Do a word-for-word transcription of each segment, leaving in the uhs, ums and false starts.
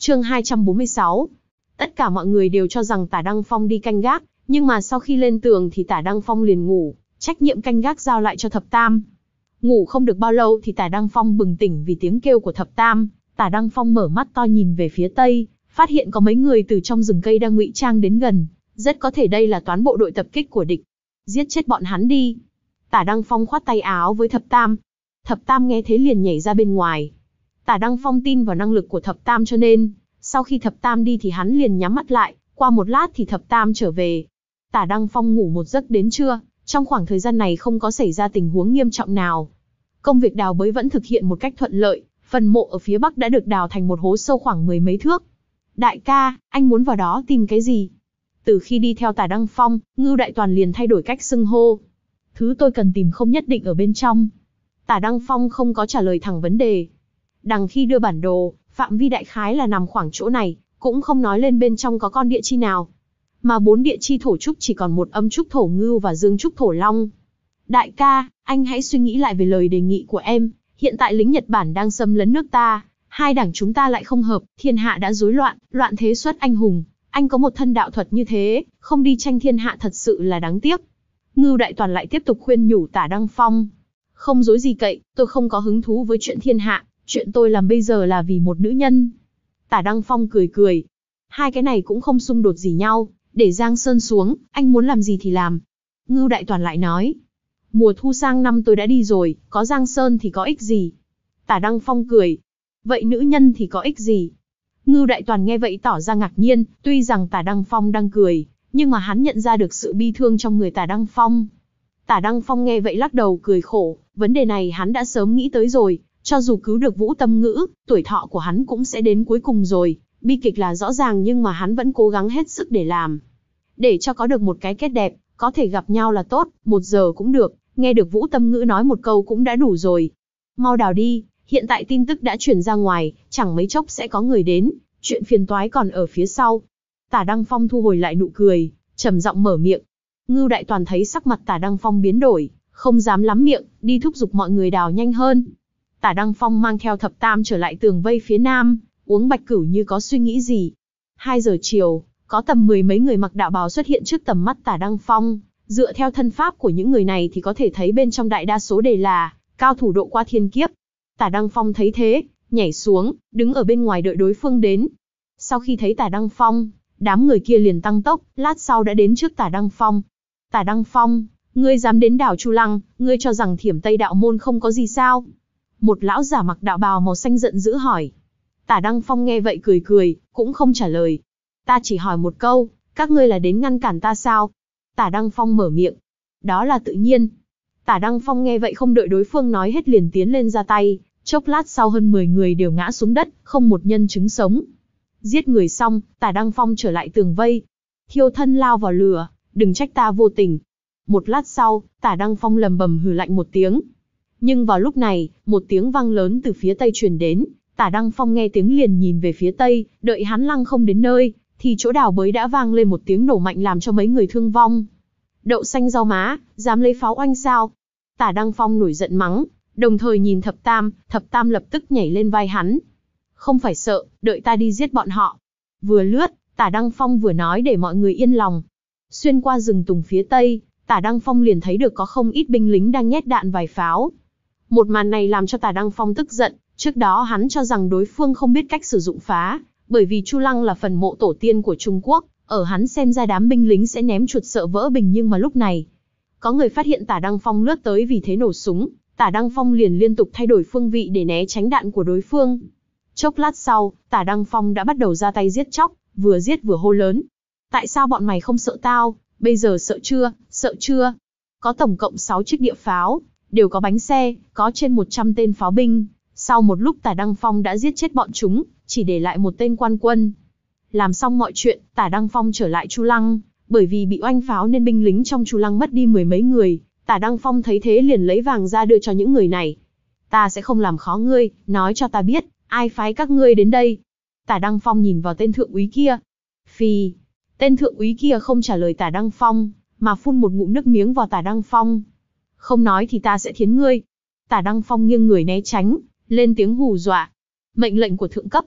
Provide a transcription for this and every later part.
Chương hai trăm bốn mươi sáu. Tất cả mọi người đều cho rằng Tả Đăng Phong đi canh gác, nhưng mà sau khi lên tường thì Tả Đăng Phong liền ngủ, trách nhiệm canh gác giao lại cho Thập Tam. Ngủ không được bao lâu thì Tả Đăng Phong bừng tỉnh vì tiếng kêu của Thập Tam. Tả Đăng Phong mở mắt to nhìn về phía tây, phát hiện có mấy người từ trong rừng cây đang ngụy trang đến gần, rất có thể đây là toán bộ đội tập kích của địch. Giết chết bọn hắn đi. Tả Đăng Phong khoát tay áo với Thập Tam. Thập Tam nghe thế liền nhảy ra bên ngoài. Tả Đăng Phong tin vào năng lực của Thập Tam cho nên, sau khi Thập Tam đi thì hắn liền nhắm mắt lại, qua một lát thì Thập Tam trở về. Tả Đăng Phong ngủ một giấc đến trưa, trong khoảng thời gian này không có xảy ra tình huống nghiêm trọng nào. Công việc đào bới vẫn thực hiện một cách thuận lợi, phần mộ ở phía bắc đã được đào thành một hố sâu khoảng mười mấy thước. Đại ca, anh muốn vào đó tìm cái gì? Từ khi đi theo Tả Đăng Phong, Ngưu Đại Toàn liền thay đổi cách xưng hô. Thứ tôi cần tìm không nhất định ở bên trong. Tả Đăng Phong không có trả lời thẳng vấn đề. Đằng khi đưa bản đồ, phạm vi đại khái là nằm khoảng chỗ này, cũng không nói lên bên trong có con địa chi nào. Mà bốn địa chi thổ trúc chỉ còn một âm trúc thổ ngưu và dương trúc thổ long. Đại ca, anh hãy suy nghĩ lại về lời đề nghị của em. Hiện tại lính Nhật Bản đang xâm lấn nước ta, hai đảng chúng ta lại không hợp, thiên hạ đã rối loạn, loạn thế xuất anh hùng. Anh có một thân đạo thuật như thế, không đi tranh thiên hạ thật sự là đáng tiếc. Ngưu Đại Toàn lại tiếp tục khuyên nhủ Tả Đăng Phong. Không dối gì cậy, tôi không có hứng thú với chuyện thiên hạ, chuyện tôi làm bây giờ là vì một nữ nhân. Tả Đăng Phong cười cười. Hai cái này cũng không xung đột gì nhau, để Giang Sơn xuống, anh muốn làm gì thì làm. Ngưu Đại Toàn lại nói. Mùa thu sang năm tôi đã đi rồi, có Giang Sơn thì có ích gì? Tả Đăng Phong cười. Vậy nữ nhân thì có ích gì? Ngưu Đại Toàn nghe vậy tỏ ra ngạc nhiên, tuy rằng Tả Đăng Phong đang cười, nhưng mà hắn nhận ra được sự bi thương trong người Tả Đăng Phong. Tả Đăng Phong nghe vậy lắc đầu cười khổ, vấn đề này hắn đã sớm nghĩ tới rồi, cho dù cứu được Vũ Tâm Ngữ, tuổi thọ của hắn cũng sẽ đến cuối cùng rồi, bi kịch là rõ ràng nhưng mà hắn vẫn cố gắng hết sức để làm. Để cho có được một cái kết đẹp, có thể gặp nhau là tốt, một giờ cũng được, nghe được Vũ Tâm Ngữ nói một câu cũng đã đủ rồi. Mau đào đi, hiện tại tin tức đã truyền ra ngoài, chẳng mấy chốc sẽ có người đến, chuyện phiền toái còn ở phía sau. Tả Đăng Phong thu hồi lại nụ cười, trầm giọng mở miệng. Ngưu Đại Toàn thấy sắc mặt Tả Đăng Phong biến đổi, không dám lắm miệng, đi thúc giục mọi người đào nhanh hơn. Tả Đăng Phong mang theo Thập Tam trở lại tường vây phía nam, uống bạch cửu như có suy nghĩ gì. Hai giờ chiều, có tầm mười mấy người mặc đạo bào xuất hiện trước tầm mắt Tả Đăng Phong. Dựa theo thân pháp của những người này thì có thể thấy bên trong đại đa số đều là cao thủ độ qua thiên kiếp. Tả Đăng Phong thấy thế, nhảy xuống, đứng ở bên ngoài đợi đối phương đến. Sau khi thấy Tả Đăng Phong, đám người kia liền tăng tốc, lát sau đã đến trước Tả Đăng Phong. Tả Đăng Phong, ngươi dám đến đảo Chu Lăng, ngươi cho rằng Thiểm Tây đạo môn không có gì sao? Một lão giả mặc đạo bào màu xanh giận dữ hỏi. Tả Đăng Phong nghe vậy cười cười, cũng không trả lời. Ta chỉ hỏi một câu, các ngươi là đến ngăn cản ta sao? Tả Đăng Phong mở miệng. Đó là tự nhiên. Tả Đăng Phong nghe vậy không đợi đối phương nói hết liền tiến lên ra tay, chốc lát sau hơn mười người đều ngã xuống đất, không một nhân chứng sống. Giết người xong, Tả Đăng Phong trở lại tường vây. Thiêu thân lao vào lửa, đừng trách ta vô tình. Một lát sau, Tả Đăng Phong lầm bầm hừ lạnh một tiếng. Nhưng vào lúc này, một tiếng vang lớn từ phía tây truyền đến. Tả Đăng Phong nghe tiếng liền nhìn về phía tây, đợi hắn lăng không đến nơi, thì chỗ đào bới đã vang lên một tiếng nổ mạnh làm cho mấy người thương vong. Đậu xanh rau má, dám lấy pháo oanh sao? Tả Đăng Phong nổi giận mắng, đồng thời nhìn Thập Tam, Thập Tam lập tức nhảy lên vai hắn. Không phải sợ, đợi ta đi giết bọn họ. Vừa lướt, Tả Đăng Phong vừa nói để mọi người yên lòng. Xuyên qua rừng tùng phía tây, Tả Đăng Phong liền thấy được có không ít binh lính đang nhét đạn vài pháo. Một màn này làm cho Tả Đăng Phong tức giận, trước đó hắn cho rằng đối phương không biết cách sử dụng phá, bởi vì Chu Lăng là phần mộ tổ tiên của Trung Quốc, ở hắn xem ra đám binh lính sẽ ném chuột sợ vỡ bình, nhưng mà lúc này, có người phát hiện Tả Đăng Phong lướt tới vì thế nổ súng, Tả Đăng Phong liền liên tục thay đổi phương vị để né tránh đạn của đối phương. Chốc lát sau, Tả Đăng Phong đã bắt đầu ra tay giết chóc, vừa giết vừa hô lớn. Tại sao bọn mày không sợ tao, bây giờ sợ chưa, sợ chưa? Có tổng cộng sáu chiếc địa pháo, đều có bánh xe, có trên một trăm tên pháo binh. Sau một lúc Tả Đăng Phong đã giết chết bọn chúng, chỉ để lại một tên quan quân. Làm xong mọi chuyện, Tả Đăng Phong trở lại Chu Lăng, bởi vì bị oanh pháo nên binh lính trong Chu Lăng mất đi mười mấy người. Tả Đăng Phong thấy thế liền lấy vàng ra đưa cho những người này. Ta sẽ không làm khó ngươi, nói cho ta biết, ai phái các ngươi đến đây? Tả Đăng Phong nhìn vào tên thượng úy kia. Phì, tên thượng úy kia không trả lời Tả Đăng Phong, mà phun một ngụm nước miếng vào Tả Đăng Phong. Không nói thì ta sẽ thiến ngươi. Tả Đăng Phong nghiêng người né tránh, lên tiếng hù dọa. Mệnh lệnh của thượng cấp.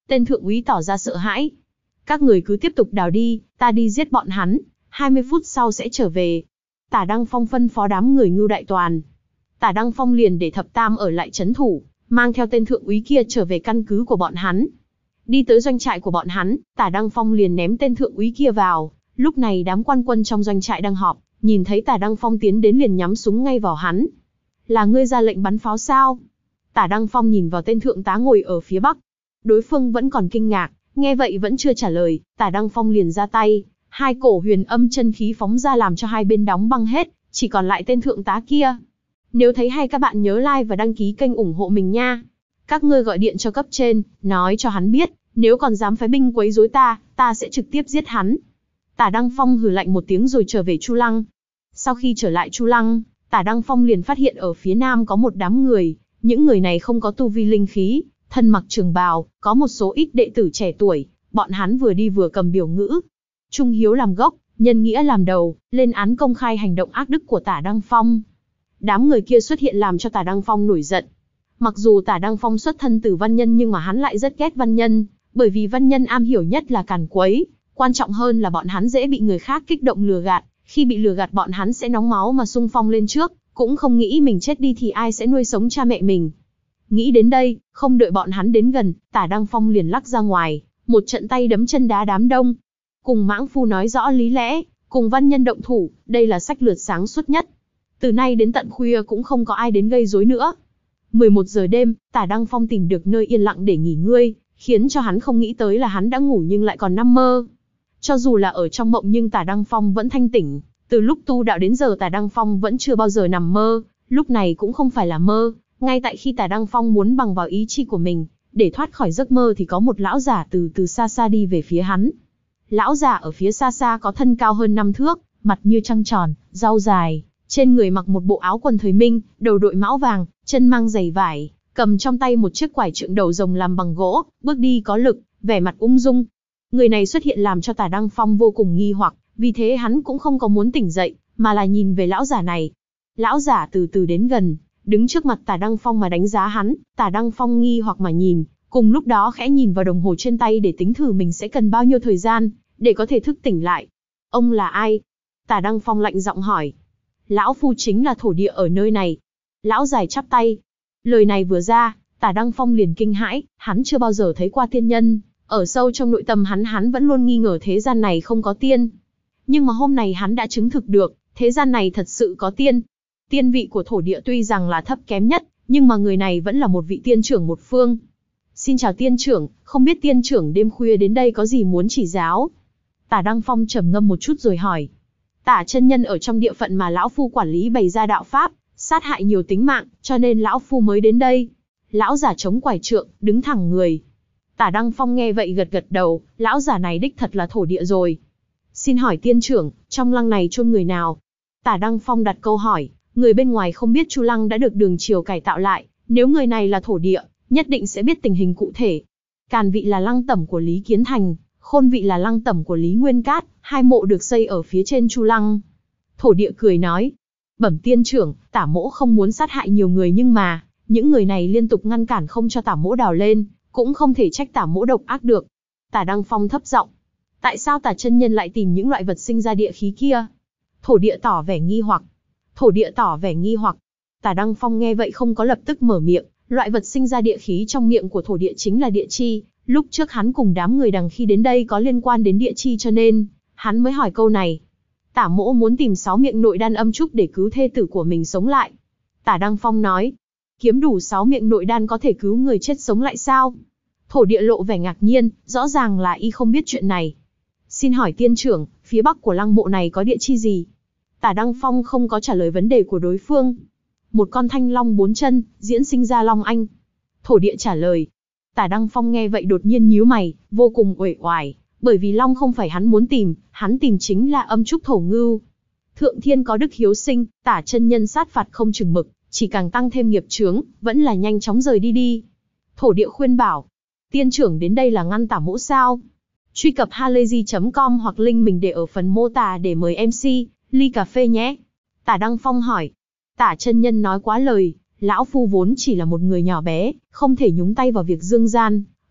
Tên thượng úy tỏ ra sợ hãi. Các người cứ tiếp tục đào đi, ta đi giết bọn hắn, hai mươi phút sau sẽ trở về. Tả Đăng Phong phân phó đám người Ngưu Đại Toàn. Tả Đăng Phong liền để Thập Tam ở lại trấn thủ, mang theo tên thượng úy kia trở về căn cứ của bọn hắn. Đi tới doanh trại của bọn hắn, Tả Đăng Phong liền ném tên thượng úy kia vào. Lúc này đám quan quân trong doanh trại đang họp, nhìn thấy Tả Đăng Phong tiến đến liền nhắm súng ngay vào hắn. Là ngươi ra lệnh bắn pháo sao? Tả Đăng Phong nhìn vào tên thượng tá ngồi ở phía bắc. Đối phương vẫn còn kinh ngạc, nghe vậy vẫn chưa trả lời, Tả Đăng Phong liền ra tay. Hai cổ huyền âm chân khí phóng ra làm cho hai bên đóng băng hết, chỉ còn lại tên thượng tá kia. Nếu thấy hay các bạn nhớ like và đăng ký kênh ủng hộ mình nha. Các ngươi gọi điện cho cấp trên, nói cho hắn biết, nếu còn dám phái binh quấy rối ta, ta sẽ trực tiếp giết hắn. Tả Đăng Phong hừ lạnh một tiếng rồi trở về Chu Lăng. Sau khi trở lại Chu Lăng, Tả Đăng Phong liền phát hiện ở phía nam có một đám người, những người này không có tu vi linh khí, thân mặc trường bào, có một số ít đệ tử trẻ tuổi, bọn hắn vừa đi vừa cầm biểu ngữ. Trung hiếu làm gốc, nhân nghĩa làm đầu, lên án công khai hành động ác đức của Tả Đăng Phong. Đám người kia xuất hiện làm cho Tả Đăng Phong nổi giận. Mặc dù Tả Đăng Phong xuất thân từ văn nhân nhưng mà hắn lại rất ghét văn nhân, bởi vì văn nhân am hiểu nhất là càn quấy, quan trọng hơn là bọn hắn dễ bị người khác kích động lừa gạt, khi bị lừa gạt bọn hắn sẽ nóng máu mà xung phong lên trước, cũng không nghĩ mình chết đi thì ai sẽ nuôi sống cha mẹ mình. Nghĩ đến đây, không đợi bọn hắn đến gần, Tả Đăng Phong liền lắc ra ngoài, một trận tay đấm chân đá đám đông. Cùng mãng phu nói rõ lý lẽ, cùng văn nhân động thủ, đây là sách lược sáng suốt nhất. Từ nay đến tận khuya cũng không có ai đến gây rối nữa. mười một giờ đêm, Tả Đăng Phong tìm được nơi yên lặng để nghỉ ngơi, khiến cho hắn không nghĩ tới là hắn đã ngủ nhưng lại còn nằm mơ. Cho dù là ở trong mộng nhưng Tả Đăng Phong vẫn thanh tỉnh, từ lúc tu đạo đến giờ Tả Đăng Phong vẫn chưa bao giờ nằm mơ, lúc này cũng không phải là mơ, ngay tại khi Tả Đăng Phong muốn bằng vào ý chí của mình, để thoát khỏi giấc mơ thì có một lão giả từ từ xa xa đi về phía hắn. Lão giả ở phía xa xa có thân cao hơn năm thước, mặt như trăng tròn, râu dài, trên người mặc một bộ áo quần thời Minh, đầu đội mão vàng, chân mang giày vải, cầm trong tay một chiếc quải trượng đầu rồng làm bằng gỗ, bước đi có lực, vẻ mặt ung dung. Người này xuất hiện làm cho Tả Đăng Phong vô cùng nghi hoặc, vì thế hắn cũng không có muốn tỉnh dậy, mà là nhìn về lão giả này. Lão giả từ từ đến gần, đứng trước mặt Tả Đăng Phong mà đánh giá hắn, Tả Đăng Phong nghi hoặc mà nhìn, cùng lúc đó khẽ nhìn vào đồng hồ trên tay để tính thử mình sẽ cần bao nhiêu thời gian, để có thể thức tỉnh lại. Ông là ai? Tả Đăng Phong lạnh giọng hỏi. Lão phu chính là thổ địa ở nơi này. Lão dài chắp tay. Lời này vừa ra, Tả Đăng Phong liền kinh hãi, hắn chưa bao giờ thấy qua tiên nhân, ở sâu trong nội tâm hắn hắn vẫn luôn nghi ngờ thế gian này không có tiên. Nhưng mà hôm nay hắn đã chứng thực được, thế gian này thật sự có tiên. Tiên vị của thổ địa tuy rằng là thấp kém nhất, nhưng mà người này vẫn là một vị tiên trưởng một phương. Xin chào tiên trưởng, không biết tiên trưởng đêm khuya đến đây có gì muốn chỉ giáo? Tả Đăng Phong trầm ngâm một chút rồi hỏi. Tả chân nhân ở trong địa phận mà lão phu quản lý bày ra đạo pháp, sát hại nhiều tính mạng, cho nên lão phu mới đến đây. Lão giả chống quải trượng, đứng thẳng người. Tả Đăng Phong nghe vậy gật gật đầu, lão giả này đích thật là thổ địa rồi. Xin hỏi tiên trưởng, trong lăng này chôn người nào? Tả Đăng Phong đặt câu hỏi, người bên ngoài không biết Chu Lăng đã được đường triều cải tạo lại, nếu người này là thổ địa, nhất định sẽ biết tình hình cụ thể. Càn vị là lăng tẩm của Lý Kiến Thành, Khôn vị là lăng tẩm của Lý Nguyên Cát, hai mộ được xây ở phía trên Chu Lăng. Thổ địa cười nói, bẩm tiên trưởng, Tả mỗ không muốn sát hại nhiều người nhưng mà, những người này liên tục ngăn cản không cho Tả mỗ đào lên, cũng không thể trách Tả mỗ độc ác được. Tả Đăng Phong thấp giọng, tại sao Tả chân nhân lại tìm những loại vật sinh ra địa khí kia? Thổ địa tỏ vẻ nghi hoặc. Thổ địa tỏ vẻ nghi hoặc. Tả Đăng Phong nghe vậy không có lập tức mở miệng, loại vật sinh ra địa khí trong miệng của thổ địa chính là địa chi. Lúc trước hắn cùng đám người đằng khi đến đây có liên quan đến địa chi cho nên, hắn mới hỏi câu này. Tả mỗ muốn tìm sáu miệng nội đan âm trúc để cứu thê tử của mình sống lại. Tả Đăng Phong nói, kiếm đủ sáu miệng nội đan có thể cứu người chết sống lại sao? Thổ địa lộ vẻ ngạc nhiên, rõ ràng là y không biết chuyện này. Xin hỏi tiên trưởng, phía bắc của lăng mộ này có địa chi gì? Tả Đăng Phong không có trả lời vấn đề của đối phương. Một con thanh long bốn chân, diễn sinh ra long anh. Thổ địa trả lời. Tả Đăng Phong nghe vậy đột nhiên nhíu mày, vô cùng uể oải, bởi vì long không phải hắn muốn tìm, hắn tìm chính là âm trúc thổ ngưu. Thượng thiên có đức hiếu sinh, Tả chân nhân sát phạt không chừng mực, chỉ càng tăng thêm nghiệp chướng, vẫn là nhanh chóng rời đi đi. Thổ địa khuyên bảo, tiên trưởng đến đây là ngăn Tả mỗ sao? Truy cập halayzi chấm com hoặc link mình để ở phần mô tả để mời em xê, ly cà phê nhé. Tả Đăng Phong hỏi, Tả chân nhân nói quá lời, lão phu vốn chỉ là một người nhỏ bé, không thể nhúng tay vào việc dương gian,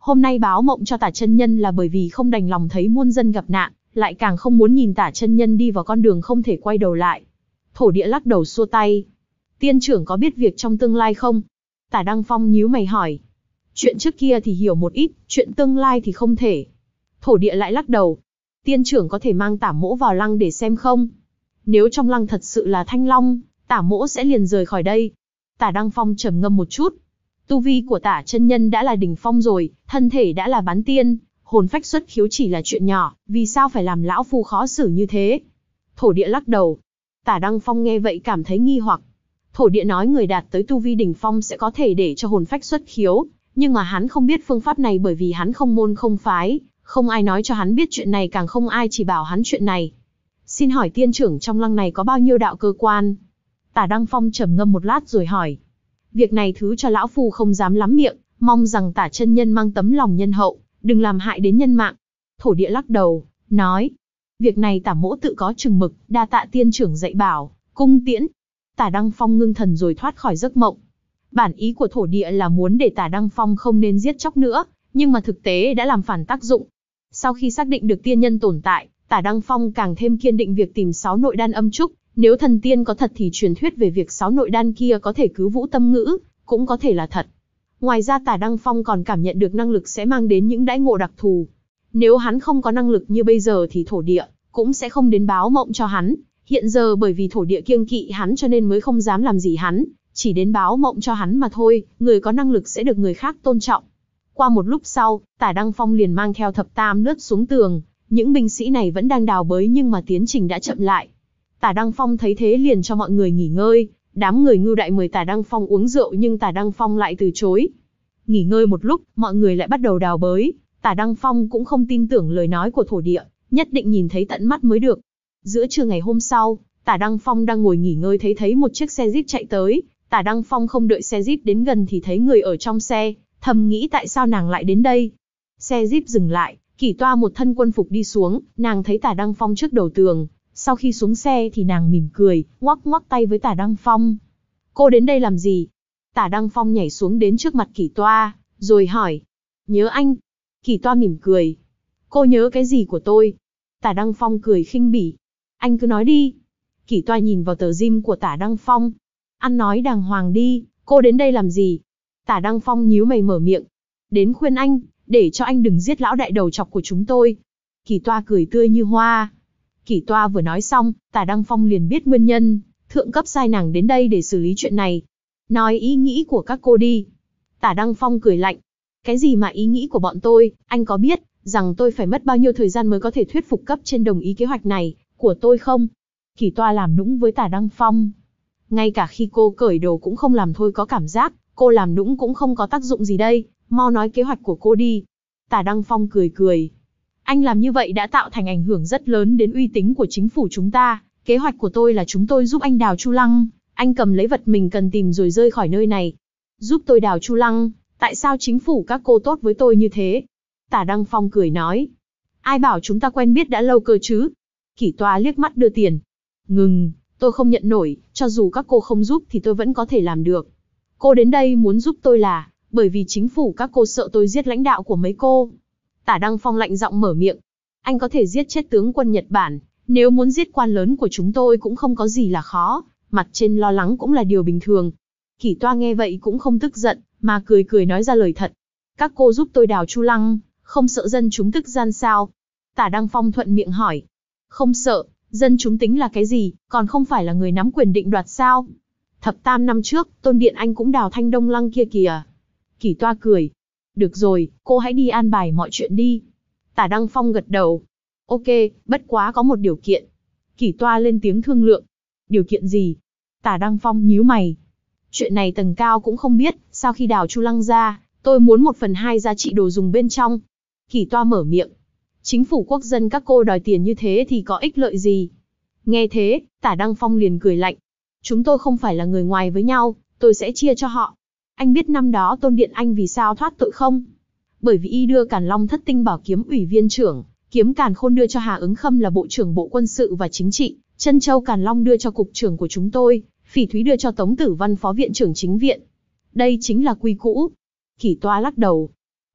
Hôm nay báo mộng cho Tả chân nhân là bởi vì không đành lòng thấy muôn dân gặp nạn, lại càng không muốn nhìn Tả chân nhân đi vào con đường không thể quay đầu lại. Thổ địa lắc đầu xua tay. Tiên trưởng có biết việc trong tương lai không? Tả Đăng Phong nhíu mày hỏi. Chuyện trước kia thì hiểu một ít, chuyện tương lai thì không thể. Thổ địa lại lắc đầu. Tiên trưởng có thể mang Tả mỗ vào lăng để xem không? Nếu trong lăng thật sự là thanh long, Tả mỗ sẽ liền rời khỏi đây. Tả Đăng Phong trầm ngâm một chút. Tu vi của Tả chân nhân đã là đỉnh phong rồi, thân thể đã là bán tiên, hồn phách xuất khiếu chỉ là chuyện nhỏ, vì sao phải làm lão phu khó xử như thế? Thổ địa lắc đầu. Tả Đăng Phong nghe vậy cảm thấy nghi hoặc. Thổ địa nói người đạt tới tu vi đỉnh phong sẽ có thể để cho hồn phách xuất khiếu, nhưng mà hắn không biết phương pháp này bởi vì hắn không môn không phái, không ai nói cho hắn biết chuyện này, càng không ai chỉ bảo hắn chuyện này. Xin hỏi tiên trưởng trong lăng này có bao nhiêu đạo cơ quan? Tả Đăng Phong trầm ngâm một lát rồi hỏi. Việc này thứ cho lão phu không dám lắm miệng, mong rằng Tả chân nhân mang tấm lòng nhân hậu, đừng làm hại đến nhân mạng. Thổ địa lắc đầu, nói. Việc này Tả mỗ tự có chừng mực, đa tạ tiên trưởng dạy bảo, cung tiễn. Tả Đăng Phong ngưng thần rồi thoát khỏi giấc mộng. Bản ý của thổ địa là muốn để Tả Đăng Phong không nên giết chóc nữa, nhưng mà thực tế đã làm phản tác dụng. Sau khi xác định được tiên nhân tồn tại, Tả Đăng Phong càng thêm kiên định việc tìm sáu nội đan âm trúc. Nếu thần tiên có thật thì truyền thuyết về việc sáu nội đan kia có thể cứu vũ tâm ngữ, cũng có thể là thật. Ngoài ra Tả Đăng Phong còn cảm nhận được năng lực sẽ mang đến những đãi ngộ đặc thù. Nếu hắn không có năng lực như bây giờ thì thổ địa cũng sẽ không đến báo mộng cho hắn. Hiện giờ bởi vì thổ địa kiêng kỵ hắn cho nên mới không dám làm gì hắn, chỉ đến báo mộng cho hắn mà thôi, người có năng lực sẽ được người khác tôn trọng. Qua một lúc sau, Tả Đăng Phong liền mang theo thập tam lướt xuống tường, những binh sĩ này vẫn đang đào bới nhưng mà tiến trình đã chậm lại. Tả Đăng Phong thấy thế liền cho mọi người nghỉ ngơi, đám người Ngưu Đại mời Tả Đăng Phong uống rượu nhưng Tả Đăng Phong lại từ chối. Nghỉ ngơi một lúc, mọi người lại bắt đầu đào bới, Tả Đăng Phong cũng không tin tưởng lời nói của thổ địa, nhất định nhìn thấy tận mắt mới được. Giữa trưa ngày hôm sau, Tả Đăng Phong đang ngồi nghỉ ngơi thấy thấy một chiếc xe Jeep chạy tới, Tả Đăng Phong không đợi xe Jeep đến gần thì thấy người ở trong xe, thầm nghĩ tại sao nàng lại đến đây. Xe Jeep dừng lại, Kỷ Toa một thân quân phục đi xuống, nàng thấy Tả Đăng Phong trước đầu tường. Sau khi xuống xe thì nàng mỉm cười, ngoắc ngoắc tay với Tả Đăng Phong. Cô đến đây làm gì? Tả Đăng Phong nhảy xuống đến trước mặt Kỷ Toa, rồi hỏi. Nhớ anh. Kỷ Toa mỉm cười. Cô nhớ cái gì của tôi? Tả Đăng Phong cười khinh bỉ. Anh cứ nói đi. Kỷ Toa nhìn vào tờ dim của Tả Đăng Phong. Ăn nói đàng hoàng đi, cô đến đây làm gì? Tả Đăng Phong nhíu mày mở miệng. Đến khuyên anh, để cho anh đừng giết lão đại đầu chọc của chúng tôi. Kỷ Toa cười tươi như hoa. Kỷ Toa vừa nói xong, Tả Đăng Phong liền biết nguyên nhân, thượng cấp sai nàng đến đây để xử lý chuyện này. Nói ý nghĩ của các cô đi. Tả Đăng Phong cười lạnh. Cái gì mà ý nghĩ của bọn tôi, anh có biết rằng tôi phải mất bao nhiêu thời gian mới có thể thuyết phục cấp trên đồng ý kế hoạch này của tôi không? Kỷ Toa làm nũng với Tả Đăng Phong. Ngay cả khi cô cởi đồ cũng không làm thôi, có cảm giác cô làm nũng cũng không có tác dụng gì đây, mau nói kế hoạch của cô đi. Tả Đăng Phong cười cười. Anh làm như vậy đã tạo thành ảnh hưởng rất lớn đến uy tín của chính phủ chúng ta. Kế hoạch của tôi là chúng tôi giúp anh đào Chu Lăng, anh cầm lấy vật mình cần tìm rồi rời khỏi nơi này. Giúp tôi đào Chu Lăng, tại sao chính phủ các cô tốt với tôi như thế? Tả Đăng Phong cười nói. Ai bảo chúng ta quen biết đã lâu cơ chứ? Kỷ Toa liếc mắt đưa tiền. Ngừng, tôi không nhận nổi, cho dù các cô không giúp thì tôi vẫn có thể làm được. Cô đến đây muốn giúp tôi là bởi vì chính phủ các cô sợ tôi giết lãnh đạo của mấy cô. Tả Đăng Phong lạnh giọng mở miệng. Anh có thể giết chết tướng quân Nhật Bản, nếu muốn giết quan lớn của chúng tôi cũng không có gì là khó, mặt trên lo lắng cũng là điều bình thường. Kỷ Toa nghe vậy cũng không tức giận, mà cười cười nói ra lời thật. Các cô giúp tôi đào Chu Lăng, không sợ dân chúng tức gian sao? Tả Đăng Phong thuận miệng hỏi. Không sợ, dân chúng tính là cái gì, còn không phải là người nắm quyền định đoạt sao? Thập tam năm trước, Tôn Điện Anh cũng đào Thanh Đông Lăng kia kìa. Kỷ Toa cười. Được rồi, cô hãy đi an bài mọi chuyện đi. Tả Đăng Phong gật đầu. Ok, bất quá có một điều kiện. Kỷ Toa lên tiếng thương lượng. Điều kiện gì? Tả Đăng Phong nhíu mày. Chuyện này tầng cao cũng không biết, sau khi đào Chu Lăng ra, tôi muốn một phần hai giá trị đồ dùng bên trong. Kỷ Toa mở miệng. Chính phủ quốc dân các cô đòi tiền như thế thì có ích lợi gì? Nghe thế, Tả Đăng Phong liền cười lạnh. Chúng tôi không phải là người ngoài với nhau, tôi sẽ chia cho họ. Anh biết năm đó Tôn Điện Anh vì sao thoát tội không? Bởi vì y đưa Càn Long Thất Tinh Bảo Kiếm ủy viên trưởng, Kiếm Càn Khôn đưa cho Hà Ứng Khâm là bộ trưởng bộ quân sự và chính trị, Trân Châu Càn Long đưa cho cục trưởng của chúng tôi, Phỉ Thúy đưa cho Tống Tử Văn phó viện trưởng chính viện. Đây chính là quy cũ. Kỷ Toa lắc đầu.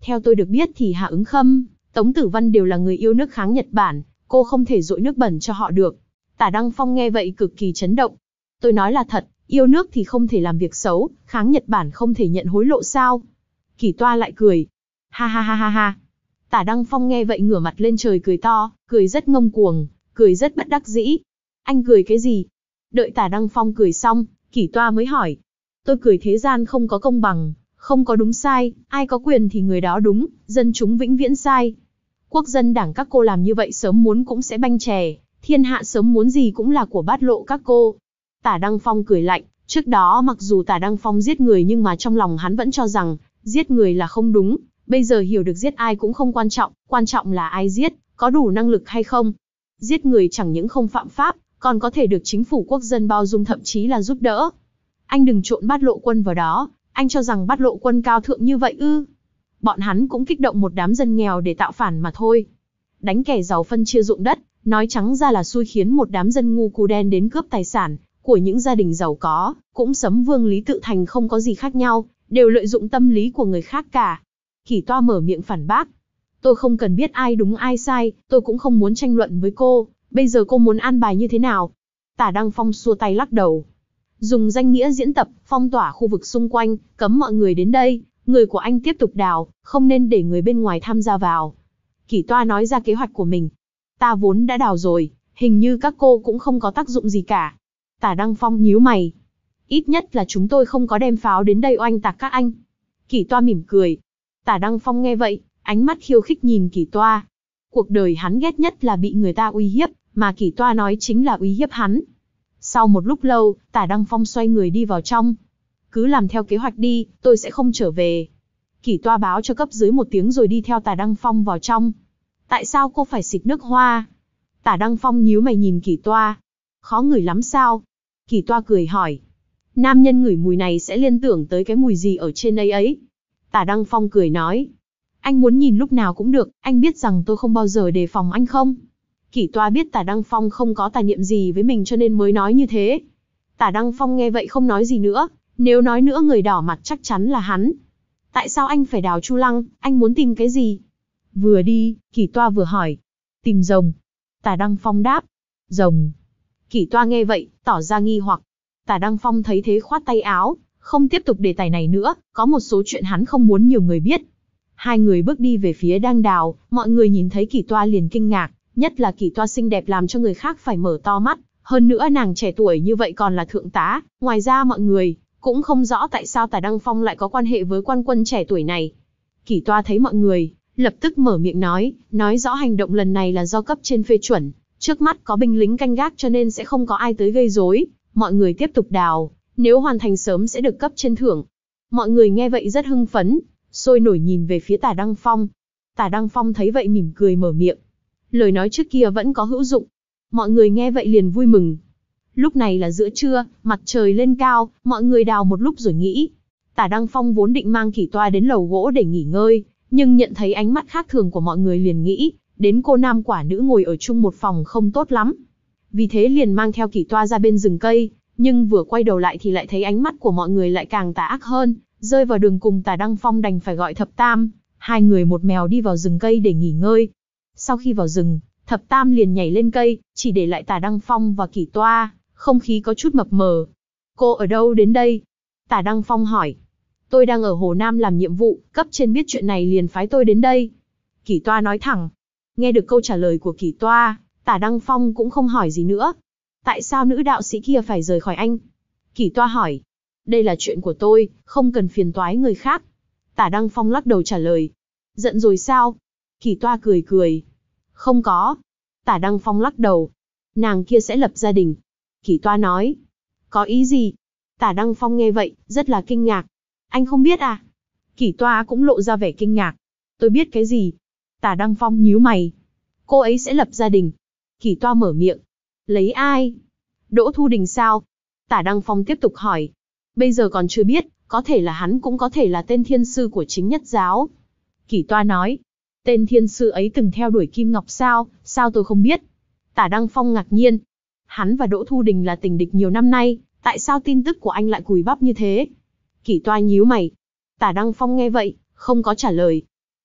Theo tôi được biết thì Hạ Ứng Khâm, Tống Tử Văn đều là người yêu nước kháng Nhật Bản, cô không thể dội nước bẩn cho họ được. Tả Đăng Phong nghe vậy cực kỳ chấn động. Tôi nói là thật, yêu nước thì không thể làm việc xấu, kháng Nhật Bản không thể nhận hối lộ sao? Kỷ Toa lại cười. Ha ha ha ha ha. Tả Đăng Phong nghe vậy ngửa mặt lên trời cười to, cười rất ngông cuồng, cười rất bất đắc dĩ. Anh cười cái gì? Đợi Tả Đăng Phong cười xong, Kỷ Toa mới hỏi. Tôi cười thế gian không có công bằng, không có đúng sai, ai có quyền thì người đó đúng, dân chúng vĩnh viễn sai. Quốc dân đảng các cô làm như vậy sớm muốn cũng sẽ banh chè, thiên hạ sớm muốn gì cũng là của bát lộ các cô. Tả Đăng Phong cười lạnh, trước đó mặc dù Tả Đăng Phong giết người nhưng mà trong lòng hắn vẫn cho rằng, giết người là không đúng, bây giờ hiểu được giết ai cũng không quan trọng, quan trọng là ai giết, có đủ năng lực hay không. Giết người chẳng những không phạm pháp, còn có thể được chính phủ quốc dân bao dung thậm chí là giúp đỡ. Anh đừng trộn bát lộ quân vào đó, anh cho rằng bát lộ quân cao thượng như vậy ư? Bọn hắn cũng kích động một đám dân nghèo để tạo phản mà thôi. Đánh kẻ giàu phân chia ruộng đất, nói trắng ra là xui khiến một đám dân ngu cù đen đến cướp tài sản của những gia đình giàu có, cũng sấm vương Lý Tự Thành không có gì khác nhau, đều lợi dụng tâm lý của người khác cả. Kỷ Toa mở miệng phản bác. Tôi không cần biết ai đúng ai sai, tôi cũng không muốn tranh luận với cô, bây giờ cô muốn an bài như thế nào? Tả Đăng Phong xua tay lắc đầu. Dùng danh nghĩa diễn tập, phong tỏa khu vực xung quanh, cấm mọi người đến đây, người của anh tiếp tục đào, không nên để người bên ngoài tham gia vào. Kỷ Toa nói ra kế hoạch của mình. Ta vốn đã đào rồi, hình như các cô cũng không có tác dụng gì cả. Tả Đăng Phong nhíu mày. Ít nhất là chúng tôi không có đem pháo đến đây oanh tạc các anh. Kỷ Toa mỉm cười. Tả Đăng Phong nghe vậy, ánh mắt khiêu khích nhìn Kỷ Toa. Cuộc đời hắn ghét nhất là bị người ta uy hiếp, mà Kỷ Toa nói chính là uy hiếp hắn. Sau một lúc lâu, Tả Đăng Phong xoay người đi vào trong. Cứ làm theo kế hoạch đi, tôi sẽ không trở về. Kỷ Toa báo cho cấp dưới một tiếng rồi đi theo Tả Đăng Phong vào trong. Tại sao cô phải xịt nước hoa? Tả Đăng Phong nhíu mày nhìn Kỷ Toa. Khó ngửi lắm sao? Kỷ Toa cười hỏi. Nam nhân ngửi mùi này sẽ liên tưởng tới cái mùi gì ở trên ấy ấy. Tả Đăng Phong cười nói. Anh muốn nhìn lúc nào cũng được, anh biết rằng tôi không bao giờ đề phòng anh không? Kỷ Toa biết Tả Đăng Phong không có tài niệm gì với mình cho nên mới nói như thế. Tả Đăng Phong nghe vậy không nói gì nữa, nếu nói nữa người đỏ mặt chắc chắn là hắn. Tại sao anh phải đào Chu Lăng, anh muốn tìm cái gì? Vừa đi, Kỷ Toa vừa hỏi. Tìm rồng. Tả Đăng Phong đáp. Rồng. Kỷ Toa nghe vậy, tỏ ra nghi hoặc. Tả Đăng Phong thấy thế khoát tay áo, không tiếp tục đề tài này nữa, có một số chuyện hắn không muốn nhiều người biết. Hai người bước đi về phía đang đào, mọi người nhìn thấy Kỷ Toa liền kinh ngạc, nhất là Kỷ Toa xinh đẹp làm cho người khác phải mở to mắt, hơn nữa nàng trẻ tuổi như vậy còn là thượng tá, ngoài ra mọi người cũng không rõ tại sao Tả Đăng Phong lại có quan hệ với quan quân trẻ tuổi này. Kỷ Toa thấy mọi người, lập tức mở miệng nói, nói rõ hành động lần này là do cấp trên phê chuẩn, trước mắt có binh lính canh gác cho nên sẽ không có ai tới gây rối, mọi người tiếp tục đào, nếu hoàn thành sớm sẽ được cấp trên thưởng. Mọi người nghe vậy rất hưng phấn, sôi nổi nhìn về phía Tả Đăng Phong. Tả Đăng Phong thấy vậy mỉm cười mở miệng. Lời nói trước kia vẫn có hữu dụng. Mọi người nghe vậy liền vui mừng. Lúc này là giữa trưa, mặt trời lên cao, mọi người đào một lúc rồi nghĩ. Tả Đăng Phong vốn định mang Kỷ Toa đến lầu gỗ để nghỉ ngơi, nhưng nhận thấy ánh mắt khác thường của mọi người liền nghĩ, đến cô nam quả nữ ngồi ở chung một phòng không tốt lắm. Vì thế liền mang theo Kỷ Toa ra bên rừng cây, nhưng vừa quay đầu lại thì lại thấy ánh mắt của mọi người lại càng tà ác hơn, rơi vào đường cùng Tả Đăng Phong đành phải gọi Thập Tam, hai người một mèo đi vào rừng cây để nghỉ ngơi. Sau khi vào rừng, Thập Tam liền nhảy lên cây, chỉ để lại Tả Đăng Phong và Kỷ Toa, không khí có chút mập mờ. Cô ở đâu đến đây? Tả Đăng Phong hỏi. Tôi đang ở Hồ Nam làm nhiệm vụ, cấp trên biết chuyện này liền phái tôi đến đây. Kỷ Toa nói thẳng. Nghe được câu trả lời của Kỷ Toa, Tả Đăng Phong cũng không hỏi gì nữa. Tại sao nữ đạo sĩ kia phải rời khỏi anh? Kỷ Toa hỏi. Đây là chuyện của tôi, không cần phiền toái người khác. Tả Đăng Phong lắc đầu trả lời. Giận rồi sao? Kỷ Toa cười cười. Không có. Tả Đăng Phong lắc đầu. Nàng kia sẽ lập gia đình. Kỷ Toa nói. Có ý gì? Tả Đăng Phong nghe vậy, rất là kinh ngạc. Anh không biết à? Kỷ Toa cũng lộ ra vẻ kinh ngạc. Tôi biết cái gì? Tả Đăng Phong nhíu mày. Cô ấy sẽ lập gia đình. Kỷ Toa mở miệng. Lấy ai? Đỗ Thu Đình sao? Tả Đăng Phong tiếp tục hỏi. Bây giờ còn chưa biết, có thể là hắn cũng có thể là tên thiên sư của chính nhất giáo. Kỷ Toa nói. Tên thiên sư ấy từng theo đuổi Kim Ngọc sao, sao tôi không biết? Tả Đăng Phong ngạc nhiên. Hắn và Đỗ Thu Đình là tình địch nhiều năm nay, tại sao tin tức của anh lại cùi bắp như thế? Kỷ Toa nhíu mày. Tả Đăng Phong nghe vậy, không có trả lời.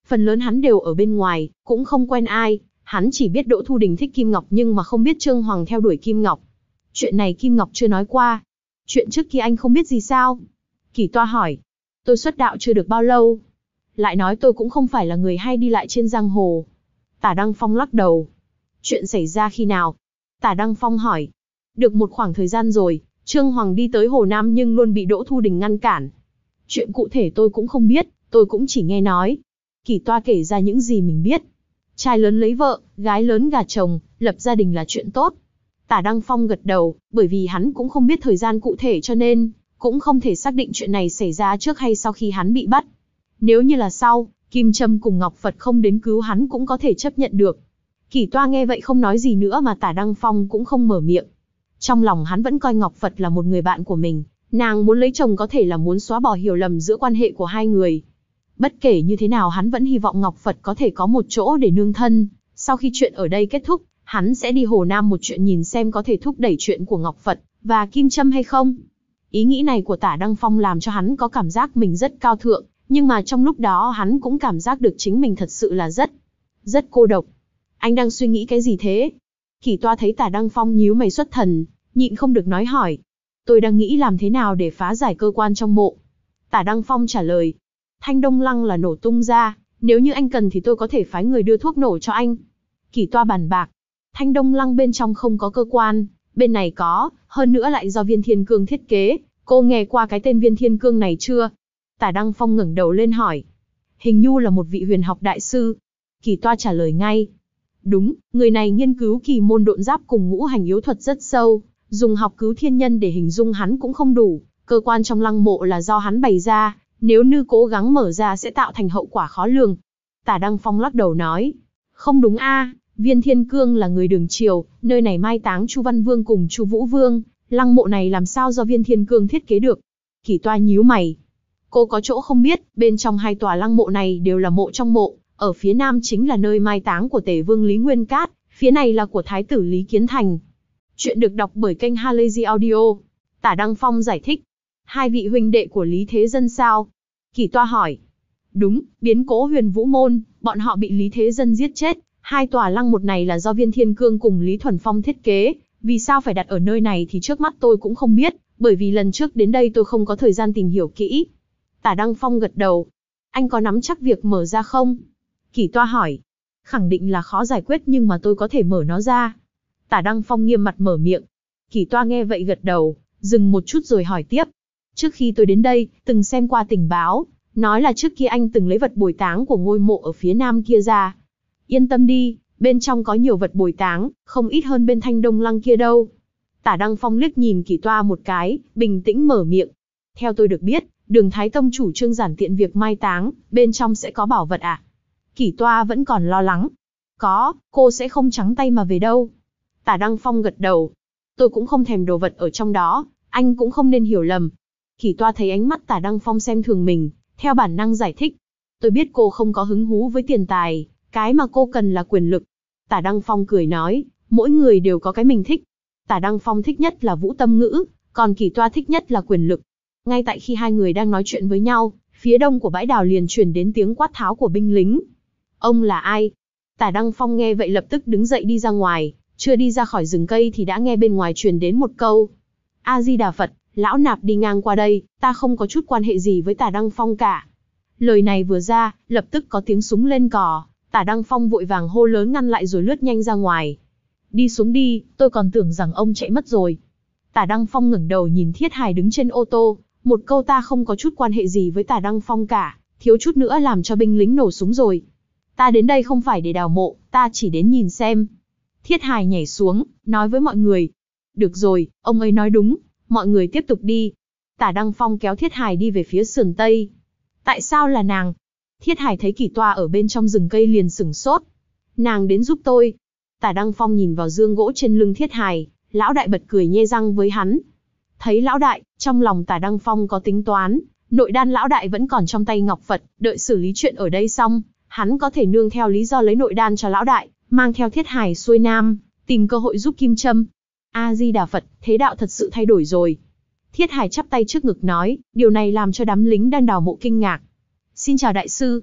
Phần lớn hắn đều ở bên ngoài, cũng không quen ai, hắn chỉ biết Đỗ Thu Đình thích Kim Ngọc nhưng mà không biết Trương Hoàng theo đuổi Kim Ngọc. Chuyện này Kim Ngọc chưa nói qua. Chuyện trước kia anh không biết gì sao? Kỷ Toa hỏi. Tôi xuất đạo chưa được bao lâu. Lại nói tôi cũng không phải là người hay đi lại trên giang hồ. Tả Đăng Phong lắc đầu. Chuyện xảy ra khi nào? Tả Đăng Phong hỏi. Được một khoảng thời gian rồi, Trương Hoàng đi tới Hồ Nam nhưng luôn bị Đỗ Thu Đình ngăn cản. Chuyện cụ thể tôi cũng không biết, tôi cũng chỉ nghe nói. Kỷ Toa kể ra những gì mình biết. Trai lớn lấy vợ, gái lớn gả chồng, lập gia đình là chuyện tốt. Tả Đăng Phong gật đầu, bởi vì hắn cũng không biết thời gian cụ thể cho nên, cũng không thể xác định chuyện này xảy ra trước hay sau khi hắn bị bắt. Nếu như là sau, Kim Trâm cùng Ngọc Phật không đến cứu hắn cũng có thể chấp nhận được. Kỷ Toa nghe vậy không nói gì nữa mà Tả Đăng Phong cũng không mở miệng. Trong lòng hắn vẫn coi Ngọc Phật là một người bạn của mình, nàng muốn lấy chồng có thể là muốn xóa bỏ hiểu lầm giữa quan hệ của hai người. Bất kể như thế nào hắn vẫn hy vọng Ngọc Phật có thể có một chỗ để nương thân, sau khi chuyện ở đây kết thúc, hắn sẽ đi Hồ Nam một chuyện nhìn xem có thể thúc đẩy chuyện của Ngọc Phật và Kim Trâm hay không. Ý nghĩ này của Tả Đăng Phong làm cho hắn có cảm giác mình rất cao thượng, nhưng mà trong lúc đó hắn cũng cảm giác được chính mình thật sự là rất, rất cô độc. Anh đang suy nghĩ cái gì thế? Kỷ Toa thấy Tả Đăng Phong nhíu mày xuất thần, nhịn không được nói hỏi. Tôi đang nghĩ làm thế nào để phá giải cơ quan trong mộ. Tả Đăng Phong trả lời. Thanh Đông Lăng là nổ tung ra, nếu như anh cần thì tôi có thể phái người đưa thuốc nổ cho anh. Kỷ Toa bàn bạc. Thanh Đông Lăng bên trong không có cơ quan, bên này có, hơn nữa lại do Viên Thiên Cương thiết kế. Cô nghe qua cái tên Viên Thiên Cương này chưa? Tả Đăng Phong ngẩng đầu lên hỏi. Hình như là một vị huyền học đại sư. Kỷ Toa trả lời ngay. Đúng, người này nghiên cứu kỳ môn độn giáp cùng ngũ hành yếu thuật rất sâu, dùng học cứu thiên nhân để hình dung hắn cũng không đủ, cơ quan trong lăng mộ là do hắn bày ra, nếu như cố gắng mở ra sẽ tạo thành hậu quả khó lường. Tả Đăng Phong lắc đầu nói, không đúng a, Viên Thiên Cương là người Đường Triều, nơi này mai táng Chu Văn Vương cùng Chu Vũ Vương, lăng mộ này làm sao do Viên Thiên Cương thiết kế được? Kỷ Toa nhíu mày. Cô có chỗ không biết, bên trong hai tòa lăng mộ này đều là mộ trong mộ, ở phía nam chính là nơi mai táng của Tề Vương Lý Nguyên Cát, phía này là của Thái tử Lý Kiến Thành. Chuyện được đọc bởi kênh Halazy Audio. Tả Đăng Phong giải thích. Hai vị huynh đệ của Lý Thế Dân sao? Kỷ Toa hỏi. Đúng, biến cố Huyền Vũ Môn, bọn họ bị Lý Thế Dân giết chết. Hai tòa lăng một này là do Viên Thiên Cương cùng Lý Thuần Phong thiết kế. Vì sao phải đặt ở nơi này thì trước mắt tôi cũng không biết, bởi vì lần trước đến đây tôi không có thời gian tìm hiểu kỹ. Tả Đăng Phong gật đầu. Anh có nắm chắc việc mở ra không? Kỷ Toa hỏi. Khẳng định là khó giải quyết nhưng mà tôi có thể mở nó ra. Tả Đăng Phong nghiêm mặt mở miệng. Kỷ Toa nghe vậy gật đầu, dừng một chút rồi hỏi tiếp. Trước khi tôi đến đây, từng xem qua tình báo, nói là trước kia anh từng lấy vật bồi táng của ngôi mộ ở phía nam kia ra. Yên tâm đi, bên trong có nhiều vật bồi táng, không ít hơn bên Thanh Đông Lăng kia đâu. Tả Đăng Phong liếc nhìn Kỷ Toa một cái, bình tĩnh mở miệng. Theo tôi được biết, Đường Thái Tông chủ trương giản tiện việc mai táng, bên trong sẽ có bảo vật à? Kỷ Toa vẫn còn lo lắng. Có, cô sẽ không trắng tay mà về đâu. Tả Đăng Phong gật đầu. Tôi cũng không thèm đồ vật ở trong đó, anh cũng không nên hiểu lầm. Kỷ Toa thấy ánh mắt Tả Đăng Phong xem thường mình, theo bản năng giải thích. Tôi biết cô không có hứng thú với tiền tài, cái mà cô cần là quyền lực. Tả Đăng Phong cười nói, mỗi người đều có cái mình thích. Tả Đăng Phong thích nhất là vũ tâm ngữ, còn Kỷ Toa thích nhất là quyền lực. Ngay tại khi hai người đang nói chuyện với nhau, phía đông của bãi đào liền truyền đến tiếng quát tháo của binh lính. Ông là ai? Tả Đăng Phong nghe vậy lập tức đứng dậy đi ra ngoài, chưa đi ra khỏi rừng cây thì đã nghe bên ngoài truyền đến một câu. A-di-đà Phật, lão nạp đi ngang qua đây, ta không có chút quan hệ gì với Tả Đăng Phong cả. Lời này vừa ra, lập tức có tiếng súng lên cò, Tả Đăng Phong vội vàng hô lớn ngăn lại rồi lướt nhanh ra ngoài. Đi xuống đi, tôi còn tưởng rằng ông chạy mất rồi. Tả Đăng Phong ngẩng đầu nhìn Thiết Hải đứng trên ô tô, một câu ta không có chút quan hệ gì với Tả Đăng Phong cả, thiếu chút nữa làm cho binh lính nổ súng rồi. Ta đến đây không phải để đào mộ, ta chỉ đến nhìn xem. Thiết Hải nhảy xuống, nói với mọi người. Được rồi, ông ấy nói đúng, mọi người tiếp tục đi. Tả Đăng Phong kéo Thiết Hải đi về phía sườn Tây. Tại sao là nàng? Thiết Hải thấy Kỷ Toa ở bên trong rừng cây liền sửng sốt. Nàng đến giúp tôi. Tả Đăng Phong nhìn vào dương gỗ trên lưng Thiết Hải, lão đại bật cười nhe răng với hắn. Thấy lão đại, trong lòng Tả Đăng Phong có tính toán, nội đan lão đại vẫn còn trong tay Ngọc Phật, đợi xử lý chuyện ở đây xong, hắn có thể nương theo lý do lấy nội đan cho lão đại, mang theo Thiết Hải xuôi nam, tìm cơ hội giúp Kim Trâm. A-di-đà Phật, thế đạo thật sự thay đổi rồi. Thiết Hải chắp tay trước ngực nói, điều này làm cho đám lính đang đào mộ kinh ngạc. Xin chào đại sư.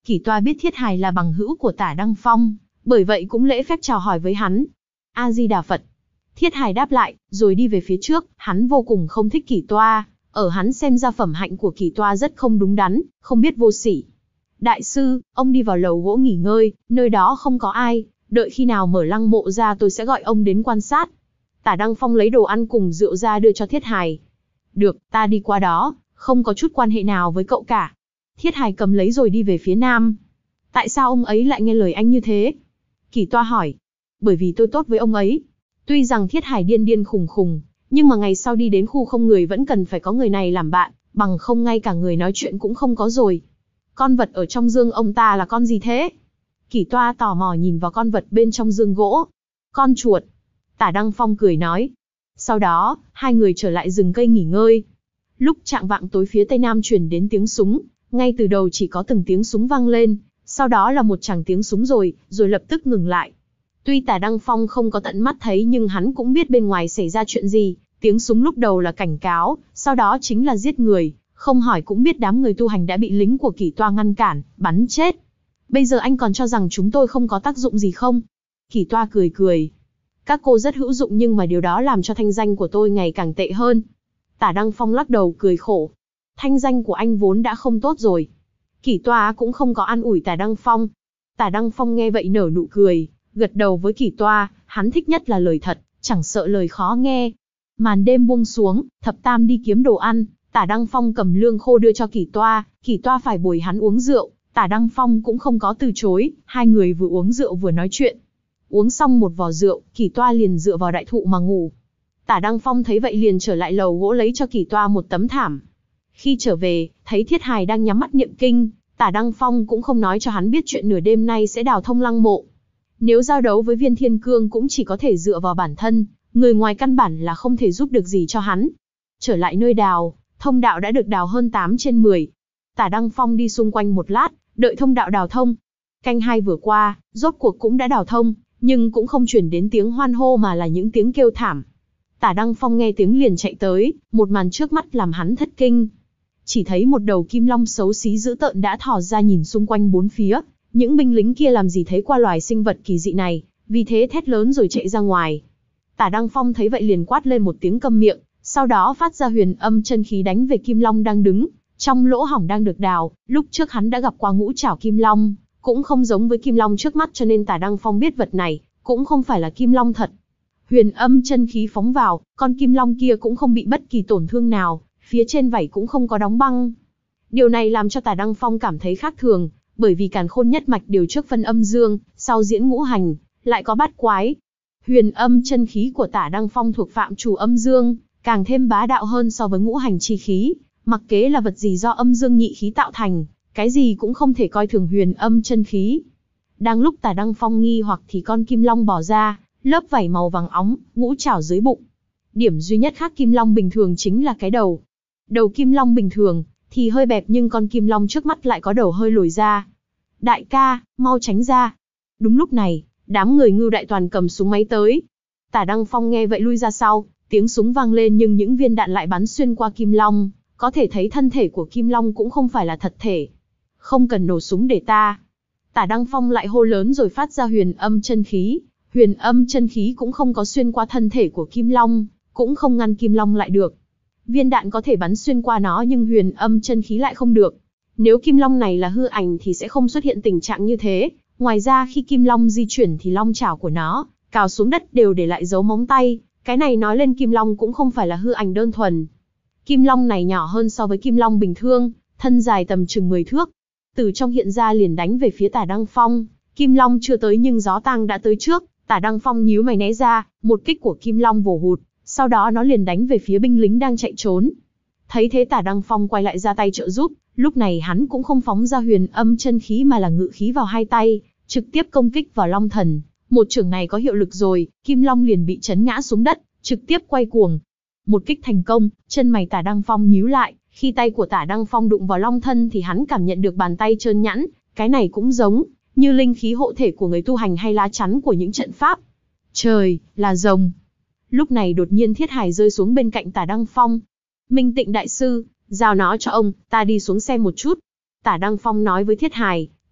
Kỷ Toa biết Thiết Hài là bằng hữu của Tả Đăng Phong, bởi vậy cũng lễ phép chào hỏi với hắn. A Di Đà Phật. Thiết Hài đáp lại, rồi đi về phía trước. Hắn vô cùng không thích Kỷ Toa, ở hắn xem ra phẩm hạnh của Kỷ Toa rất không đúng đắn, không biết vô sỉ. Đại sư, ông đi vào lầu gỗ nghỉ ngơi, nơi đó không có ai, đợi khi nào mở lăng mộ ra tôi sẽ gọi ông đến quan sát. Tả Đăng Phong lấy đồ ăn cùng rượu ra đưa cho Thiết Hài. Được, ta đi qua đó, không có chút quan hệ nào với cậu cả. Thiết Hài cầm lấy rồi đi về phía nam. Tại sao ông ấy lại nghe lời anh như thế? Kỷ Toa hỏi. Bởi vì tôi tốt với ông ấy. Tuy rằng Thiết Hài điên điên khùng khùng, nhưng mà ngày sau đi đến khu không người vẫn cần phải có người này làm bạn, bằng không ngay cả người nói chuyện cũng không có rồi. Con vật ở trong dương ông ta là con gì thế? Kỷ Toa tò mò nhìn vào con vật bên trong dương gỗ. Con chuột. Tả Đăng Phong cười nói. Sau đó, hai người trở lại rừng cây nghỉ ngơi. Lúc chạng vạng tối phía tây nam truyền đến tiếng súng, ngay từ đầu chỉ có từng tiếng súng vang lên, sau đó là một tràng tiếng súng rồi, rồi lập tức ngừng lại. Tuy Tả Đăng Phong không có tận mắt thấy nhưng hắn cũng biết bên ngoài xảy ra chuyện gì, tiếng súng lúc đầu là cảnh cáo, sau đó chính là giết người, không hỏi cũng biết đám người tu hành đã bị lính của Kỷ Toa ngăn cản, bắn chết. Bây giờ anh còn cho rằng chúng tôi không có tác dụng gì không? Kỷ Toa cười cười. Các cô rất hữu dụng nhưng mà điều đó làm cho thanh danh của tôi ngày càng tệ hơn. Tả Đăng Phong lắc đầu cười khổ. Thanh danh của anh vốn đã không tốt rồi. Kỷ Toa cũng không có an ủi Tả Đăng Phong. Tả Đăng Phong nghe vậy nở nụ cười, gật đầu với Kỷ Toa, hắn thích nhất là lời thật, chẳng sợ lời khó nghe. Màn đêm buông xuống, Thập Tam đi kiếm đồ ăn, Tả Đăng Phong cầm lương khô đưa cho Kỷ Toa, Kỷ Toa phải bồi hắn uống rượu, Tả Đăng Phong cũng không có từ chối, hai người vừa uống rượu vừa nói chuyện. Uống xong một vò rượu, Kỷ Toa liền dựa vào đại thụ mà ngủ. Tả Đăng Phong thấy vậy liền trở lại lầu gỗ lấy cho Kỷ Toa một tấm thảm. Khi trở về, thấy Thiết Hài đang nhắm mắt niệm kinh, Tả Đăng Phong cũng không nói cho hắn biết chuyện nửa đêm nay sẽ đào thông lăng mộ. Nếu giao đấu với Viên Thiên Cương cũng chỉ có thể dựa vào bản thân, người ngoài căn bản là không thể giúp được gì cho hắn. Trở lại nơi đào, thông đạo đã được đào hơn tám trên mười. Tả Đăng Phong đi xung quanh một lát, đợi thông đạo đào thông. Canh hai vừa qua, rốt cuộc cũng đã đào thông, nhưng cũng không chuyển đến tiếng hoan hô mà là những tiếng kêu thảm. Tả Đăng Phong nghe tiếng liền chạy tới, một màn trước mắt làm hắn thất kinh. Chỉ thấy một đầu kim long xấu xí dữ tợn đã thò ra nhìn xung quanh bốn phía, những binh lính kia làm gì thấy qua loài sinh vật kỳ dị này, vì thế thét lớn rồi chạy ra ngoài. Tả Đăng Phong thấy vậy liền quát lên một tiếng câm miệng, sau đó phát ra huyền âm chân khí đánh về kim long đang đứng trong lỗ hổng đang được đào. Lúc trước hắn đã gặp qua ngũ trảo kim long, cũng không giống với kim long trước mắt cho nên Tả Đăng Phong biết vật này cũng không phải là kim long thật. Huyền âm chân khí phóng vào, con kim long kia cũng không bị bất kỳ tổn thương nào, phía trên vảy cũng không có đóng băng. Điều này làm cho Tả Đăng Phong cảm thấy khác thường, bởi vì Càn Khôn nhất mạch điều trước phân âm dương, sau diễn ngũ hành, lại có bát quái. Huyền âm chân khí của Tả Đăng Phong thuộc phạm chủ âm dương, càng thêm bá đạo hơn so với ngũ hành chi khí, mặc kệ là vật gì do âm dương nhị khí tạo thành, cái gì cũng không thể coi thường huyền âm chân khí. Đang lúc Tả Đăng Phong nghi hoặc thì con kim long bò ra, lớp vảy màu vàng óng, ngũ trảo dưới bụng. Điểm duy nhất khác kim long bình thường chính là cái đầu. Đầu kim long bình thường thì hơi bẹp nhưng con kim long trước mắt lại có đầu hơi lồi ra. Đại ca, mau tránh ra. Đúng lúc này, đám người Ngưu Đại Toàn cầm súng máy tới. Tả Đăng Phong nghe vậy lui ra sau, tiếng súng vang lên nhưng những viên đạn lại bắn xuyên qua kim long, có thể thấy thân thể của kim long cũng không phải là thật thể. Không cần nổ súng để ta. Tả Đăng Phong lại hô lớn rồi phát ra huyền âm chân khí. Huyền âm chân khí cũng không có xuyên qua thân thể của kim long, cũng không ngăn kim long lại được. Viên đạn có thể bắn xuyên qua nó nhưng huyền âm chân khí lại không được. Nếu kim long này là hư ảnh thì sẽ không xuất hiện tình trạng như thế. Ngoài ra khi kim long di chuyển thì long chảo của nó cào xuống đất đều để lại dấu móng tay. Cái này nói lên kim long cũng không phải là hư ảnh đơn thuần. Kim long này nhỏ hơn so với kim long bình thường, thân dài tầm chừng mười thước. Từ trong hiện ra liền đánh về phía Tả Đăng Phong. Kim long chưa tới nhưng gió tang đã tới trước. Tả Đăng Phong nhíu mày né ra, một kích của kim long vồ hụt. Sau đó nó liền đánh về phía binh lính đang chạy trốn. Thấy thế Tả Đăng Phong quay lại ra tay trợ giúp. Lúc này hắn cũng không phóng ra huyền âm chân khí mà là ngự khí vào hai tay, trực tiếp công kích vào long thần. Một chưởng này có hiệu lực rồi, kim long liền bị chấn ngã xuống đất, trực tiếp quay cuồng. Một kích thành công, chân mày Tả Đăng Phong nhíu lại, khi tay của Tả Đăng Phong đụng vào long thân thì hắn cảm nhận được bàn tay trơn nhẵn, cái này cũng giống như linh khí hộ thể của người tu hành hay lá chắn của những trận pháp. Trời, là rồng. Lúc này đột nhiên Thiết Hài rơi xuống bên cạnh Tả Đăng Phong. Minh Tịnh đại sư, giao nó cho ông, ta đi xuống xem một chút. Tả Đăng Phong nói với Thiết Hài,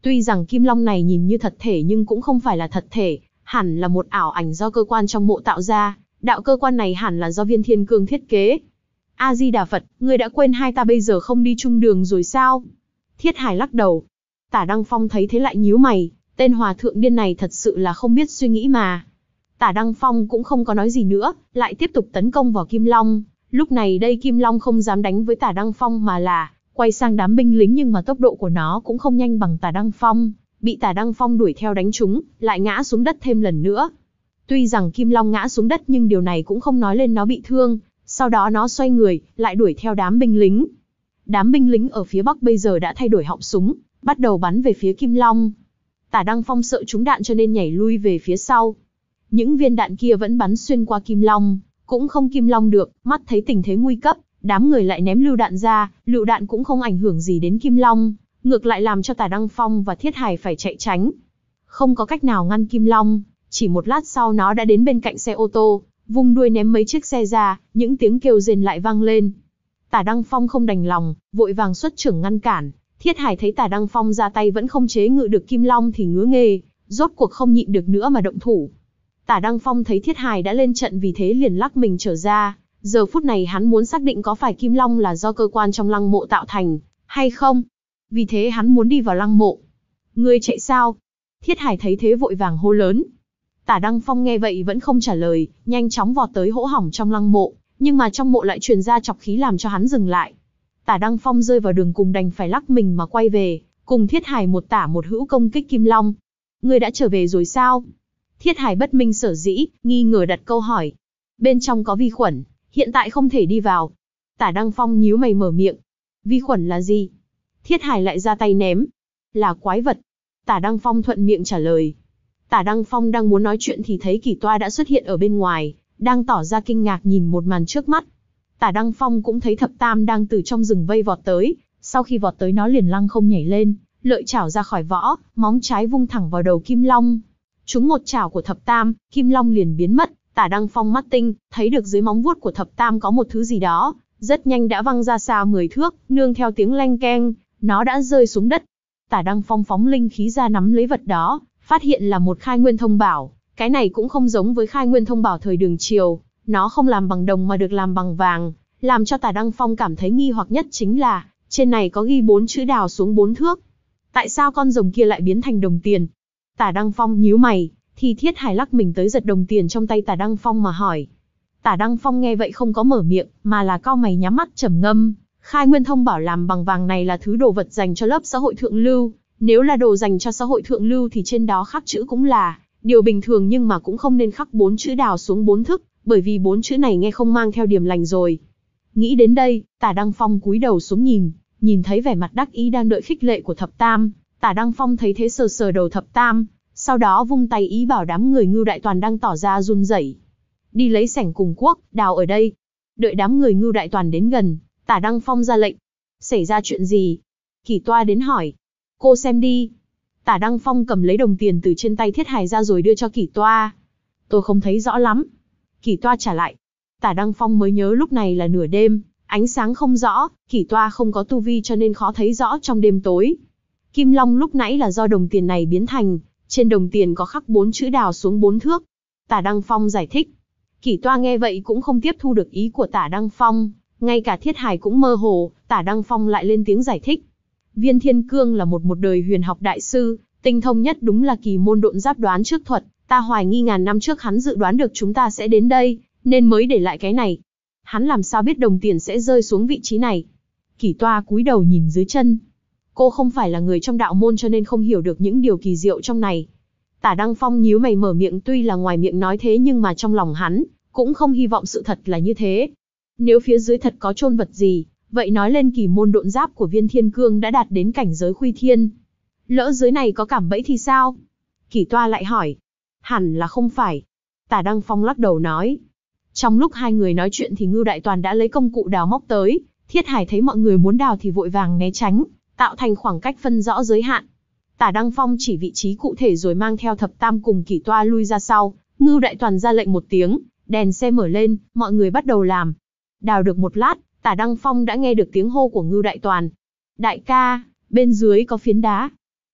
Tuy rằng kim long này nhìn như thật thể nhưng cũng không phải là thật thể, hẳn là một ảo ảnh do cơ quan trong mộ tạo ra, đạo cơ quan này hẳn là do Viên Thiên Cương thiết kế. A-di-đà Phật, ngươi đã quên hai ta bây giờ không đi chung đường rồi sao? Thiết Hải lắc đầu. Tả Đăng Phong thấy thế lại nhíu mày, tên hòa thượng điên này thật sự là không biết suy nghĩ mà. Tả Đăng Phong cũng không có nói gì nữa, lại tiếp tục tấn công vào Kim Long. Lúc này đây Kim Long không dám đánh với Tả Đăng Phong mà là quay sang đám binh lính, nhưng mà tốc độ của nó cũng không nhanh bằng Tả Đăng Phong, bị Tả Đăng Phong đuổi theo đánh trúng, lại ngã xuống đất thêm lần nữa. Tuy rằng Kim Long ngã xuống đất nhưng điều này cũng không nói lên nó bị thương, sau đó nó xoay người, lại đuổi theo đám binh lính. Đám binh lính ở phía bắc bây giờ đã thay đổi họng súng, bắt đầu bắn về phía Kim Long. Tả Đăng Phong sợ trúng đạn cho nên nhảy lui về phía sau. Những viên đạn kia vẫn bắn xuyên qua Kim Long, cũng không Kim Long được, mắt thấy tình thế nguy cấp, đám người lại ném lựu đạn ra, lựu đạn cũng không ảnh hưởng gì đến Kim Long, ngược lại làm cho Tả Đăng Phong và Thiết Hải phải chạy tránh. Không có cách nào ngăn Kim Long, chỉ một lát sau nó đã đến bên cạnh xe ô tô, vung đuôi ném mấy chiếc xe ra, những tiếng kêu rền lại vang lên. Tả Đăng Phong không đành lòng, vội vàng xuất chưởng ngăn cản. Thiết Hải thấy Tả Đăng Phong ra tay vẫn không chế ngự được Kim Long thì ngứa nghề, rốt cuộc không nhịn được nữa mà động thủ. Tả Đăng Phong thấy Thiết Hải đã lên trận vì thế liền lắc mình trở ra. Giờ phút này hắn muốn xác định có phải Kim Long là do cơ quan trong lăng mộ tạo thành, hay không. Vì thế hắn muốn đi vào lăng mộ. Ngươi chạy sao? Thiết Hải thấy thế vội vàng hô lớn. Tả Đăng Phong nghe vậy vẫn không trả lời, nhanh chóng vọt tới hỗ hỏng trong lăng mộ, nhưng mà trong mộ lại truyền ra chọc khí làm cho hắn dừng lại. Tả Đăng Phong rơi vào đường cùng đành phải lắc mình mà quay về, cùng Thiết Hải một tả một hữu công kích Kim Long. Ngươi đã trở về rồi sao? Thiết Hải bất minh sở dĩ, nghi ngờ đặt câu hỏi. Bên trong có vi khuẩn, hiện tại không thể đi vào. Tả Đăng Phong nhíu mày mở miệng. Vi khuẩn là gì? Thiết Hải lại ra tay ném. Là quái vật. Tả Đăng Phong thuận miệng trả lời. Tả Đăng Phong đang muốn nói chuyện thì thấy Kỷ Toa đã xuất hiện ở bên ngoài, đang tỏ ra kinh ngạc nhìn một màn trước mắt. Tả Đăng Phong cũng thấy Thập Tam đang từ trong rừng vây vọt tới, sau khi vọt tới nó liền lăng không nhảy lên, lợi chảo ra khỏi võ, móng trái vung thẳng vào đầu Kim Long. Trúng một chảo của Thập Tam, Kim Long liền biến mất. Tả Đăng Phong mắt tinh, thấy được dưới móng vuốt của Thập Tam có một thứ gì đó, rất nhanh đã văng ra xa mười thước, nương theo tiếng leng keng, nó đã rơi xuống đất. Tả Đăng Phong phóng linh khí ra nắm lấy vật đó, phát hiện là một khai nguyên thông bảo. Cái này cũng không giống với khai nguyên thông bảo thời Đường Triều, nó không làm bằng đồng mà được làm bằng vàng, làm cho Tả Đăng Phong cảm thấy nghi hoặc nhất chính là, trên này có ghi bốn chữ đào xuống bốn thước. Tại sao con rồng kia lại biến thành đồng tiền? Tả Đăng Phong nhíu mày, thì Thiết Hải lắc mình tới giật đồng tiền trong tay Tả Đăng Phong mà hỏi. Tả Đăng Phong nghe vậy không có mở miệng, mà là cau mày nhắm mắt trầm ngâm. Khai nguyên thông bảo làm bằng vàng này là thứ đồ vật dành cho lớp xã hội thượng lưu. Nếu là đồ dành cho xã hội thượng lưu thì trên đó khắc chữ cũng là điều bình thường, nhưng mà cũng không nên khắc bốn chữ đào xuống bốn thước, bởi vì bốn chữ này nghe không mang theo điểm lành rồi. Nghĩ đến đây, Tả Đăng Phong cúi đầu xuống nhìn, nhìn thấy vẻ mặt đắc ý đang đợi khích lệ của Thập Tam. Tả Đăng Phong thấy thế sờ sờ đầu Thập Tam, sau đó vung tay ý bảo đám người Ngưu Đại Toàn đang tỏ ra run rẩy. Đi lấy sẻng cùng cuốc, đào ở đây. Đợi đám người Ngưu Đại Toàn đến gần, Tả Đăng Phong ra lệnh. Xảy ra chuyện gì? Kỷ Toa đến hỏi. Cô xem đi. Tả Đăng Phong cầm lấy đồng tiền từ trên tay Thiết Hải ra rồi đưa cho Kỷ Toa. Tôi không thấy rõ lắm. Kỷ Toa trả lại. Tả Đăng Phong mới nhớ lúc này là nửa đêm, ánh sáng không rõ, Kỷ Toa không có tu vi cho nên khó thấy rõ trong đêm tối. Kim Long lúc nãy là do đồng tiền này biến thành, trên đồng tiền có khắc bốn chữ đào xuống bốn thước. Tả Đăng Phong giải thích. Kỷ Toa nghe vậy cũng không tiếp thu được ý của Tả Đăng Phong, ngay cả Thiết Hải cũng mơ hồ. Tả Đăng Phong lại lên tiếng giải thích. Viên Thiên Cương là một một đời huyền học đại sư, tinh thông nhất đúng là kỳ môn độn giáp đoán trước thuật. Ta hoài nghi ngàn năm trước hắn dự đoán được chúng ta sẽ đến đây, nên mới để lại cái này. Hắn làm sao biết đồng tiền sẽ rơi xuống vị trí này? Kỷ Toa cúi đầu nhìn dưới chân. Cô không phải là người trong đạo môn cho nên không hiểu được những điều kỳ diệu trong này. Tả Đăng Phong nhíu mày mở miệng, tuy là ngoài miệng nói thế nhưng mà trong lòng hắn cũng không hy vọng sự thật là như thế. Nếu phía dưới thật có chôn vật gì, vậy nói lên kỳ môn độn giáp của Viên Thiên Cương đã đạt đến cảnh giới khuy thiên. Lỡ dưới này có cảm bẫy thì sao? Kỷ Toa lại hỏi. Hẳn là không phải. Tả Đăng Phong lắc đầu nói. Trong lúc hai người nói chuyện thì Ngưu Đại Toàn đã lấy công cụ đào móc tới. Thiết Hải thấy mọi người muốn đào thì vội vàng né tránh, tạo thành khoảng cách phân rõ giới hạn. Tả Đăng Phong chỉ vị trí cụ thể rồi mang theo Thập Tam cùng Kỷ Toa lui ra sau. Ngưu Đại Toàn ra lệnh một tiếng, đèn xe mở lên, mọi người bắt đầu làm. Đào được một lát, Tả Đăng Phong đã nghe được tiếng hô của Ngưu Đại Toàn. Đại ca, bên dưới có phiến đá.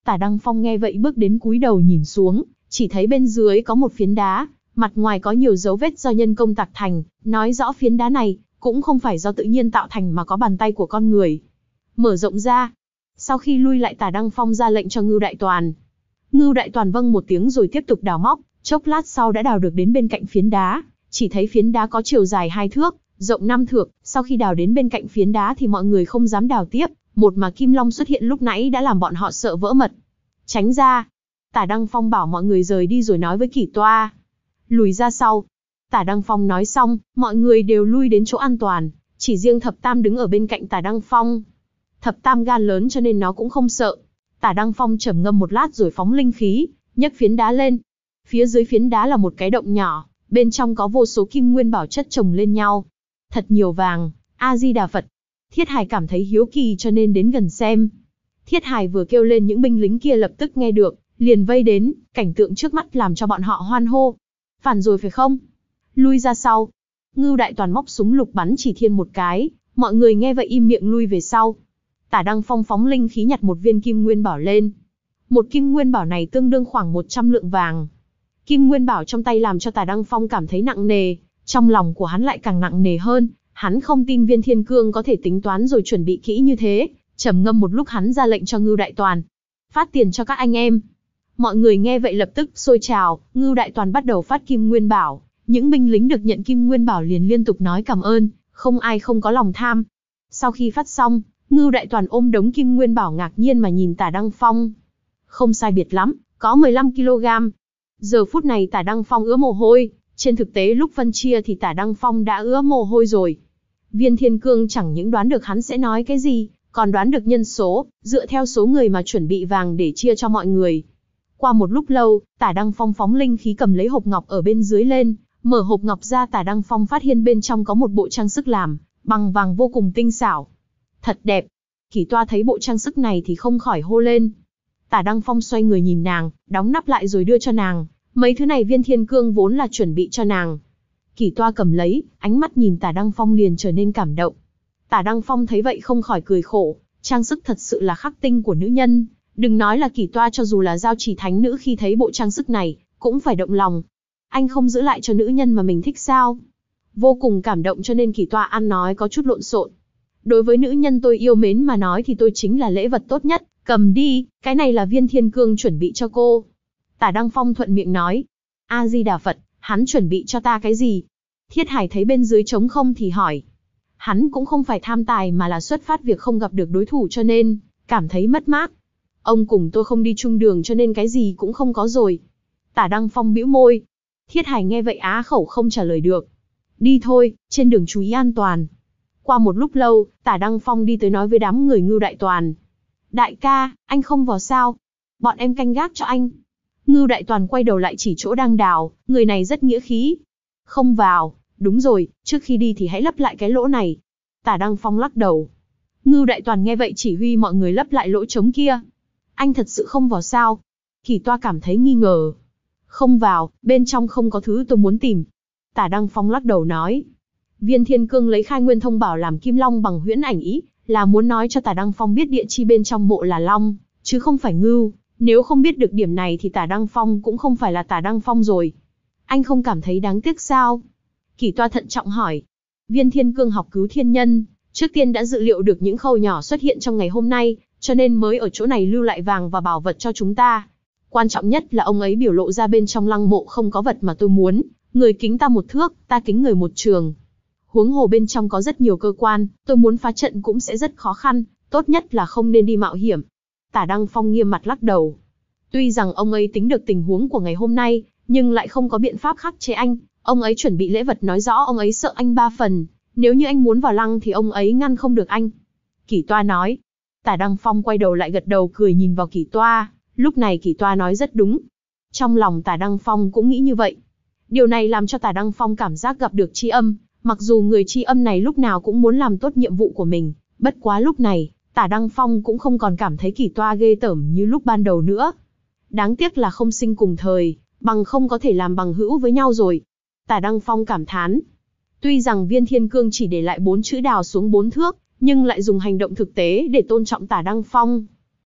Tả Đăng Phong nghe vậy bước đến cúi đầu nhìn xuống, chỉ thấy bên dưới có một phiến đá, mặt ngoài có nhiều dấu vết do nhân công tạc thành, nói rõ phiến đá này cũng không phải do tự nhiên tạo thành mà có bàn tay của con người. Mở rộng ra. Sau khi lui lại, Tả Đăng Phong ra lệnh cho Ngưu Đại Toàn. Ngưu Đại Toàn vâng một tiếng rồi tiếp tục đào móc, chốc lát sau đã đào được đến bên cạnh phiến đá, chỉ thấy phiến đá có chiều dài hai thước, rộng năm thước. Sau khi đào đến bên cạnh phiến đá thì mọi người không dám đào tiếp, một mà Kim Long xuất hiện lúc nãy đã làm bọn họ sợ vỡ mật. Tránh ra. Tả Đăng Phong bảo mọi người rời đi rồi nói với Kỷ Toa. Lùi ra sau. Tả Đăng Phong nói xong, mọi người đều lui đến chỗ an toàn, chỉ riêng Thập Tam đứng ở bên cạnh Tả Đăng Phong. Thập Tam gan lớn cho nên nó cũng không sợ. Tả Đăng Phong trầm ngâm một lát rồi phóng linh khí, nhấc phiến đá lên. Phía dưới phiến đá là một cái động nhỏ, bên trong có vô số kim nguyên bảo chất chồng lên nhau. Thật nhiều vàng, A-di-đà Phật. Thiết Hải cảm thấy hiếu kỳ cho nên đến gần xem. Thiết Hải vừa kêu lên, những binh lính kia lập tức nghe được, liền vây đến, cảnh tượng trước mắt làm cho bọn họ hoan hô. Phản rồi phải không? Lui ra sau. Ngưu Đại Toàn móc súng lục bắn chỉ thiên một cái, mọi người nghe vậy im miệng lui về sau. Tả Đăng Phong phóng linh khí nhặt một viên kim nguyên bảo lên. Một kim nguyên bảo này tương đương khoảng một trăm lượng vàng. Kim nguyên bảo trong tay làm cho Tả Đăng Phong cảm thấy nặng nề, trong lòng của hắn lại càng nặng nề hơn. Hắn không tin Viên Thiên Cương có thể tính toán rồi chuẩn bị kỹ như thế. Trầm ngâm một lúc, hắn ra lệnh cho Ngưu Đại Toàn. Phát tiền cho các anh em. Mọi người nghe vậy lập tức sôi trào, Ngưu Đại Toàn bắt đầu phát kim nguyên bảo. Những binh lính được nhận kim nguyên bảo liền liên tục nói cảm ơn, không ai không có lòng tham. Sau khi phát xong, Ngưu Đại Toàn ôm đống kim nguyên bảo ngạc nhiên mà nhìn Tả Đăng Phong. Không sai biệt lắm, có mười lăm ki lô gam. Giờ phút này Tả Đăng Phong ứa mồ hôi, trên thực tế lúc phân chia thì Tả Đăng Phong đã ứa mồ hôi rồi. Viên Thiên Cương chẳng những đoán được hắn sẽ nói cái gì, còn đoán được nhân số, dựa theo số người mà chuẩn bị vàng để chia cho mọi người. Qua một lúc lâu, Tả Đăng Phong phóng linh khí cầm lấy hộp ngọc ở bên dưới lên, mở hộp ngọc ra. Tả Đăng Phong phát hiện bên trong có một bộ trang sức làm bằng vàng vô cùng tinh xảo. Thật đẹp. Kỷ Toa thấy bộ trang sức này thì không khỏi hô lên. Tả Đăng Phong xoay người nhìn nàng, đóng nắp lại rồi đưa cho nàng. Mấy thứ này Viên Thiên Cương vốn là chuẩn bị cho nàng. Kỷ Toa cầm lấy, ánh mắt nhìn Tả Đăng Phong liền trở nên cảm động. Tả Đăng Phong thấy vậy không khỏi cười khổ, trang sức thật sự là khắc tinh của nữ nhân. Đừng nói là Kỷ Toa, cho dù là Giao Chỉ thánh nữ khi thấy bộ trang sức này, cũng phải động lòng. Anh không giữ lại cho nữ nhân mà mình thích sao? Vô cùng cảm động cho nên Kỷ Toa ăn nói có chút lộn xộn. Đối với nữ nhân tôi yêu mến mà nói thì tôi chính là lễ vật tốt nhất, cầm đi, cái này là Viên Thiên Cương chuẩn bị cho cô. Tả Đăng Phong thuận miệng nói. A-di-đà Phật, hắn chuẩn bị cho ta cái gì? Thiết Hải thấy bên dưới trống không thì hỏi. Hắn cũng không phải tham tài mà là xuất phát việc không gặp được đối thủ cho nên cảm thấy mất mát. Ông cùng tôi không đi chung đường cho nên cái gì cũng không có rồi. Tả Đăng Phong bĩu môi. Thiết Hải nghe vậy á khẩu không trả lời được. Đi thôi, trên đường chú ý an toàn. Qua một lúc lâu, Tả Đăng Phong đi tới nói với đám người Ngưu Đại Toàn. Đại ca, anh không vào sao? Bọn em canh gác cho anh. Ngưu Đại Toàn quay đầu lại chỉ chỗ đang đào, người này rất nghĩa khí. Không vào, đúng rồi, trước khi đi thì hãy lấp lại cái lỗ này. Tả Đăng Phong lắc đầu. Ngưu Đại Toàn nghe vậy chỉ huy mọi người lấp lại lỗ trống kia. Anh thật sự không vào sao? Kỷ Toa cảm thấy nghi ngờ. Không vào, bên trong không có thứ tôi muốn tìm. Tả Đăng Phong lắc đầu nói. Viên Thiên Cương lấy khai nguyên thông bảo làm Kim Long bằng huyễn ảnh ý, là muốn nói cho Tả Đăng Phong biết địa chi bên trong mộ là long, chứ không phải ngưu. Nếu không biết được điểm này thì Tả Đăng Phong cũng không phải là Tả Đăng Phong rồi. Anh không cảm thấy đáng tiếc sao? Kỷ Toa thận trọng hỏi. Viên Thiên Cương học cứu thiên nhân, trước tiên đã dự liệu được những khâu nhỏ xuất hiện trong ngày hôm nay, cho nên mới ở chỗ này lưu lại vàng và bảo vật cho chúng ta. Quan trọng nhất là ông ấy biểu lộ ra bên trong lăng mộ không có vật mà tôi muốn, người kính ta một thước, ta kính người một trường. Huống hồ bên trong có rất nhiều cơ quan, tôi muốn phá trận cũng sẽ rất khó khăn, tốt nhất là không nên đi mạo hiểm. Tả Đăng Phong nghiêm mặt lắc đầu. Tuy rằng ông ấy tính được tình huống của ngày hôm nay, nhưng lại không có biện pháp khắc chế anh. Ông ấy chuẩn bị lễ vật nói rõ ông ấy sợ anh ba phần. Nếu như anh muốn vào lăng thì ông ấy ngăn không được anh. Kỷ Toa nói. Tả Đăng Phong quay đầu lại gật đầu cười nhìn vào Kỷ Toa. Lúc này Kỷ Toa nói rất đúng. Trong lòng Tả Đăng Phong cũng nghĩ như vậy. Điều này làm cho Tả Đăng Phong cảm giác gặp được tri âm. Mặc dù người tri âm này lúc nào cũng muốn làm tốt nhiệm vụ của mình. Bất quá lúc này, Tả Đăng Phong cũng không còn cảm thấy Kỷ Toa ghê tởm như lúc ban đầu nữa. Đáng tiếc là không sinh cùng thời, bằng không có thể làm bằng hữu với nhau rồi. Tả Đăng Phong cảm thán. Tuy rằng Viên Thiên Cương chỉ để lại bốn chữ đào xuống bốn thước, nhưng lại dùng hành động thực tế để tôn trọng Tả Đăng Phong.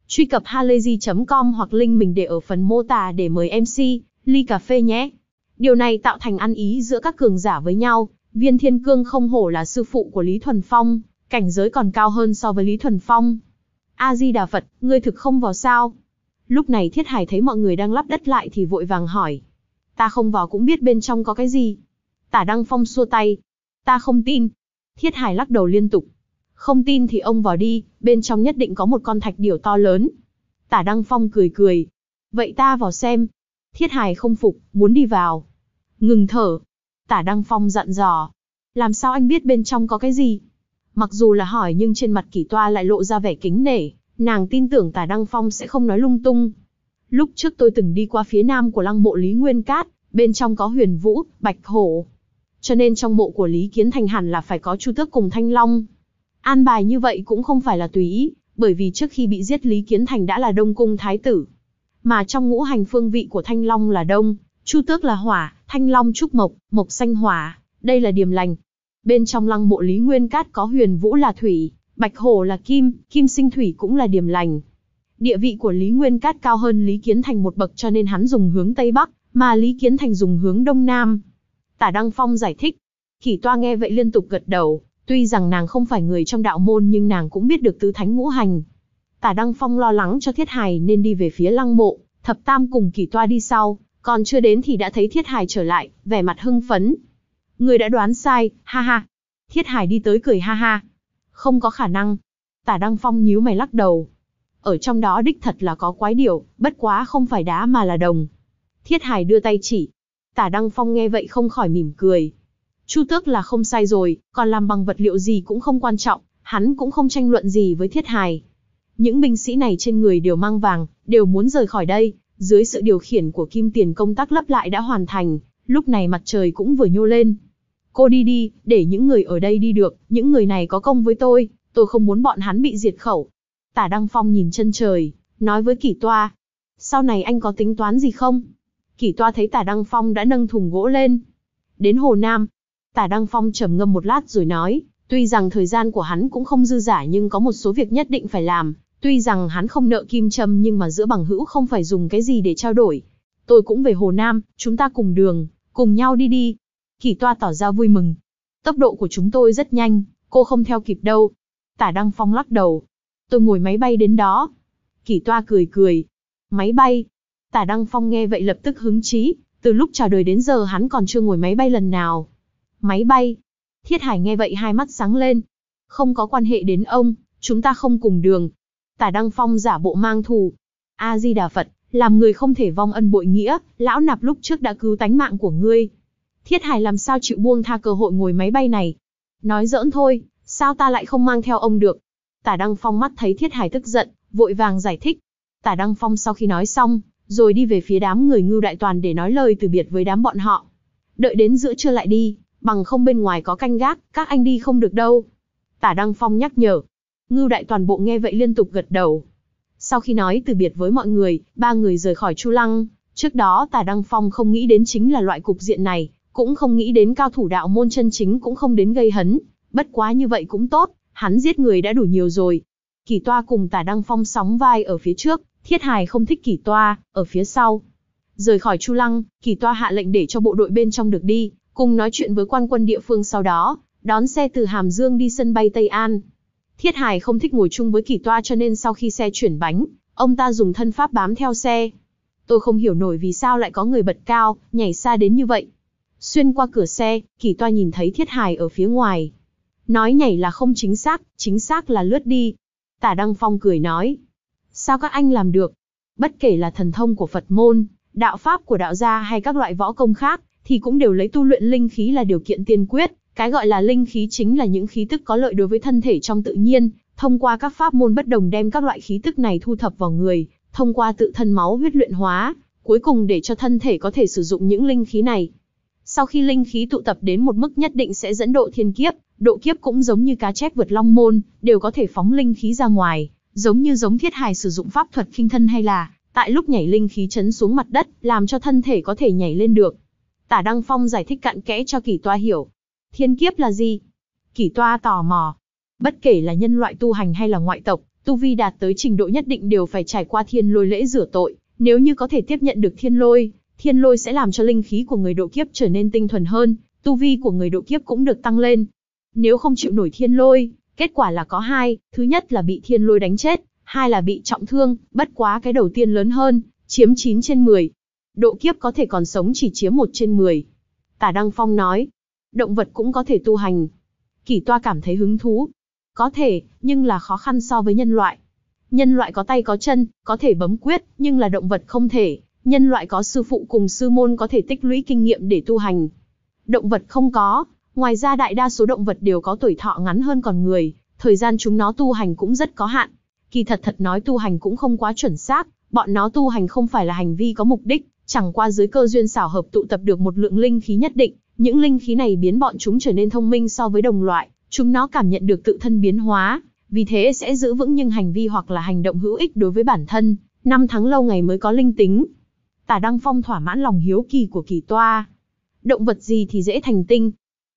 Truy cập halayzi chấm com hoặc link mình để ở phần mô tả để mời em xê, ly cà phê nhé. Điều này tạo thành ăn ý giữa các cường giả với nhau. Viên Thiên Cương không hổ là sư phụ của Lý Thuần Phong, cảnh giới còn cao hơn so với Lý Thuần Phong. A-di-đà Phật, ngươi thực không vào sao? Lúc này Thiết Hải thấy mọi người đang lắp đất lại thì vội vàng hỏi. Ta không vào cũng biết bên trong có cái gì. Tả Đăng Phong xua tay. Ta không tin. Thiết Hải lắc đầu liên tục. Không tin thì ông vào đi, bên trong nhất định có một con thạch điểu to lớn. Tả Đăng Phong cười cười. Vậy ta vào xem. Thiết Hải không phục, muốn đi vào. Ngừng thở. Tả Đăng Phong dặn dò. Làm sao anh biết bên trong có cái gì? Mặc dù là hỏi nhưng trên mặt Kỷ Toa lại lộ ra vẻ kính nể, nàng tin tưởng Tả Đăng Phong sẽ không nói lung tung. Lúc trước tôi từng đi qua phía nam của lăng mộ Lý Nguyên Cát, bên trong có Huyền Vũ, Bạch Hổ. Cho nên trong mộ của Lý Kiến Thành hẳn là phải có Chu Tước cùng Thanh Long. An bài như vậy cũng không phải là tùy ý, bởi vì trước khi bị giết Lý Kiến Thành đã là Đông Cung Thái tử. Mà trong ngũ hành phương vị của Thanh Long là Đông, Chu Tước là Hỏa, Thanh Long trúc Mộc, Mộc xanh Hỏa, đây là điểm lành. Bên trong lăng mộ Lý Nguyên Cát có Huyền Vũ là Thủy, Bạch Hổ là Kim, Kim sinh Thủy cũng là điểm lành. Địa vị của Lý Nguyên Cát cao hơn Lý Kiến Thành một bậc cho nên hắn dùng hướng Tây Bắc, mà Lý Kiến Thành dùng hướng Đông Nam. Tả Đăng Phong giải thích. Kỷ Toa nghe vậy liên tục gật đầu, tuy rằng nàng không phải người trong đạo môn nhưng nàng cũng biết được tứ thánh ngũ hành. Tả Đăng Phong lo lắng cho Thiết Hải nên đi về phía lăng mộ, Thập Tam cùng Kỷ Toa đi sau, còn chưa đến thì đã thấy Thiết Hải trở lại, vẻ mặt hưng phấn. Người đã đoán sai, ha ha. Thiết Hải đi tới cười ha ha. Không có khả năng. Tả Đăng Phong nhíu mày lắc đầu. Ở trong đó đích thật là có quái điểu, bất quá không phải đá mà là đồng. Thiết Hải đưa tay chỉ. Tả Đăng Phong nghe vậy không khỏi mỉm cười. Chu Tước là không sai rồi, còn làm bằng vật liệu gì cũng không quan trọng, hắn cũng không tranh luận gì với Thiết Hải. Những binh sĩ này trên người đều mang vàng, đều muốn rời khỏi đây. Dưới sự điều khiển của Kim Tiền công tác lấp lại đã hoàn thành, lúc này mặt trời cũng vừa nhô lên. Cô đi đi, để những người ở đây đi được, những người này có công với tôi, tôi không muốn bọn hắn bị diệt khẩu. Tả Đăng Phong nhìn chân trời, nói với Kỷ Toa. Sau này anh có tính toán gì không? Kỷ Toa thấy Tả Đăng Phong đã nâng thùng gỗ lên. Đến Hồ Nam. Tả Đăng Phong trầm ngâm một lát rồi nói, tuy rằng thời gian của hắn cũng không dư dả nhưng có một số việc nhất định phải làm. Tuy rằng hắn không nợ kim châm nhưng mà giữa bằng hữu không phải dùng cái gì để trao đổi. Tôi cũng về Hồ Nam, chúng ta cùng đường, cùng nhau đi đi. Kỷ Toa tỏ ra vui mừng. Tốc độ của chúng tôi rất nhanh, cô không theo kịp đâu. Tả Đăng Phong lắc đầu. Tôi ngồi máy bay đến đó. Kỷ Toa cười cười. Máy bay. Tả Đăng Phong nghe vậy lập tức hứng chí, từ lúc chào đời đến giờ hắn còn chưa ngồi máy bay lần nào. Máy bay. Thiết Hải nghe vậy hai mắt sáng lên. Không có quan hệ đến ông, chúng ta không cùng đường. Tả Đăng Phong giả bộ mang thù. A-di-đà Phật, làm người không thể vong ân bội nghĩa, lão nạp lúc trước đã cứu tánh mạng của ngươi. Thiết Hải làm sao chịu buông tha cơ hội ngồi máy bay này. Nói giỡn thôi, sao ta lại không mang theo ông được. Tả Đăng Phong mắt thấy Thiết Hải tức giận, vội vàng giải thích. Tả Đăng Phong sau khi nói xong, rồi đi về phía đám người Ngưu Đại Toàn để nói lời từ biệt với đám bọn họ. Đợi đến giữa trưa lại đi, bằng không bên ngoài có canh gác, các anh đi không được đâu. Tả Đăng Phong nhắc nhở. Ngưu Đại Toàn bộ nghe vậy liên tục gật đầu. Sau khi nói từ biệt với mọi người, ba người rời khỏi Chu Lăng. Trước đó Tả Đăng Phong không nghĩ đến chính là loại cục diện này, cũng không nghĩ đến cao thủ đạo môn chân chính cũng không đến gây hấn. Bất quá như vậy cũng tốt, hắn giết người đã đủ nhiều rồi. Kỷ Toa cùng Tả Đăng Phong sóng vai ở phía trước, Thiết Hải không thích Kỷ Toa, ở phía sau. Rời khỏi Chu Lăng, Kỷ Toa hạ lệnh để cho bộ đội bên trong được đi, cùng nói chuyện với quan quân địa phương sau đó, đón xe từ Hàm Dương đi sân bay Tây An. Thiết Hải không thích ngồi chung với Kỷ Toa cho nên sau khi xe chuyển bánh, ông ta dùng thân pháp bám theo xe. Tôi không hiểu nổi vì sao lại có người bật cao, nhảy xa đến như vậy. Xuyên qua cửa xe, Kỷ Toa nhìn thấy Thiết Hải ở phía ngoài. Nói nhảy là không chính xác, chính xác là lướt đi. Tả Đăng Phong cười nói. Sao các anh làm được? Bất kể là thần thông của Phật môn, đạo pháp của đạo gia hay các loại võ công khác, thì cũng đều lấy tu luyện linh khí là điều kiện tiên quyết. Cái gọi là linh khí chính là những khí tức có lợi đối với thân thể trong tự nhiên, thông qua các pháp môn bất đồng đem các loại khí tức này thu thập vào người, thông qua tự thân máu huyết luyện hóa, cuối cùng để cho thân thể có thể sử dụng những linh khí này. Sau khi linh khí tụ tập đến một mức nhất định sẽ dẫn độ thiên kiếp, độ kiếp cũng giống như cá chép vượt long môn, đều có thể phóng linh khí ra ngoài, giống như giống Thiết Hải sử dụng pháp thuật khinh thân hay là tại lúc nhảy linh khí chấn xuống mặt đất, làm cho thân thể có thể nhảy lên được. Tả Đăng Phong giải thích cặn kẽ cho Kỷ Toa hiểu. Thiên kiếp là gì? Kỷ Toa tò mò. Bất kể là nhân loại tu hành hay là ngoại tộc, tu vi đạt tới trình độ nhất định đều phải trải qua thiên lôi lễ rửa tội, nếu như có thể tiếp nhận được thiên lôi, thiên lôi sẽ làm cho linh khí của người độ kiếp trở nên tinh thuần hơn, tu vi của người độ kiếp cũng được tăng lên. Nếu không chịu nổi thiên lôi, kết quả là có hai, thứ nhất là bị thiên lôi đánh chết, hai là bị trọng thương, bất quá cái đầu tiên lớn hơn, chiếm chín trên mười. Độ kiếp có thể còn sống chỉ chiếm một trên mười. Tả Đăng Phong nói, động vật cũng có thể tu hành. Kỷ Toa cảm thấy hứng thú. Có thể, nhưng là khó khăn so với nhân loại. Nhân loại có tay có chân, có thể bấm quyết, nhưng là động vật không thể. Nhân loại có sư phụ cùng sư môn có thể tích lũy kinh nghiệm để tu hành. Động vật không có, ngoài ra đại đa số động vật đều có tuổi thọ ngắn hơn con người, thời gian chúng nó tu hành cũng rất có hạn. Kỳ thật thật nói tu hành cũng không quá chuẩn xác, bọn nó tu hành không phải là hành vi có mục đích, chẳng qua dưới cơ duyên xảo hợp tụ tập được một lượng linh khí nhất định, những linh khí này biến bọn chúng trở nên thông minh so với đồng loại, chúng nó cảm nhận được tự thân biến hóa, vì thế sẽ giữ vững những hành vi hoặc là hành động hữu ích đối với bản thân, năm tháng lâu ngày mới có linh tính. Tả Đăng Phong thỏa mãn lòng hiếu kỳ của Kỷ Toa. Động vật gì thì dễ thành tinh?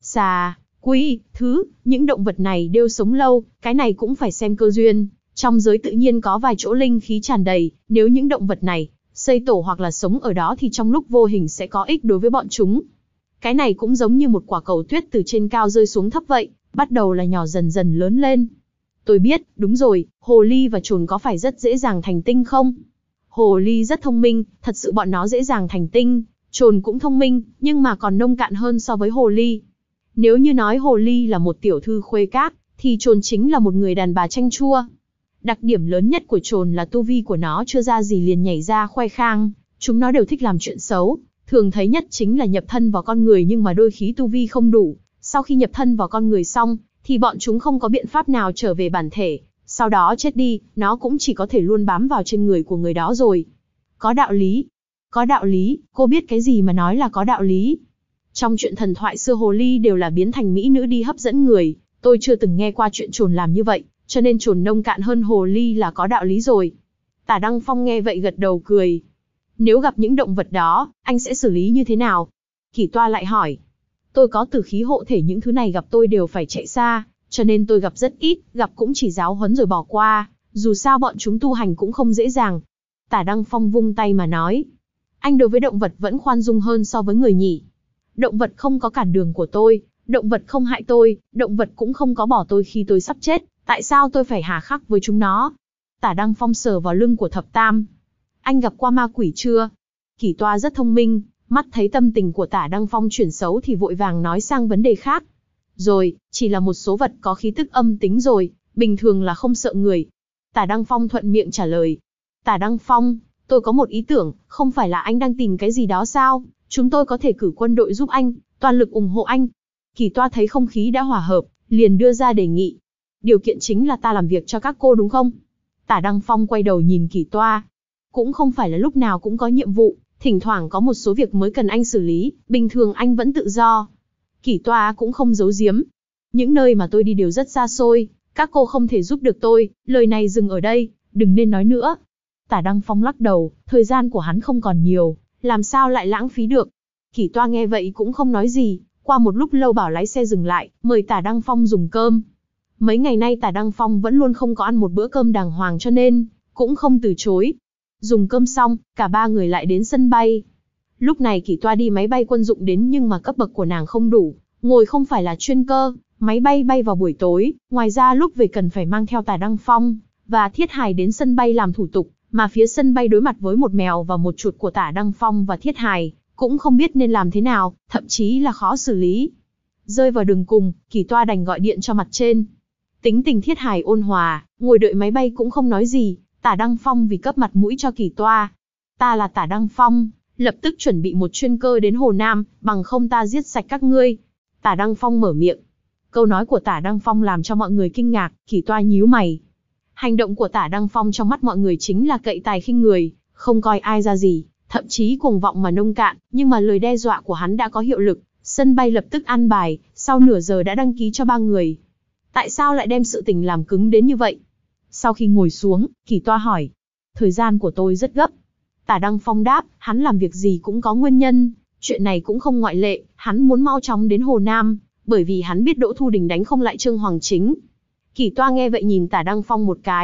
Xà, quy, thứ, những động vật này đều sống lâu, cái này cũng phải xem cơ duyên. Trong giới tự nhiên có vài chỗ linh khí tràn đầy, nếu những động vật này xây tổ hoặc là sống ở đó thì trong lúc vô hình sẽ có ích đối với bọn chúng. Cái này cũng giống như một quả cầu tuyết từ trên cao rơi xuống thấp vậy, bắt đầu là nhỏ dần dần lớn lên. Tôi biết, đúng rồi, hồ ly và trồn có phải rất dễ dàng thành tinh không? Hồ ly rất thông minh, thật sự bọn nó dễ dàng thành tinh, trồn cũng thông minh, nhưng mà còn nông cạn hơn so với hồ ly. Nếu như nói hồ ly là một tiểu thư khuê các, thì trồn chính là một người đàn bà chanh chua. Đặc điểm lớn nhất của trồn là tu vi của nó chưa ra gì liền nhảy ra khoe khang, chúng nó đều thích làm chuyện xấu, thường thấy nhất chính là nhập thân vào con người nhưng mà đôi khi tu vi không đủ, sau khi nhập thân vào con người xong, thì bọn chúng không có biện pháp nào trở về bản thể, sau đó chết đi, nó cũng chỉ có thể luôn bám vào trên người của người đó rồi. Có đạo lý. Có đạo lý, cô biết cái gì mà nói là có đạo lý. Trong chuyện thần thoại xưa hồ ly đều là biến thành mỹ nữ đi hấp dẫn người, tôi chưa từng nghe qua chuyện trồn làm như vậy, cho nên trồn nông cạn hơn hồ ly là có đạo lý rồi. Tả Đăng Phong nghe vậy gật đầu cười. Nếu gặp những động vật đó, anh sẽ xử lý như thế nào? Kỷ Toa lại hỏi. Tôi có tử khí hộ thể, những thứ này gặp tôi đều phải chạy xa, cho nên tôi gặp rất ít, gặp cũng chỉ giáo huấn rồi bỏ qua, dù sao bọn chúng tu hành cũng không dễ dàng. Tả Đăng Phong vung tay mà nói. Anh đối với động vật vẫn khoan dung hơn so với người nhỉ. Động vật không có cản đường của tôi, động vật không hại tôi, động vật cũng không có bỏ tôi khi tôi sắp chết, tại sao tôi phải hà khắc với chúng nó? Tả Đăng Phong sờ vào lưng của Thập Tam. Anh gặp qua ma quỷ chưa? Kỷ Toa rất thông minh, mắt thấy tâm tình của Tả Đăng Phong chuyển xấu thì vội vàng nói sang vấn đề khác. Rồi, chỉ là một số vật có khí tức âm tính rồi, bình thường là không sợ người. Tả Đăng Phong thuận miệng trả lời. Tả Đăng Phong, tôi có một ý tưởng, không phải là anh đang tìm cái gì đó sao? Chúng tôi có thể cử quân đội giúp anh, toàn lực ủng hộ anh. Kỷ Toa thấy không khí đã hòa hợp, liền đưa ra đề nghị. Điều kiện chính là ta làm việc cho các cô đúng không? Tả Đăng Phong quay đầu nhìn Kỷ Toa. Cũng không phải là lúc nào cũng có nhiệm vụ, thỉnh thoảng có một số việc mới cần anh xử lý, bình thường anh vẫn tự do. Kỷ Toa cũng không giấu giếm. Những nơi mà tôi đi đều rất xa xôi, các cô không thể giúp được tôi, lời này dừng ở đây, đừng nên nói nữa. Tả Đăng Phong lắc đầu, thời gian của hắn không còn nhiều, làm sao lại lãng phí được. Kỷ Toa nghe vậy cũng không nói gì, qua một lúc lâu bảo lái xe dừng lại, mời Tả Đăng Phong dùng cơm. Mấy ngày nay Tả Đăng Phong vẫn luôn không có ăn một bữa cơm đàng hoàng cho nên, cũng không từ chối. Dùng cơm xong, cả ba người lại đến sân bay. Lúc này Kỷ Toa đi máy bay quân dụng đến nhưng mà cấp bậc của nàng không đủ, ngồi không phải là chuyên cơ, máy bay bay vào buổi tối, ngoài ra lúc về cần phải mang theo Tả Đăng Phong và Thiết Hải đến sân bay làm thủ tục, mà phía sân bay đối mặt với một mèo và một chuột của Tả Đăng Phong và Thiết Hải, cũng không biết nên làm thế nào, thậm chí là khó xử lý. Rơi vào đường cùng, Kỷ Toa đành gọi điện cho mặt trên. Tính tình Thiết Hải ôn hòa, ngồi đợi máy bay cũng không nói gì, Tả Đăng Phong vì cấp mặt mũi cho Kỷ Toa. Ta là Tả Đăng Phong, lập tức chuẩn bị một chuyên cơ đến Hồ Nam, bằng không ta giết sạch các ngươi. Tả Đăng Phong mở miệng. Câu nói của Tả Đăng Phong làm cho mọi người kinh ngạc, Kỷ Toa nhíu mày. Hành động của Tả Đăng Phong trong mắt mọi người chính là cậy tài khinh người, không coi ai ra gì, thậm chí cuồng vọng mà nông cạn, nhưng mà lời đe dọa của hắn đã có hiệu lực, sân bay lập tức an bài, sau nửa giờ đã đăng ký cho ba người. Tại sao lại đem sự tình làm cứng đến như vậy? Sau khi ngồi xuống, Kỷ Toa hỏi. Thời gian của tôi rất gấp. Tả Đăng Phong đáp, hắn làm việc gì cũng có nguyên nhân, chuyện này cũng không ngoại lệ, hắn muốn mau chóng đến Hồ Nam, bởi vì hắn biết Đỗ Thu Đình đánh không lại Trương Hoàng Chính. Kỷ Toa nghe vậy nhìn Tả Đăng Phong một cái,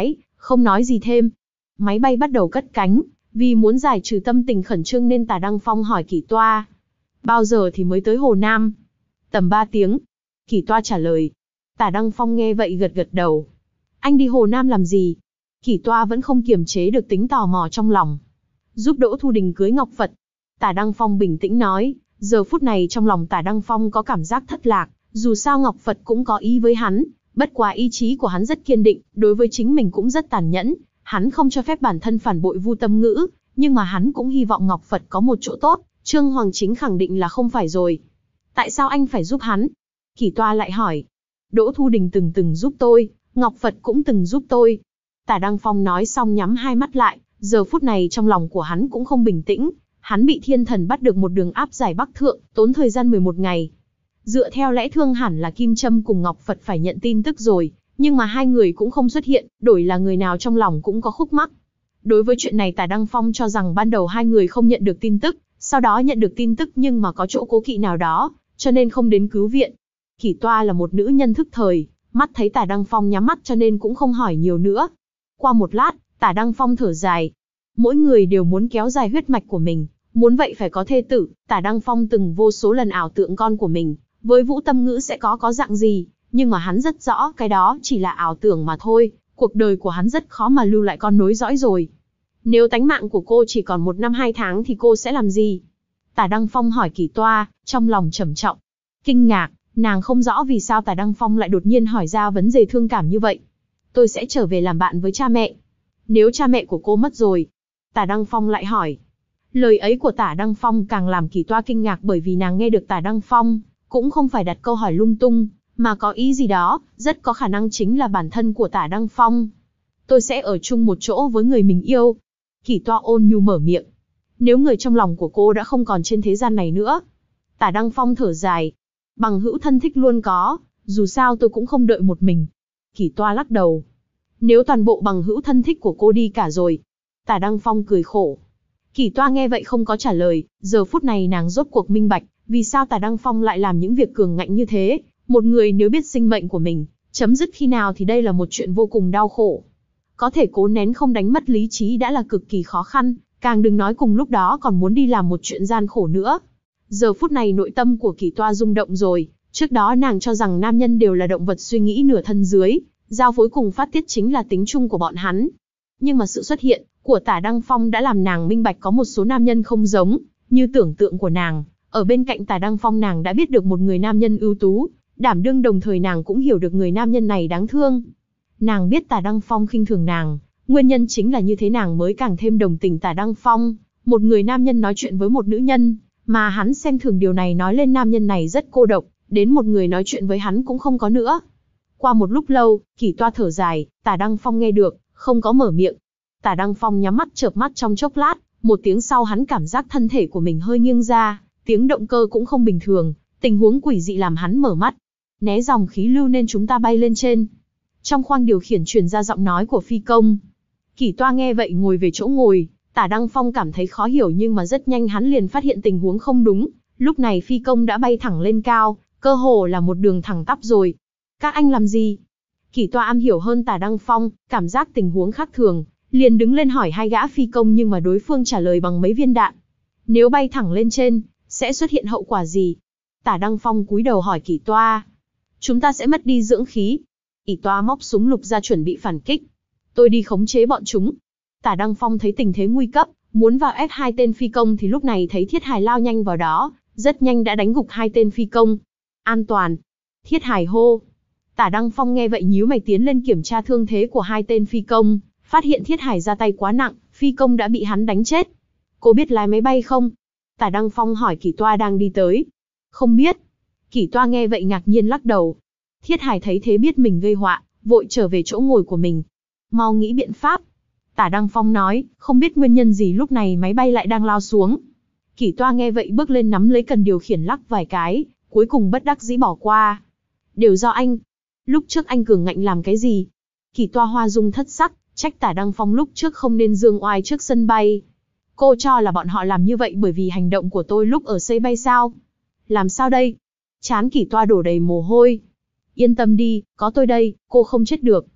không nói gì thêm. Máy bay bắt đầu cất cánh, vì muốn giải trừ tâm tình khẩn trương nên Tả Đăng Phong hỏi Kỷ Toa. Bao giờ thì mới tới Hồ Nam? Tầm ba tiếng. Kỷ Toa trả lời. Tả Đăng Phong nghe vậy gật gật đầu. Anh đi Hồ Nam làm gì? Kỷ Toa vẫn không kiềm chế được tính tò mò trong lòng. Giúp Đỗ Thu Đình cưới Ngọc Phật. Tả Đăng Phong bình tĩnh nói. Giờ phút này trong lòng Tả Đăng Phong có cảm giác thất lạc, dù sao Ngọc Phật cũng có ý với hắn, bất quá ý chí của hắn rất kiên định, đối với chính mình cũng rất tàn nhẫn, hắn không cho phép bản thân phản bội Vu Tâm Ngữ, nhưng mà hắn cũng hy vọng Ngọc Phật có một chỗ tốt, Trương Hoàng Chính khẳng định là không phải rồi. Tại sao anh phải giúp hắn? Kỷ Toa lại hỏi. Đỗ Thu Đình từng từng giúp tôi, Ngọc Phật cũng từng giúp tôi. Tả Đăng Phong nói xong nhắm hai mắt lại, giờ phút này trong lòng của hắn cũng không bình tĩnh, hắn bị thiên thần bắt được một đường áp giải Bắc Thượng, tốn thời gian mười một ngày. Dựa theo lẽ thường hẳn là Kim Trâm cùng Ngọc Phật phải nhận tin tức rồi, nhưng mà hai người cũng không xuất hiện, đổi là người nào trong lòng cũng có khúc mắc. Đối với chuyện này Tả Đăng Phong cho rằng ban đầu hai người không nhận được tin tức, sau đó nhận được tin tức nhưng mà có chỗ cố kỵ nào đó, cho nên không đến cứu viện. Kỷ Toa là một nữ nhân thức thời, mắt thấy Tả Đăng Phong nhắm mắt cho nên cũng không hỏi nhiều nữa. Qua một lát, Tả Đăng Phong thở dài. Mỗi người đều muốn kéo dài huyết mạch của mình, muốn vậy phải có thê tử. Tả Đăng Phong từng vô số lần ảo tưởng con của mình với Vũ Tâm Ngữ sẽ có có dạng gì, nhưng mà hắn rất rõ cái đó chỉ là ảo tưởng mà thôi, cuộc đời của hắn rất khó mà lưu lại con nối dõi rồi. Nếu tánh mạng của cô chỉ còn một năm hai tháng thì cô sẽ làm gì? Tả Đăng Phong hỏi Kỷ Toa, trong lòng trầm trọng. Kinh ngạc, nàng không rõ vì sao Tả Đăng Phong lại đột nhiên hỏi ra vấn đề thương cảm như vậy. Tôi sẽ trở về làm bạn với cha mẹ. Nếu cha mẹ của cô mất rồi? Tả Đăng Phong lại hỏi. Lời ấy của Tả Đăng Phong càng làm Kỷ Toa kinh ngạc bởi vì nàng nghe được Tả Đăng Phong cũng không phải đặt câu hỏi lung tung, mà có ý gì đó, rất có khả năng chính là bản thân của Tả Đăng Phong. Tôi sẽ ở chung một chỗ với người mình yêu. Kỷ Toa ôn nhu mở miệng. Nếu người trong lòng của cô đã không còn trên thế gian này nữa. Tả Đăng Phong thở dài. Bằng hữu thân thích luôn có, dù sao tôi cũng không đợi một mình. Kỷ Toa lắc đầu. Nếu toàn bộ bằng hữu thân thích của cô đi cả rồi. Tả Đăng Phong cười khổ. Kỷ Toa nghe vậy không có trả lời, giờ phút này nàng rốt cuộc minh bạch, vì sao Tả Đăng Phong lại làm những việc cường ngạnh như thế. Một người nếu biết sinh mệnh của mình chấm dứt khi nào thì đây là một chuyện vô cùng đau khổ. Có thể cố nén không đánh mất lý trí đã là cực kỳ khó khăn, càng đừng nói cùng lúc đó còn muốn đi làm một chuyện gian khổ nữa. Giờ phút này nội tâm của Kỷ Toa rung động rồi, trước đó nàng cho rằng nam nhân đều là động vật suy nghĩ nửa thân dưới, giao phối cùng phát tiết chính là tính chung của bọn hắn. Nhưng mà sự xuất hiện của Tả Đăng Phong đã làm nàng minh bạch có một số nam nhân không giống như tưởng tượng của nàng. Ở bên cạnh Tả Đăng Phong nàng đã biết được một người nam nhân ưu tú, đảm đương đồng thời nàng cũng hiểu được người nam nhân này đáng thương. Nàng biết Tả Đăng Phong khinh thường nàng, nguyên nhân chính là như thế nàng mới càng thêm đồng tình Tả Đăng Phong. Một người nam nhân nói chuyện với một nữ nhân, mà hắn xem thường điều này nói lên nam nhân này rất cô độc, đến một người nói chuyện với hắn cũng không có nữa. Qua một lúc lâu, Kỷ Toa thở dài, Tả Đăng Phong nghe được, không có mở miệng. Tả Đăng Phong nhắm mắt chợp mắt trong chốc lát, một tiếng sau hắn cảm giác thân thể của mình hơi nghiêng ra, tiếng động cơ cũng không bình thường, tình huống quỷ dị làm hắn mở mắt. Né dòng khí lưu nên chúng ta bay lên trên. Trong khoang điều khiển truyền ra giọng nói của phi công. Kỷ Toa nghe vậy ngồi về chỗ ngồi, Tả Đăng Phong cảm thấy khó hiểu nhưng mà rất nhanh hắn liền phát hiện tình huống không đúng. Lúc này phi công đã bay thẳng lên cao, cơ hồ là một đường thẳng tắp rồi. Các anh làm gì? Kỷ Toa am hiểu hơn Tả Đăng Phong, cảm giác tình huống khác thường, liền đứng lên hỏi hai gã phi công nhưng mà đối phương trả lời bằng mấy viên đạn. Nếu bay thẳng lên trên, sẽ xuất hiện hậu quả gì? Tả Đăng Phong cúi đầu hỏi Kỷ Toa. Chúng ta sẽ mất đi dưỡng khí. Kỷ Toa móc súng lục ra chuẩn bị phản kích. Tôi đi khống chế bọn chúng. Tả Đăng Phong thấy tình thế nguy cấp, muốn vào ép hai tên phi công thì lúc này thấy Thiết Hải lao nhanh vào đó, rất nhanh đã đánh gục hai tên phi công. An toàn. Thiết Hải hô. Tả Đăng Phong nghe vậy nhíu mày tiến lên kiểm tra thương thế của hai tên phi công, phát hiện Thiết Hải ra tay quá nặng, phi công đã bị hắn đánh chết. Cô biết lái máy bay không? Tả Đăng Phong hỏi Kỷ Toa đang đi tới. Không biết. Kỷ Toa nghe vậy ngạc nhiên lắc đầu. Thiết Hải thấy thế biết mình gây họa, vội trở về chỗ ngồi của mình. Mau nghĩ biện pháp. Tả Đăng Phong nói, không biết nguyên nhân gì lúc này máy bay lại đang lao xuống. Kỷ Toa nghe vậy bước lên nắm lấy cần điều khiển lắc vài cái, cuối cùng bất đắc dĩ bỏ qua. Đều do anh. Lúc trước anh cường ngạnh làm cái gì? Kỷ Toa hoa dung thất sắc, trách Tả Đăng Phong lúc trước không nên dương oai trước sân bay. Cô cho là bọn họ làm như vậy bởi vì hành động của tôi lúc ở sân bay sao? Làm sao đây? Trán Kỷ Toa đổ đầy mồ hôi. Yên tâm đi, có tôi đây, cô không chết được.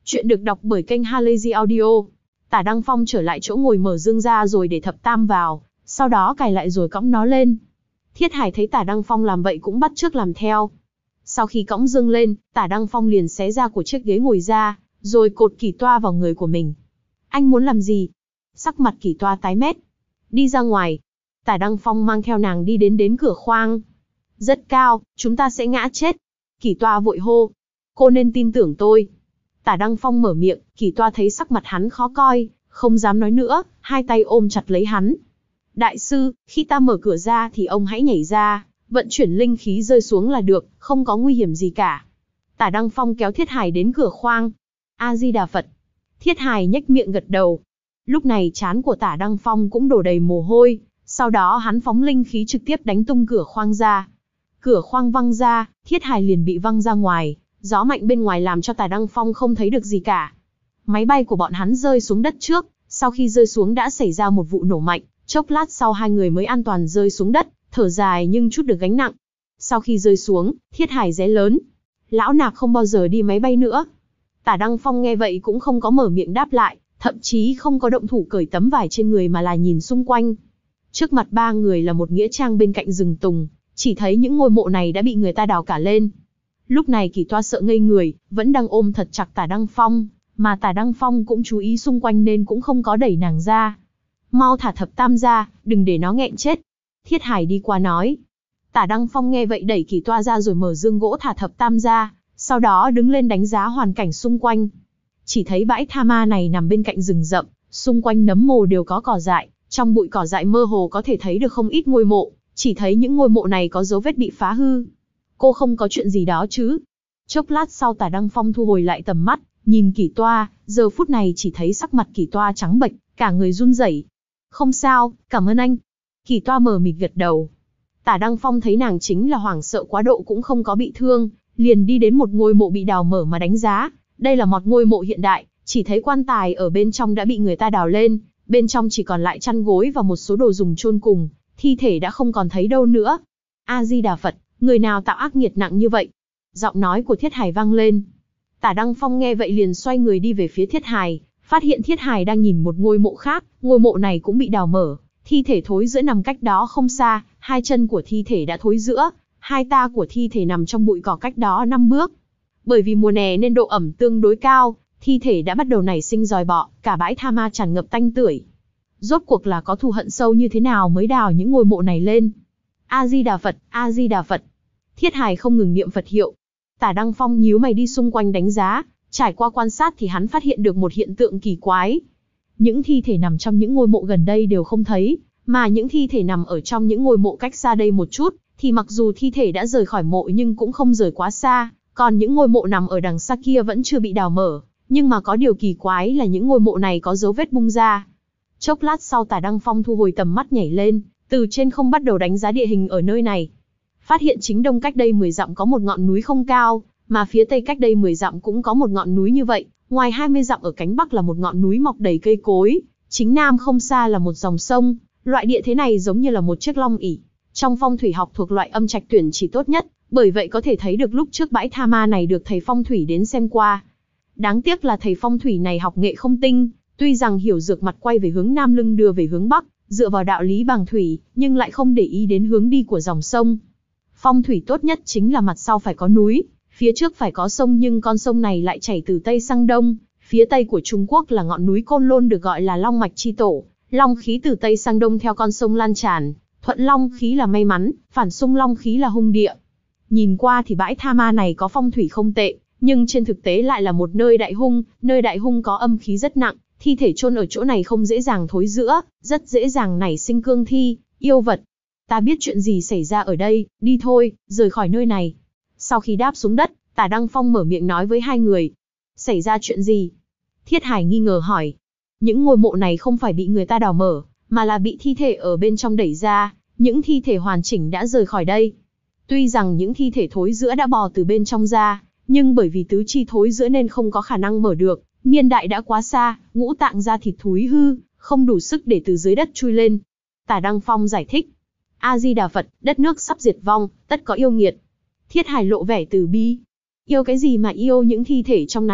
Chuyện được đọc bởi kênh Halazy Audio. Tả Đăng Phong trở lại chỗ ngồi mở dương ra rồi để thập tam vào, sau đó cài lại rồi cõng nó lên. Thiết Hải thấy Tả Đăng Phong làm vậy cũng bắt chước làm theo. Sau khi cõng dương lên, Tả Đăng Phong liền xé ra của chiếc ghế ngồi ra, rồi cột Kỳ Toa vào người của mình. Anh muốn làm gì? Sắc mặt Kỳ Toa tái mét. Đi ra ngoài. Tả Đăng Phong mang theo nàng đi đến đến cửa khoang. Rất cao, chúng ta sẽ ngã chết. Kỳ Toa vội hô. Cô nên tin tưởng tôi. Tả Đăng Phong mở miệng, Kỳ Toa thấy sắc mặt hắn khó coi, không dám nói nữa, hai tay ôm chặt lấy hắn. Đại sư, khi ta mở cửa ra thì ông hãy nhảy ra, vận chuyển linh khí rơi xuống là được, không có nguy hiểm gì cả. Tả Đăng Phong kéo Thiết Hải đến cửa khoang. A-di-đà Phật. Thiết Hải nhếch miệng gật đầu. Lúc này trán của Tả Đăng Phong cũng đổ đầy mồ hôi, sau đó hắn phóng linh khí trực tiếp đánh tung cửa khoang ra. Cửa khoang văng ra, Thiết Hải liền bị văng ra ngoài, gió mạnh bên ngoài làm cho Tả Đăng Phong không thấy được gì cả. Máy bay của bọn hắn rơi xuống đất trước, sau khi rơi xuống đã xảy ra một vụ nổ mạnh, chốc lát sau hai người mới an toàn rơi xuống đất, thở dài nhưng chút được gánh nặng. Sau khi rơi xuống, Thiết Hải ré lớn. Lão nạp không bao giờ đi máy bay nữa. Tả Đăng Phong nghe vậy cũng không có mở miệng đáp lại, thậm chí không có động thủ cởi tấm vải trên người mà là nhìn xung quanh. Trước mặt ba người là một nghĩa trang bên cạnh rừng tùng, chỉ thấy những ngôi mộ này đã bị người ta đào cả lên. Lúc này Kỳ Toa sợ ngây người, vẫn đang ôm thật chặt Tả Đăng Phong, mà Tả Đăng Phong cũng chú ý xung quanh nên cũng không có đẩy nàng ra. Mau thả thập tam ra, đừng để nó nghẹn chết. Thiết Hải đi qua nói. Tả Đăng Phong nghe vậy đẩy Kỳ Toa ra rồi mở dương gỗ thả thập tam ra, sau đó đứng lên đánh giá hoàn cảnh xung quanh. Chỉ thấy bãi tha ma này nằm bên cạnh rừng rậm, xung quanh nấm mồ đều có cỏ dại, trong bụi cỏ dại mơ hồ có thể thấy được không ít ngôi mộ, chỉ thấy những ngôi mộ này có dấu vết bị phá hư. Cô không có chuyện gì đó chứ? Chốc lát sau Tả Đăng Phong thu hồi lại tầm mắt, nhìn Kỳ Toa, giờ phút này chỉ thấy sắc mặt Kỳ Toa trắng bệch, cả người run rẩy. Không sao, cảm ơn anh. Kỳ Toa mờ mịt gật đầu. Tả Đăng Phong thấy nàng chính là hoảng sợ quá độ cũng không có bị thương, liền đi đến một ngôi mộ bị đào mở mà đánh giá. Đây là một ngôi mộ hiện đại, chỉ thấy quan tài ở bên trong đã bị người ta đào lên, bên trong chỉ còn lại chăn gối và một số đồ dùng chôn cùng, thi thể đã không còn thấy đâu nữa. A-di-đà Phật, người nào tạo ác nghiệt nặng như vậy? Giọng nói của Thiết Hải vang lên. Tả Đăng Phong nghe vậy liền xoay người đi về phía Thiết Hải, phát hiện Thiết Hải đang nhìn một ngôi mộ khác, ngôi mộ này cũng bị đào mở, thi thể thối rữa nằm cách đó không xa, hai chân của thi thể đã thối rữa, hai ta của thi thể nằm trong bụi cỏ cách đó năm bước. Bởi vì mùa hè nên độ ẩm tương đối cao, thi thể đã bắt đầu nảy sinh giòi bọ, cả bãi tha ma tràn ngập tanh tưởi. Rốt cuộc là có thù hận sâu như thế nào mới đào những ngôi mộ này lên? A-di-đà Phật, A-di-đà Phật. Thiết Hải không ngừng niệm Phật hiệu. Tả Đăng Phong nhíu mày đi xung quanh đánh giá, trải qua quan sát thì hắn phát hiện được một hiện tượng kỳ quái. Những thi thể nằm trong những ngôi mộ gần đây đều không thấy, mà những thi thể nằm ở trong những ngôi mộ cách xa đây một chút, thì mặc dù thi thể đã rời khỏi mộ nhưng cũng không rời quá xa, còn những ngôi mộ nằm ở đằng xa kia vẫn chưa bị đào mở, nhưng mà có điều kỳ quái là những ngôi mộ này có dấu vết bung ra. Chốc lát sau Tả Đăng Phong thu hồi tầm mắt nhảy lên, từ trên không bắt đầu đánh giá địa hình ở nơi này. Phát hiện chính đông cách đây mười dặm có một ngọn núi không cao, mà phía tây cách đây mười dặm cũng có một ngọn núi như vậy, ngoài hai mươi dặm ở cánh bắc là một ngọn núi mọc đầy cây cối, chính nam không xa là một dòng sông, loại địa thế này giống như là một chiếc long ỷ. Trong phong thủy học thuộc loại âm trạch tuyển chỉ tốt nhất, bởi vậy có thể thấy được lúc trước bãi tha ma này được thầy phong thủy đến xem qua. Đáng tiếc là thầy phong thủy này học nghệ không tinh, tuy rằng hiểu dược mặt quay về hướng nam lưng đưa về hướng bắc, dựa vào đạo lý bằng thủy, nhưng lại không để ý đến hướng đi của dòng sông. Phong thủy tốt nhất chính là mặt sau phải có núi, phía trước phải có sông, nhưng con sông này lại chảy từ tây sang đông, phía tây của Trung Quốc là ngọn núi Côn Lôn được gọi là Long mạch chi tổ, long khí từ tây sang đông theo con sông lan tràn, thuận long khí là may mắn, phản xung long khí là hung địa. Nhìn qua thì bãi tha ma này có phong thủy không tệ, nhưng trên thực tế lại là một nơi đại hung, nơi đại hung có âm khí rất nặng, thi thể chôn ở chỗ này không dễ dàng thối rữa, rất dễ dàng nảy sinh cương thi, yêu vật. Ta biết chuyện gì xảy ra ở đây, đi thôi, rời khỏi nơi này. Sau khi đáp xuống đất, Tả Đăng Phong mở miệng nói với hai người. Xảy ra chuyện gì? Thiết Hải nghi ngờ hỏi. Những ngôi mộ này không phải bị người ta đào mở, mà là bị thi thể ở bên trong đẩy ra, những thi thể hoàn chỉnh đã rời khỏi đây. Tuy rằng những thi thể thối rữa đã bò từ bên trong ra, nhưng bởi vì tứ chi thối rữa nên không có khả năng mở được, niên đại đã quá xa, ngũ tạng da thịt thúi hư, không đủ sức để từ dưới đất chui lên. Tả Đăng Phong giải thích. A-di-đà Phật, đất nước sắp diệt vong, tất có yêu nghiệt. Thiết Hải lộ vẻ từ bi. Yêu cái gì mà yêu những thi thể trong này,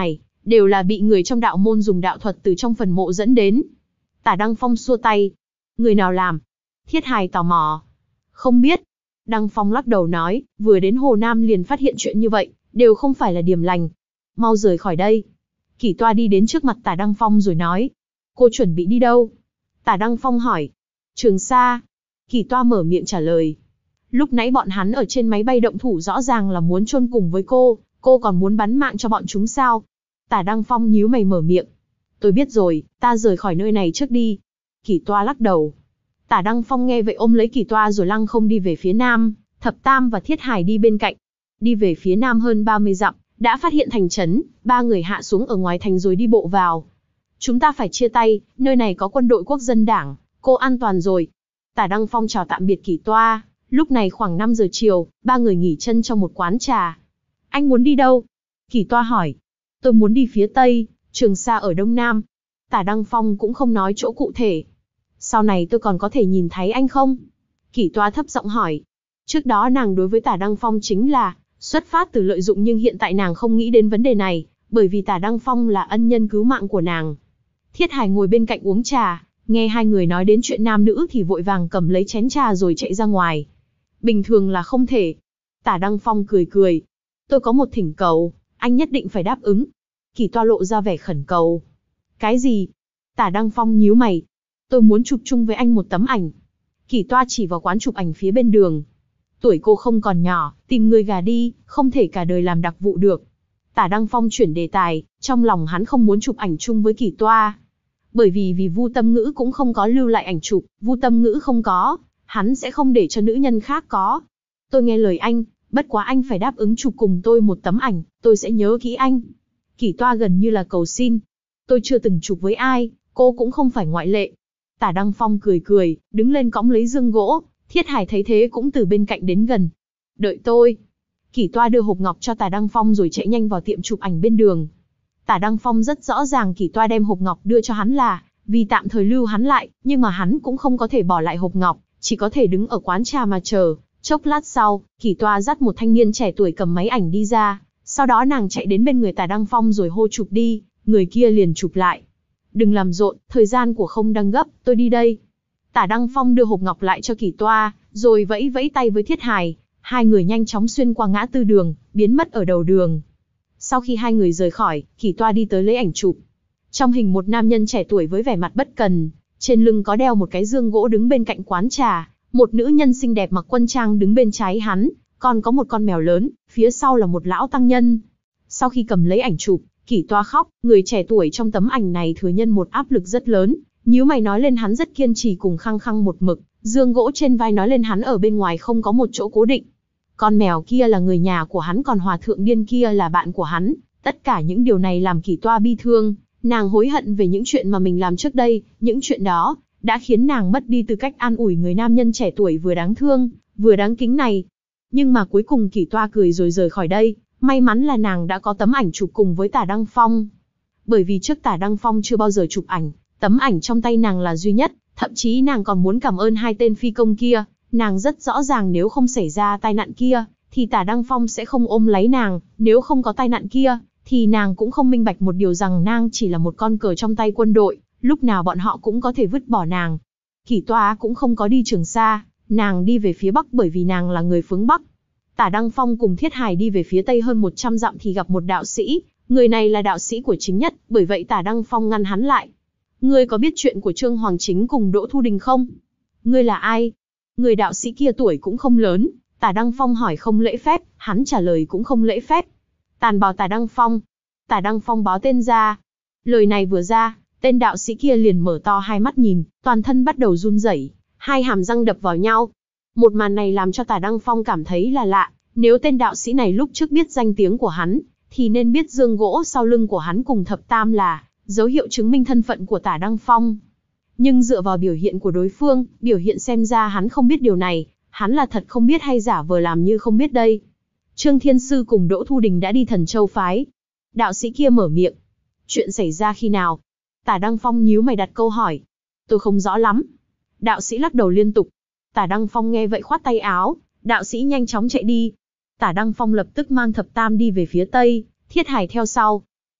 đều là bị người trong đạo môn dùng đạo thuật từ trong phần mộ dẫn đến. Tả Đăng Phong xua tay. Người nào làm? Thiết Hài tò mò. Không biết. Đăng Phong lắc đầu nói, vừa đến Hồ Nam liền phát hiện chuyện như vậy, đều không phải là điểm lành. Mau rời khỏi đây. Kỷ Toa đi đến trước mặt Tả Đăng Phong rồi nói. Cô chuẩn bị đi đâu? Tả Đăng Phong hỏi. Trường Sa. Kỷ Toa mở miệng trả lời. Lúc nãy bọn hắn ở trên máy bay động thủ rõ ràng là muốn chôn cùng với cô, cô còn muốn bắn mạng cho bọn chúng sao? Tả Đăng Phong nhíu mày mở miệng. Tôi biết rồi, ta rời khỏi nơi này trước đi. Kỷ Toa lắc đầu. Tả Đăng Phong nghe vậy ôm lấy Kỷ Toa rồi lăng không đi về phía nam, Thập Tam và Thiết Hài đi bên cạnh. Đi về phía nam hơn ba mươi dặm, đã phát hiện thành trấn, ba người hạ xuống ở ngoài thành rồi đi bộ vào. Chúng ta phải chia tay, nơi này có quân đội quốc dân đảng, cô an toàn rồi. Tả Đăng Phong chào tạm biệt Kỷ Toa, lúc này khoảng năm giờ chiều, ba người nghỉ chân trong một quán trà. Anh muốn đi đâu? Kỷ Toa hỏi. Tôi muốn đi phía tây, Trường Sa ở đông nam. Tả Đăng Phong cũng không nói chỗ cụ thể. Sau này tôi còn có thể nhìn thấy anh không? Kỷ Toa thấp giọng hỏi. Trước đó nàng đối với Tả Đăng Phong chính là xuất phát từ lợi dụng, nhưng hiện tại nàng không nghĩ đến vấn đề này, bởi vì Tả Đăng Phong là ân nhân cứu mạng của nàng. Thiết Hải ngồi bên cạnh uống trà, nghe hai người nói đến chuyện nam nữ thì vội vàng cầm lấy chén trà rồi chạy ra ngoài. Bình thường là không thể. Tả Đăng Phong cười cười. Tôi có một thỉnh cầu, anh nhất định phải đáp ứng. Kỷ Toa lộ ra vẻ khẩn cầu. Cái gì? Tả Đăng Phong nhíu mày. Tôi muốn chụp chung với anh một tấm ảnh. Kỷ Toa chỉ vào quán chụp ảnh phía bên đường. Tuổi cô không còn nhỏ, tìm người gà đi, không thể cả đời làm đặc vụ được. Tả Đăng Phong chuyển đề tài, trong lòng hắn không muốn chụp ảnh chung với Kỷ Toa. Bởi vì vì Vu Tâm Ngữ cũng không có lưu lại ảnh chụp, Vu Tâm Ngữ không có, hắn sẽ không để cho nữ nhân khác có. Tôi nghe lời anh, bất quá anh phải đáp ứng chụp cùng tôi một tấm ảnh, tôi sẽ nhớ kỹ anh. Kỷ Toa gần như là cầu xin. Tôi chưa từng chụp với ai, cô cũng không phải ngoại lệ. Tả Đăng Phong cười cười, đứng lên cõng lấy dương gỗ. Thiết Hải thấy thế cũng từ bên cạnh đến gần. Đợi tôi. Kỷ Toa đưa hộp ngọc cho Tả Đăng Phong rồi chạy nhanh vào tiệm chụp ảnh bên đường. Tả Đăng Phong rất rõ ràng Kỷ Toa đem hộp ngọc đưa cho hắn là vì tạm thời lưu hắn lại, nhưng mà hắn cũng không có thể bỏ lại hộp ngọc, chỉ có thể đứng ở quán trà mà chờ. Chốc lát sau, Kỷ Toa dắt một thanh niên trẻ tuổi cầm máy ảnh đi ra, sau đó nàng chạy đến bên người Tả Đăng Phong rồi hô chụp đi, người kia liền chụp lại. Đừng làm rộn, thời gian của không đang gấp, tôi đi đây. Tả Đăng Phong đưa hộp ngọc lại cho Kỷ Toa, rồi vẫy vẫy tay với Thiết Hải. Hai người nhanh chóng xuyên qua ngã tư đường, biến mất ở đầu đường. Sau khi hai người rời khỏi, Kỷ Toa đi tới lấy ảnh chụp. Trong hình một nam nhân trẻ tuổi với vẻ mặt bất cần, trên lưng có đeo một cái dương gỗ đứng bên cạnh quán trà. Một nữ nhân xinh đẹp mặc quân trang đứng bên trái hắn, còn có một con mèo lớn, phía sau là một lão tăng nhân. Sau khi cầm lấy ảnh chụp, Kỷ Toa khóc, người trẻ tuổi trong tấm ảnh này thừa nhân một áp lực rất lớn. Nhíu mày nói lên hắn rất kiên trì cùng khăng khăng một mực, dương gỗ trên vai nói lên hắn ở bên ngoài không có một chỗ cố định. Con mèo kia là người nhà của hắn, còn hòa thượng điên kia là bạn của hắn. Tất cả những điều này làm Kỷ Toa bi thương, nàng hối hận về những chuyện mà mình làm trước đây, những chuyện đó đã khiến nàng mất đi tư cách an ủi người nam nhân trẻ tuổi vừa đáng thương, vừa đáng kính này. Nhưng mà cuối cùng Kỷ Toa cười rồi rời khỏi đây, may mắn là nàng đã có tấm ảnh chụp cùng với Tả Đăng Phong. Bởi vì trước Tả Đăng Phong chưa bao giờ chụp ảnh, tấm ảnh trong tay nàng là duy nhất, thậm chí nàng còn muốn cảm ơn hai tên phi công kia, nàng rất rõ ràng nếu không xảy ra tai nạn kia, thì Tả Đăng Phong sẽ không ôm lấy nàng, nếu không có tai nạn kia, thì nàng cũng không minh bạch một điều rằng nàng chỉ là một con cờ trong tay quân đội, lúc nào bọn họ cũng có thể vứt bỏ nàng. Kỷ Toa cũng không có đi Trường Sa, nàng đi về phía Bắc bởi vì nàng là người phương Bắc. Tả Đăng Phong cùng Thiết Hải đi về phía Tây hơn một trăm dặm thì gặp một đạo sĩ, người này là đạo sĩ của Chính Nhất, bởi vậy Tả Đăng Phong ngăn hắn lại. Ngươi có biết chuyện của Trương Hoàng Chính cùng Đỗ Thu Đình không? Ngươi là ai? Người đạo sĩ kia tuổi cũng không lớn, Tả Đăng Phong hỏi không lễ phép, hắn trả lời cũng không lễ phép. Tàn bào Tả Đăng Phong. Tả Đăng Phong báo tên ra. Lời này vừa ra, tên đạo sĩ kia liền mở to hai mắt nhìn, toàn thân bắt đầu run rẩy, hai hàm răng đập vào nhau. Một màn này làm cho Tả Đăng Phong cảm thấy là lạ, nếu tên đạo sĩ này lúc trước biết danh tiếng của hắn, thì nên biết dương gỗ sau lưng của hắn cùng thập tam là dấu hiệu chứng minh thân phận của Tả Đăng Phong. Nhưng dựa vào biểu hiện của đối phương, biểu hiện xem ra hắn không biết điều này, hắn là thật không biết hay giả vờ làm như không biết đây. Trương Thiên Sư cùng Đỗ Thu Đình đã đi Thần Châu phái. Đạo sĩ kia mở miệng. Chuyện xảy ra khi nào? Tả Đăng Phong nhíu mày đặt câu hỏi. Tôi không rõ lắm. Đạo sĩ lắc đầu liên tục. Tả Đăng Phong nghe vậy khoát tay áo, đạo sĩ nhanh chóng chạy đi. Tả Đăng Phong lập tức mang thập tam đi về phía Tây, Thiết Hải theo sau.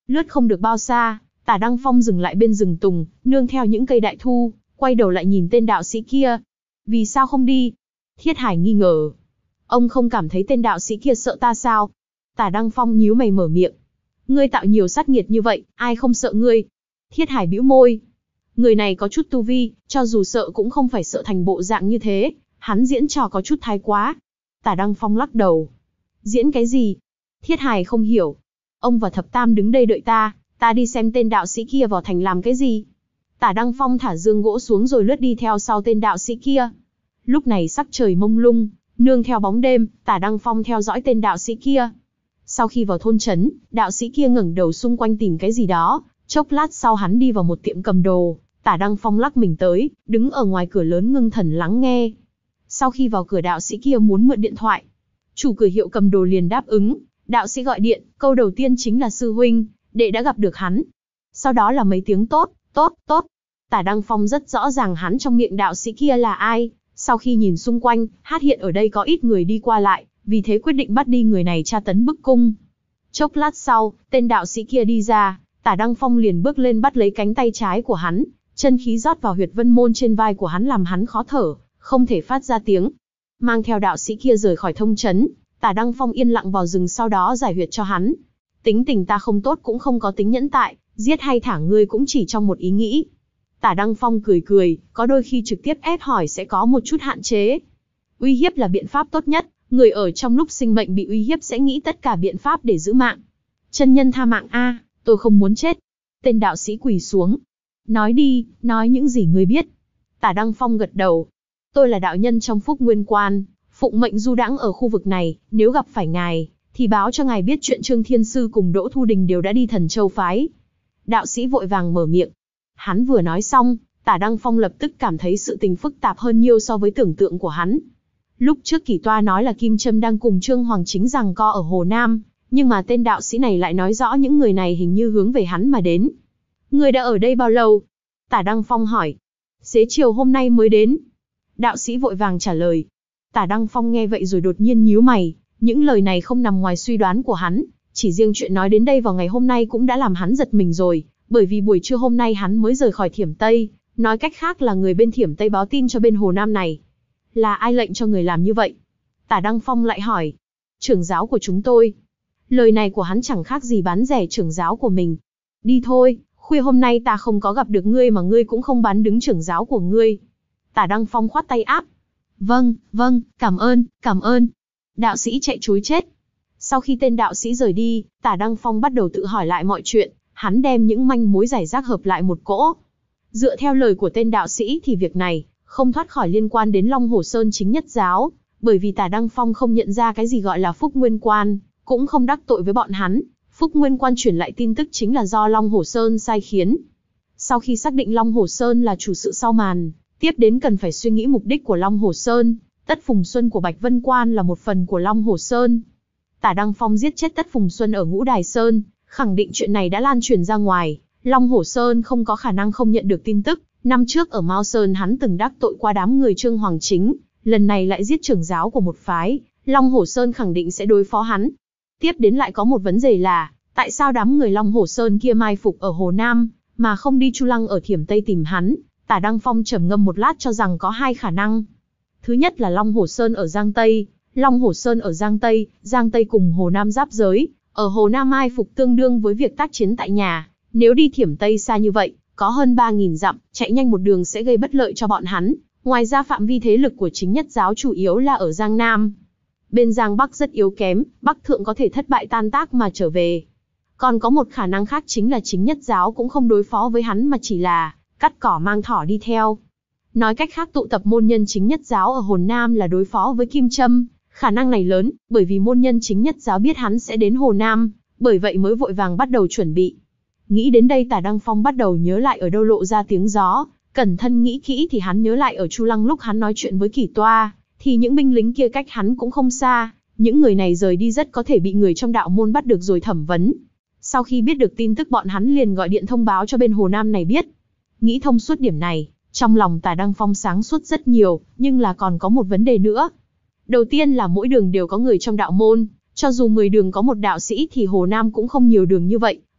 Lướt không được bao xa, Tả Đăng Phong dừng lại bên rừng tùng, nương theo những cây đại thu, quay đầu lại nhìn tên đạo sĩ kia. Vì sao không đi? Thiết Hải nghi ngờ. Ông không cảm thấy tên đạo sĩ kia sợ ta sao? Tả Đăng Phong nhíu mày mở miệng. Ngươi tạo nhiều sát nghiệt như vậy, ai không sợ ngươi? Thiết Hải bĩu môi. Người này có chút tu vi, cho dù sợ cũng không phải sợ thành bộ dạng như thế, hắn diễn trò có chút thái quá. Tả Đăng Phong lắc đầu. Diễn cái gì? Thiết Hải không hiểu. Ông và Thập Tam đứng đây đợi ta, ta đi xem tên đạo sĩ kia vào thành làm cái gì? Tả Đăng Phong thả dương gỗ xuống rồi lướt đi theo sau tên đạo sĩ kia. Lúc này sắc trời mông lung, nương theo bóng đêm, Tả Đăng Phong theo dõi tên đạo sĩ kia. Sau khi vào thôn trấn, đạo sĩ kia ngẩng đầu xung quanh tìm cái gì đó, chốc lát sau hắn đi vào một tiệm cầm đồ, Tả Đăng Phong lắc mình tới, đứng ở ngoài cửa lớn ngưng thần lắng nghe. Sau khi vào cửa đạo sĩ kia muốn mượn điện thoại. Chủ cửa hiệu cầm đồ liền đáp ứng, đạo sĩ gọi điện, câu đầu tiên chính là sư huynh, đệ đã gặp được hắn. Sau đó là mấy tiếng tốt, tốt, tốt. Tả Đăng Phong rất rõ ràng hắn trong miệng đạo sĩ kia là ai, sau khi nhìn xung quanh, hát hiện ở đây có ít người đi qua lại, vì thế quyết định bắt đi người này tra tấn bức cung. Chốc lát sau, tên đạo sĩ kia đi ra, Tả Đăng Phong liền bước lên bắt lấy cánh tay trái của hắn, chân khí rót vào huyệt vân môn trên vai của hắn làm hắn khó thở, không thể phát ra tiếng. Mang theo đạo sĩ kia rời khỏi thông trấn, Tả Đăng Phong yên lặng vào rừng sau đó giải huyệt cho hắn. Tính tình ta không tốt cũng không có tính nhẫn tại, giết hay thả ngươi cũng chỉ trong một ý nghĩ. Tả Đăng Phong cười cười, có đôi khi trực tiếp ép hỏi sẽ có một chút hạn chế. Uy hiếp là biện pháp tốt nhất, người ở trong lúc sinh mệnh bị uy hiếp sẽ nghĩ tất cả biện pháp để giữ mạng. Chân nhân tha mạng a, tôi không muốn chết. Tên đạo sĩ quỳ xuống. Nói đi, nói những gì ngươi biết. Tả Đăng Phong gật đầu. Tôi là đạo nhân trong Phúc Nguyên Quan, phụng mệnh du đãng ở khu vực này, nếu gặp phải ngài, thì báo cho ngài biết chuyện Trương Thiên Sư cùng Đỗ Thu Đình đều đã đi Thần Châu phái. Đạo sĩ vội vàng mở miệng. Hắn vừa nói xong, Tả Đăng Phong lập tức cảm thấy sự tình phức tạp hơn nhiều so với tưởng tượng của hắn. Lúc trước Kỳ Toa nói là Kim Trâm đang cùng Trương Hoàng Chính giằng co ở Hồ Nam, nhưng mà tên đạo sĩ này lại nói rõ những người này hình như hướng về hắn mà đến. Người đã ở đây bao lâu? Tả Đăng Phong hỏi. Xế chiều hôm nay mới đến. Đạo sĩ vội vàng trả lời. Tả Đăng Phong nghe vậy rồi đột nhiên nhíu mày, những lời này không nằm ngoài suy đoán của hắn, chỉ riêng chuyện nói đến đây vào ngày hôm nay cũng đã làm hắn giật mình rồi, bởi vì buổi trưa hôm nay hắn mới rời khỏi Thiểm Tây, nói cách khác là người bên Thiểm Tây báo tin cho bên Hồ Nam này. Là ai lệnh cho người làm như vậy? Tả Đăng Phong lại hỏi. Trưởng giáo của chúng tôi. Lời này của hắn chẳng khác gì bán rẻ trưởng giáo của mình. Đi thôi, khuya hôm nay ta không có gặp được ngươi mà ngươi cũng không bán đứng trưởng giáo của ngươi. Tả Đăng Phong khoát tay áp. Vâng, vâng, cảm ơn, cảm ơn. Đạo sĩ chạy trối chết. Sau khi tên đạo sĩ rời đi, Tả Đăng Phong bắt đầu tự hỏi lại mọi chuyện, hắn đem những manh mối rải rác hợp lại một cỗ. Dựa theo lời của tên đạo sĩ thì việc này không thoát khỏi liên quan đến Long Hồ Sơn chính nhất giáo, bởi vì Tả Đăng Phong không nhận ra cái gì gọi là Phúc Nguyên Quan, cũng không đắc tội với bọn hắn. Phúc Nguyên Quan truyền lại tin tức chính là do Long Hồ Sơn sai khiến. Sau khi xác định Long Hồ Sơn là chủ sự sau màn, tiếp đến cần phải suy nghĩ mục đích của Long Hồ Sơn. Tất Phùng Xuân của Bạch Vân Quan là một phần của Long Hồ Sơn. Tả Đăng Phong giết chết Tất Phùng Xuân ở Ngũ Đài Sơn, khẳng định chuyện này đã lan truyền ra ngoài. Long Hồ Sơn không có khả năng không nhận được tin tức. Năm trước ở Mao Sơn hắn từng đắc tội qua đám người Trương Hoàng Chính, lần này lại giết trưởng giáo của một phái, Long Hồ Sơn khẳng định sẽ đối phó hắn. Tiếp đến lại có một vấn đề là, tại sao đám người Long Hồ Sơn kia mai phục ở Hồ Nam, mà không đi Chu Lăng ở Thiểm Tây tìm hắn? Tả Đăng Phong trầm ngâm một lát cho rằng có hai khả năng. Thứ nhất là Long Hồ Sơn ở Giang Tây, Long Hồ Sơn ở Giang Tây, Giang Tây cùng Hồ Nam giáp giới, ở Hồ Nam mai phục tương đương với việc tác chiến tại nhà, nếu đi Thiểm Tây xa như vậy, có hơn ba nghìn dặm, chạy nhanh một đường sẽ gây bất lợi cho bọn hắn. Ngoài ra phạm vi thế lực của chính nhất giáo chủ yếu là ở Giang Nam. Bên Giang Bắc rất yếu kém, Bắc Thượng có thể thất bại tan tác mà trở về. Còn có một khả năng khác chính là chính nhất giáo cũng không đối phó với hắn mà chỉ là cắt cỏ mang thỏ đi theo. Nói cách khác tụ tập môn nhân chính nhất giáo ở Hồ Nam là đối phó với Kim Trâm. Khả năng này lớn, bởi vì môn nhân chính nhất giáo biết hắn sẽ đến Hồ Nam, bởi vậy mới vội vàng bắt đầu chuẩn bị. Nghĩ đến đây Tả Đăng Phong bắt đầu nhớ lại ở đâu lộ ra tiếng gió, cẩn thận nghĩ kỹ thì hắn nhớ lại ở Chu Lăng lúc hắn nói chuyện với Kỳ Toa, thì những binh lính kia cách hắn cũng không xa, những người này rời đi rất có thể bị người trong đạo môn bắt được rồi thẩm vấn. Sau khi biết được tin tức bọn hắn liền gọi điện thông báo cho bên Hồ Nam này biết. Nghĩ thông suốt điểm này, trong lòng Tả Đăng Phong sáng suốt rất nhiều, nhưng là còn có một vấn đề nữa. Đầu tiên là mỗi đường đều có người trong đạo môn, cho dù mười đường có một đạo sĩ thì Hồ Nam cũng không nhiều đường như vậy.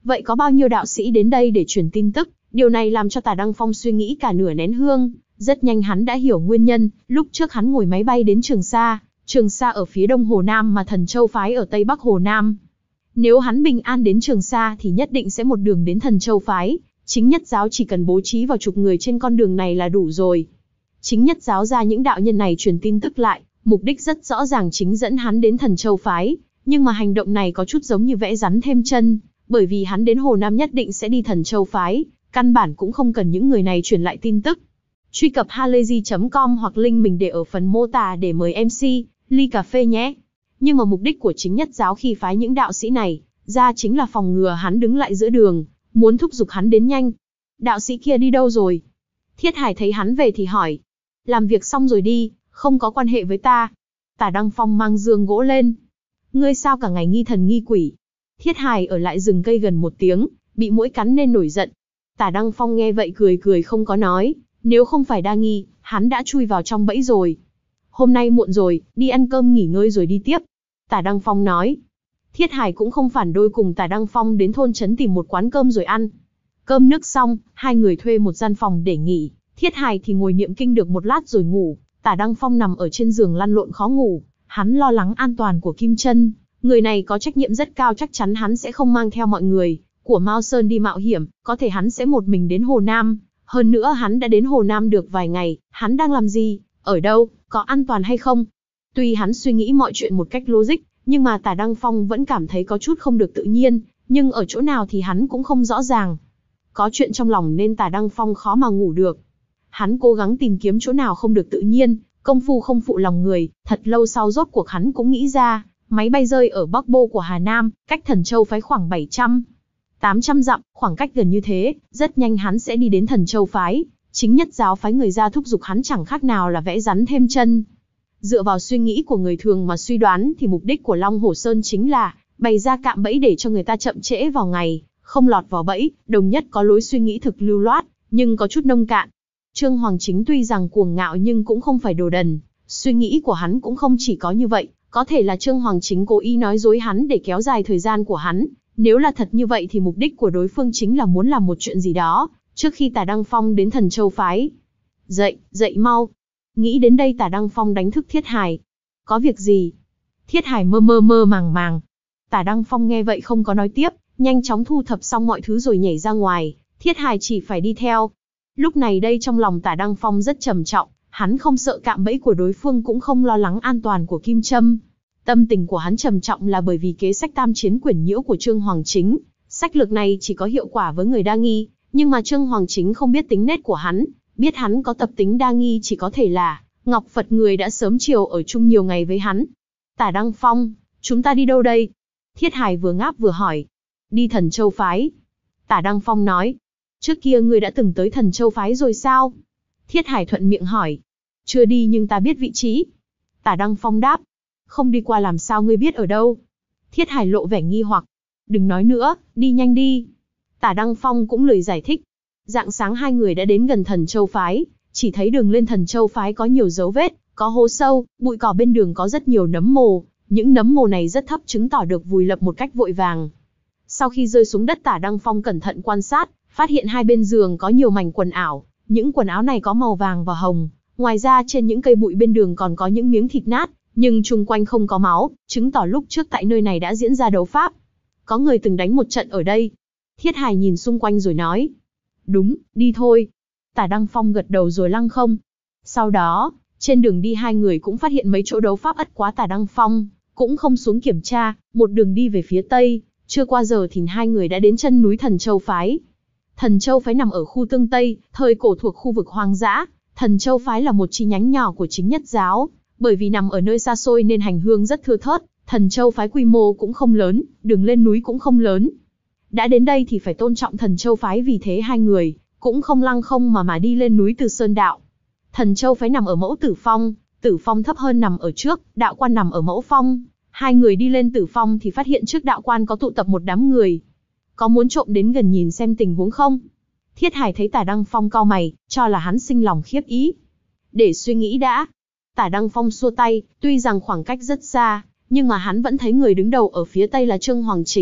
vậy có bao nhiêu đạo sĩ đến đây để truyền tin tức? Điều này làm cho Tả Đăng Phong suy nghĩ cả nửa nén hương. Rất nhanh hắn đã hiểu nguyên nhân, lúc trước hắn ngồi máy bay đến Trường Sa, Trường Sa ở phía đông Hồ Nam mà Thần Châu phái ở tây bắc Hồ Nam. Nếu hắn bình an đến Trường Sa thì nhất định sẽ một đường đến Thần Châu phái, Chính Nhất giáo chỉ cần bố trí vào chục người trên con đường này là đủ rồi. Chính Nhất giáo ra những đạo nhân này truyền tin tức lại, mục đích rất rõ ràng, chính dẫn hắn đến Thần Châu phái, nhưng mà hành động này có chút giống như vẽ rắn thêm chân, bởi vì hắn đến Hồ Nam nhất định sẽ đi Thần Châu phái, căn bản cũng không cần những người này truyền lại tin tức. Truy cập halayzi chấm com hoặc link mình để ở phần mô tả để mời em xê, ly cà phê nhé. Nhưng mà mục đích của Chính Nhất giáo khi phái những đạo sĩ này ra chính là phòng ngừa hắn đứng lại giữa đường, muốn thúc giục hắn đến nhanh. Đạo sĩ kia đi đâu rồi? Thiết Hải thấy hắn về thì hỏi. Làm việc xong rồi đi, không có quan hệ với ta. Tả Đăng Phong mang giường gỗ lên. Ngươi sao cả ngày nghi thần nghi quỷ? Thiết Hải ở lại rừng cây gần một tiếng, bị muỗi cắn nên nổi giận. Tả Đăng Phong nghe vậy cười cười không có nói, nếu không phải đa nghi, hắn đã chui vào trong bẫy rồi. Hôm nay muộn rồi, đi ăn cơm nghỉ ngơi rồi đi tiếp. Tả Đăng Phong nói. Thiết Hải cũng không phản đối, cùng Tả Đăng Phong đến thôn trấn tìm một quán cơm rồi ăn. Cơm nước xong, hai người thuê một gian phòng để nghỉ. Thiết Hải thì ngồi niệm kinh được một lát rồi ngủ. Tả Đăng Phong nằm ở trên giường lăn lộn khó ngủ. Hắn lo lắng an toàn của Kim Chân. Người này có trách nhiệm rất cao, chắc chắn hắn sẽ không mang theo mọi người của Mao Sơn đi mạo hiểm, có thể hắn sẽ một mình đến Hồ Nam. Hơn nữa hắn đã đến Hồ Nam được vài ngày, hắn đang làm gì, ở đâu, có an toàn hay không? Tuy hắn suy nghĩ mọi chuyện một cách logic, nhưng mà Tả Đăng Phong vẫn cảm thấy có chút không được tự nhiên, nhưng ở chỗ nào thì hắn cũng không rõ ràng. Có chuyện trong lòng nên Tả Đăng Phong khó mà ngủ được. Hắn cố gắng tìm kiếm chỗ nào không được tự nhiên, công phu không phụ lòng người, thật lâu sau rốt cuộc hắn cũng nghĩ ra, máy bay rơi ở Bắc Bô của Hà Nam, cách Thần Châu phái khoảng bảy trăm, tám trăm dặm, khoảng cách gần như thế, rất nhanh hắn sẽ đi đến Thần Châu phái. Chính Nhất giáo phái người ra thúc giục hắn chẳng khác nào là vẽ rắn thêm chân. Dựa vào suy nghĩ của người thường mà suy đoán thì mục đích của Long Hồ Sơn chính là bày ra cạm bẫy để cho người ta chậm trễ vào ngày, không lọt vào bẫy. Đồng Nhất có lối suy nghĩ thực lưu loát, nhưng có chút nông cạn. Trương Hoàng Chính tuy rằng cuồng ngạo nhưng cũng không phải đồ đần, suy nghĩ của hắn cũng không chỉ có như vậy, có thể là Trương Hoàng Chính cố ý nói dối hắn để kéo dài thời gian của hắn. Nếu là thật như vậy thì mục đích của đối phương chính là muốn làm một chuyện gì đó trước khi Tả Đăng Phong đến Thần Châu phái. Dậy, dậy mau. Nghĩ đến đây Tả Đăng Phong đánh thức Thiết Hải. Có việc gì? Thiết Hải mơ mơ mơ màng màng. Tả Đăng Phong nghe vậy không có nói tiếp, nhanh chóng thu thập xong mọi thứ rồi nhảy ra ngoài. Thiết Hải chỉ phải đi theo. Lúc này đây trong lòng Tả Đăng Phong rất trầm trọng, hắn không sợ cạm bẫy của đối phương, cũng không lo lắng an toàn của Kim Trâm. Tâm tình của hắn trầm trọng là bởi vì kế sách tam chiến quyển nhiễu của Trương Hoàng Chính. Sách lược này chỉ có hiệu quả với người đa nghi, nhưng mà Trương Hoàng Chính không biết tính nết của hắn, biết hắn có tập tính đa nghi chỉ có thể là Ngọc Phật người đã sớm chiều ở chung nhiều ngày với hắn. Tả Đăng Phong, chúng ta đi đâu đây? Thiết Hải vừa ngáp vừa hỏi. Đi Thần Châu phái. Tả Đăng Phong nói. Trước kia ngươi đã từng tới Thần Châu phái rồi sao? Thiết Hải thuận miệng hỏi. Chưa đi nhưng ta biết vị trí. Tả Đăng Phong đáp. Không đi qua làm sao ngươi biết ở đâu? Thiết Hải lộ vẻ nghi hoặc. Đừng nói nữa, đi nhanh đi. Tả Đăng Phong cũng lười giải thích. Rạng sáng hai người đã đến gần Thần Châu phái, chỉ thấy đường lên Thần Châu phái có nhiều dấu vết, có hố sâu, bụi cỏ bên đường có rất nhiều nấm mồ, những nấm mồ này rất thấp chứng tỏ được vùi lập một cách vội vàng. Sau khi rơi xuống đất Tả Đăng Phong cẩn thận quan sát, phát hiện hai bên giường có nhiều mảnh quần áo, những quần áo này có màu vàng và hồng, ngoài ra trên những cây bụi bên đường còn có những miếng thịt nát, nhưng chung quanh không có máu, chứng tỏ lúc trước tại nơi này đã diễn ra đấu pháp. Có người từng đánh một trận ở đây. Thiết Hải nhìn xung quanh rồi nói. Đúng, đi thôi. Tả Đăng Phong gật đầu rồi lăng không. Sau đó, trên đường đi hai người cũng phát hiện mấy chỗ đấu pháp ất quá. Tả Đăng Phong cũng không xuống kiểm tra, một đường đi về phía tây. Chưa qua giờ thì hai người đã đến chân núi Thần Châu phái. Thần Châu phái nằm ở khu Tương Tây, thời cổ thuộc khu vực hoang dã. Thần Châu phái là một chi nhánh nhỏ của Chính Nhất giáo, bởi vì nằm ở nơi xa xôi nên hành hương rất thưa thớt. Thần Châu phái quy mô cũng không lớn, đường lên núi cũng không lớn. Đã đến đây thì phải tôn trọng Thần Châu phái, vì thế hai người cũng không lăng không mà mà đi lên núi Từ Sơn đạo. Thần Châu phái nằm ở Mẫu Tử Phong, Tử Phong thấp hơn nằm ở trước, đạo quan nằm ở Mẫu Phong. Hai người đi lên Tử Phong thì phát hiện trước đạo quan có tụ tập một đám người. Có muốn trộm đến gần nhìn xem tình huống không? Thiết Hải thấy Tả Đăng Phong cau mày, cho là hắn sinh lòng khiếp ý. Để suy nghĩ đã. Tả Đăng Phong xua tay, tuy rằng khoảng cách rất xa, nhưng mà hắn vẫn thấy người đứng đầu ở phía tây là Trương Hoàng Chính,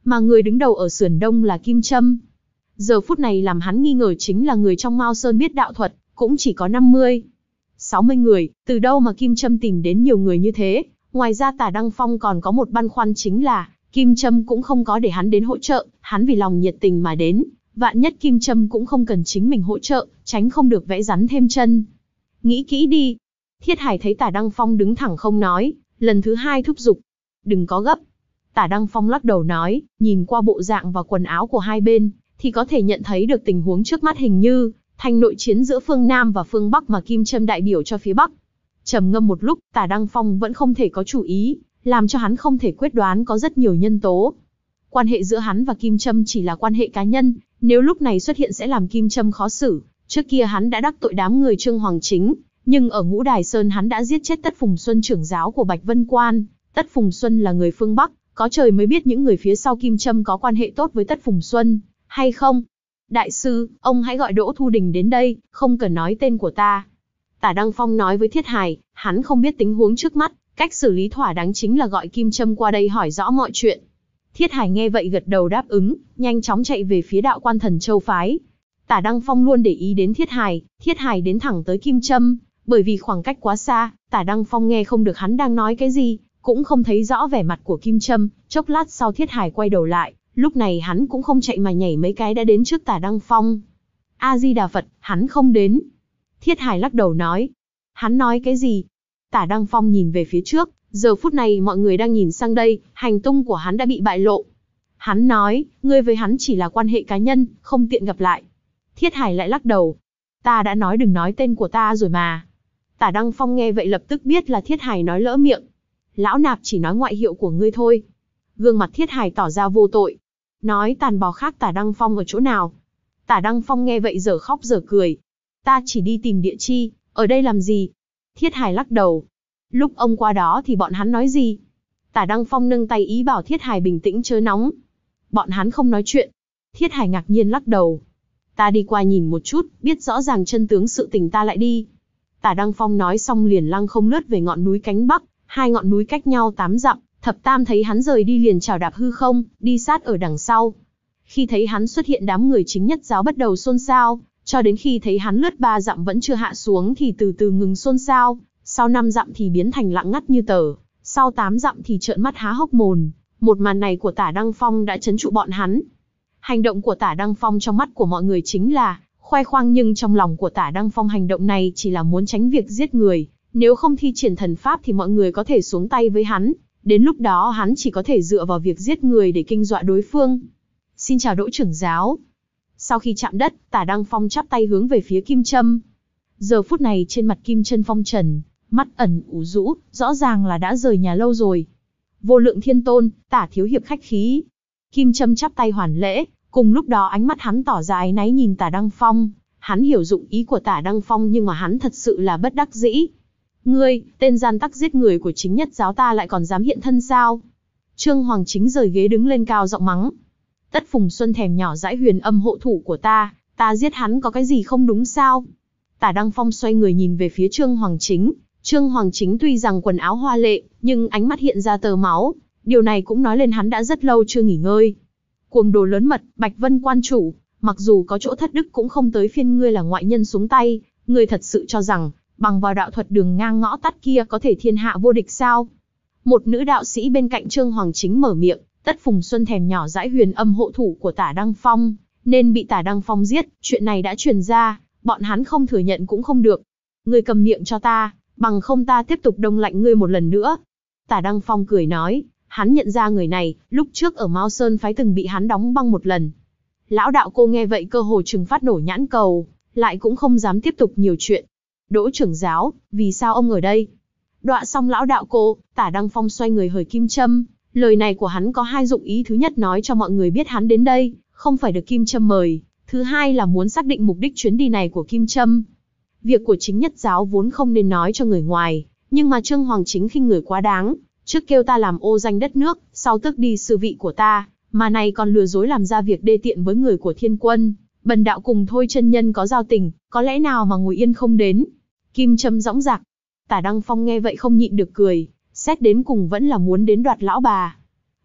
mà người đứng đầu ở sườn đông là Kim Trâm. Giờ phút này làm hắn nghi ngờ chính là người trong Mao Sơn biết đạo thuật, cũng chỉ có năm mươi, sáu mươi người, từ đâu mà Kim Trâm tìm đến nhiều người như thế. Ngoài ra Tả Đăng Phong còn có một băn khoăn chính là, Kim Trâm cũng không có để hắn đến hỗ trợ, hắn vì lòng nhiệt tình mà đến, vạn nhất Kim Trâm cũng không cần chính mình hỗ trợ, tránh không được vẽ rắn thêm chân. Nghĩ kỹ đi. Thiết Hải thấy Tả Đăng Phong đứng thẳng không nói, lần thứ hai thúc giục. Đừng có gấp. Tả Đăng Phong lắc đầu nói, nhìn qua bộ dạng và quần áo của hai bên, thì có thể nhận thấy được tình huống trước mắt hình như thành nội chiến giữa phương Nam và phương Bắc mà Kim Trâm đại biểu cho phía Bắc. Trầm ngâm một lúc, Tả Đăng Phong vẫn không thể có chủ ý, làm cho hắn không thể quyết đoán có rất nhiều nhân tố. Quan hệ giữa hắn và Kim Trâm chỉ là quan hệ cá nhân, nếu lúc này xuất hiện sẽ làm Kim Trâm khó xử. Trước kia hắn đã đắc tội đám người Trương Hoàng Chính, nhưng ở Ngũ Đài Sơn hắn đã giết chết Tất Phùng Xuân trưởng giáo của Bạch Vân Quan. Tất Phùng Xuân là người phương Bắc, có trời mới biết những người phía sau Kim Trâm có quan hệ tốt với Tất Phùng Xuân, hay không? Đại sư, ông hãy gọi Đỗ Thu Đình đến đây, không cần nói tên của ta. Tả Đăng Phong nói với Thiết Hải, hắn không biết tình huống trước mắt, cách xử lý thỏa đáng chính là gọi Kim Trâm qua đây hỏi rõ mọi chuyện. Thiết Hải nghe vậy gật đầu đáp ứng, nhanh chóng chạy về phía đạo quan Thần Châu phái. Tả Đăng Phong luôn để ý đến Thiết Hải, Thiết Hải đến thẳng tới Kim Trâm, bởi vì khoảng cách quá xa, Tả Đăng Phong nghe không được hắn đang nói cái gì, cũng không thấy rõ vẻ mặt của Kim Trâm. Chốc lát sau Thiết Hải quay đầu lại, lúc này hắn cũng không chạy mà nhảy mấy cái đã đến trước Tả Đăng Phong. A Di Đà Phật, hắn không đến. Thiết Hải lắc đầu nói. Hắn nói cái gì? Tả Đăng Phong nhìn về phía trước, giờ phút này mọi người đang nhìn sang đây, hành tung của hắn đã bị bại lộ. Hắn nói, ngươi với hắn chỉ là quan hệ cá nhân, không tiện gặp lại. Thiết Hải lại lắc đầu. Ta đã nói đừng nói tên của ta rồi mà. Tả Đăng Phong nghe vậy lập tức biết là Thiết Hải nói lỡ miệng. Lão nạp chỉ nói ngoại hiệu của ngươi thôi. Gương mặt Thiết Hải tỏ ra vô tội. Nói tàn bò khác Tả Đăng Phong ở chỗ nào? Tả Đăng Phong nghe vậy giờ khóc giờ cười. Ta chỉ đi tìm địa chi, ở đây làm gì? Thiết Hải lắc đầu. Lúc ông qua đó thì bọn hắn nói gì? Tả Đăng Phong nâng tay ý bảo Thiết Hải bình tĩnh chớ nóng. Bọn hắn không nói chuyện. Thiết Hải ngạc nhiên lắc đầu. Ta đi qua nhìn một chút, biết rõ ràng chân tướng sự tình ta lại đi. Tả Đăng Phong nói xong liền lăng không lướt về ngọn núi cánh Bắc, hai ngọn núi cách nhau tám dặm. Thập Tam thấy hắn rời đi liền chào đạp hư không, đi sát ở đằng sau. Khi thấy hắn xuất hiện đám người chính nhất giáo bắt đầu xôn xao, cho đến khi thấy hắn lướt ba dặm vẫn chưa hạ xuống thì từ từ ngừng xôn xao, sau năm dặm thì biến thành lặng ngắt như tờ, sau tám dặm thì trợn mắt há hốc mồm. Một màn này của Tả Đăng Phong đã trấn trụ bọn hắn. Hành động của Tả Đăng Phong trong mắt của mọi người chính là khoe khoang, nhưng trong lòng của Tả Đăng Phong hành động này chỉ là muốn tránh việc giết người, nếu không thi triển thần pháp thì mọi người có thể xuống tay với hắn. Đến lúc đó hắn chỉ có thể dựa vào việc giết người để kinh dọa đối phương. Xin chào Đỗ trưởng giáo. Sau khi chạm đất, Tả Đăng Phong chắp tay hướng về phía Kim Trâm. Giờ phút này trên mặt Kim Trâm phong trần, mắt ẩn ủ rũ, rõ ràng là đã rời nhà lâu rồi. Vô Lượng Thiên Tôn, Tả thiếu hiệp khách khí. Kim Trâm chắp tay hoàn lễ, cùng lúc đó ánh mắt hắn tỏ ra áy náy nhìn Tả Đăng Phong. Hắn hiểu dụng ý của Tả Đăng Phong nhưng mà hắn thật sự là bất đắc dĩ. Ngươi, tên gian tắc giết người của chính nhất giáo ta lại còn dám hiện thân sao? Trương Hoàng Chính rời ghế đứng lên cao giọng mắng. Tất Phùng Xuân thèm nhỏ dãi huyền âm hộ thủ của ta, ta giết hắn có cái gì không đúng sao? Tả Đăng Phong xoay người nhìn về phía Trương Hoàng Chính. Trương Hoàng Chính tuy rằng quần áo hoa lệ, nhưng ánh mắt hiện ra tơ máu. Điều này cũng nói lên hắn đã rất lâu chưa nghỉ ngơi. Cuồng đồ lớn mật, Bạch Vân quan chủ, mặc dù có chỗ thất đức cũng không tới phiên ngươi là ngoại nhân xuống tay. Ngươi thật sự cho rằng bằng vào đạo thuật đường ngang ngõ tắt kia có thể thiên hạ vô địch sao? Một nữ đạo sĩ bên cạnh Trương Hoàng Chính mở miệng. Tất Phùng Xuân thèm nhỏ dãi huyền âm hộ thủ của Tả Đăng Phong, nên bị Tả Đăng Phong giết, chuyện này đã truyền ra, bọn hắn không thừa nhận cũng không được. Ngươi cầm miệng cho ta, bằng không ta tiếp tục đông lạnh ngươi một lần nữa. Tả Đăng Phong cười nói, hắn nhận ra người này, lúc trước ở Mao Sơn phái từng bị hắn đóng băng một lần. Lão đạo cô nghe vậy cơ hồ trừng phát nổ nhãn cầu, lại cũng không dám tiếp tục nhiều chuyện. Đỗ trưởng giáo, vì sao ông ở đây? Đọa xong lão đạo cô, Tả Đăng Phong xoay người hời Kim Trâm. Lời này của hắn có hai dụng ý, thứ nhất nói cho mọi người biết hắn đến đây không phải được Kim Trâm mời, thứ hai là muốn xác định mục đích chuyến đi này của Kim Trâm. Việc của chính nhất giáo vốn không nên nói cho người ngoài, nhưng mà Trương Hoàng Chính khinh người quá đáng, trước kêu ta làm ô danh đất nước, sau tước đi sư vị của ta, mà này còn lừa dối làm ra việc đê tiện với người của Thiên Quân. Bần đạo cùng Thôi chân nhân có giao tình, có lẽ nào mà ngồi yên không đến? Kim Trâm dõng dạc. Tả Đăng Phong nghe vậy không nhịn được cười. Xét đến cùng vẫn là muốn đến đoạt lão bà.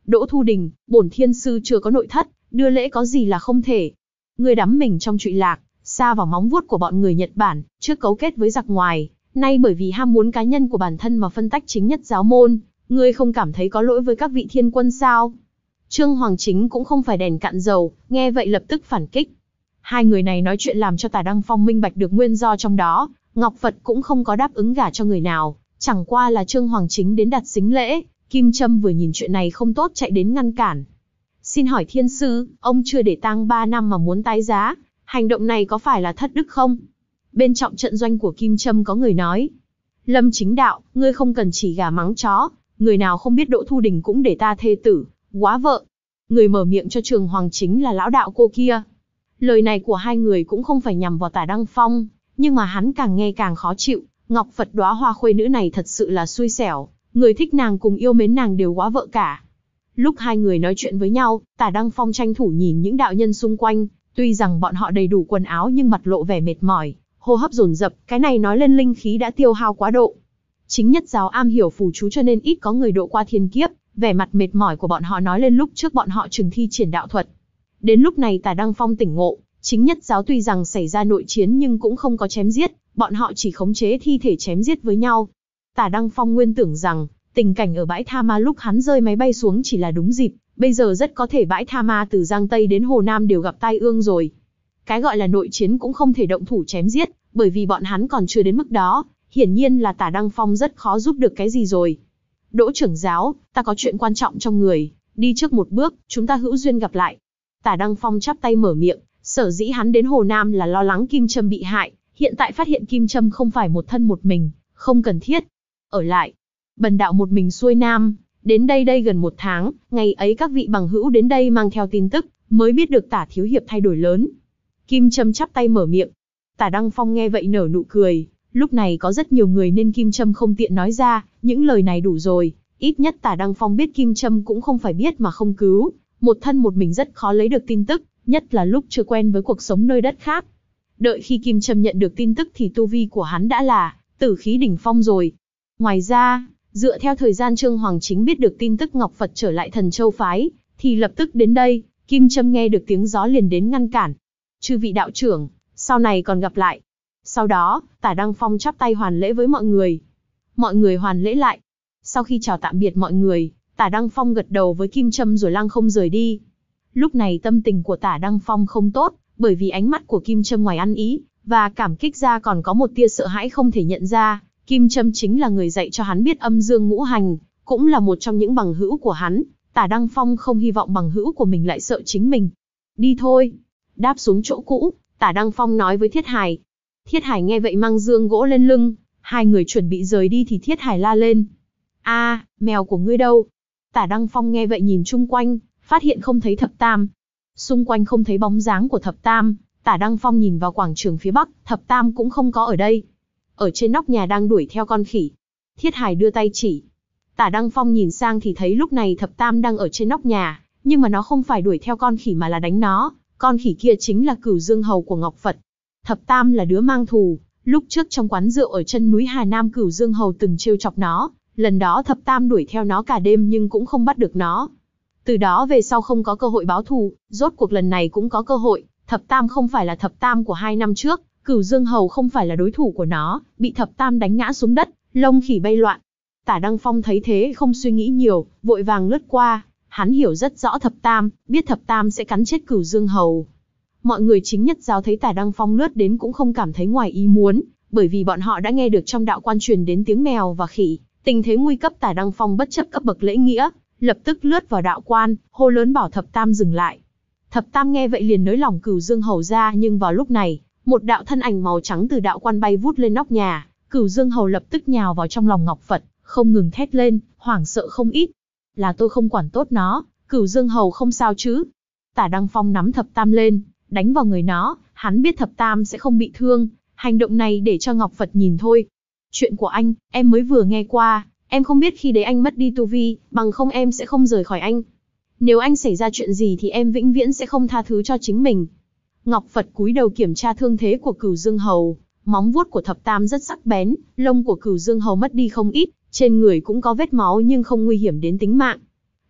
Đỗ Thu Đình, bổn thiên sư chưa có nội thất, đưa lễ có gì là không thể. Ngươi đắm mình trong trụy lạc, sa vào móng vuốt của bọn người Nhật Bản, trước cấu kết với giặc ngoài, nay bởi vì ham muốn cá nhân của bản thân mà phân tách chính nhất giáo môn, ngươi không cảm thấy có lỗi với các vị thiên quân sao? Trương Hoàng Chính cũng không phải đèn cạn dầu, nghe vậy lập tức phản kích. Hai người này nói chuyện làm cho Tả Đăng Phong minh bạch được nguyên do trong đó, Ngọc Phật cũng không có đáp ứng gả cho người nào, chẳng qua là Trương Hoàng Chính đến đặt sính lễ, Kim Trâm vừa nhìn chuyện này không tốt chạy đến ngăn cản. Xin hỏi thiên sư, ông chưa để tang ba năm mà muốn tái giá, hành động này có phải là thất đức không? Bên trọng trận doanh của Kim Trâm có người nói. Lâm Chính Đạo, ngươi không cần chỉ gà mắng chó, người nào không biết Đỗ Thu Đình cũng để ta thê tử, quá vợ. Người mở miệng cho Trường Hoàng Chính là lão đạo cô kia. Lời này của hai người cũng không phải nhằm vào Tả Đăng Phong, nhưng mà hắn càng nghe càng khó chịu. Ngọc Phật đóa hoa khuê nữ này thật sự là xui xẻo, người thích nàng cùng yêu mến nàng đều quá vợ cả. Lúc hai người nói chuyện với nhau, Tả Đăng Phong tranh thủ nhìn những đạo nhân xung quanh, tuy rằng bọn họ đầy đủ quần áo nhưng mặt lộ vẻ mệt mỏi, hô hấp dồn dập, cái này nói lên linh khí đã tiêu hao quá độ. Chính nhất giáo am hiểu phù chú cho nên ít có người độ qua thiên kiếp, vẻ mặt mệt mỏi của bọn họ nói lên lúc trước bọn họ từng thi triển đạo thuật. Đến lúc này Tả Đăng Phong tỉnh ngộ, chính nhất giáo tuy rằng xảy ra nội chiến nhưng cũng không có chém giết, bọn họ chỉ khống chế thi thể chém giết với nhau. Tả Đăng Phong nguyên tưởng rằng, tình cảnh ở bãi Tha Ma lúc hắn rơi máy bay xuống chỉ là đúng dịp, bây giờ rất có thể bãi Tha Ma từ Giang Tây đến Hồ Nam đều gặp tai ương rồi. Cái gọi là nội chiến cũng không thể động thủ chém giết, bởi vì bọn hắn còn chưa đến mức đó, hiển nhiên là Tả Đăng Phong rất khó giúp được cái gì rồi. Đỗ trưởng giáo, ta có chuyện quan trọng trong người, đi trước một bước, chúng ta hữu duyên gặp lại. Tả Đăng Phong chắp tay mở miệng, sở dĩ hắn đến Hồ Nam là lo lắng Kim Trâm bị hại, hiện tại phát hiện Kim Trâm không phải một thân một mình, không cần thiết ở lại. Bần đạo một mình xuôi Nam, đến đây đây gần một tháng, ngày ấy các vị bằng hữu đến đây mang theo tin tức, mới biết được Tả thiếu hiệp thay đổi lớn. Kim Trâm chắp tay mở miệng. Tả Đăng Phong nghe vậy nở nụ cười, lúc này có rất nhiều người nên Kim Trâm không tiện nói ra, những lời này đủ rồi, ít nhất Tả Đăng Phong biết Kim Trâm cũng không phải biết mà không cứu, một thân một mình rất khó lấy được tin tức, nhất là lúc chưa quen với cuộc sống nơi đất khác. Đợi khi Kim Trâm nhận được tin tức thì tu vi của hắn đã là tử khí đỉnh phong rồi. Ngoài ra, dựa theo thời gian Trương Hoàng Chính biết được tin tức Ngọc Phật trở lại Thần Châu phái, thì lập tức đến đây, Kim Trâm nghe được tiếng gió liền đến ngăn cản. Chư vị đạo trưởng, sau này còn gặp lại. Sau đó, Tả Đăng Phong chắp tay hoàn lễ với mọi người. Mọi người hoàn lễ lại. Sau khi chào tạm biệt mọi người, Tả Đăng Phong gật đầu với Kim Trâm rồi lăng không rời đi. Lúc này tâm tình của Tả Đăng Phong không tốt, bởi vì ánh mắt của Kim Trâm ngoài ăn ý, và cảm kích ra còn có một tia sợ hãi không thể nhận ra. Kim Trâm chính là người dạy cho hắn biết âm dương ngũ hành, cũng là một trong những bằng hữu của hắn. Tả Đăng Phong không hy vọng bằng hữu của mình lại sợ chính mình. Đi thôi. Đáp xuống chỗ cũ, Tả Đăng Phong nói với Thiết Hải. Thiết Hải nghe vậy mang dương gỗ lên lưng, hai người chuẩn bị rời đi thì Thiết Hải la lên. A, mèo của ngươi đâu? Tả Đăng Phong nghe vậy nhìn chung quanh, phát hiện không thấy Thập Tam. Xung quanh không thấy bóng dáng của Thập Tam, Tả Đăng Phong nhìn vào quảng trường phía bắc, Thập Tam cũng không có ở đây. Ở trên nóc nhà đang đuổi theo con khỉ. Thiết Hải đưa tay chỉ. Tả Đăng Phong nhìn sang thì thấy lúc này Thập Tam đang ở trên nóc nhà, nhưng mà nó không phải đuổi theo con khỉ mà là đánh nó. Con khỉ kia chính là Cửu Dương Hầu của Ngọc Phật. Thập Tam là đứa mang thù, lúc trước trong quán rượu ở chân núi Hà Nam Cửu Dương Hầu từng trêu chọc nó, lần đó Thập Tam đuổi theo nó cả đêm nhưng cũng không bắt được nó. Từ đó về sau không có cơ hội báo thù, rốt cuộc lần này cũng có cơ hội, Thập Tam không phải là Thập Tam của hai năm trước, Cửu Dương Hầu không phải là đối thủ của nó, bị Thập Tam đánh ngã xuống đất, lông khỉ bay loạn. Tả Đăng Phong thấy thế không suy nghĩ nhiều, vội vàng lướt qua, hắn hiểu rất rõ Thập Tam, biết Thập Tam sẽ cắn chết Cửu Dương Hầu. Mọi người chính nhất giáo thấy Tả Đăng Phong lướt đến cũng không cảm thấy ngoài ý muốn, bởi vì bọn họ đã nghe được trong đạo quan truyền đến tiếng mèo và khỉ, tình thế nguy cấp. Tả Đăng Phong bất chấp cấp bậc lễ nghĩa, lập tức lướt vào đạo quan, hô lớn bảo Thập Tam dừng lại. Thập Tam nghe vậy liền nới lỏng Cửu Dương Hầu ra, nhưng vào lúc này, một đạo thân ảnh màu trắng từ đạo quan bay vút lên nóc nhà, Cửu Dương Hầu lập tức nhào vào trong lòng Ngọc Phật, không ngừng thét lên, hoảng sợ không ít. Là tôi không quản tốt nó, Cửu Dương Hầu không sao chứ? Tả Đăng Phong nắm Thập Tam lên, đánh vào người nó, hắn biết Thập Tam sẽ không bị thương, hành động này để cho Ngọc Phật nhìn thôi. Chuyện của anh, em mới vừa nghe qua, em không biết khi đấy anh mất đi tu vi, bằng không em sẽ không rời khỏi anh. Nếu anh xảy ra chuyện gì thì em vĩnh viễn sẽ không tha thứ cho chính mình. Ngọc Phật cúi đầu kiểm tra thương thế của Cửu Dương Hầu, móng vuốt của Thập Tam rất sắc bén, lông của Cửu Dương Hầu mất đi không ít, trên người cũng có vết máu nhưng không nguy hiểm đến tính mạng.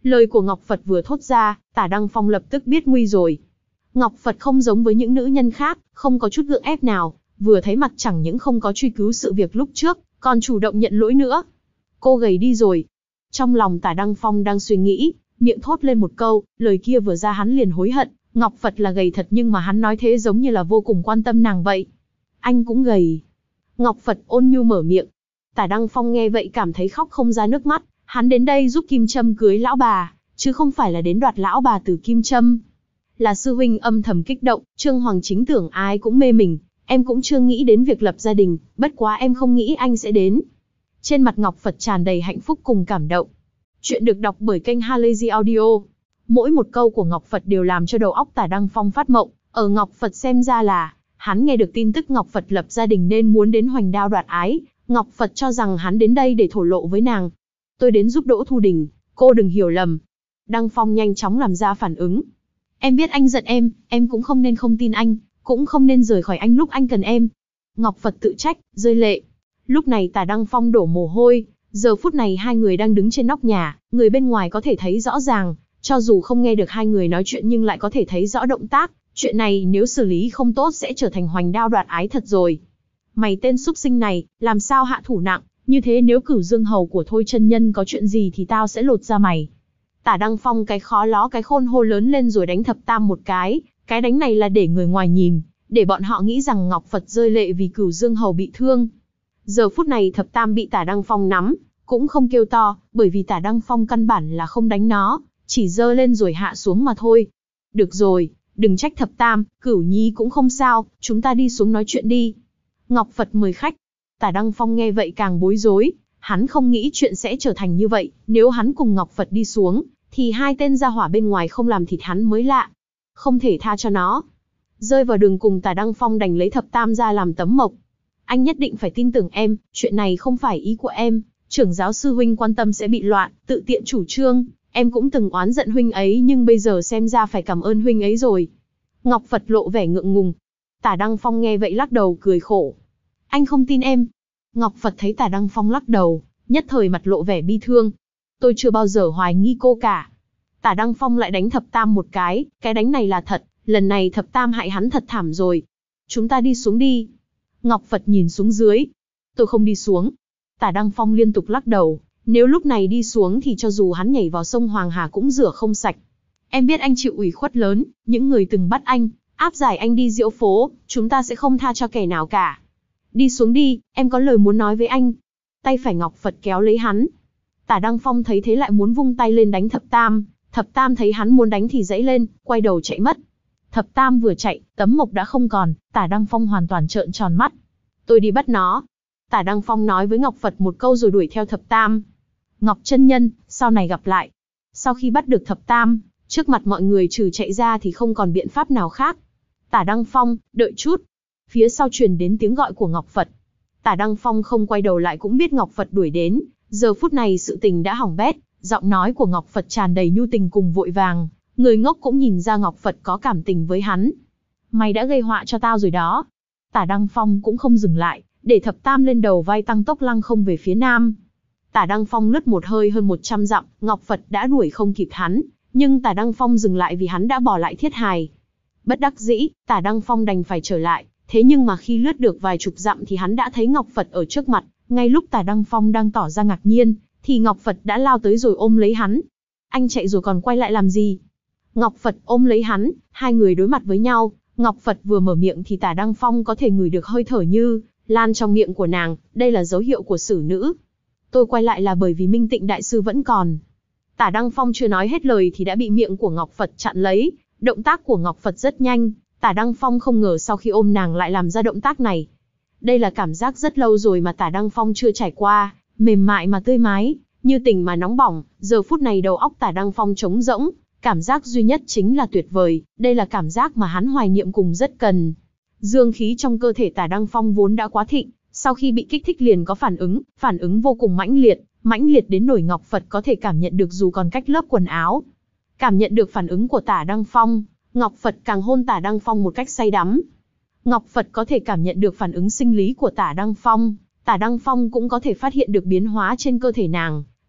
Lời của Ngọc Phật vừa thốt ra, Tả Đăng Phong lập tức biết nguy rồi. Ngọc Phật không giống với những nữ nhân khác, không có chút gượng ép nào, vừa thấy mặt chẳng những không có truy cứu sự việc lúc trước, còn chủ động nhận lỗi nữa. Cô gầy đi rồi. Trong lòng Tả Đăng Phong đang suy nghĩ, miệng thốt lên một câu, lời kia vừa ra hắn liền hối hận, Ngọc Phật là gầy thật nhưng mà hắn nói thế giống như là vô cùng quan tâm nàng vậy. Anh cũng gầy. Ngọc Phật ôn nhu mở miệng. Tả Đăng Phong nghe vậy cảm thấy khóc không ra nước mắt, hắn đến đây giúp Kim Trâm cưới lão bà, chứ không phải là đến đoạt lão bà từ Kim Trâm. Là sư huynh âm thầm kích động, Trương Hoàng Chính tưởng ai cũng mê mình, em cũng chưa nghĩ đến việc lập gia đình, bất quá em không nghĩ anh sẽ đến. Trên mặt Ngọc Phật tràn đầy hạnh phúc cùng cảm động. Chuyện được đọc bởi kênh Halazy Audio. Mỗi một câu của Ngọc Phật đều làm cho đầu óc Tả Đăng Phong phát mộng, ở Ngọc Phật xem ra là, hắn nghe được tin tức Ngọc Phật lập gia đình nên muốn đến Hoành Đao đoạt ái, Ngọc Phật cho rằng hắn đến đây để thổ lộ với nàng. Tôi đến giúp Đỗ Thu Đình, cô đừng hiểu lầm. Đăng Phong nhanh chóng làm ra phản ứng. Em biết anh giận em, em cũng không nên không tin anh, cũng không nên rời khỏi anh lúc anh cần em. Ngọc Phật tự trách, rơi lệ. Lúc này Tả Đăng Phong đổ mồ hôi, giờ phút này hai người đang đứng trên nóc nhà, người bên ngoài có thể thấy rõ ràng, cho dù không nghe được hai người nói chuyện nhưng lại có thể thấy rõ động tác, chuyện này nếu xử lý không tốt sẽ trở thành Hoành Đao đoạt ái thật rồi. Mày tên súc sinh này, làm sao hạ thủ nặng, như thế nếu Cửu Dương Hầu của Thôi chân nhân có chuyện gì thì tao sẽ lột ra mày. Tả Đăng Phong cái khó ló cái khôn hô lớn lên rồi đánh Thập Tam một cái, cái đánh này là để người ngoài nhìn, để bọn họ nghĩ rằng Ngọc Phật rơi lệ vì Cửu Dương Hầu bị thương. Giờ phút này Thập Tam bị Tả Đăng Phong nắm, cũng không kêu to, bởi vì Tả Đăng Phong căn bản là không đánh nó, chỉ giơ lên rồi hạ xuống mà thôi. Được rồi, đừng trách Thập Tam, Cửu Nhi cũng không sao, chúng ta đi xuống nói chuyện đi. Ngọc Phật mời khách. Tả Đăng Phong nghe vậy càng bối rối, hắn không nghĩ chuyện sẽ trở thành như vậy, nếu hắn cùng Ngọc Phật đi xuống, thì hai tên gia hỏa bên ngoài không làm thịt hắn mới lạ. Không thể tha cho nó. Rơi vào đường cùng Tả Đăng Phong đành lấy Thập Tam ra làm tấm mộc. Anh nhất định phải tin tưởng em, chuyện này không phải ý của em, trưởng giáo sư huynh quan tâm sẽ bị loạn, tự tiện chủ trương, em cũng từng oán giận huynh ấy nhưng bây giờ xem ra phải cảm ơn huynh ấy rồi. Ngọc Phật lộ vẻ ngượng ngùng. Tả Đăng Phong nghe vậy lắc đầu cười khổ. Anh không tin em. Ngọc Phật thấy Tả Đăng Phong lắc đầu, nhất thời mặt lộ vẻ bi thương. Tôi chưa bao giờ hoài nghi cô cả. Tả Đăng Phong lại đánh Thập Tam một cái, cái đánh này là thật, lần này Thập Tam hại hắn thật thảm rồi. Chúng ta đi xuống đi. Ngọc Phật nhìn xuống dưới. Tôi không đi xuống. Tả Đăng Phong liên tục lắc đầu, nếu lúc này đi xuống thì cho dù hắn nhảy vào sông Hoàng Hà cũng rửa không sạch. Em biết anh chịu ủy khuất lớn, những người từng bắt anh, áp giải anh đi diễu phố, chúng ta sẽ không tha cho kẻ nào cả. Đi xuống đi, em có lời muốn nói với anh. Tay phải Ngọc Phật kéo lấy hắn. Tả Đăng Phong thấy thế lại muốn vung tay lên đánh Thập Tam, Thập Tam thấy hắn muốn đánh thì dãy lên, quay đầu chạy mất. Thập Tam vừa chạy, tấm mộc đã không còn, Tả Đăng Phong hoàn toàn trợn tròn mắt. Tôi đi bắt nó. Tả Đăng Phong nói với Ngọc Phật một câu rồi đuổi theo Thập Tam. Ngọc chân nhân, sau này gặp lại. Sau khi bắt được Thập Tam, trước mặt mọi người trừ chạy ra thì không còn biện pháp nào khác. Tả Đăng Phong, đợi chút. Phía sau truyền đến tiếng gọi của Ngọc Phật. Tả Đăng Phong không quay đầu lại cũng biết Ngọc Phật đuổi đến. Giờ phút này sự tình đã hỏng bét, giọng nói của Ngọc Phật tràn đầy nhu tình cùng vội vàng. Người ngốc cũng nhìn ra Ngọc Phật có cảm tình với hắn. Mày đã gây họa cho tao rồi đó. Tả Đăng Phong cũng không dừng lại, để Thập Tam lên đầu vai tăng tốc lăng không về phía nam. Tả Đăng Phong lướt một hơi hơn một trăm dặm, Ngọc Phật đã đuổi không kịp hắn, nhưng Tả Đăng Phong dừng lại vì hắn đã bỏ lại thiết hài. Bất đắc dĩ, Tả Đăng Phong đành phải trở lại, thế nhưng mà khi lướt được vài chục dặm thì hắn đã thấy Ngọc Phật ở trước mặt, ngay lúc Tả Đăng Phong đang tỏ ra ngạc nhiên, thì Ngọc Phật đã lao tới rồi ôm lấy hắn. Anh chạy rồi còn quay lại làm gì? Ngọc Phật ôm lấy hắn, hai người đối mặt với nhau, Ngọc Phật vừa mở miệng thì Tả Đăng Phong có thể ngửi được hơi thở như lan trong miệng của nàng, đây là dấu hiệu của xử nữ. Tôi quay lại là bởi vì Minh Tịnh đại sư vẫn còn. Tả Đăng Phong chưa nói hết lời thì đã bị miệng của Ngọc Phật chặn lấy, động tác của Ngọc Phật rất nhanh, Tả Đăng Phong không ngờ sau khi ôm nàng lại làm ra động tác này. Đây là cảm giác rất lâu rồi mà Tả Đăng Phong chưa trải qua, mềm mại mà tươi mái, như tình mà nóng bỏng, giờ phút này đầu óc Tả Đăng Phong trống rỗng, cảm giác duy nhất chính là tuyệt vời, đây là cảm giác mà hắn hoài niệm cùng rất cần. Dương khí trong cơ thể Tả Đăng Phong vốn đã quá thịnh, sau khi bị kích thích liền có phản ứng, phản ứng vô cùng mãnh liệt, mãnh liệt đến nỗi Ngọc Phật có thể cảm nhận được dù còn cách lớp quần áo. Cảm nhận được phản ứng của Tả Đăng Phong, Ngọc Phật càng hôn Tả Đăng Phong một cách say đắm. Ngọc Phật có thể cảm nhận được phản ứng sinh lý của Tả Đăng Phong, Tả Đăng Phong cũng có thể phát hiện được biến hóa trên cơ thể nàng.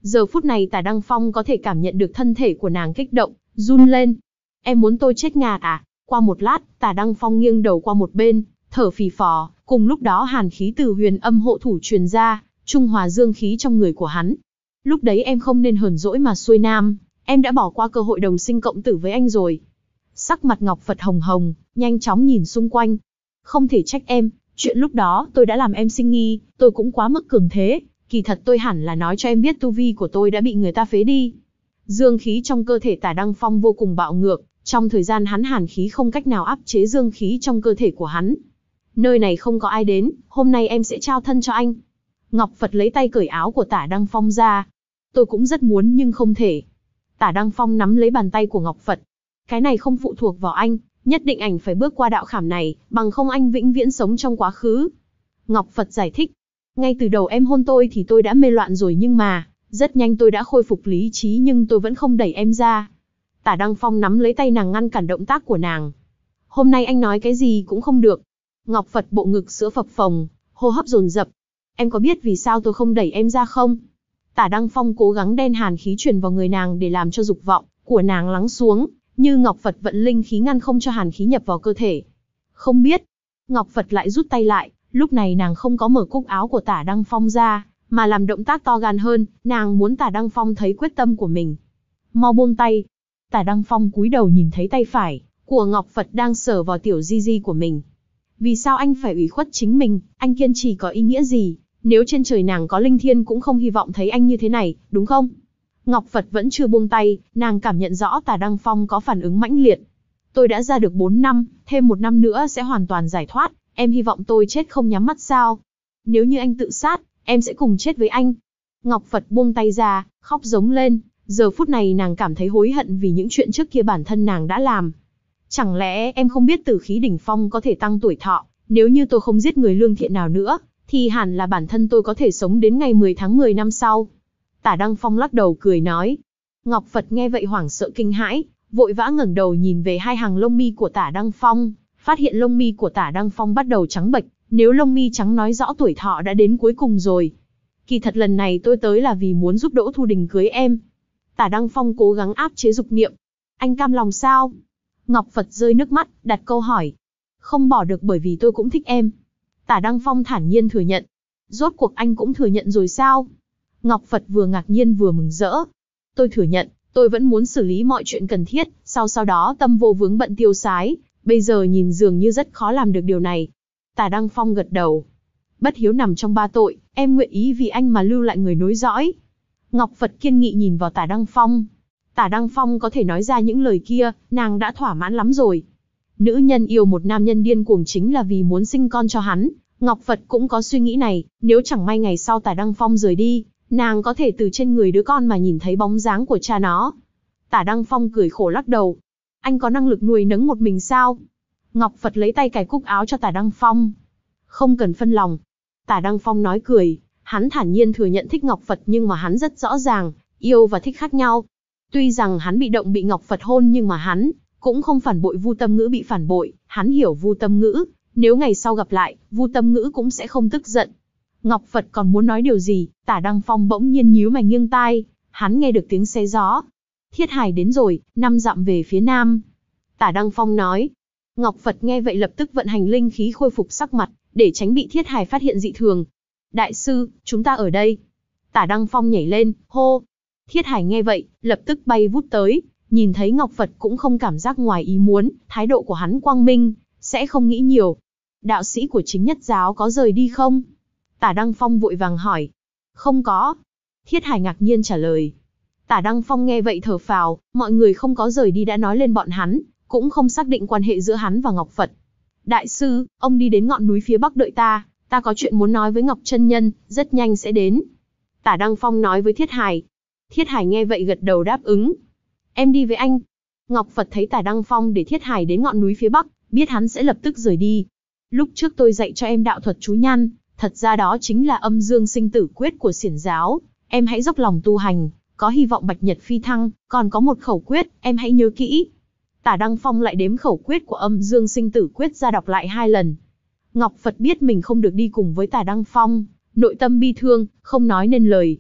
Giờ phút này Tả Đăng Phong có thể cảm nhận được thân thể của nàng kích động, run lên. Em muốn tôi chết ngạt à? Qua một lát, Tả Đăng Phong nghiêng đầu qua một bên, thở phì phò, cùng lúc đó hàn khí từ huyền âm hộ thủ truyền ra, trung hòa dương khí trong người của hắn. Lúc đấy em không nên hờn dỗi mà xuôi nam, em đã bỏ qua cơ hội đồng sinh cộng tử với anh rồi. Sắc mặt Ngọc Phật hồng hồng, nhanh chóng nhìn xung quanh. Không thể trách em, chuyện lúc đó tôi đã làm em sinh nghi, tôi cũng quá mức cường thế, kỳ thật tôi hẳn là nói cho em biết tu vi của tôi đã bị người ta phế đi. Dương khí trong cơ thể Tả Đăng Phong vô cùng bạo ngược, trong thời gian hắn hàn khí không cách nào áp chế dương khí trong cơ thể của hắn. Nơi này không có ai đến, hôm nay em sẽ trao thân cho anh. Ngọc Phật lấy tay cởi áo của Tả Đăng Phong ra. Tôi cũng rất muốn nhưng không thể. Tả Đăng Phong nắm lấy bàn tay của Ngọc Phật. Cái này không phụ thuộc vào anh, nhất định anh phải bước qua đạo khảm này, bằng không anh vĩnh viễn sống trong quá khứ. Ngọc Phật giải thích. Ngay từ đầu em hôn tôi thì tôi đã mê loạn rồi nhưng mà, rất nhanh tôi đã khôi phục lý trí nhưng tôi vẫn không đẩy em ra. Tả Đăng Phong nắm lấy tay nàng ngăn cản động tác của nàng. Hôm nay anh nói cái gì cũng không được. Ngọc Phật bộ ngực sữa phập phồng, hô hấp dồn dập. Em có biết vì sao tôi không đẩy em ra không? Tả Đăng Phong cố gắng đen hàn khí truyền vào người nàng để làm cho dục vọng của nàng lắng xuống, như Ngọc Phật vận linh khí ngăn không cho hàn khí nhập vào cơ thể. Không biết. Ngọc Phật lại rút tay lại, lúc này nàng không có mở cúc áo của Tả Đăng Phong ra, mà làm động tác to gan hơn, nàng muốn Tả Đăng Phong thấy quyết tâm của mình. Mau buông tay. Tả Đăng Phong cúi đầu nhìn thấy tay phải của Ngọc Phật đang sờ vào tiểu di di của mình. Vì sao anh phải ủy khuất chính mình, anh kiên trì có ý nghĩa gì? Nếu trên trời nàng có linh thiên cũng không hy vọng thấy anh như thế này, đúng không? Ngọc Phật vẫn chưa buông tay, nàng cảm nhận rõ Tả Đăng Phong có phản ứng mãnh liệt. Tôi đã ra được bốn năm, thêm một năm nữa sẽ hoàn toàn giải thoát, em hy vọng tôi chết không nhắm mắt sao? Nếu như anh tự sát, em sẽ cùng chết với anh. Ngọc Phật buông tay ra, khóc giống lên, giờ phút này nàng cảm thấy hối hận vì những chuyện trước kia bản thân nàng đã làm. Chẳng lẽ em không biết tử khí đỉnh phong có thể tăng tuổi thọ, nếu như tôi không giết người lương thiện nào nữa, thì hẳn là bản thân tôi có thể sống đến ngày mười tháng mười năm sau. Tả Đăng Phong lắc đầu cười nói. Ngọc Phật nghe vậy hoảng sợ kinh hãi, vội vã ngẩng đầu nhìn về hai hàng lông mi của Tả Đăng Phong, phát hiện lông mi của Tả Đăng Phong bắt đầu trắng bệch, nếu lông mi trắng nói rõ tuổi thọ đã đến cuối cùng rồi. Kỳ thật lần này tôi tới là vì muốn giúp Đỗ Thu Đình cưới em. Tả Đăng Phong cố gắng áp chế dục niệm. Anh cam lòng sao? Ngọc Phật rơi nước mắt, đặt câu hỏi. Không bỏ được bởi vì tôi cũng thích em. Tả Đăng Phong thản nhiên thừa nhận. Rốt cuộc anh cũng thừa nhận rồi sao? Ngọc Phật vừa ngạc nhiên vừa mừng rỡ. Tôi thừa nhận, tôi vẫn muốn xử lý mọi chuyện cần thiết, sau sau đó tâm vô vướng bận tiêu sái, bây giờ nhìn dường như rất khó làm được điều này. Tả Đăng Phong gật đầu. Bất hiếu nằm trong ba tội, em nguyện ý vì anh mà lưu lại người nối dõi. Ngọc Phật kiên nghị nhìn vào Tả Đăng Phong. Tả Đăng Phong có thể nói ra những lời kia, nàng đã thỏa mãn lắm rồi. Nữ nhân yêu một nam nhân điên cuồng chính là vì muốn sinh con cho hắn. Ngọc Phật cũng có suy nghĩ này, nếu chẳng may ngày sau Tả Đăng Phong rời đi, nàng có thể từ trên người đứa con mà nhìn thấy bóng dáng của cha nó. Tả Đăng Phong cười khổ lắc đầu. Anh có năng lực nuôi nấng một mình sao? Ngọc Phật lấy tay cài cúc áo cho Tả Đăng Phong. Không cần phân lòng. Tả Đăng Phong nói cười, hắn thản nhiên thừa nhận thích Ngọc Phật nhưng mà hắn rất rõ ràng, yêu và thích khác nhau. Tuy rằng hắn bị động bị Ngọc Phật hôn nhưng mà hắn cũng không phản bội Vu Tâm Ngữ bị phản bội, hắn hiểu Vu Tâm Ngữ, nếu ngày sau gặp lại, Vu Tâm Ngữ cũng sẽ không tức giận. Ngọc Phật còn muốn nói điều gì, Tả Đăng Phong bỗng nhiên nhíu mày nghiêng tai, hắn nghe được tiếng xe gió. Thiết Hải đến rồi, năm dặm về phía nam. Tả Đăng Phong nói. Ngọc Phật nghe vậy lập tức vận hành linh khí khôi phục sắc mặt, để tránh bị Thiết Hải phát hiện dị thường. Đại sư, chúng ta ở đây. Tả Đăng Phong nhảy lên, hô. Thiết Hải nghe vậy, lập tức bay vút tới, nhìn thấy Ngọc Phật cũng không cảm giác ngoài ý muốn, thái độ của hắn quang minh, sẽ không nghĩ nhiều. Đạo sĩ của chính nhất giáo có rời đi không? Tả Đăng Phong vội vàng hỏi. Không có. Thiết Hải ngạc nhiên trả lời. Tả Đăng Phong nghe vậy thở phào, mọi người không có rời đi đã nói lên bọn hắn, cũng không xác định quan hệ giữa hắn và Ngọc Phật. Đại sư, ông đi đến ngọn núi phía bắc đợi ta, ta có chuyện muốn nói với Ngọc chân nhân, rất nhanh sẽ đến. Tả Đăng Phong nói với Thiết Hải. Thiết Hải nghe vậy gật đầu đáp ứng. Em đi với anh. Ngọc Phật thấy Tả Đăng Phong để Thiết Hải đến ngọn núi phía bắc, biết hắn sẽ lập tức rời đi. Lúc trước tôi dạy cho em đạo thuật chú nhan, thật ra đó chính là âm dương sinh tử quyết của xiển giáo, em hãy dốc lòng tu hành, có hy vọng bạch nhật phi thăng, còn có một khẩu quyết, em hãy nhớ kỹ. Tả Đăng Phong lại đếm khẩu quyết của âm dương sinh tử quyết ra đọc lại hai lần. Ngọc Phật biết mình không được đi cùng với Tả Đăng Phong, nội tâm bi thương, không nói nên lời.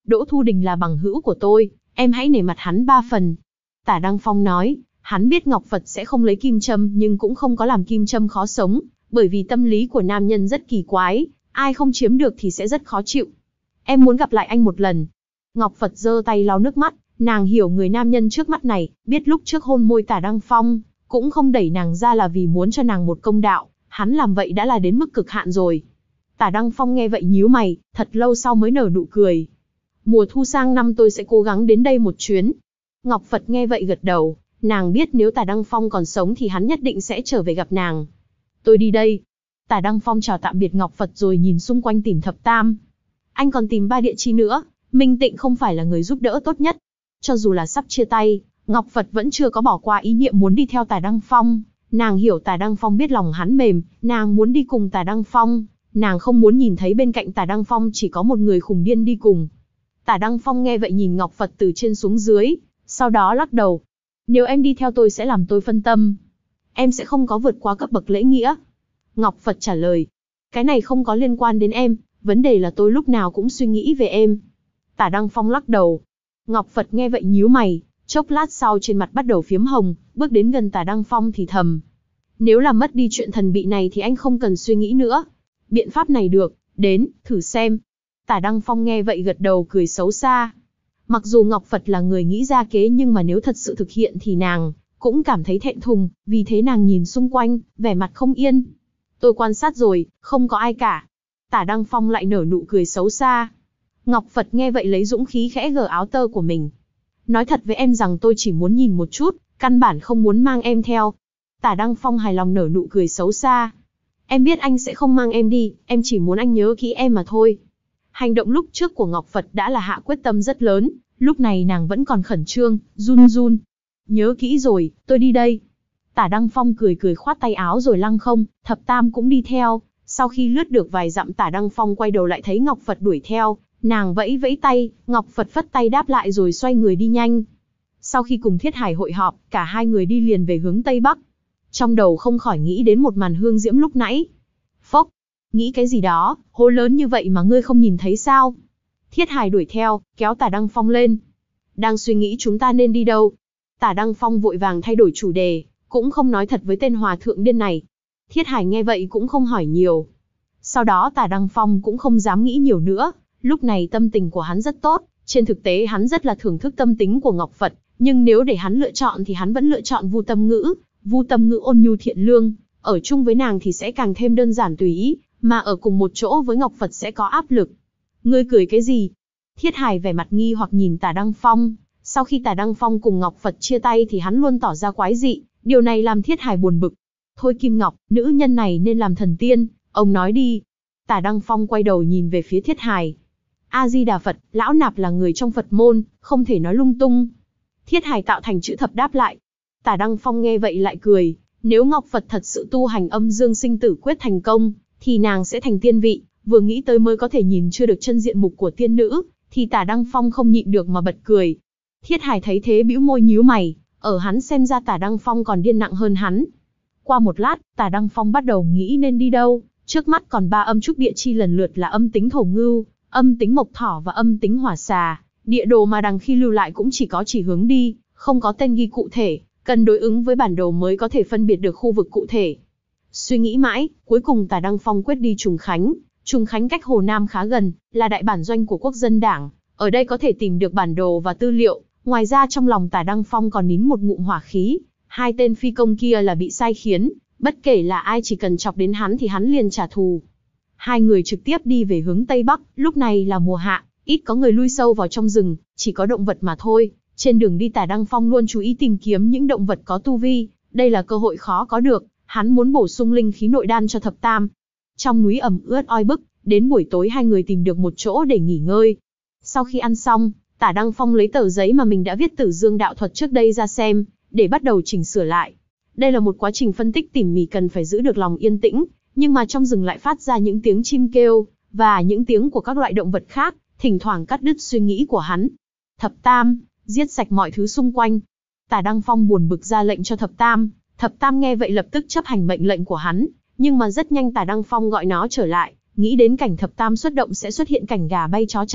Đỗ Thu Đình là bằng hữu của tôi, em hãy nể mặt hắn ba phần. Tả Đăng Phong nói, hắn biết Ngọc Phật sẽ không lấy kim châm nhưng cũng không có làm kim châm khó sống, bởi vì tâm lý của nam nhân rất kỳ quái, ai không chiếm được thì sẽ rất khó chịu. Em muốn gặp lại anh một lần. Ngọc Phật giơ tay lau nước mắt, nàng hiểu người nam nhân trước mắt này, biết lúc trước hôn môi Tả Đăng Phong, cũng không đẩy nàng ra là vì muốn cho nàng một công đạo, hắn làm vậy đã là đến mức cực hạn rồi. Tả Đăng Phong nghe vậy nhíu mày, thật lâu sau mới nở nụ cười. Mùa thu sang năm tôi sẽ cố gắng đến đây một chuyến. Ngọc Phật nghe vậy gật đầu, nàng biết nếu Tả Đăng Phong còn sống thì hắn nhất định sẽ trở về gặp nàng. Tôi đi đây. Tả Đăng Phong chào tạm biệt Ngọc Phật rồi nhìn xung quanh tìm Thập Tam. Anh còn tìm Ba Địa Chi nữa, Minh Tịnh không phải là người giúp đỡ tốt nhất. Cho dù là sắp chia tay, Ngọc Phật vẫn chưa có bỏ qua ý niệm muốn đi theo Tả Đăng Phong. Nàng hiểu Tả Đăng Phong biết lòng hắn mềm, nàng muốn đi cùng Tả Đăng Phong. Nàng không muốn nhìn thấy bên cạnh Tả Đăng Phong chỉ có một người khùng điên đi cùng. Tả Đăng Phong nghe vậy nhìn Ngọc Phật từ trên xuống dưới, sau đó lắc đầu. Nếu em đi theo tôi sẽ làm tôi phân tâm. Em sẽ không có vượt qua cấp bậc lễ nghĩa. Ngọc Phật trả lời. Cái này không có liên quan đến em, vấn đề là tôi lúc nào cũng suy nghĩ về em. Tả Đăng Phong lắc đầu. Ngọc Phật nghe vậy nhíu mày, chốc lát sau trên mặt bắt đầu phiếm hồng, bước đến gần Tả Đăng Phong thì thầm. Nếu là mất đi chuyện thần bị này thì anh không cần suy nghĩ nữa. Biện pháp này được, đến, thử xem. Tả Đăng Phong nghe vậy gật đầu cười xấu xa. Mặc dù Ngọc Phật là người nghĩ ra kế nhưng mà nếu thật sự thực hiện thì nàng cũng cảm thấy thẹn thùng, vì thế nàng nhìn xung quanh, vẻ mặt không yên. Tôi quan sát rồi, không có ai cả. Tả Đăng Phong lại nở nụ cười xấu xa. Ngọc Phật nghe vậy lấy dũng khí khẽ gỡ áo tơ của mình. Nói thật với em rằng tôi chỉ muốn nhìn một chút, căn bản không muốn mang em theo. Tả Đăng Phong hài lòng nở nụ cười xấu xa. Em biết anh sẽ không mang em đi, em chỉ muốn anh nhớ kỹ em mà thôi. Hành động lúc trước của Ngọc Phật đã là hạ quyết tâm rất lớn, lúc này nàng vẫn còn khẩn trương, run run. Nhớ kỹ rồi, tôi đi đây. Tả Đăng Phong cười cười khoát tay áo rồi lăng không, Thập Tam cũng đi theo. Sau khi lướt được vài dặm Tả Đăng Phong quay đầu lại thấy Ngọc Phật đuổi theo, nàng vẫy vẫy tay, Ngọc Phật phất tay đáp lại rồi xoay người đi nhanh. Sau khi cùng Thiết Hải hội họp, cả hai người đi liền về hướng Tây Bắc. Trong đầu không khỏi nghĩ đến một màn hương diễm lúc nãy. Phốc, nghĩ cái gì đó, hố lớn như vậy mà ngươi không nhìn thấy sao? Thiết Hải đuổi theo, kéo Tả Đăng Phong lên. Đang suy nghĩ chúng ta nên đi đâu? Tả Đăng Phong vội vàng thay đổi chủ đề, cũng không nói thật với tên hòa thượng điên này. Thiết Hải nghe vậy cũng không hỏi nhiều. Sau đó Tả Đăng Phong cũng không dám nghĩ nhiều nữa, lúc này tâm tình của hắn rất tốt, trên thực tế hắn rất là thưởng thức tâm tính của Ngọc Phật, nhưng nếu để hắn lựa chọn thì hắn vẫn lựa chọn Vu Tâm Ngữ. Vu Tâm Ngữ ôn nhu thiện lương, ở chung với nàng thì sẽ càng thêm đơn giản tùy ý, mà ở cùng một chỗ với Ngọc Phật sẽ có áp lực. Ngươi cười cái gì? Thiết Hải vẻ mặt nghi hoặc nhìn Tả Đăng Phong, sau khi Tả Đăng Phong cùng Ngọc Phật chia tay thì hắn luôn tỏ ra quái dị, điều này làm Thiết Hải buồn bực. Thôi Kim Ngọc, nữ nhân này nên làm thần tiên, ông nói đi. Tả Đăng Phong quay đầu nhìn về phía Thiết Hải. A-di-đà Phật, lão nạp là người trong Phật môn, không thể nói lung tung. Thiết Hải tạo thành chữ thập đáp lại. Tả Đăng Phong nghe vậy lại cười, nếu Ngọc Phật thật sự tu hành âm dương sinh tử quyết thành công, thì nàng sẽ thành tiên vị, vừa nghĩ tới mới có thể nhìn chưa được chân diện mục của tiên nữ, thì Tả Đăng Phong không nhịn được mà bật cười. Thiết Hải thấy thế bĩu môi nhíu mày, ở hắn xem ra Tả Đăng Phong còn điên nặng hơn hắn. Qua một lát, Tả Đăng Phong bắt đầu nghĩ nên đi đâu, trước mắt còn ba âm trúc địa chi lần lượt là âm tính thổ ngưu, âm tính mộc thỏ và âm tính hỏa xà, địa đồ mà đằng khi lưu lại cũng chỉ có chỉ hướng đi, không có tên ghi cụ thể, cần đối ứng với bản đồ mới có thể phân biệt được khu vực cụ thể. Suy nghĩ mãi, cuối cùng Tả Đăng Phong quyết đi Trùng Khánh. Trùng Khánh cách Hồ Nam khá gần, là đại bản doanh của Quốc dân đảng, ở đây có thể tìm được bản đồ và tư liệu. Ngoài ra trong lòng Tả Đăng Phong còn nín một ngụm hỏa khí, hai tên phi công kia là bị sai khiến, bất kể là ai chỉ cần chọc đến hắn thì hắn liền trả thù. Hai người trực tiếp đi về hướng Tây Bắc, lúc này là mùa hạ, ít có người lui sâu vào trong rừng, chỉ có động vật mà thôi. Trên đường đi Tả Đăng Phong luôn chú ý tìm kiếm những động vật có tu vi, đây là cơ hội khó có được, hắn muốn bổ sung linh khí nội đan cho Thập Tam. Trong núi ẩm ướt oi bức, đến buổi tối hai người tìm được một chỗ để nghỉ ngơi. Sau khi ăn xong, Tả Đăng Phong lấy tờ giấy mà mình đã viết Tử Dương đạo thuật trước đây ra xem, để bắt đầu chỉnh sửa lại. Đây là một quá trình phân tích tỉ mỉ cần phải giữ được lòng yên tĩnh, nhưng mà trong rừng lại phát ra những tiếng chim kêu, và những tiếng của các loại động vật khác, thỉnh thoảng cắt đứt suy nghĩ của hắn. Thập Tam, giết sạch mọi thứ xung quanh. Tả Đăng Phong buồn bực ra lệnh cho Thập Tam, Thập Tam nghe vậy lập tức chấp hành mệnh lệnh của hắn, nhưng mà rất nhanh Tả Đăng Phong gọi nó trở lại, nghĩ đến cảnh Thập Tam xuất động sẽ xuất hiện cảnh gà bay chó chạy,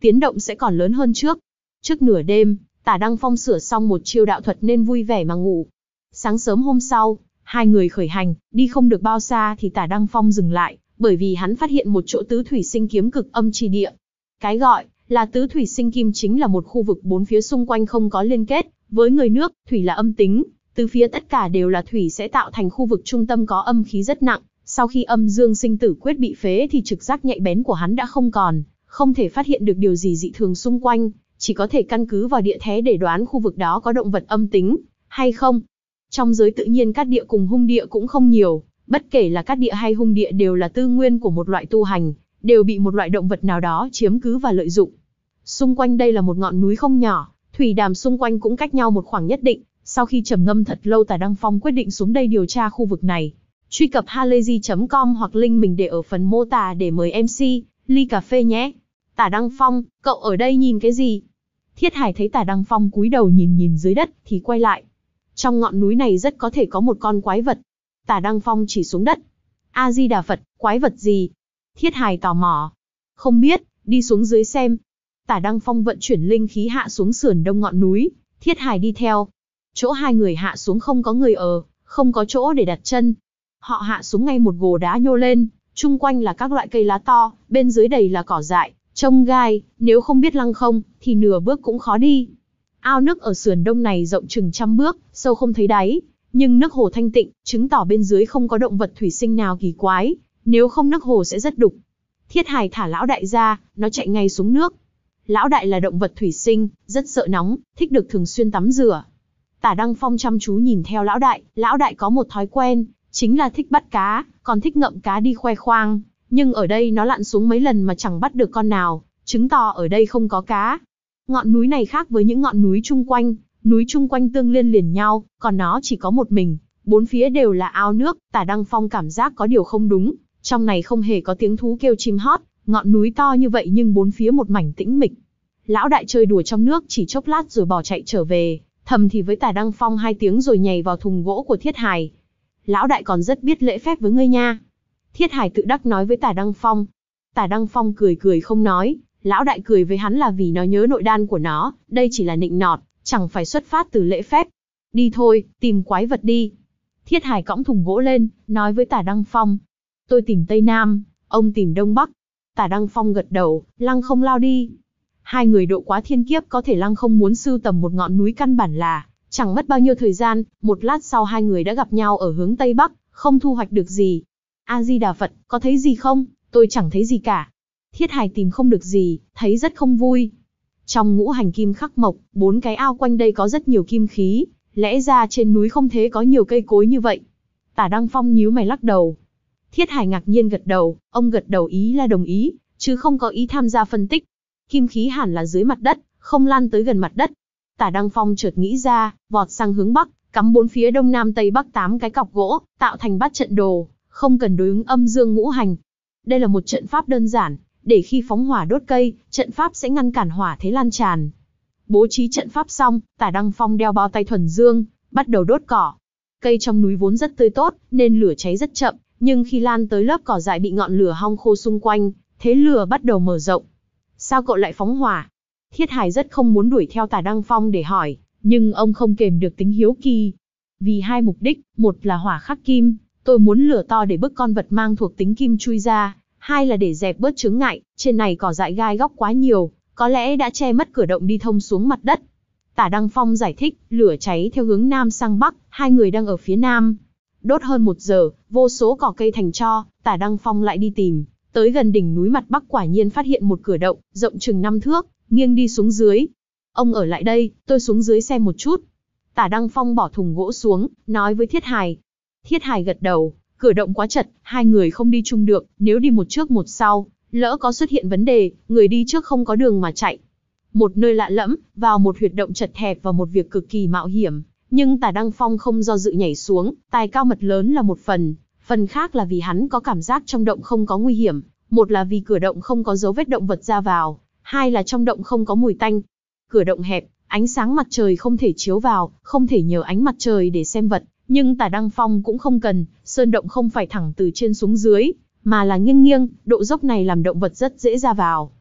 tiến động sẽ còn lớn hơn trước. Trước nửa đêm, Tả Đăng Phong sửa xong một chiêu đạo thuật nên vui vẻ mà ngủ. Sáng sớm hôm sau, hai người khởi hành, đi không được bao xa thì Tả Đăng Phong dừng lại, bởi vì hắn phát hiện một chỗ tứ thủy sinh kiếm cực âm chi địa. Cái gọi là tứ thủy sinh kim chính là một khu vực bốn phía xung quanh không có liên kết với người nước, thủy là âm tính, từ phía tất cả đều là thủy sẽ tạo thành khu vực trung tâm có âm khí rất nặng. Sau khi âm dương sinh tử quyết bị phế thì trực giác nhạy bén của hắn đã không còn, không thể phát hiện được điều gì dị thường xung quanh, chỉ có thể căn cứ vào địa thế để đoán khu vực đó có động vật âm tính hay không. Trong giới tự nhiên cát địa cùng hung địa cũng không nhiều, bất kể là cát địa hay hung địa đều là tư nguyên của một loại tu hành, đều bị một loại động vật nào đó chiếm cứ và lợi dụng. Xung quanh đây là một ngọn núi không nhỏ, thủy đàm xung quanh cũng cách nhau một khoảng nhất định. Sau khi trầm ngâm thật lâu, Tả Đăng Phong quyết định xuống đây điều tra khu vực này. Truy cập halayzi chấm com hoặc link mình để ở phần mô tả để mời em xê, ly cà phê nhé. Tả Đăng Phong, cậu ở đây nhìn cái gì? Thiết Hải thấy Tả Đăng Phong cúi đầu nhìn nhìn dưới đất thì quay lại. Trong ngọn núi này rất có thể có một con quái vật. Tả Đăng Phong chỉ xuống đất. A Di Đà Phật, quái vật gì? Thiết Hải tò mò. Không biết, đi xuống dưới xem. Tả Đăng Phong vận chuyển linh khí hạ xuống sườn đông ngọn núi, Thiết Hải đi theo. Chỗ hai người hạ xuống không có người ở, không có chỗ để đặt chân. Họ hạ xuống ngay một gồ đá nhô lên, chung quanh là các loại cây lá to, bên dưới đầy là cỏ dại, trông gai, nếu không biết lăng không, thì nửa bước cũng khó đi. Ao nước ở sườn đông này rộng chừng trăm bước, sâu không thấy đáy, nhưng nước hồ thanh tịnh, chứng tỏ bên dưới không có động vật thủy sinh nào kỳ quái, nếu không nước hồ sẽ rất đục. Thiết Hải thả lão đại ra, nó chạy ngay xuống nước. Lão đại là động vật thủy sinh, rất sợ nóng, thích được thường xuyên tắm rửa. Tả Đăng Phong chăm chú nhìn theo lão đại, lão đại có một thói quen, chính là thích bắt cá, còn thích ngậm cá đi khoe khoang, nhưng ở đây nó lặn xuống mấy lần mà chẳng bắt được con nào, chứng tỏ ở đây không có cá. Ngọn núi này khác với những ngọn núi chung quanh, núi chung quanh tương liên liền nhau, còn nó chỉ có một mình, bốn phía đều là ao nước. Tả Đăng Phong cảm giác có điều không đúng, trong này không hề có tiếng thú kêu chim hót, ngọn núi to như vậy nhưng bốn phía một mảnh tĩnh mịch. Lão đại chơi đùa trong nước chỉ chốc lát rồi bỏ chạy trở về, thầm thì với Tả Đăng Phong hai tiếng rồi nhảy vào thùng gỗ của Thiết Hải. Lão đại còn rất biết lễ phép với ngươi nha. Thiết Hải tự đắc nói với Tả Đăng Phong. Tả Đăng Phong cười cười không nói, lão đại cười với hắn là vì nó nhớ nội đan của nó, đây chỉ là nịnh nọt, chẳng phải xuất phát từ lễ phép. Đi thôi, tìm quái vật đi. Thiết Hải cõng thùng gỗ lên, nói với Tả Đăng Phong. Tôi tìm Tây Nam, ông tìm Đông Bắc. Tả Đăng Phong gật đầu, lăng không lao đi. Hai người độ quá thiên kiếp có thể lăng không muốn sưu tầm một ngọn núi căn bản là chẳng mất bao nhiêu thời gian, một lát sau hai người đã gặp nhau ở hướng Tây Bắc, không thu hoạch được gì. A Di Đà Phật, có thấy gì không? Tôi chẳng thấy gì cả. Thiết Hải tìm không được gì, thấy rất không vui. Trong ngũ hành kim khắc mộc, bốn cái ao quanh đây có rất nhiều kim khí, lẽ ra trên núi không thế có nhiều cây cối như vậy. Tả Đăng Phong nhíu mày lắc đầu. Thiết Hải ngạc nhiên gật đầu, ông gật đầu ý là đồng ý, chứ không có ý tham gia phân tích. Kim khí hẳn là dưới mặt đất, không lan tới gần mặt đất. Tả Đăng Phong chợt nghĩ ra, vọt sang hướng bắc, cắm bốn phía đông nam tây bắc tám cái cọc gỗ, tạo thành bát trận đồ, không cần đối ứng âm dương ngũ hành. Đây là một trận pháp đơn giản, để khi phóng hỏa đốt cây, trận pháp sẽ ngăn cản hỏa thế lan tràn. Bố trí trận pháp xong, Tả Đăng Phong đeo bao tay thuần dương, bắt đầu đốt cỏ. Cây trong núi vốn rất tươi tốt, nên lửa cháy rất chậm, nhưng khi lan tới lớp cỏ dại bị ngọn lửa hong khô xung quanh, thế lửa bắt đầu mở rộng. Sao cậu lại phóng hỏa? Thiết Hải rất không muốn đuổi theo Tả Đăng Phong để hỏi, nhưng ông không kềm được tính hiếu kỳ. Vì hai mục đích, một là hỏa khắc kim, tôi muốn lửa to để bức con vật mang thuộc tính kim chui ra, hai là để dẹp bớt chướng ngại, trên này cỏ dại gai góc quá nhiều, có lẽ đã che mất cửa động đi thông xuống mặt đất. Tả Đăng Phong giải thích, lửa cháy theo hướng nam sang bắc, hai người đang ở phía nam. Đốt hơn một giờ, vô số cỏ cây thành tro, Tả Đăng Phong lại đi tìm, tới gần đỉnh núi mặt bắc quả nhiên phát hiện một cửa động, rộng chừng năm thước, nghiêng đi xuống dưới. Ông ở lại đây, tôi xuống dưới xem một chút. Tả Đăng Phong bỏ thùng gỗ xuống, nói với Thiết Hải. Thiết Hải gật đầu, cửa động quá chật, hai người không đi chung được, nếu đi một trước một sau, lỡ có xuất hiện vấn đề, người đi trước không có đường mà chạy. Một nơi lạ lẫm, vào một huyệt động chật hẹp và một việc cực kỳ mạo hiểm, nhưng Tả Đăng Phong không do dự nhảy xuống, tài cao mật lớn là một phần, phần khác là vì hắn có cảm giác trong động không có nguy hiểm, một là vì cửa động không có dấu vết động vật ra vào, hai là trong động không có mùi tanh. Cửa động hẹp, ánh sáng mặt trời không thể chiếu vào, không thể nhờ ánh mặt trời để xem vật, nhưng Tả Đăng Phong cũng không cần, sơn động không phải thẳng từ trên xuống dưới, mà là nghiêng nghiêng, độ dốc này làm động vật rất dễ ra vào.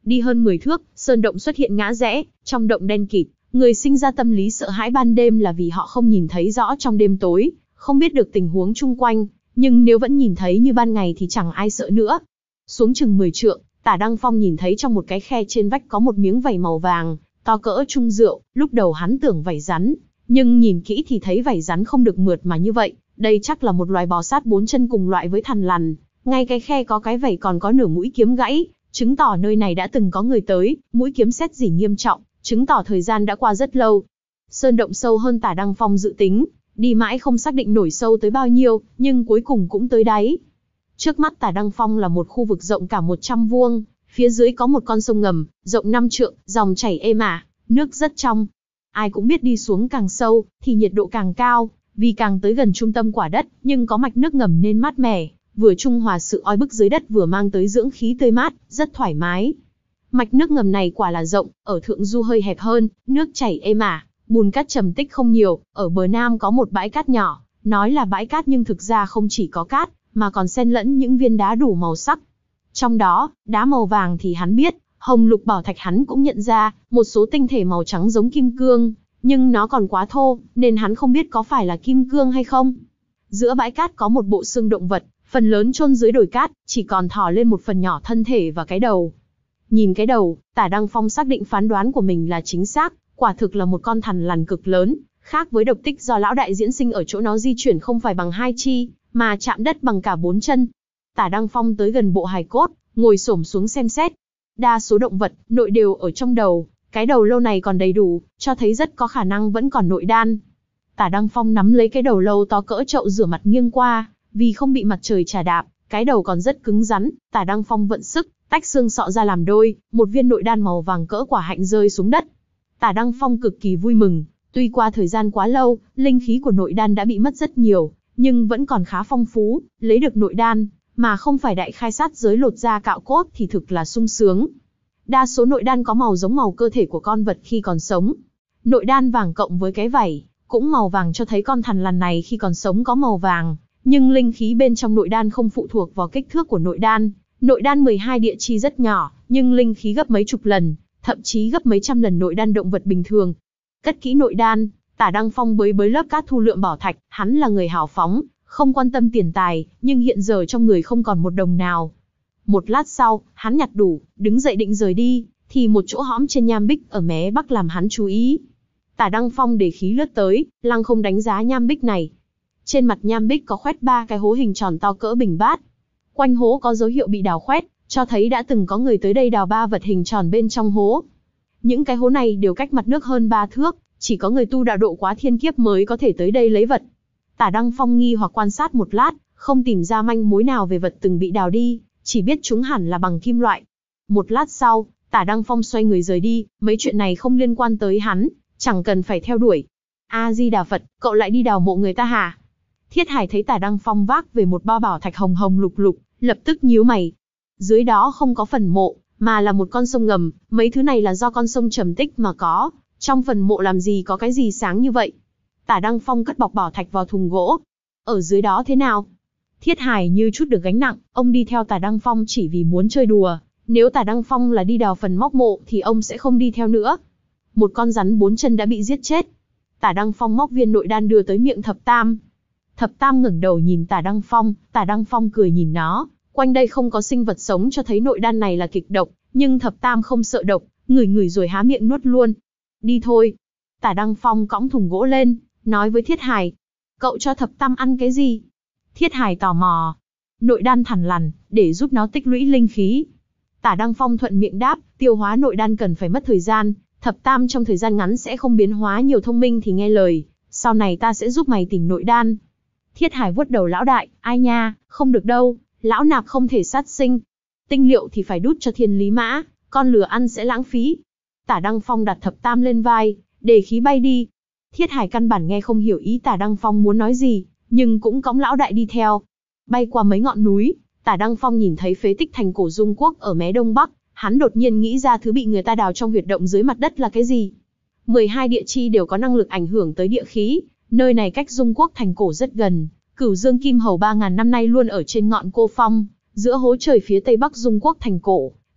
Đi hơn mười thước, sơn động xuất hiện ngã rẽ, trong động đen kịt, người sinh ra tâm lý sợ hãi ban đêm là vì họ không nhìn thấy rõ trong đêm tối, không biết được tình huống chung quanh, nhưng nếu vẫn nhìn thấy như ban ngày thì chẳng ai sợ nữa. Xuống chừng mười trượng, Tả Đăng Phong nhìn thấy trong một cái khe trên vách có một miếng vảy màu vàng, to cỡ chung rượu, lúc đầu hắn tưởng vảy rắn, nhưng nhìn kỹ thì thấy vảy rắn không được mượt mà như vậy, đây chắc là một loài bò sát bốn chân cùng loại với thằn lằn, ngay cái khe có cái vảy còn có nửa mũi kiếm gãy, chứng tỏ nơi này đã từng có người tới, mũi kiếm sét rỉ nghiêm trọng, chứng tỏ thời gian đã qua rất lâu. Sơn động sâu hơn Tả Đăng Phong dự tính, đi mãi không xác định nổi sâu tới bao nhiêu, nhưng cuối cùng cũng tới đáy. Trước mắt Tả Đăng Phong là một khu vực rộng cả một trăm vuông, phía dưới có một con sông ngầm, rộng năm trượng, dòng chảy êm ả, nước rất trong. Ai cũng biết đi xuống càng sâu, thì nhiệt độ càng cao, vì càng tới gần trung tâm quả đất, nhưng có mạch nước ngầm nên mát mẻ, vừa trung hòa sự oi bức dưới đất vừa mang tới dưỡng khí tươi mát, rất thoải mái. Mạch nước ngầm này quả là rộng, ở thượng du hơi hẹp hơn, nước chảy êm ả, bùn cát trầm tích không nhiều, ở bờ nam có một bãi cát nhỏ, nói là bãi cát nhưng thực ra không chỉ có cát, mà còn xen lẫn những viên đá đủ màu sắc. Trong đó, đá màu vàng thì hắn biết, hồng lục bảo thạch hắn cũng nhận ra, một số tinh thể màu trắng giống kim cương, nhưng nó còn quá thô, nên hắn không biết có phải là kim cương hay không. Giữa bãi cát có một bộ xương động vật, phần lớn chôn dưới đồi cát, chỉ còn thò lên một phần nhỏ thân thể và cái đầu. Nhìn cái đầu, Tả Đăng Phong xác định phán đoán của mình là chính xác, quả thực là một con thằn lằn cực lớn, khác với độc tích do lão đại diễn sinh ở chỗ nó di chuyển không phải bằng hai chi, mà chạm đất bằng cả bốn chân. Tả Đăng Phong tới gần bộ hài cốt, ngồi xổm xuống xem xét. Đa số động vật, nội đều ở trong đầu, cái đầu lâu này còn đầy đủ, cho thấy rất có khả năng vẫn còn nội đan. Tả Đăng Phong nắm lấy cái đầu lâu to cỡ chậu rửa mặt nghiêng qua, vì không bị mặt trời chà đạp, cái đầu còn rất cứng rắn, Tả Đăng Phong vận sức, tách xương sọ ra làm đôi, một viên nội đan màu vàng cỡ quả hạnh rơi xuống đất. Tả Đăng Phong cực kỳ vui mừng, tuy qua thời gian quá lâu, linh khí của nội đan đã bị mất rất nhiều, nhưng vẫn còn khá phong phú, lấy được nội đan, mà không phải đại khai sát giới lột da cạo cốt thì thực là sung sướng. Đa số nội đan có màu giống màu cơ thể của con vật khi còn sống. Nội đan vàng cộng với cái vảy, cũng màu vàng cho thấy con thằn lằn này khi còn sống có màu vàng, nhưng linh khí bên trong nội đan không phụ thuộc vào kích thước của nội đan. Nội đan mười hai địa chi rất nhỏ, nhưng linh khí gấp mấy chục lần, thậm chí gấp mấy trăm lần nội đan động vật bình thường. Cất kỹ nội đan, Tả Đăng Phong bới bới lớp cát thu lượm bảo thạch, hắn là người hào phóng, không quan tâm tiền tài, nhưng hiện giờ trong người không còn một đồng nào. Một lát sau, hắn nhặt đủ, đứng dậy định rời đi, thì một chỗ hõm trên nham bích ở mé bắc làm hắn chú ý. Tả Đăng Phong để khí lướt tới, lăng không đánh giá nham bích này. Trên mặt nham bích có khoét ba cái hố hình tròn to cỡ bình bát. Quanh hố có dấu hiệu bị đào khoét, cho thấy đã từng có người tới đây đào ba vật hình tròn bên trong hố. Những cái hố này đều cách mặt nước hơn ba thước, chỉ có người tu đạo độ quá thiên kiếp mới có thể tới đây lấy vật. Tả Đăng Phong nghi hoặc quan sát một lát, không tìm ra manh mối nào về vật từng bị đào đi, chỉ biết chúng hẳn là bằng kim loại. Một lát sau, Tả Đăng Phong xoay người rời đi, mấy chuyện này không liên quan tới hắn, chẳng cần phải theo đuổi. A-di-đà Phật, cậu lại đi đào mộ người ta hả? Thiết Hải thấy Tả Đăng Phong vác về một bao bảo thạch hồng hồng lục lục, lập tức nhíu mày. Dưới đó không có phần mộ, mà là một con sông ngầm, mấy thứ này là do con sông trầm tích mà có, trong phần mộ làm gì có cái gì sáng như vậy. Tả Đăng Phong cất bọc bảo thạch vào thùng gỗ. Ở dưới đó thế nào? Thiết Hải như chút được gánh nặng, ông đi theo Tả Đăng Phong chỉ vì muốn chơi đùa, nếu Tả Đăng Phong là đi đào phần móc mộ thì ông sẽ không đi theo nữa. Một con rắn bốn chân đã bị giết chết. Tả Đăng Phong móc viên nội đan đưa tới miệng Thập Tam. Thập Tam ngẩng đầu nhìn Tả Đăng Phong, Tả Đăng Phong cười nhìn nó, quanh đây không có sinh vật sống cho thấy nội đan này là kịch độc, nhưng Thập Tam không sợ độc, ngửi ngửi rồi há miệng nuốt luôn. Đi thôi. Tả Đăng Phong cõng thùng gỗ lên, nói với Thiết Hải. Cậu cho Thập Tam ăn cái gì? Thiết Hải tò mò. Nội đan thằn lằn, để giúp nó tích lũy linh khí. Tả Đăng Phong thuận miệng đáp, tiêu hóa nội đan cần phải mất thời gian, Thập Tam trong thời gian ngắn sẽ không biến hóa nhiều, thông minh thì nghe lời, sau này ta sẽ giúp mày tìm nội đan. Thiết Hải vuốt đầu lão đại, ai nha, không được đâu, lão nạp không thể sát sinh. Tinh liệu thì phải đút cho Thiên Lý Mã, con lừa ăn sẽ lãng phí. Tả Đăng Phong đặt Thập Tam lên vai, để khí bay đi. Thiết Hải căn bản nghe không hiểu ý Tả Đăng Phong muốn nói gì, nhưng cũng cõng lão đại đi theo. Bay qua mấy ngọn núi, Tả Đăng Phong nhìn thấy phế tích thành cổ Dung Quốc ở mé đông bắc, hắn đột nhiên nghĩ ra thứ bị người ta đào trong huyệt động dưới mặt đất là cái gì. mười hai địa chi đều có năng lực ảnh hưởng tới địa khí, nơi này cách Dung Quốc thành cổ rất gần. Cửu Dương Kim Hầu ba ngàn năm nay luôn ở trên ngọn Cô Phong, giữa hố trời phía tây bắc Dung Quốc thành cổ,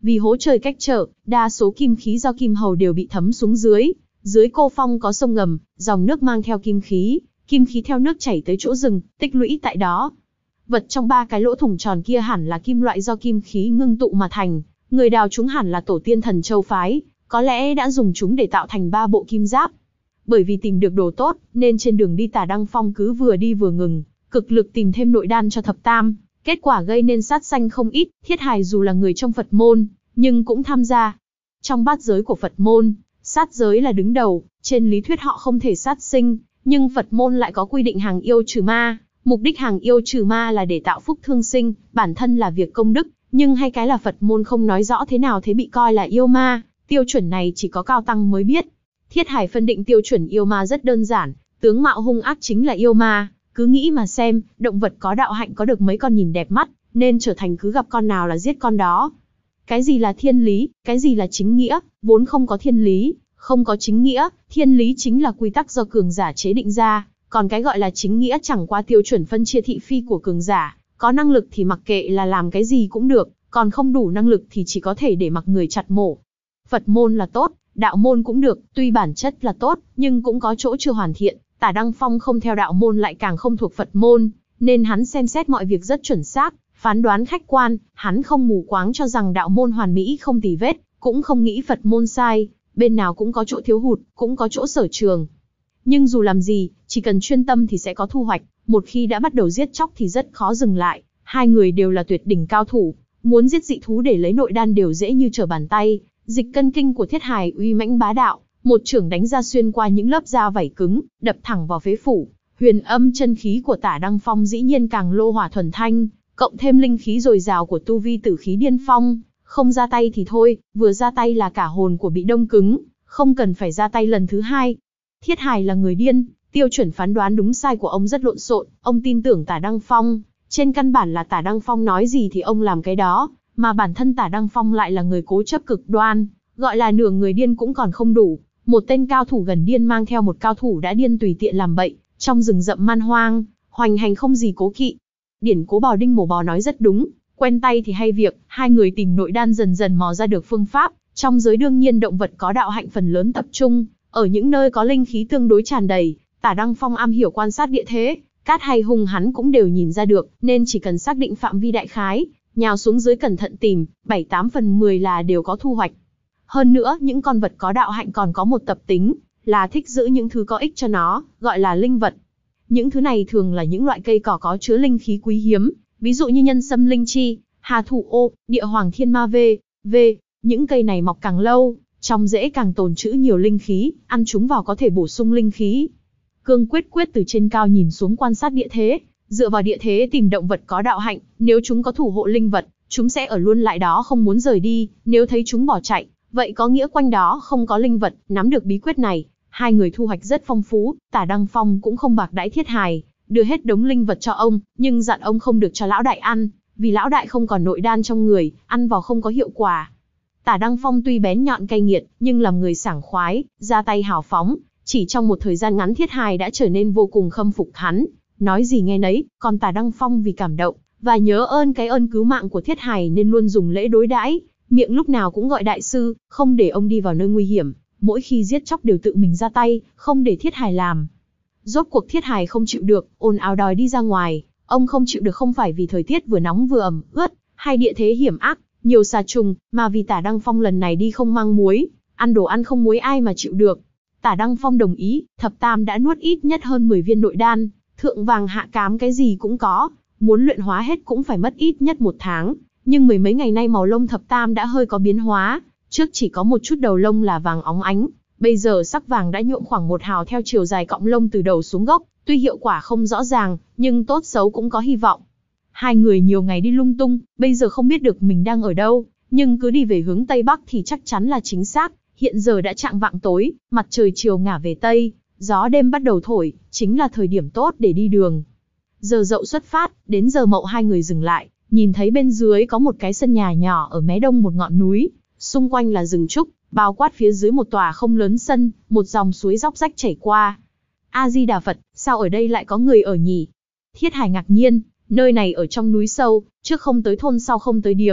Vì hố trời cách trở, đa số kim khí do kim hầu đều bị thấm xuống dưới. Dưới cô phong có sông ngầm, dòng nước mang theo kim khí, kim khí theo nước chảy tới chỗ rừng, tích lũy tại đó. Vật trong ba cái lỗ thủng tròn kia hẳn là kim loại do kim khí ngưng tụ mà thành, người đào chúng hẳn là tổ tiên Thần Châu phái, có lẽ đã dùng chúng để tạo thành ba bộ kim giáp. Bởi vì tìm được đồ tốt, nên trên đường đi Tả Đăng Phong cứ vừa đi vừa ngừng, cực lực tìm thêm nội đan cho thập tam, kết quả gây nên sát sanh không ít. Thiết Hài dù là người trong Phật môn, nhưng cũng tham gia. Trong bát giới của Phật môn, sát giới là đứng đầu, trên lý thuyết họ không thể sát sinh, nhưng Phật môn lại có quy định hàng yêu trừ ma. Mục đích hàng yêu trừ ma là để tạo phúc thương sinh, bản thân là việc công đức, nhưng hay cái là Phật môn không nói rõ thế nào thế bị coi là yêu ma, tiêu chuẩn này chỉ có cao tăng mới biết. Thiết Hải phân định tiêu chuẩn yêu ma rất đơn giản, tướng mạo hung ác chính là yêu ma, cứ nghĩ mà xem, động vật có đạo hạnh có được mấy con nhìn đẹp mắt, nên trở thành cứ gặp con nào là giết con đó. Cái gì là thiên lý, cái gì là chính nghĩa, vốn không có thiên lý, không có chính nghĩa, thiên lý chính là quy tắc do cường giả chế định ra. Còn cái gọi là chính nghĩa chẳng qua tiêu chuẩn phân chia thị phi của cường giả, có năng lực thì mặc kệ là làm cái gì cũng được, còn không đủ năng lực thì chỉ có thể để mặc người chặt mổ. Phật môn là tốt, đạo môn cũng được, tuy bản chất là tốt, nhưng cũng có chỗ chưa hoàn thiện. Tả Đăng Phong không theo đạo môn lại càng không thuộc Phật môn, nên hắn xem xét mọi việc rất chuẩn xác, phán đoán khách quan, hắn không mù quáng cho rằng đạo môn hoàn mỹ không tì vết, cũng không nghĩ Phật môn sai, bên nào cũng có chỗ thiếu hụt, cũng có chỗ sở trường. Nhưng dù làm gì, chỉ cần chuyên tâm thì sẽ có thu hoạch, một khi đã bắt đầu giết chóc thì rất khó dừng lại. Hai người đều là tuyệt đỉnh cao thủ, muốn giết dị thú để lấy nội đan đều dễ như trở bàn tay. Dịch cân kinh của Thiết Hài uy mãnh bá đạo, một chưởng đánh ra xuyên qua những lớp da vảy cứng, đập thẳng vào phế phủ. Huyền âm chân khí của Tả Đăng Phong dĩ nhiên càng lô hỏa thuần thanh, cộng thêm linh khí dồi dào của tu vi tử khí điên phong, không ra tay thì thôi, vừa ra tay là cả hồn của bị đông cứng, không cần phải ra tay lần thứ hai. Thiết Hài là người điên, tiêu chuẩn phán đoán đúng sai của ông rất lộn xộn, ông tin tưởng Tả Đăng Phong, trên căn bản là Tả Đăng Phong nói gì thì ông làm cái đó, mà bản thân Tả Đăng Phong lại là người cố chấp cực đoan, gọi là nửa người điên cũng còn không đủ, một tên cao thủ gần điên mang theo một cao thủ đã điên tùy tiện làm bậy, trong rừng rậm man hoang, hoành hành không gì cố kỵ. Điển Cố Bò Đinh Mổ Bò nói rất đúng, quen tay thì hay việc, hai người tìm nội đan dần dần mò ra được phương pháp, trong giới đương nhiên động vật có đạo hạnh phần lớn tập trung ở những nơi có linh khí tương đối tràn đầy. Tả Đăng Phong am hiểu quan sát địa thế, cát hay hung hắn cũng đều nhìn ra được, nên chỉ cần xác định phạm vi đại khái, nhào xuống dưới cẩn thận tìm, bảy tám phần mười là đều có thu hoạch. Hơn nữa, những con vật có đạo hạnh còn có một tập tính, là thích giữ những thứ có ích cho nó, gọi là linh vật. Những thứ này thường là những loại cây cỏ có chứa linh khí quý hiếm, ví dụ như nhân sâm linh chi, hà thủ ô, địa hoàng thiên ma vê, v. Những cây này mọc càng lâu, trong rễ càng tồn trữ nhiều linh khí, ăn chúng vào có thể bổ sung linh khí. Cương Quyết Quyết từ trên cao nhìn xuống quan sát địa thế, dựa vào địa thế tìm động vật có đạo hạnh, nếu chúng có thủ hộ linh vật, chúng sẽ ở luôn lại đó không muốn rời đi, nếu thấy chúng bỏ chạy, vậy có nghĩa quanh đó không có linh vật. Nắm được bí quyết này, hai người thu hoạch rất phong phú. Tả Đăng Phong cũng không bạc đãi Thiết Hài, đưa hết đống linh vật cho ông, nhưng dặn ông không được cho lão đại ăn, vì lão đại không còn nội đan trong người, ăn vào không có hiệu quả. Tả Đăng Phong tuy bén nhọn cay nghiệt, nhưng làm người sảng khoái, ra tay hào phóng, chỉ trong một thời gian ngắn Thiết Hài đã trở nên vô cùng khâm phục hắn, nói gì nghe nấy. Còn Tả Đăng Phong vì cảm động và nhớ ơn cái ơn cứu mạng của Thiết Hài nên luôn dùng lễ đối đãi, miệng lúc nào cũng gọi đại sư, không để ông đi vào nơi nguy hiểm, mỗi khi giết chóc đều tự mình ra tay, không để Thiết Hài làm. Rốt cuộc Thiết Hài không chịu được, ồn ào đòi đi ra ngoài. Ông không chịu được không phải vì thời tiết vừa nóng vừa ẩm ướt, hay địa thế hiểm ác, nhiều xà trùng, mà vì Tả Đăng Phong lần này đi không mang muối, ăn đồ ăn không muối ai mà chịu được. Tả Đăng Phong đồng ý, thập tam đã nuốt ít nhất hơn mười viên nội đan, thượng vàng hạ cám cái gì cũng có, muốn luyện hóa hết cũng phải mất ít nhất một tháng. Nhưng mười mấy ngày nay màu lông thập tam đã hơi có biến hóa, trước chỉ có một chút đầu lông là vàng óng ánh, bây giờ sắc vàng đã nhuộm khoảng một hào theo chiều dài cọng lông từ đầu xuống gốc, tuy hiệu quả không rõ ràng, nhưng tốt xấu cũng có hy vọng. Hai người nhiều ngày đi lung tung, bây giờ không biết được mình đang ở đâu, nhưng cứ đi về hướng Tây Bắc thì chắc chắn là chính xác. Hiện giờ đã chạng vạng tối, mặt trời chiều ngả về Tây, gió đêm bắt đầu thổi, chính là thời điểm tốt để đi đường. Giờ Dậu xuất phát, đến giờ Mậu hai người dừng lại, nhìn thấy bên dưới có một cái sân nhà nhỏ ở mé đông một ngọn núi, xung quanh là rừng trúc, bao quát phía dưới một tòa không lớn sân, một dòng suối róc rách chảy qua. A Di Đà Phật, sao ở đây lại có người ở nhỉ? Thiết Hài ngạc nhiên, nơi này ở trong núi sâu, trước không tới thôn sau không tới điếm,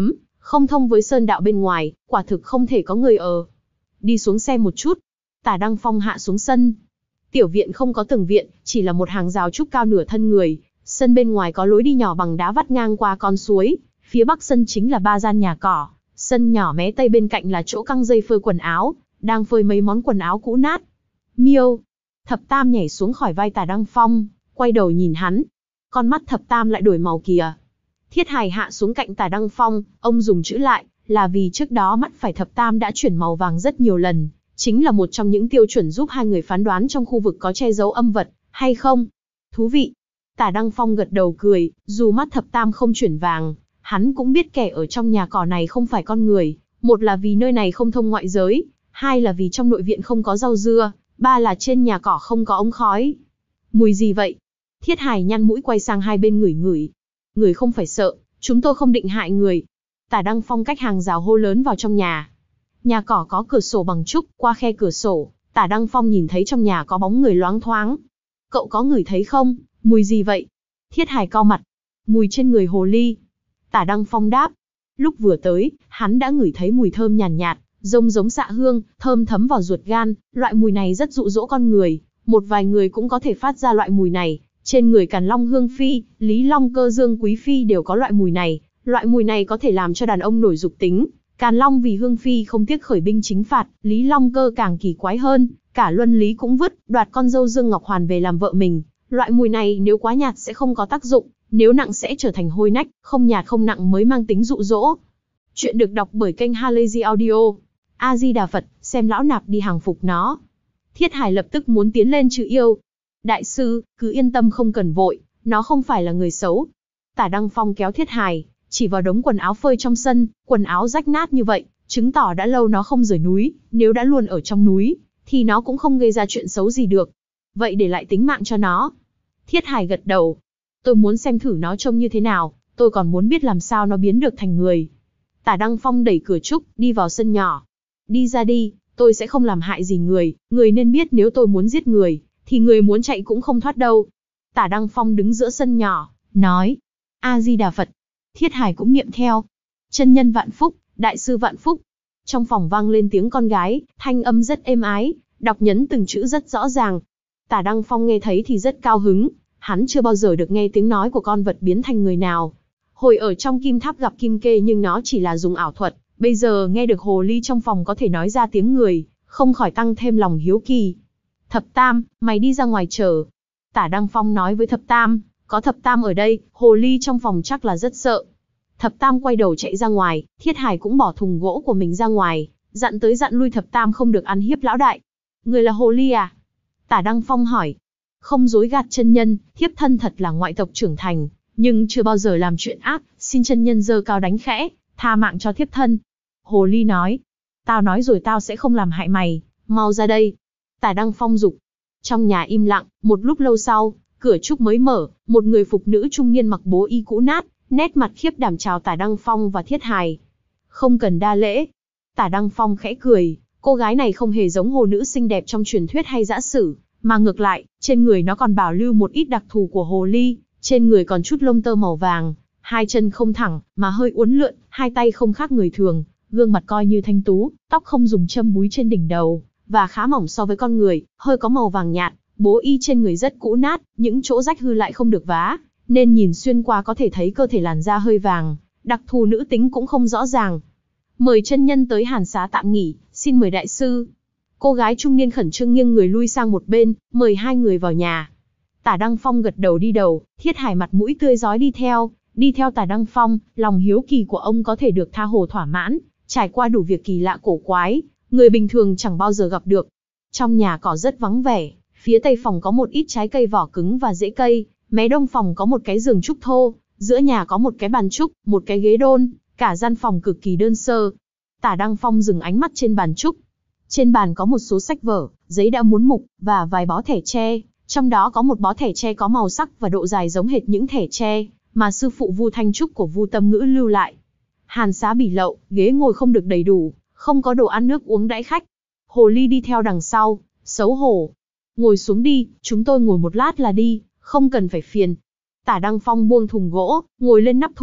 không thông với sơn đạo bên ngoài, quả thực không thể có người ở. Đi xuống xe một chút. Tả Đăng Phong hạ xuống sân. Tiểu viện không có tường viện, chỉ là một hàng rào trúc cao nửa thân người. Sân bên ngoài có lối đi nhỏ bằng đá vắt ngang qua con suối. Phía bắc sân chính là ba gian nhà cỏ. Sân nhỏ mé tây bên cạnh là chỗ căng dây phơi quần áo, đang phơi mấy món quần áo cũ nát. Miêu. Thập Tam nhảy xuống khỏi vai Tả Đăng Phong, quay đầu nhìn hắn. Con mắt Thập Tam lại đổi màu kìa. Thiết Hài hạ xuống cạnh Tả Đăng Phong, ông dùng chữ lại, là vì trước đó mắt phải Thập Tam đã chuyển màu vàng rất nhiều lần, chính là một trong những tiêu chuẩn giúp hai người phán đoán trong khu vực có che giấu âm vật, hay không. Thú vị. Tả Đăng Phong gật đầu cười, dù mắt Thập Tam không chuyển vàng, hắn cũng biết kẻ ở trong nhà cỏ này không phải con người, một là vì nơi này không thông ngoại giới, hai là vì trong nội viện không có rau dưa, ba là trên nhà cỏ không có ống khói. Mùi gì vậy? Thiết Hài nhăn mũi quay sang hai bên ngửi ngửi. Người không phải sợ, chúng tôi không định hại người. Tả Đăng Phong cách hàng rào hô lớn vào trong nhà. Nhà cỏ có cửa sổ bằng trúc, qua khe cửa sổ, Tả Đăng Phong nhìn thấy trong nhà có bóng người loáng thoáng. Cậu có ngửi thấy không? Mùi gì vậy? Thiết Hài cau mặt. Mùi trên người hồ ly. Tả Đăng Phong đáp. Lúc vừa tới, hắn đã ngửi thấy mùi thơm nhàn nhạt, nhạt, giống giống xạ hương, thơm thấm vào ruột gan, loại mùi này rất dụ dỗ con người, một vài người cũng có thể phát ra loại mùi này. Trên người Càn Long Hương Phi, Lý Long Cơ Dương Quý Phi đều có loại mùi này, loại mùi này có thể làm cho đàn ông nổi dục tính. Càn Long vì Hương Phi không tiếc khởi binh chính phạt, Lý Long Cơ càng kỳ quái hơn, cả luân lý cũng vứt, đoạt con dâu Dương Ngọc Hoàn về làm vợ mình. Loại mùi này nếu quá nhạt sẽ không có tác dụng, nếu nặng sẽ trở thành hôi nách, không nhạt không nặng mới mang tính dụ dỗ. Chuyện được đọc bởi kênh Halazy Audio. A Di Đà Phật, xem lão nạp đi hàng phục nó. Thiết Hài lập tức muốn tiến lên trừ yêu. Đại sư, cứ yên tâm không cần vội, nó không phải là người xấu. Tả Đăng Phong kéo Thiết Hài, chỉ vào đống quần áo phơi trong sân, quần áo rách nát như vậy, chứng tỏ đã lâu nó không rời núi, nếu đã luôn ở trong núi, thì nó cũng không gây ra chuyện xấu gì được. Vậy để lại tính mạng cho nó. Thiết Hài gật đầu. Tôi muốn xem thử nó trông như thế nào, tôi còn muốn biết làm sao nó biến được thành người. Tả Đăng Phong đẩy cửa trúc, đi vào sân nhỏ. Đi ra đi, tôi sẽ không làm hại gì người, người nên biết nếu tôi muốn giết người, thì người muốn chạy cũng không thoát đâu. Tả Đăng Phong đứng giữa sân nhỏ, nói. A Di Đà Phật. Thiết Hài cũng niệm theo. Chân nhân vạn phúc, đại sư vạn phúc. Trong phòng vang lên tiếng con gái, thanh âm rất êm ái, đọc nhấn từng chữ rất rõ ràng. Tả Đăng Phong nghe thấy thì rất cao hứng, hắn chưa bao giờ được nghe tiếng nói của con vật biến thành người nào. Hồi ở trong kim tháp gặp kim kê nhưng nó chỉ là dùng ảo thuật, bây giờ nghe được hồ ly trong phòng có thể nói ra tiếng người, không khỏi tăng thêm lòng hiếu kỳ. Thập Tam, mày đi ra ngoài chờ. Tả Đăng Phong nói với Thập Tam, có Thập Tam ở đây, hồ ly trong phòng chắc là rất sợ. Thập Tam quay đầu chạy ra ngoài, Thiết Hài cũng bỏ thùng gỗ của mình ra ngoài, dặn tới dặn lui Thập Tam không được ăn hiếp lão đại. Người là hồ ly à? Tả Đăng Phong hỏi. Không dối gạt chân nhân, thiếp thân thật là ngoại tộc trưởng thành, nhưng chưa bao giờ làm chuyện ác, xin chân nhân giơ cao đánh khẽ, tha mạng cho thiếp thân. Hồ ly nói. Tao nói rồi tao sẽ không làm hại mày, mau ra đây. Tả Đăng Phong giục. Trong nhà im lặng, một lúc lâu sau, cửa trúc mới mở, một người phục nữ trung niên mặc bố y cũ nát, nét mặt khiếp đảm chào Tả Đăng Phong và Thiết Hài. Không cần đa lễ. Tả Đăng Phong khẽ cười, cô gái này không hề giống hồ nữ xinh đẹp trong truyền thuyết hay dã sử, mà ngược lại, trên người nó còn bảo lưu một ít đặc thù của hồ ly, trên người còn chút lông tơ màu vàng, hai chân không thẳng, mà hơi uốn lượn, hai tay không khác người thường, gương mặt coi như thanh tú, tóc không dùng châm búi trên đỉnh đầu, và khá mỏng so với con người, hơi có màu vàng nhạt, bố y trên người rất cũ nát, những chỗ rách hư lại không được vá, nên nhìn xuyên qua có thể thấy cơ thể làn da hơi vàng, đặc thù nữ tính cũng không rõ ràng. Mời chân nhân tới hàn xá tạm nghỉ, xin mời đại sư. Cô gái trung niên khẩn trương nghiêng người lui sang một bên, mời hai người vào nhà. Tả Đăng Phong gật đầu đi đầu, Thiết Hài mặt mũi tươi rói đi theo, đi theo Tả Đăng Phong, lòng hiếu kỳ của ông có thể được tha hồ thỏa mãn, trải qua đủ việc kỳ lạ cổ quái, người bình thường chẳng bao giờ gặp được. Trong nhà cỏ rất vắng vẻ, phía tây phòng có một ít trái cây vỏ cứng và rễ cây, mé đông phòng có một cái giường trúc thô, giữa nhà có một cái bàn trúc, một cái ghế đôn, cả gian phòng cực kỳ đơn sơ. Tả Đăng Phong dừng ánh mắt trên bàn trúc. Trên bàn có một số sách vở, giấy đã muốn mục, và vài bó thẻ tre, trong đó có một bó thẻ tre có màu sắc và độ dài giống hệt những thẻ tre mà sư phụ Vu Thanh Trúc của Vu Tâm Ngữ lưu lại. Hàn xá bỉ lậu, ghế ngồi không được đầy đủ, không có đồ ăn nước uống đãi khách. Hồ ly đi theo đằng sau, xấu hổ. Ngồi xuống đi, chúng tôi ngồi một lát là đi, không cần phải phiền. Tả Đăng Phong buông thùng gỗ, ngồi lên nắp thùng,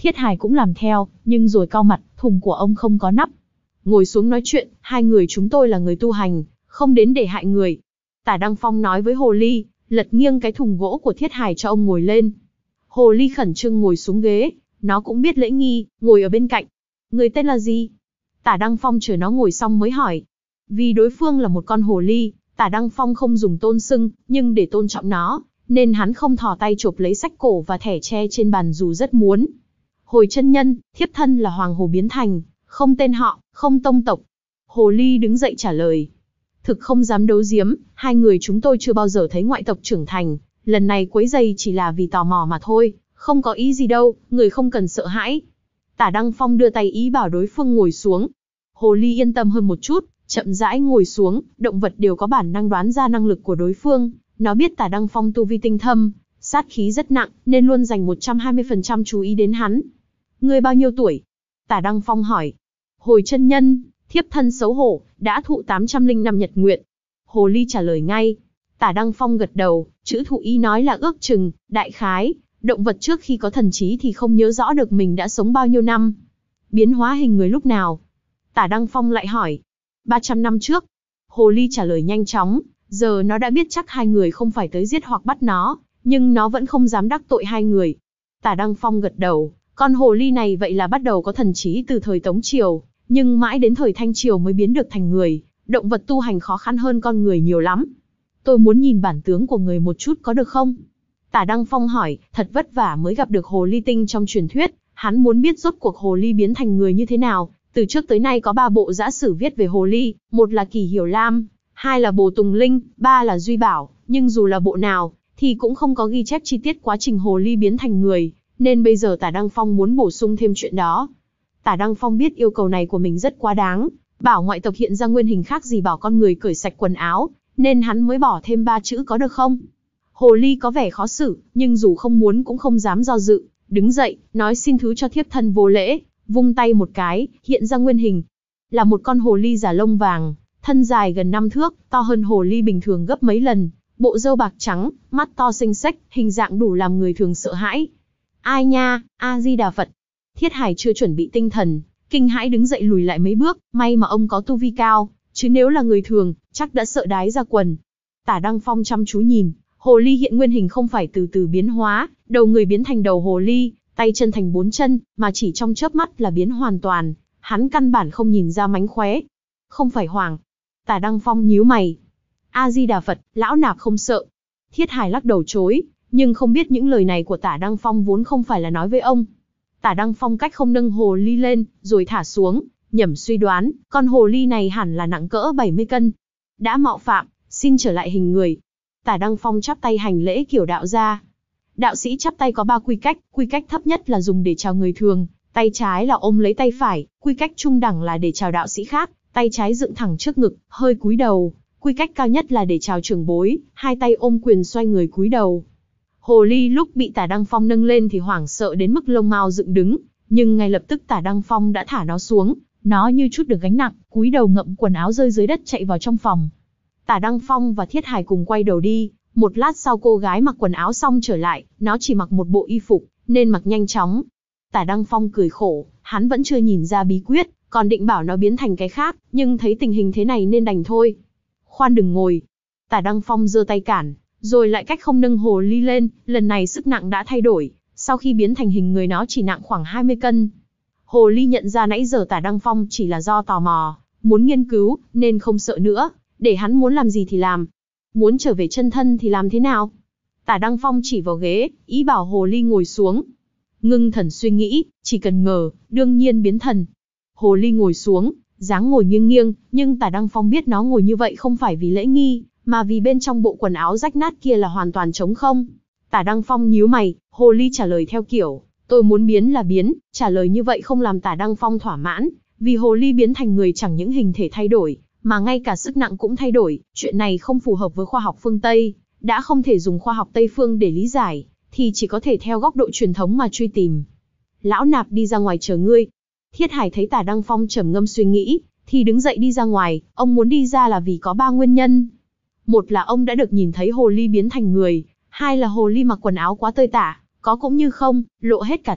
Thiết Hải cũng làm theo, nhưng rồi cau mặt, thùng của ông không có nắp. Ngồi xuống nói chuyện, hai người chúng tôi là người tu hành, không đến để hại người. Tả Đăng Phong nói với Hồ Ly, lật nghiêng cái thùng gỗ của Thiết Hải cho ông ngồi lên. Hồ Ly khẩn trương ngồi xuống ghế, nó cũng biết lễ nghi, ngồi ở bên cạnh. Người tên là gì? Tả Đăng Phong chờ nó ngồi xong mới hỏi. Vì đối phương là một con hồ ly, Tả Đăng Phong không dùng tôn xưng, nhưng để tôn trọng nó, nên hắn không thò tay chộp lấy sách cổ và thẻ tre trên bàn dù rất muốn. Hồi chân nhân, thiếp thân là Hoàng Hồ biến thành, không tên họ, không tông tộc. Hồ Ly đứng dậy trả lời. Thực không dám đấu giếm, hai người chúng tôi chưa bao giờ thấy ngoại tộc trưởng thành, lần này quấy giày chỉ là vì tò mò mà thôi, không có ý gì đâu, người không cần sợ hãi. Tả Đăng Phong đưa tay ý bảo đối phương ngồi xuống. Hồ Ly yên tâm hơn một chút, chậm rãi ngồi xuống, động vật đều có bản năng đoán ra năng lực của đối phương, nó biết Tả Đăng Phong tu vi tinh thâm, sát khí rất nặng, nên luôn dành một trăm hai mươi phần trăm chú ý đến hắn. Ngươi bao nhiêu tuổi? Tả Đăng Phong hỏi. Hồi chân nhân, thiếp thân xấu hổ, đã thụ tám trăm linh năm nhật nguyện. Hồ Ly trả lời ngay. Tả Đăng Phong gật đầu, chữ thụ ý nói là ước chừng, đại khái, động vật trước khi có thần trí thì không nhớ rõ được mình đã sống bao nhiêu năm. Biến hóa hình người lúc nào? Tả Đăng Phong lại hỏi. ba trăm năm trước. Hồ Ly trả lời nhanh chóng, giờ nó đã biết chắc hai người không phải tới giết hoặc bắt nó, nhưng nó vẫn không dám đắc tội hai người. Tả Đăng Phong gật đầu, con hồ ly này vậy là bắt đầu có thần trí từ thời Tống Triều, nhưng mãi đến thời Thanh Triều mới biến được thành người, động vật tu hành khó khăn hơn con người nhiều lắm. Tôi muốn nhìn bản tướng của người một chút có được không? Tả Đăng Phong hỏi, thật vất vả mới gặp được hồ ly tinh trong truyền thuyết, hắn muốn biết rốt cuộc hồ ly biến thành người như thế nào. Từ trước tới nay có ba bộ giã sử viết về hồ ly, một là Kỳ Hiểu Lam, hai là Bồ Tùng Linh, ba là Duy Bảo, nhưng dù là bộ nào, thì cũng không có ghi chép chi tiết quá trình hồ ly biến thành người, nên bây giờ Tả Đăng Phong muốn bổ sung thêm chuyện đó. Tả Đăng Phong biết yêu cầu này của mình rất quá đáng, bảo ngoại tộc hiện ra nguyên hình khác gì bảo con người cởi sạch quần áo, nên hắn mới bỏ thêm ba chữ có được không? Hồ ly có vẻ khó xử, nhưng dù không muốn cũng không dám do dự, đứng dậy, nói xin thứ cho thiếp thân vô lễ, vung tay một cái, hiện ra nguyên hình. Là một con hồ ly giả lông vàng, thân dài gần năm thước, to hơn hồ ly bình thường gấp mấy lần, bộ râu bạc trắng, mắt to xinh xếch, hình dạng đủ làm người thường sợ hãi. Ai nha, A-di-đà Phật. Thiết Hải chưa chuẩn bị tinh thần, kinh hãi đứng dậy lùi lại mấy bước, may mà ông có tu vi cao, chứ nếu là người thường, chắc đã sợ đái ra quần. Tả Đăng Phong chăm chú nhìn, hồ ly hiện nguyên hình không phải từ từ biến hóa, đầu người biến thành đầu hồ ly, tay chân thành bốn chân, mà chỉ trong chớp mắt là biến hoàn toàn, hắn căn bản không nhìn ra mánh khóe. Không phải Hoàng. Tả Đăng Phong nhíu mày. A-di-đà Phật, lão nạp không sợ. Thiết Hải lắc đầu chối, nhưng không biết những lời này của Tả Đăng Phong vốn không phải là nói với ông. Tả Đăng Phong cách không nâng hồ ly lên, rồi thả xuống, nhẩm suy đoán, con hồ ly này hẳn là nặng cỡ bảy mươi cân. Đã mạo phạm, xin trở lại hình người. Tả Đăng Phong chắp tay hành lễ kiểu đạo gia. Đạo sĩ chắp tay có ba quy cách, quy cách thấp nhất là dùng để chào người thường, tay trái là ôm lấy tay phải, quy cách trung đẳng là để chào đạo sĩ khác, tay trái dựng thẳng trước ngực, hơi cúi đầu, quy cách cao nhất là để chào trưởng bối, hai tay ôm quyền xoay người cúi đầu. Hồ ly lúc bị Tả Đăng Phong nâng lên thì hoảng sợ đến mức lông mao dựng đứng, nhưng ngay lập tức Tả Đăng Phong đã thả nó xuống, nó như chút được gánh nặng, cúi đầu ngậm quần áo rơi dưới đất chạy vào trong phòng. Tả Đăng Phong và Thiết Hải cùng quay đầu đi, một lát sau cô gái mặc quần áo xong trở lại, nó chỉ mặc một bộ y phục, nên mặc nhanh chóng. Tả Đăng Phong cười khổ, hắn vẫn chưa nhìn ra bí quyết, còn định bảo nó biến thành cái khác, nhưng thấy tình hình thế này nên đành thôi. Khoan đừng ngồi. Tả Đăng Phong giơ tay cản, rồi lại cách không nâng hồ ly lên, lần này sức nặng đã thay đổi, sau khi biến thành hình người nó chỉ nặng khoảng hai mươi cân. Hồ ly nhận ra nãy giờ Tả Đăng Phong chỉ là do tò mò, muốn nghiên cứu, nên không sợ nữa, để hắn muốn làm gì thì làm. Muốn trở về chân thân thì làm thế nào? Tả Đăng Phong chỉ vào ghế, ý bảo hồ ly ngồi xuống. Ngưng thần suy nghĩ, chỉ cần ngờ, đương nhiên biến thần. Hồ ly ngồi xuống, dáng ngồi nghiêng nghiêng, nhưng Tả Đăng Phong biết nó ngồi như vậy không phải vì lễ nghi, mà vì bên trong bộ quần áo rách nát kia là hoàn toàn trống không. Tả Đăng Phong nhíu mày, hồ ly trả lời theo kiểu, tôi muốn biến là biến, trả lời như vậy không làm Tả Đăng Phong thỏa mãn, vì hồ ly biến thành người chẳng những hình thể thay đổi, mà ngay cả sức nặng cũng thay đổi, chuyện này không phù hợp với khoa học phương Tây, đã không thể dùng khoa học Tây phương để lý giải, thì chỉ có thể theo góc độ truyền thống mà truy tìm. Lão nạp đi ra ngoài chờ ngươi. Thiết Hải thấy Tả Đăng Phong trầm ngâm suy nghĩ, thì đứng dậy đi ra ngoài, ông muốn đi ra là vì có ba nguyên nhân. Một là ông đã được nhìn thấy hồ ly biến thành người, hai là hồ ly mặc quần áo quá tơi tả, có cũng như không, lộ hết cả thịt,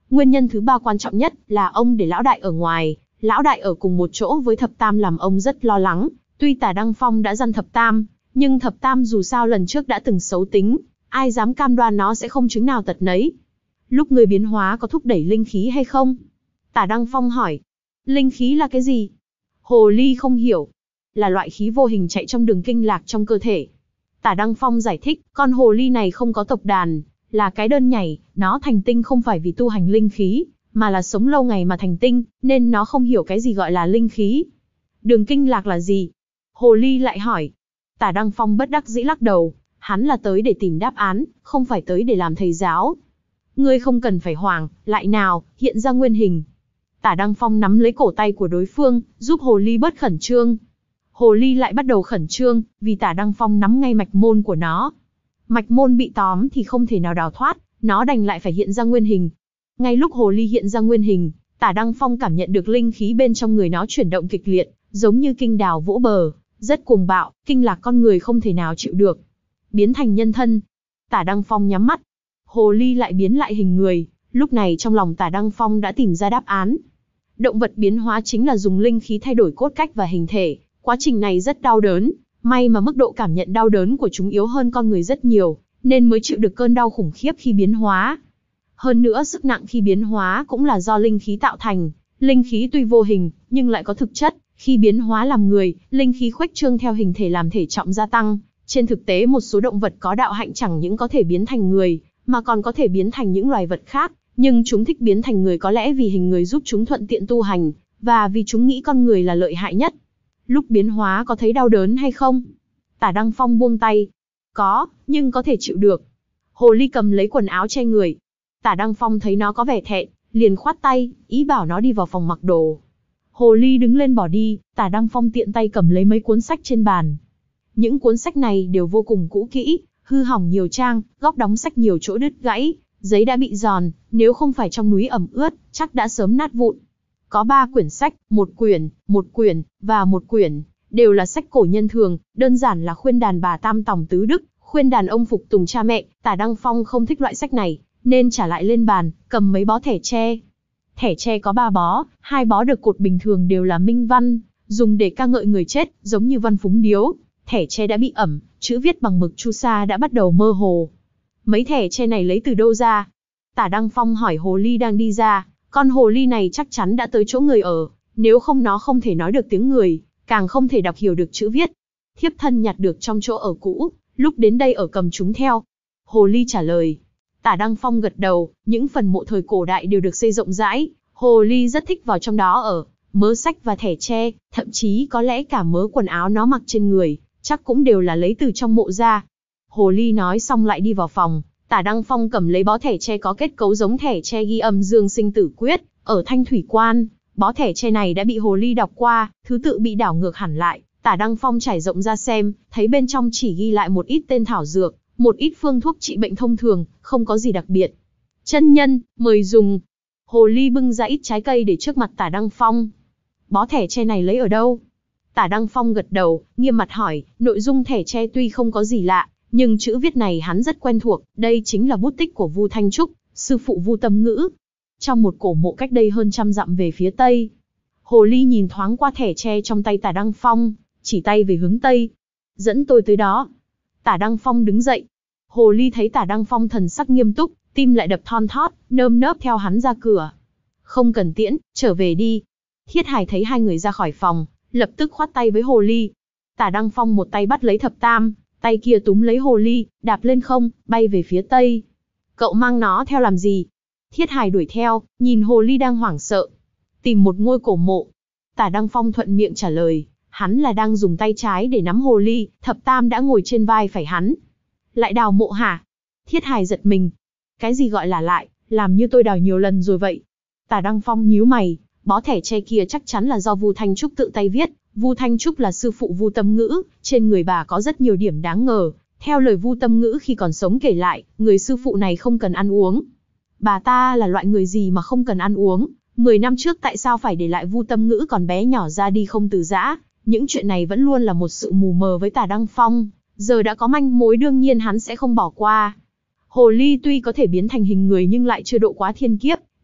Nguyên nhân thứ ba quan trọng nhất là ông để lão đại ở ngoài, lão đại ở cùng một chỗ với thập tam làm ông rất lo lắng. Tuy Tả Đăng Phong đã dằn thập tam, nhưng thập tam dù sao lần trước đã từng xấu tính, ai dám cam đoan nó sẽ không chứng nào tật nấy. Lúc người biến hóa có thúc đẩy linh khí hay không? Tả Đăng Phong hỏi. Linh khí là cái gì? Hồ ly không hiểu. Là loại khí vô hình chạy trong đường kinh lạc trong cơ thể. Tả Đăng Phong giải thích, con hồ ly này không có tộc đàn, là cái đơn nhảy, nó thành tinh không phải vì tu hành linh khí, mà là sống lâu ngày mà thành tinh, nên nó không hiểu cái gì gọi là linh khí. Đường kinh lạc là gì? Hồ ly lại hỏi. Tả Đăng Phong bất đắc dĩ lắc đầu, hắn là tới để tìm đáp án, không phải tới để làm thầy giáo. Ngươi không cần phải hoảng, lại nào, hiện ra nguyên hình. Tả Đăng Phong nắm lấy cổ tay của đối phương, giúp hồ ly bớt khẩn trương. Hồ ly lại bắt đầu khẩn trương, vì Tả Đăng Phong nắm ngay mạch môn của nó. Mạch môn bị tóm thì không thể nào đào thoát, nó đành lại phải hiện ra nguyên hình. Ngay lúc hồ ly hiện ra nguyên hình, Tả Đăng Phong cảm nhận được linh khí bên trong người nó chuyển động kịch liệt, giống như kinh đào vỗ bờ, rất cuồng bạo, kinh lạc con người không thể nào chịu được. Biến thành nhân thân. Tả Đăng Phong nhắm mắt. Hồ ly lại biến lại hình người, lúc này trong lòng Tả Đăng Phong đã tìm ra đáp án. Động vật biến hóa chính là dùng linh khí thay đổi cốt cách và hình thể, quá trình này rất đau đớn, may mà mức độ cảm nhận đau đớn của chúng yếu hơn con người rất nhiều, nên mới chịu được cơn đau khủng khiếp khi biến hóa. Hơn nữa sức nặng khi biến hóa cũng là do linh khí tạo thành, linh khí tuy vô hình, nhưng lại có thực chất, khi biến hóa làm người, linh khí khuếch trương theo hình thể làm thể trọng gia tăng. Trên thực tế một số động vật có đạo hạnh chẳng những có thể biến thành người, mà còn có thể biến thành những loài vật khác, nhưng chúng thích biến thành người có lẽ vì hình người giúp chúng thuận tiện tu hành, và vì chúng nghĩ con người là lợi hại nhất. Lúc biến hóa có thấy đau đớn hay không? Tả Đăng Phong buông tay. Có, nhưng có thể chịu được. Hồ ly cầm lấy quần áo che người. Tả Đăng Phong thấy nó có vẻ thẹn, liền khoát tay, ý bảo nó đi vào phòng mặc đồ. Hồ ly đứng lên bỏ đi, Tả Đăng Phong tiện tay cầm lấy mấy cuốn sách trên bàn. Những cuốn sách này đều vô cùng cũ kỹ, hư hỏng nhiều trang, góc đóng sách nhiều chỗ đứt gãy, giấy đã bị giòn, nếu không phải trong núi ẩm ướt, chắc đã sớm nát vụn. Có ba quyển sách, một quyển, một quyển, và một quyển, đều là sách cổ nhân thường, đơn giản là khuyên đàn bà Tam Tòng Tứ Đức, khuyên đàn ông phục tùng cha mẹ. Tả Đăng Phong không thích loại sách này, nên trả lại lên bàn, cầm mấy bó thẻ tre. Thẻ tre có ba bó, hai bó được cột bình thường đều là minh văn, dùng để ca ngợi người chết, giống như văn phúng điếu. Thẻ tre đã bị ẩm, chữ viết bằng mực chu sa đã bắt đầu mơ hồ. Mấy thẻ tre này lấy từ đâu ra? Tả Đăng Phong hỏi hồ ly đang đi ra, con hồ ly này chắc chắn đã tới chỗ người ở, nếu không nó không thể nói được tiếng người, càng không thể đọc hiểu được chữ viết. Thiếp thân nhặt được trong chỗ ở cũ, lúc đến đây ở cầm chúng theo. Hồ ly trả lời. Tả Đăng Phong gật đầu, những phần mộ thời cổ đại đều được xây rộng rãi, hồ ly rất thích vào trong đó ở, mớ sách và thẻ tre, thậm chí có lẽ cả mớ quần áo nó mặc trên người, chắc cũng đều là lấy từ trong mộ ra. Hồ ly nói xong lại đi vào phòng, Tả Đăng Phong cầm lấy bó thẻ tre có kết cấu giống thẻ tre ghi âm dương sinh tử quyết, ở Thanh Thủy Quan. Bó thẻ tre này đã bị hồ ly đọc qua, thứ tự bị đảo ngược hẳn lại. Tả Đăng Phong trải rộng ra xem, thấy bên trong chỉ ghi lại một ít tên thảo dược, một ít phương thuốc trị bệnh thông thường, không có gì đặc biệt. Chân nhân, mời dùng. Hồ ly bưng ra ít trái cây để trước mặt Tả Đăng Phong. Bó thẻ tre này lấy ở đâu? Tả Đăng Phong gật đầu, nghiêm mặt hỏi, nội dung thẻ tre tuy không có gì lạ, nhưng chữ viết này hắn rất quen thuộc, đây chính là bút tích của Vu Thanh Trúc, sư phụ Vu Tâm Ngữ. Trong một cổ mộ cách đây hơn trăm dặm về phía tây. Hồ ly nhìn thoáng qua thẻ tre trong tay Tả Đăng Phong, chỉ tay về hướng tây. Dẫn tôi tới đó. Tả Đăng Phong đứng dậy. Hồ ly thấy Tả Đăng Phong thần sắc nghiêm túc, tim lại đập thon thót, nơm nớp theo hắn ra cửa. Không cần tiễn, trở về đi. Thiết Hải thấy hai người ra khỏi phòng, lập tức khoát tay với hồ ly. Tả Đăng Phong một tay bắt lấy thập tam, tay kia túm lấy hồ ly, đạp lên không, bay về phía tây. Cậu mang nó theo làm gì? Thiết Hải đuổi theo, nhìn hồ ly đang hoảng sợ. Tìm một ngôi cổ mộ. Tả Đăng Phong thuận miệng trả lời, hắn là đang dùng tay trái để nắm hồ ly, thập tam đã ngồi trên vai phải hắn. Lại đào mộ hả? Thiết Hải giật mình. Cái gì gọi là lại, làm như tôi đào nhiều lần rồi vậy. Tả Đăng Phong nhíu mày, bó thẻ tre kia chắc chắn là do Vu Thanh Trúc tự tay viết. Vu Thanh Trúc là sư phụ Vu Tâm Ngữ, trên người bà có rất nhiều điểm đáng ngờ. Theo lời Vu Tâm Ngữ khi còn sống kể lại, người sư phụ này không cần ăn uống. Bà ta là loại người gì mà không cần ăn uống? Mười năm trước tại sao phải để lại Vu Tâm Ngữ còn bé nhỏ ra đi không từ giã? Những chuyện này vẫn luôn là một sự mù mờ với Tả Đăng Phong. Giờ đã có manh mối đương nhiên hắn sẽ không bỏ qua. Hồ ly tuy có thể biến thành hình người nhưng lại chưa độ quá thiên kiếp,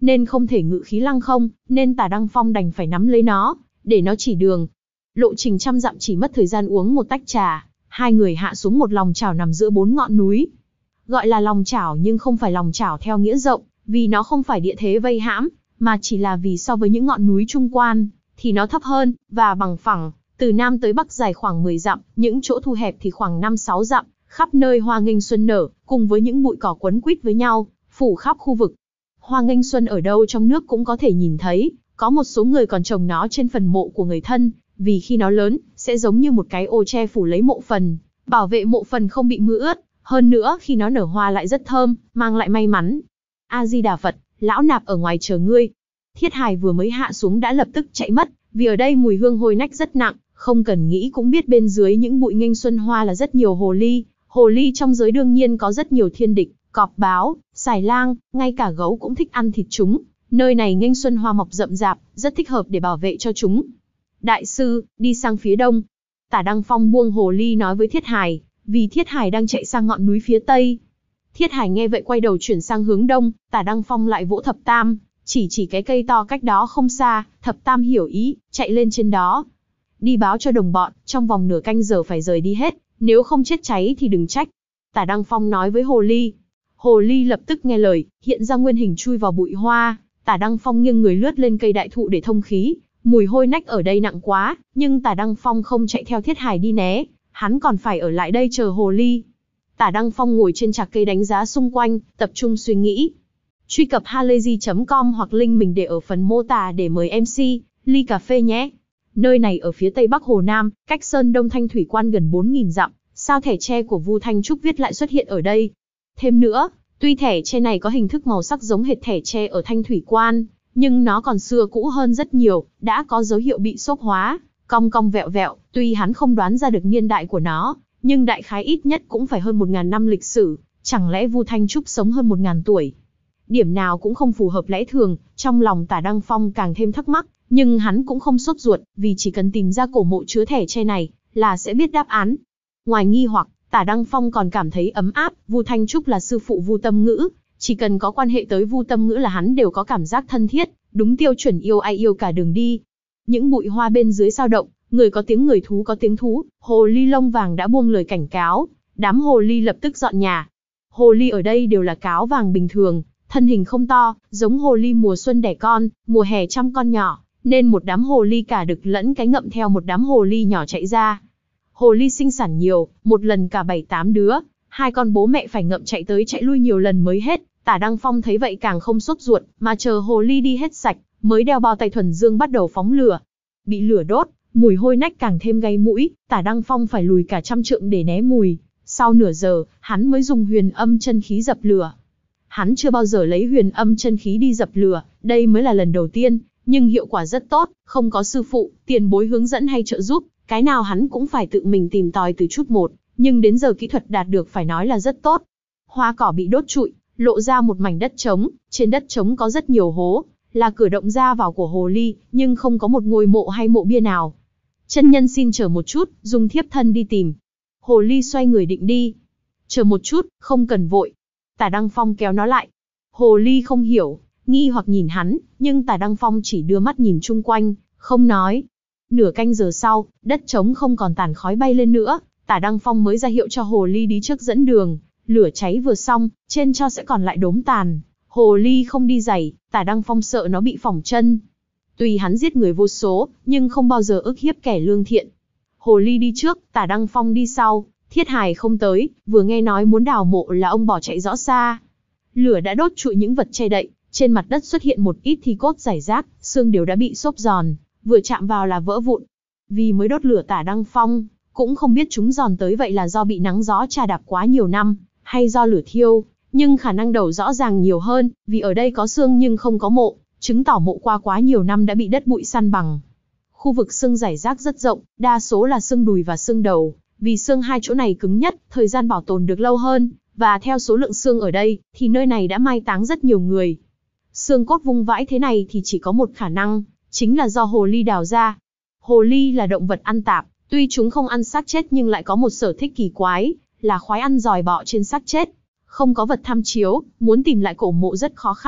nên không thể ngự khí lăng không, nên Tả Đăng Phong đành phải nắm lấy nó, để nó chỉ đường. Lộ trình trăm dặm chỉ mất thời gian uống một tách trà, hai người hạ xuống một lòng chảo nằm giữa bốn ngọn núi. Gọi là lòng chảo nhưng không phải lòng chảo theo nghĩa rộng, vì nó không phải địa thế vây hãm, mà chỉ là vì so với những ngọn núi trung quan, thì nó thấp hơn, và bằng phẳng, từ Nam tới Bắc dài khoảng mười dặm, những chỗ thu hẹp thì khoảng năm sáu dặm, khắp nơi hoa nghênh xuân nở, cùng với những bụi cỏ quấn quýt với nhau, phủ khắp khu vực. Hoa nghênh xuân ở đâu trong nước cũng có thể nhìn thấy, có một số người còn trồng nó trên phần mộ của người thân, vì khi nó lớn, sẽ giống như một cái ô che phủ lấy mộ phần, bảo vệ mộ phần không bị mưa ướt, hơn nữa khi nó nở hoa lại rất thơm, mang lại may mắn. A-di-đà Phật, lão nạp ở ngoài chờ ngươi. Thiết Hài vừa mới hạ xuống đã lập tức chạy mất, vì ở đây mùi hương hôi nách rất nặng, không cần nghĩ cũng biết bên dưới những bụi nghênh xuân hoa là rất nhiều hồ ly. Hồ ly trong giới đương nhiên có rất nhiều thiên địch, cọp báo, xài lang, ngay cả gấu cũng thích ăn thịt chúng. Nơi này nghênh xuân hoa mọc rậm rạp, rất thích hợp để bảo vệ cho chúng. Đại sư, đi sang phía đông. Tả Đăng Phong buông hồ ly nói với Thiết Hài, vì Thiết Hài đang chạy sang ngọn núi phía tây. Thiết Hài nghe vậy quay đầu chuyển sang hướng đông, Tả Đăng Phong lại vỗ thập tam, chỉ chỉ cái cây to cách đó không xa, thập tam hiểu ý, chạy lên trên đó. Đi báo cho đồng bọn, trong vòng nửa canh giờ phải rời đi hết, nếu không chết cháy thì đừng trách. Tả Đăng Phong nói với hồ ly. Hồ ly lập tức nghe lời, hiện ra nguyên hình chui vào bụi hoa. Tả Đăng Phong nghiêng người lướt lên cây đại thụ để thông khí. Mùi hôi nách ở đây nặng quá, nhưng Tả Đăng Phong không chạy theo Thiết Hài đi né, hắn còn phải ở lại đây chờ hồ ly. Tả Đăng Phong ngồi trên trạc cây đánh giá xung quanh, tập trung suy nghĩ. Truy cập halayzi chấm com hoặc link mình để ở phần mô tả để mời em xê, ly cà phê nhé. Nơi này ở phía tây bắc Hồ Nam, cách Sơn Đông Thanh Thủy Quan gần bốn nghìn dặm, sao thẻ tre của Vu Thanh Trúc viết lại xuất hiện ở đây? Thêm nữa, tuy thẻ tre này có hình thức màu sắc giống hệt thẻ tre ở Thanh Thủy Quan, nhưng nó còn xưa cũ hơn rất nhiều, đã có dấu hiệu bị xốp hóa, cong cong vẹo vẹo, tuy hắn không đoán ra được niên đại của nó, nhưng đại khái ít nhất cũng phải hơn một nghìn năm lịch sử, chẳng lẽ Vu Thanh Trúc sống hơn một nghìn tuổi? Điểm nào cũng không phù hợp lẽ thường, trong lòng Tả Đăng Phong càng thêm thắc mắc, nhưng hắn cũng không sốt ruột, vì chỉ cần tìm ra cổ mộ chứa thẻ tre này, là sẽ biết đáp án. Ngoài nghi hoặc, Tả Đăng Phong còn cảm thấy ấm áp, Vu Thanh Trúc là sư phụ Vu Tâm Ngữ, chỉ cần có quan hệ tới Vu Tâm Ngữ là hắn đều có cảm giác thân thiết, đúng tiêu chuẩn yêu ai yêu cả đường đi. Những bụi hoa bên dưới dao động, người có tiếng người thú có tiếng thú, hồ ly lông vàng đã buông lời cảnh cáo, đám hồ ly lập tức dọn nhà. Hồ ly ở đây đều là cáo vàng bình thường, thân hình không to, giống hồ ly mùa xuân đẻ con, mùa hè chăm con nhỏ, nên một đám hồ ly cả đực lẫn cái ngậm theo một đám hồ ly nhỏ chạy ra. Hồ ly sinh sản nhiều, một lần cả bảy tám đứa, hai con bố mẹ phải ngậm chạy tới chạy lui nhiều lần mới hết. Tả Đăng Phong thấy vậy càng không sốt ruột, mà chờ hồ ly đi hết sạch, mới đeo bao tay thuần dương bắt đầu phóng lửa. Bị lửa đốt, mùi hôi nách càng thêm gây mũi, Tả Đăng Phong phải lùi cả trăm trượng để né mùi. Sau nửa giờ, hắn mới dùng huyền âm chân khí dập lửa. Hắn chưa bao giờ lấy huyền âm chân khí đi dập lửa, đây mới là lần đầu tiên, nhưng hiệu quả rất tốt, không có sư phụ, tiền bối hướng dẫn hay trợ giúp, cái nào hắn cũng phải tự mình tìm tòi từ chút một, nhưng đến giờ kỹ thuật đạt được phải nói là rất tốt. Hoa cỏ bị đốt trụi, lộ ra một mảnh đất trống, trên đất trống có rất nhiều hố, là cửa động ra vào của hồ ly, nhưng không có một ngôi mộ hay mộ bia nào. Chân nhân xin chờ một chút, dùng thiếp thân đi tìm. Hồ ly xoay người định đi. Chờ một chút, không cần vội. Tả Đăng Phong kéo nó lại. Hồ ly không hiểu, nghi hoặc nhìn hắn, nhưng Tả Đăng Phong chỉ đưa mắt nhìn chung quanh, không nói. Nửa canh giờ sau, đất trống không còn tàn khói bay lên nữa, Tả Đăng Phong mới ra hiệu cho hồ ly đi trước dẫn đường. Lửa cháy vừa xong, trên tro sẽ còn lại đốm tàn. Hồ ly không đi giày, Tả Đăng Phong sợ nó bị phỏng chân. Tuy hắn giết người vô số, nhưng không bao giờ ức hiếp kẻ lương thiện. Hồ ly đi trước, Tả Đăng Phong đi sau. Thiết Hài không tới, vừa nghe nói muốn đào mộ là ông bỏ chạy rõ xa. Lửa đã đốt trụi những vật che đậy, trên mặt đất xuất hiện một ít thi cốt rải rác, xương đều đã bị xốp giòn, vừa chạm vào là vỡ vụn. Vì mới đốt lửa Tả Đăng Phong, cũng không biết chúng giòn tới vậy là do bị nắng gió chà đạp quá nhiều năm, hay do lửa thiêu, nhưng khả năng đầu rõ ràng nhiều hơn, vì ở đây có xương nhưng không có mộ, chứng tỏ mộ qua quá nhiều năm đã bị đất bụi săn bằng. Khu vực xương rải rác rất rộng, đa số là xương đùi và xương đầu, vì xương hai chỗ này cứng nhất, thời gian bảo tồn được lâu hơn, và theo số lượng xương ở đây, thì nơi này đã mai táng rất nhiều người. Xương cốt vung vãi thế này thì chỉ có một khả năng, chính là do hồ ly đào ra. Hồ ly là động vật ăn tạp, tuy chúng không ăn xác chết nhưng lại có một sở thích kỳ quái, là khoái ăn giòi bọ trên xác chết. Không có vật tham chiếu, muốn tìm lại cổ mộ rất khó khăn,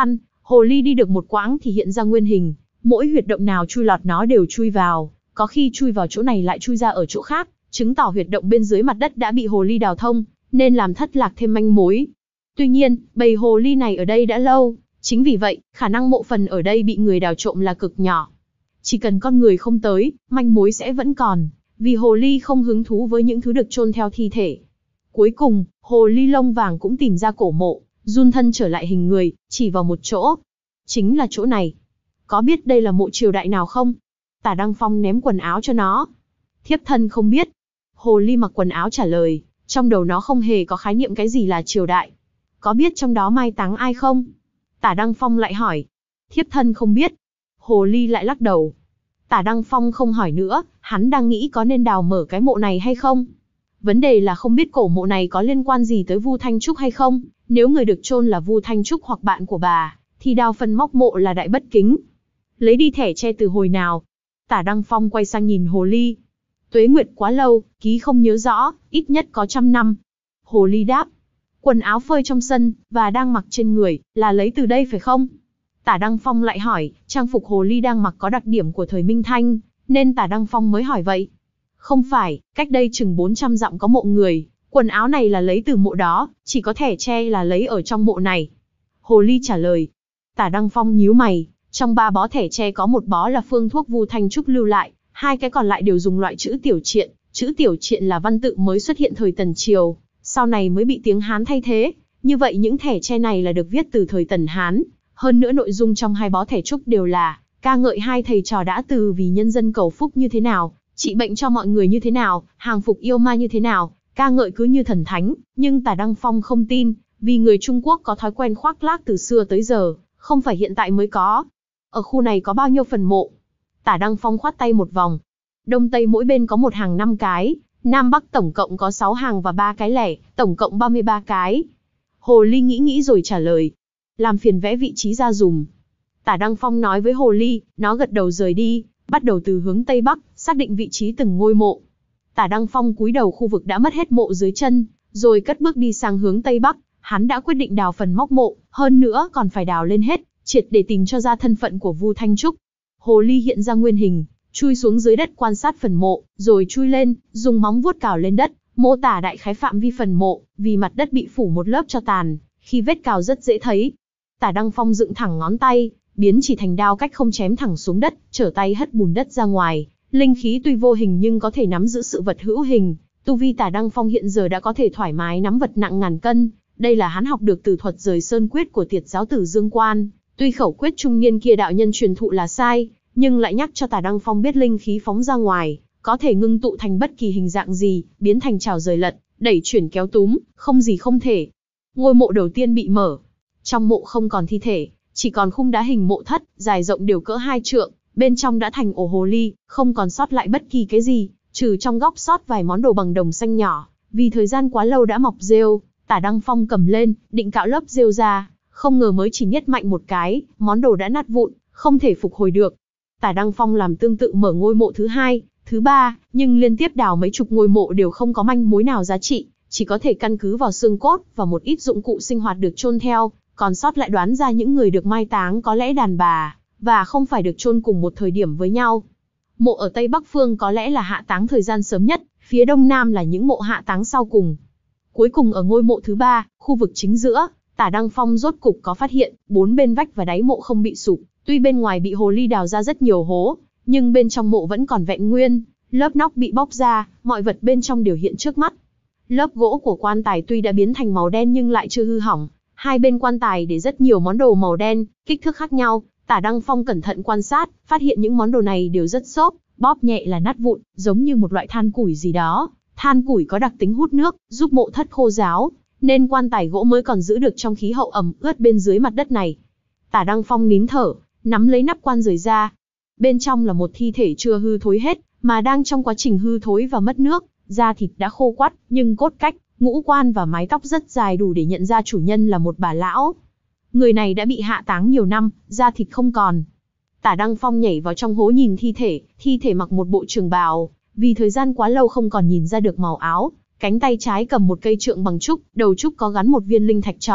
Hồ ly đi được một quãng thì hiện ra nguyên hình, mỗi huyệt động nào chui lọt nó đều chui vào, có khi chui vào chỗ này lại chui ra ở chỗ khác, chứng tỏ huyệt động bên dưới mặt đất đã bị hồ ly đào thông, nên làm thất lạc thêm manh mối. Tuy nhiên, bầy hồ ly này ở đây đã lâu, chính vì vậy, khả năng mộ phần ở đây bị người đào trộm là cực nhỏ. Chỉ cần con người không tới, manh mối sẽ vẫn còn, vì hồ ly không hứng thú với những thứ được chôn theo thi thể. Cuối cùng, hồ ly lông vàng cũng tìm ra cổ mộ, run thân trở lại hình người, chỉ vào một chỗ. Chính là chỗ này. Có biết đây là mộ triều đại nào không? Tả Đăng Phong ném quần áo cho nó. Thiếp thân không biết. Hồ ly mặc quần áo trả lời, trong đầu nó không hề có khái niệm cái gì là triều đại. Có biết trong đó mai táng ai không? Tả Đăng Phong lại hỏi. Thiếp thân không biết. Hồ ly lại lắc đầu. Tả Đăng Phong không hỏi nữa, hắn đang nghĩ có nên đào mở cái mộ này hay không. Vấn đề là không biết cổ mộ này có liên quan gì tới Vu Thanh Trúc hay không. Nếu người được chôn là Vu Thanh Trúc hoặc bạn của bà, thì đào phần móc mộ là đại bất kính. Lấy đi thẻ tre từ hồi nào? Tả Đăng Phong quay sang nhìn hồ ly. Tuế nguyệt quá lâu, ký không nhớ rõ, ít nhất có trăm năm. Hồ ly đáp. Quần áo phơi trong sân, và đang mặc trên người, là lấy từ đây phải không? Tả Đăng Phong lại hỏi, trang phục hồ ly đang mặc có đặc điểm của thời Minh Thanh, nên Tả Đăng Phong mới hỏi vậy. Không phải, cách đây chừng bốn trăm dặm có mộ người, quần áo này là lấy từ mộ đó, chỉ có thẻ tre là lấy ở trong mộ này. Hồ ly trả lời. Tả Đăng Phong nhíu mày, trong ba bó thẻ tre có một bó là phương thuốc Vu Thanh Trúc lưu lại, hai cái còn lại đều dùng loại chữ tiểu triện, chữ tiểu triện là văn tự mới xuất hiện thời Tần Triều, sau này mới bị tiếng Hán thay thế. Như vậy những thẻ tre này là được viết từ thời Tần Hán, hơn nữa nội dung trong hai bó thẻ trúc đều là ca ngợi hai thầy trò đã từ vì nhân dân cầu phúc như thế nào, trị bệnh cho mọi người như thế nào, hàng phục yêu ma như thế nào, ca ngợi cứ như thần thánh. Nhưng Tả Đăng Phong không tin, vì người Trung Quốc có thói quen khoác lác từ xưa tới giờ, không phải hiện tại mới có. Ở khu này có bao nhiêu phần mộ? Tả Đăng Phong khoát tay một vòng. Đông Tây mỗi bên có một hàng năm cái, Nam Bắc tổng cộng có sáu hàng và ba cái lẻ, tổng cộng ba mươi ba cái. Hồ ly nghĩ nghĩ rồi trả lời. Làm phiền vẽ vị trí ra dùm. Tả Đăng Phong nói với hồ ly, nó gật đầu rời đi, bắt đầu từ hướng Tây Bắc, xác định vị trí từng ngôi mộ. Tả Đăng Phong cúi đầu khu vực đã mất hết mộ dưới chân, rồi cất bước đi sang hướng Tây Bắc. Hắn đã quyết định đào phần móc mộ, hơn nữa còn phải đào lên hết, triệt để tìm cho ra thân phận của Vu Thanh Trúc. Hồ ly hiện ra nguyên hình, chui xuống dưới đất quan sát phần mộ, rồi chui lên, dùng móng vuốt cào lên đất, mô tả đại khái phạm vi phần mộ, vì mặt đất bị phủ một lớp tro tàn, khi vết cào rất dễ thấy. Tả Đăng Phong dựng thẳng ngón tay, biến chỉ thành đao cách không chém thẳng xuống đất, trở tay hất bùn đất ra ngoài. Linh khí tuy vô hình nhưng có thể nắm giữ sự vật hữu hình. Tu vi Tả Đăng Phong hiện giờ đã có thể thoải mái nắm vật nặng ngàn cân. Đây là hắn học được từ thuật rời sơn quyết của Tiệt giáo tử Dương Quan. Tuy khẩu quyết trung niên kia đạo nhân truyền thụ là sai, nhưng lại nhắc cho Tả Đăng Phong biết linh khí phóng ra ngoài, có thể ngưng tụ thành bất kỳ hình dạng gì, biến thành chảo rời lật, đẩy chuyển kéo túm, không gì không thể. Ngôi mộ đầu tiên bị mở. Trong mộ không còn thi thể, chỉ còn khung đá hình mộ thất, dài rộng đều cỡ hai trượng, bên trong đã thành ổ hồ ly, không còn sót lại bất kỳ cái gì, trừ trong góc sót vài món đồ bằng đồng xanh nhỏ, vì thời gian quá lâu đã mọc rêu. Tả Đăng Phong cầm lên, định cạo lớp rêu ra, không ngờ mới chỉ nhét mạnh một cái, món đồ đã nát vụn, không thể phục hồi được. Tả Đăng Phong làm tương tự mở ngôi mộ thứ hai, thứ ba, nhưng liên tiếp đào mấy chục ngôi mộ đều không có manh mối nào giá trị, chỉ có thể căn cứ vào xương cốt và một ít dụng cụ sinh hoạt được chôn theo, còn sót lại đoán ra những người được mai táng có lẽ đàn bà, và không phải được chôn cùng một thời điểm với nhau. Mộ ở Tây Bắc Phương có lẽ là hạ táng thời gian sớm nhất, phía Đông Nam là những mộ hạ táng sau cùng. Cuối cùng ở ngôi mộ thứ ba, khu vực chính giữa, Tả Đăng Phong rốt cục có phát hiện, bốn bên vách và đáy mộ không bị sụp, tuy bên ngoài bị hồ ly đào ra rất nhiều hố, nhưng bên trong mộ vẫn còn vẹn nguyên, lớp nóc bị bóc ra, mọi vật bên trong đều hiện trước mắt. Lớp gỗ của quan tài tuy đã biến thành màu đen nhưng lại chưa hư hỏng, hai bên quan tài để rất nhiều món đồ màu đen, kích thước khác nhau. Tả Đăng Phong cẩn thận quan sát, phát hiện những món đồ này đều rất xốp, bóp nhẹ là nát vụn, giống như một loại than củi gì đó. Than củi có đặc tính hút nước, giúp mộ thất khô ráo, nên quan tài gỗ mới còn giữ được trong khí hậu ẩm ướt bên dưới mặt đất này. Tả Đăng Phong nín thở, nắm lấy nắp quan rời ra. Bên trong là một thi thể chưa hư thối hết, mà đang trong quá trình hư thối và mất nước, da thịt đã khô quắt, nhưng cốt cách, ngũ quan và mái tóc rất dài đủ để nhận ra chủ nhân là một bà lão. Người này đã bị hạ táng nhiều năm, da thịt không còn. Tả Đăng Phong nhảy vào trong hố nhìn thi thể, thi thể mặc một bộ trường bào, vì thời gian quá lâu không còn nhìn ra được màu áo. Cánh tay trái cầm một cây trượng bằng trúc, đầu trúc có gắn một viên linh thạch tròn,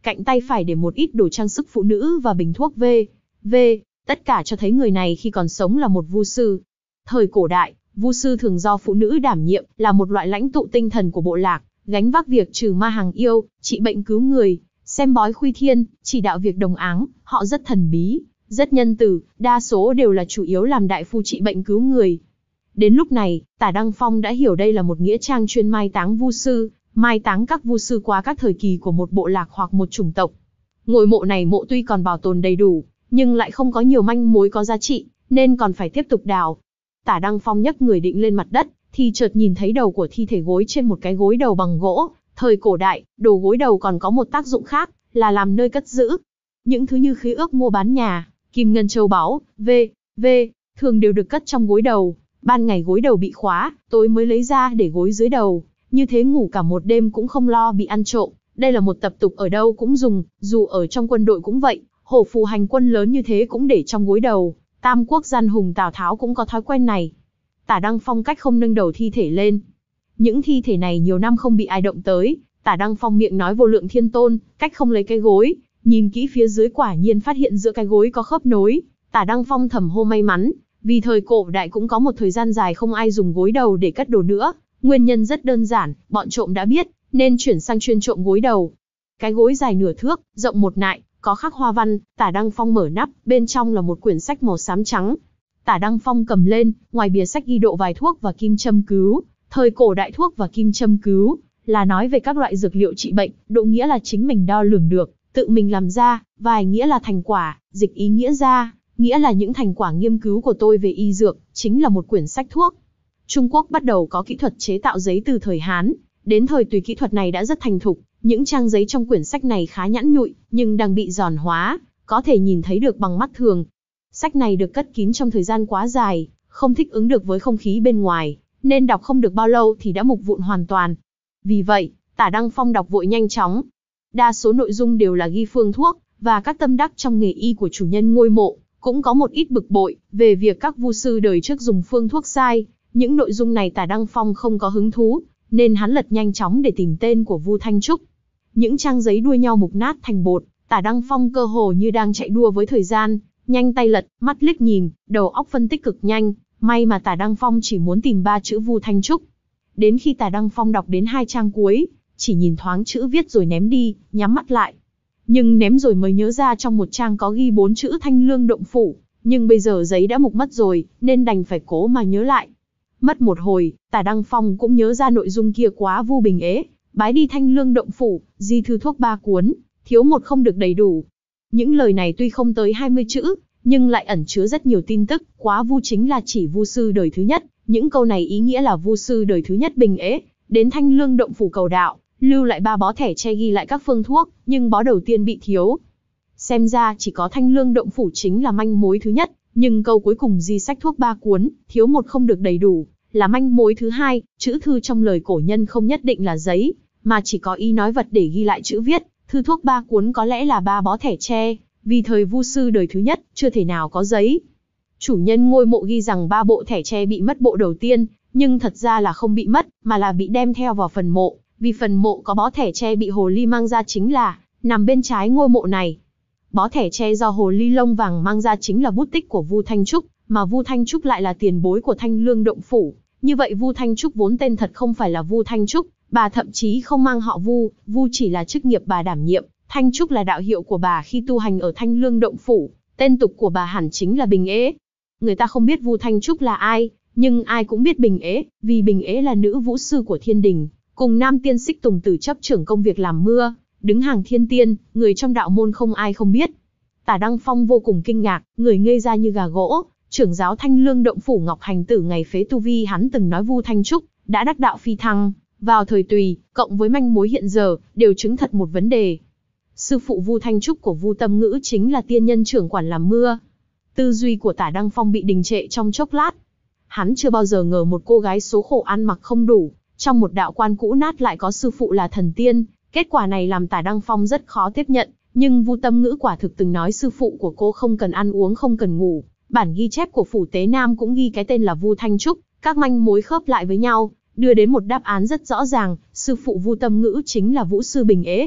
cạnh tay phải để một ít đồ trang sức phụ nữ và bình thuốc V. V. Tất cả cho thấy người này khi còn sống là một vu sư. Thời cổ đại, vu sư thường do phụ nữ đảm nhiệm, là một loại lãnh tụ tinh thần của bộ lạc, gánh vác việc trừ ma hàng yêu, trị bệnh cứu người, xem bói khuy thiên, chỉ đạo việc đồng áng. Họ rất thần bí, rất nhân từ, đa số đều là chủ yếu làm đại phu trị bệnh cứu người. Đến lúc này, Tả Đăng Phong đã hiểu đây là một nghĩa trang chuyên mai táng vu sư, mai táng các vu sư qua các thời kỳ của một bộ lạc hoặc một chủng tộc. Ngôi mộ này mộ tuy còn bảo tồn đầy đủ, nhưng lại không có nhiều manh mối có giá trị, nên còn phải tiếp tục đào. Tả Đăng Phong nhấc người định lên mặt đất, thì chợt nhìn thấy đầu của thi thể gối trên một cái gối đầu bằng gỗ. Thời cổ đại, đồ gối đầu còn có một tác dụng khác, là làm nơi cất giữ những thứ như khế ước mua bán nhà, kim ngân châu báu, v. v. thường đều được cất trong gối đầu. Ban ngày gối đầu bị khóa, tối mới lấy ra để gối dưới đầu. Như thế ngủ cả một đêm cũng không lo bị ăn trộm. Đây là một tập tục ở đâu cũng dùng, dù ở trong quân đội cũng vậy. Hổ phù hành quân lớn như thế cũng để trong gối đầu. Tam quốc gian hùng Tào Tháo cũng có thói quen này. Tả Đăng Phong cách không nâng đầu thi thể lên. Những thi thể này nhiều năm không bị ai động tới. Tả Đăng Phong miệng nói vô lượng thiên tôn, cách không lấy cái gối. Nhìn kỹ phía dưới quả nhiên phát hiện giữa cái gối có khớp nối. Tả Đăng Phong thầm hô may mắn, vì thời cổ đại cũng có một thời gian dài không ai dùng gối đầu để cất đồ nữa. Nguyên nhân rất đơn giản, bọn trộm đã biết, nên chuyển sang chuyên trộm gối đầu. Cái gối dài nửa thước, rộng một nại, có khắc hoa văn. Tả Đăng Phong mở nắp, bên trong là một quyển sách màu xám trắng. Tả Đăng Phong cầm lên, ngoài bìa sách ghi độ vài thuốc và kim châm cứu. Thời cổ đại thuốc và kim châm cứu là nói về các loại dược liệu trị bệnh, độ nghĩa là chính mình đo lường được, tự mình làm ra, vài nghĩa là thành quả, dịch ý nghĩa ra, nghĩa là những thành quả nghiên cứu của tôi về y dược, chính là một quyển sách thuốc. Trung Quốc bắt đầu có kỹ thuật chế tạo giấy từ thời Hán, đến thời Tùy kỹ thuật này đã rất thành thục. Những trang giấy trong quyển sách này khá nhẵn nhụi, nhưng đang bị giòn hóa, có thể nhìn thấy được bằng mắt thường. Sách này được cất kín trong thời gian quá dài, không thích ứng được với không khí bên ngoài, nên đọc không được bao lâu thì đã mục vụn hoàn toàn. Vì vậy, Tả Đăng Phong đọc vội nhanh chóng. Đa số nội dung đều là ghi phương thuốc, và các tâm đắc trong nghề y của chủ nhân ngôi mộ, cũng có một ít bực bội, về việc các vu sư đời trước dùng phương thuốc sai. Những nội dung này Tả Đăng Phong không có hứng thú, nên hắn lật nhanh chóng để tìm tên của Vu Thanh Trúc. Những trang giấy đua nhau mục nát thành bột, Tả Đăng Phong cơ hồ như đang chạy đua với thời gian, nhanh tay lật, mắt liếc nhìn, đầu óc phân tích cực nhanh, may mà Tả Đăng Phong chỉ muốn tìm ba chữ Vu Thanh Trúc. Đến khi Tả Đăng Phong đọc đến hai trang cuối, chỉ nhìn thoáng chữ viết rồi ném đi, nhắm mắt lại. Nhưng ném rồi mới nhớ ra trong một trang có ghi bốn chữ Thanh Lương Động Phủ, nhưng bây giờ giấy đã mục mất rồi, nên đành phải cố mà nhớ lại. Mất một hồi, Tả Đăng Phong cũng nhớ ra nội dung kia quá Vu Bình Ế, bái đi Thanh Lương Động Phủ, di thư thuốc ba cuốn, thiếu một không được đầy đủ. Những lời này tuy không tới hai mươi chữ, nhưng lại ẩn chứa rất nhiều tin tức. Quá Vu chính là chỉ Vu sư đời thứ nhất, những câu này ý nghĩa là Vu sư đời thứ nhất Bình Ế đến Thanh Lương Động Phủ cầu đạo, lưu lại ba bó thẻ che ghi lại các phương thuốc, nhưng bó đầu tiên bị thiếu. Xem ra chỉ có Thanh Lương Động Phủ chính là manh mối thứ nhất, nhưng câu cuối cùng di sách thuốc ba cuốn, thiếu một không được đầy đủ, là manh mối thứ hai. Chữ thư trong lời cổ nhân không nhất định là giấy, mà chỉ có ý nói vật để ghi lại chữ viết. Thư thuốc ba cuốn có lẽ là ba bó thẻ tre, vì thời Vu sư đời thứ nhất chưa thể nào có giấy. Chủ nhân ngôi mộ ghi rằng ba bộ thẻ tre bị mất bộ đầu tiên, nhưng thật ra là không bị mất, mà là bị đem theo vào phần mộ, vì phần mộ có bó thẻ tre bị hồ ly mang ra chính là nằm bên trái ngôi mộ này. Bó thẻ tre do hồ ly lông vàng mang ra chính là bút tích của Vu Thanh Trúc, mà Vu Thanh Trúc lại là tiền bối của Thanh Lương Động Phủ. Như vậy Vu Thanh Trúc vốn tên thật không phải là Vu Thanh Trúc, bà thậm chí không mang họ Vu, Vu chỉ là chức nghiệp bà đảm nhiệm, Thanh Trúc là đạo hiệu của bà khi tu hành ở Thanh Lương Động Phủ, tên tục của bà hẳn chính là Bình Ế. Người ta không biết Vu Thanh Trúc là ai, nhưng ai cũng biết Bình Ế, vì Bình Ế là nữ vũ sư của Thiên Đình, cùng nam tiên Xích Tùng Tử chấp trưởng công việc làm mưa, đứng hàng thiên tiên, người trong đạo môn không ai không biết. Tả Đăng Phong vô cùng kinh ngạc, người ngây ra như gà gỗ. Trưởng giáo Thanh Lương Động Phủ Ngọc Hành Tử ngày phế tu vi hắn từng nói Vu Thanh Trúc đã đắc đạo phi thăng, vào thời Tùy, cộng với manh mối hiện giờ, đều chứng thật một vấn đề. Sư phụ Vu Thanh Trúc của Vu Tâm Ngữ chính là tiên nhân trưởng quản làm mưa. Tư duy của Tả Đăng Phong bị đình trệ trong chốc lát. Hắn chưa bao giờ ngờ một cô gái số khổ ăn mặc không đủ, trong một đạo quan cũ nát lại có sư phụ là thần tiên. Kết quả này làm Tả Đăng Phong rất khó tiếp nhận, nhưng Vu Tâm Ngữ quả thực từng nói sư phụ của cô không cần ăn uống không cần ngủ. Bản ghi chép của Phủ Tế Nam cũng ghi cái tên là Vu Thanh Trúc, các manh mối khớp lại với nhau, đưa đến một đáp án rất rõ ràng, sư phụ Vu Tâm Ngữ chính là vũ sư Bình Ế.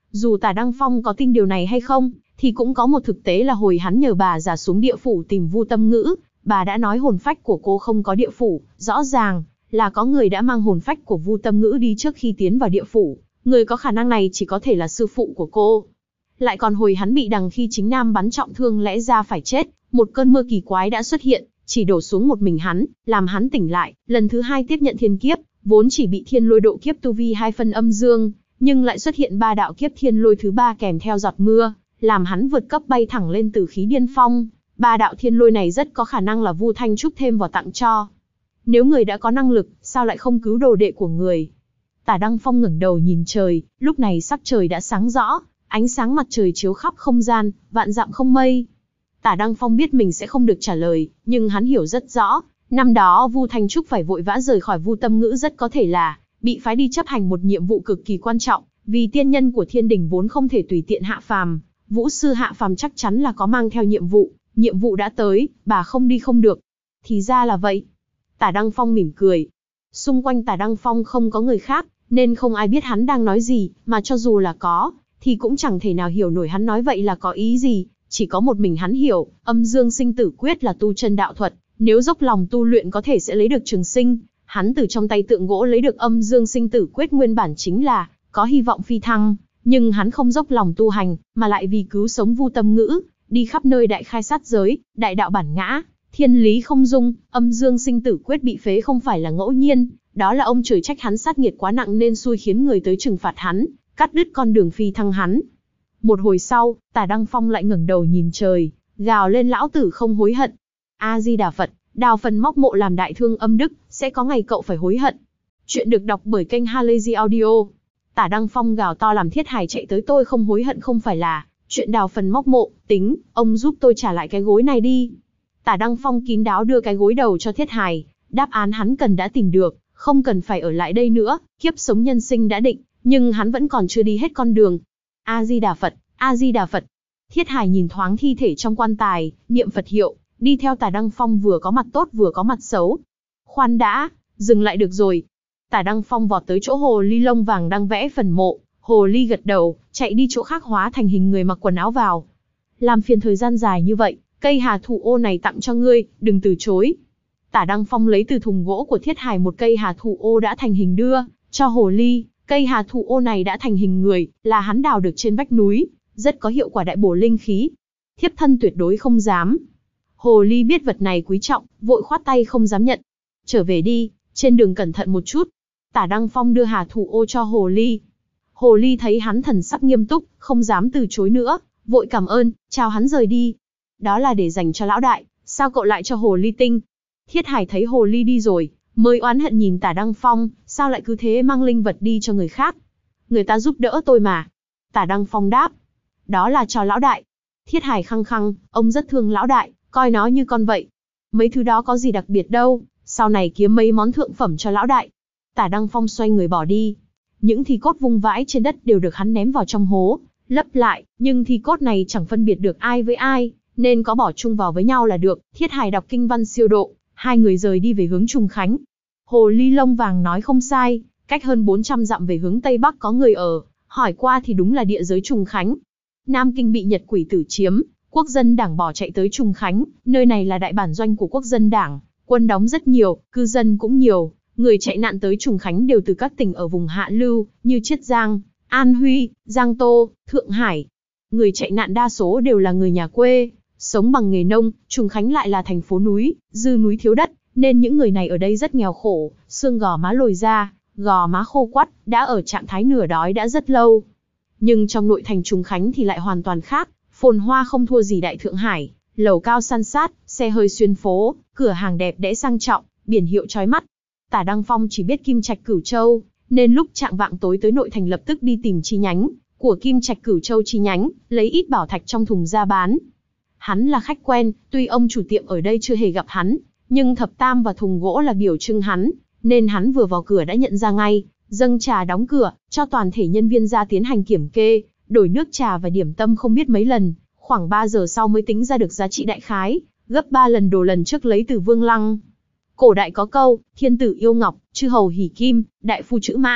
Dù Tả Đăng Phong có tin điều này hay không, thì cũng có một thực tế là hồi hắn nhờ bà già xuống địa phủ tìm Vu Tâm Ngữ, bà đã nói hồn phách của cô không có địa phủ, rõ ràng là có người đã mang hồn phách của Vu Tâm Ngữ đi trước khi tiến vào địa phủ. Người có khả năng này chỉ có thể là sư phụ của cô. Lại còn hồi hắn bị Đằng Khi Chính Nam bắn trọng thương lẽ ra phải chết, một cơn mưa kỳ quái đã xuất hiện, chỉ đổ xuống một mình hắn, làm hắn tỉnh lại, lần thứ hai tiếp nhận thiên kiếp, vốn chỉ bị thiên lôi độ kiếp tu vi hai phân âm dương, nhưng lại xuất hiện ba đạo kiếp thiên lôi thứ ba kèm theo giọt mưa, làm hắn vượt cấp bay thẳng lên Tử Khí Điên Phong. Ba đạo thiên lôi này rất có khả năng là Vu Thanh Trúc thêm vào tặng cho. Nếu người đã có năng lực, sao lại không cứu đồ đệ của người? Tả Đăng Phong ngẩng đầu nhìn trời, lúc này sắc trời đã sáng rõ, ánh sáng mặt trời chiếu khắp không gian, vạn dặm không mây. Tả Đăng Phong biết mình sẽ không được trả lời, nhưng hắn hiểu rất rõ, năm đó Vu Thanh Trúc phải vội vã rời khỏi Vu Tâm Ngữ rất có thể là bị phái đi chấp hành một nhiệm vụ cực kỳ quan trọng, vì tiên nhân của thiên đình vốn không thể tùy tiện hạ phàm, vũ sư hạ phàm chắc chắn là có mang theo nhiệm vụ, nhiệm vụ đã tới, bà không đi không được. Thì ra là vậy. Tả Đăng Phong mỉm cười. Xung quanh Tả Đăng Phong không có người khác, nên không ai biết hắn đang nói gì, mà cho dù là có, thì cũng chẳng thể nào hiểu nổi hắn nói vậy là có ý gì, chỉ có một mình hắn hiểu, Âm Dương Sinh Tử Quyết là tu chân đạo thuật, nếu dốc lòng tu luyện có thể sẽ lấy được trường sinh. Hắn từ trong tay tượng gỗ lấy được Âm Dương Sinh Tử Quyết nguyên bản chính là có hy vọng phi thăng, nhưng hắn không dốc lòng tu hành, mà lại vì cứu sống Vu Tâm Ngữ, đi khắp nơi đại khai sát giới, đại đạo bản ngã, thiên lý không dung. Âm Dương Sinh Tử Quyết bị phế không phải là ngẫu nhiên, đó là ông trời trách hắn sát nghiệt quá nặng nên xui khiến người tới trừng phạt hắn, cắt đứt con đường phi thăng hắn. Một hồi sau, Tả Đăng Phong lại ngẩng đầu nhìn trời, gào lên lão tử không hối hận. A Di Đà Phật, đào phần móc mộ làm đại thương âm đức, sẽ có ngày cậu phải hối hận. Chuyện được đọc bởi kênh Halazy Audio. Tả Đăng Phong gào to làm Thiết Hải chạy tới, tôi không hối hận không phải là chuyện đào phần móc mộ, tính, ông giúp tôi trả lại cái gối này đi. Tả Đăng Phong kín đáo đưa cái gối đầu cho Thiết Hải, đáp án hắn cần đã tìm được, không cần phải ở lại đây nữa, kiếp sống nhân sinh đã định, nhưng hắn vẫn còn chưa đi hết con đường. A Di Đà Phật, A Di Đà Phật. Thiết Hải nhìn thoáng thi thể trong quan tài, niệm Phật hiệu, đi theo Tả Đăng Phong vừa có mặt tốt vừa có mặt xấu. Khoan đã, dừng lại được rồi. Tả Đăng Phong vọt tới chỗ hồ ly lông vàng đang vẽ phần mộ, hồ ly gật đầu, chạy đi chỗ khác hóa thành hình người mặc quần áo vào. Làm phiền thời gian dài như vậy, cây hà thủ ô này tặng cho ngươi, đừng từ chối. Tả Đăng Phong lấy từ thùng gỗ của Thiết Hải một cây hà thủ ô đã thành hình đưa cho hồ ly. Cây hà thủ ô này đã thành hình người, là hắn đào được trên vách núi, rất có hiệu quả đại bổ linh khí. Thiếp thân tuyệt đối không dám. Hồ ly biết vật này quý trọng, vội khoát tay không dám nhận. Trở về đi, trên đường cẩn thận một chút. Tả Đăng Phong đưa hà thủ ô cho hồ ly. Hồ ly thấy hắn thần sắc nghiêm túc, không dám từ chối nữa, vội cảm ơn, chào hắn rời đi. Đó là để dành cho lão đại, sao cậu lại cho hồ ly tinh? Thiết Hải thấy hồ ly đi rồi, mới oán hận nhìn Tả Đăng Phong, sao lại cứ thế mang linh vật đi cho người khác? Người ta giúp đỡ tôi mà. Tả Đăng Phong đáp, đó là cho lão đại. Thiết Hải khăng khăng, ông rất thương lão đại, coi nó như con vậy. Mấy thứ đó có gì đặc biệt đâu, sau này kiếm mấy món thượng phẩm cho lão đại. Tả Đăng Phong xoay người bỏ đi. Những thi cốt vung vãi trên đất đều được hắn ném vào trong hố, lấp lại, nhưng thi cốt này chẳng phân biệt được ai với ai, nên có bỏ chung vào với nhau là được. Thiết Hải đọc kinh văn siêu độ, hai người rời đi về hướng Trùng Khánh. Hồ ly lông vàng nói không sai, cách hơn bốn trăm dặm về hướng Tây Bắc có người ở, hỏi qua thì đúng là địa giới Trùng Khánh. Nam Kinh bị Nhật Quỷ Tử chiếm, Quốc Dân Đảng bỏ chạy tới Trùng Khánh, nơi này là đại bản doanh của Quốc Dân Đảng, quân đóng rất nhiều, cư dân cũng nhiều, người chạy nạn tới Trùng Khánh đều từ các tỉnh ở vùng hạ lưu, như Chiết Giang, An Huy, Giang Tô, Thượng Hải. Người chạy nạn đa số đều là người nhà quê, sống bằng nghề nông, Trùng Khánh lại là thành phố núi, dư núi thiếu đất, nên những người này ở đây rất nghèo khổ, xương gò má lồi ra, gò má khô quắt, đã ở trạng thái nửa đói đã rất lâu. Nhưng trong nội thành Trùng Khánh thì lại hoàn toàn khác, phồn hoa không thua gì Đại Thượng Hải, lầu cao san sát, xe hơi xuyên phố, cửa hàng đẹp đẽ sang trọng, biển hiệu chói mắt. Tả Đăng Phong chỉ biết Kim Trạch Cửu Châu, nên lúc chạng vạng tối tới nội thành lập tức đi tìm chi nhánh của Kim Trạch Cửu Châu chi nhánh, lấy ít bảo thạch trong thùng ra bán. Hắn là khách quen, tuy ông chủ tiệm ở đây chưa hề gặp hắn, nhưng thập tam và thùng gỗ là biểu trưng hắn, nên hắn vừa vào cửa đã nhận ra ngay, dâng trà đóng cửa, cho toàn thể nhân viên ra tiến hành kiểm kê, đổi nước trà và điểm tâm không biết mấy lần, khoảng ba giờ sau mới tính ra được giá trị đại khái, gấp ba lần đồ lần trước lấy từ Vương Lăng. Cổ đại có câu, thiên tử yêu ngọc, chư hầu hỉ kim, đại phu chữ mã,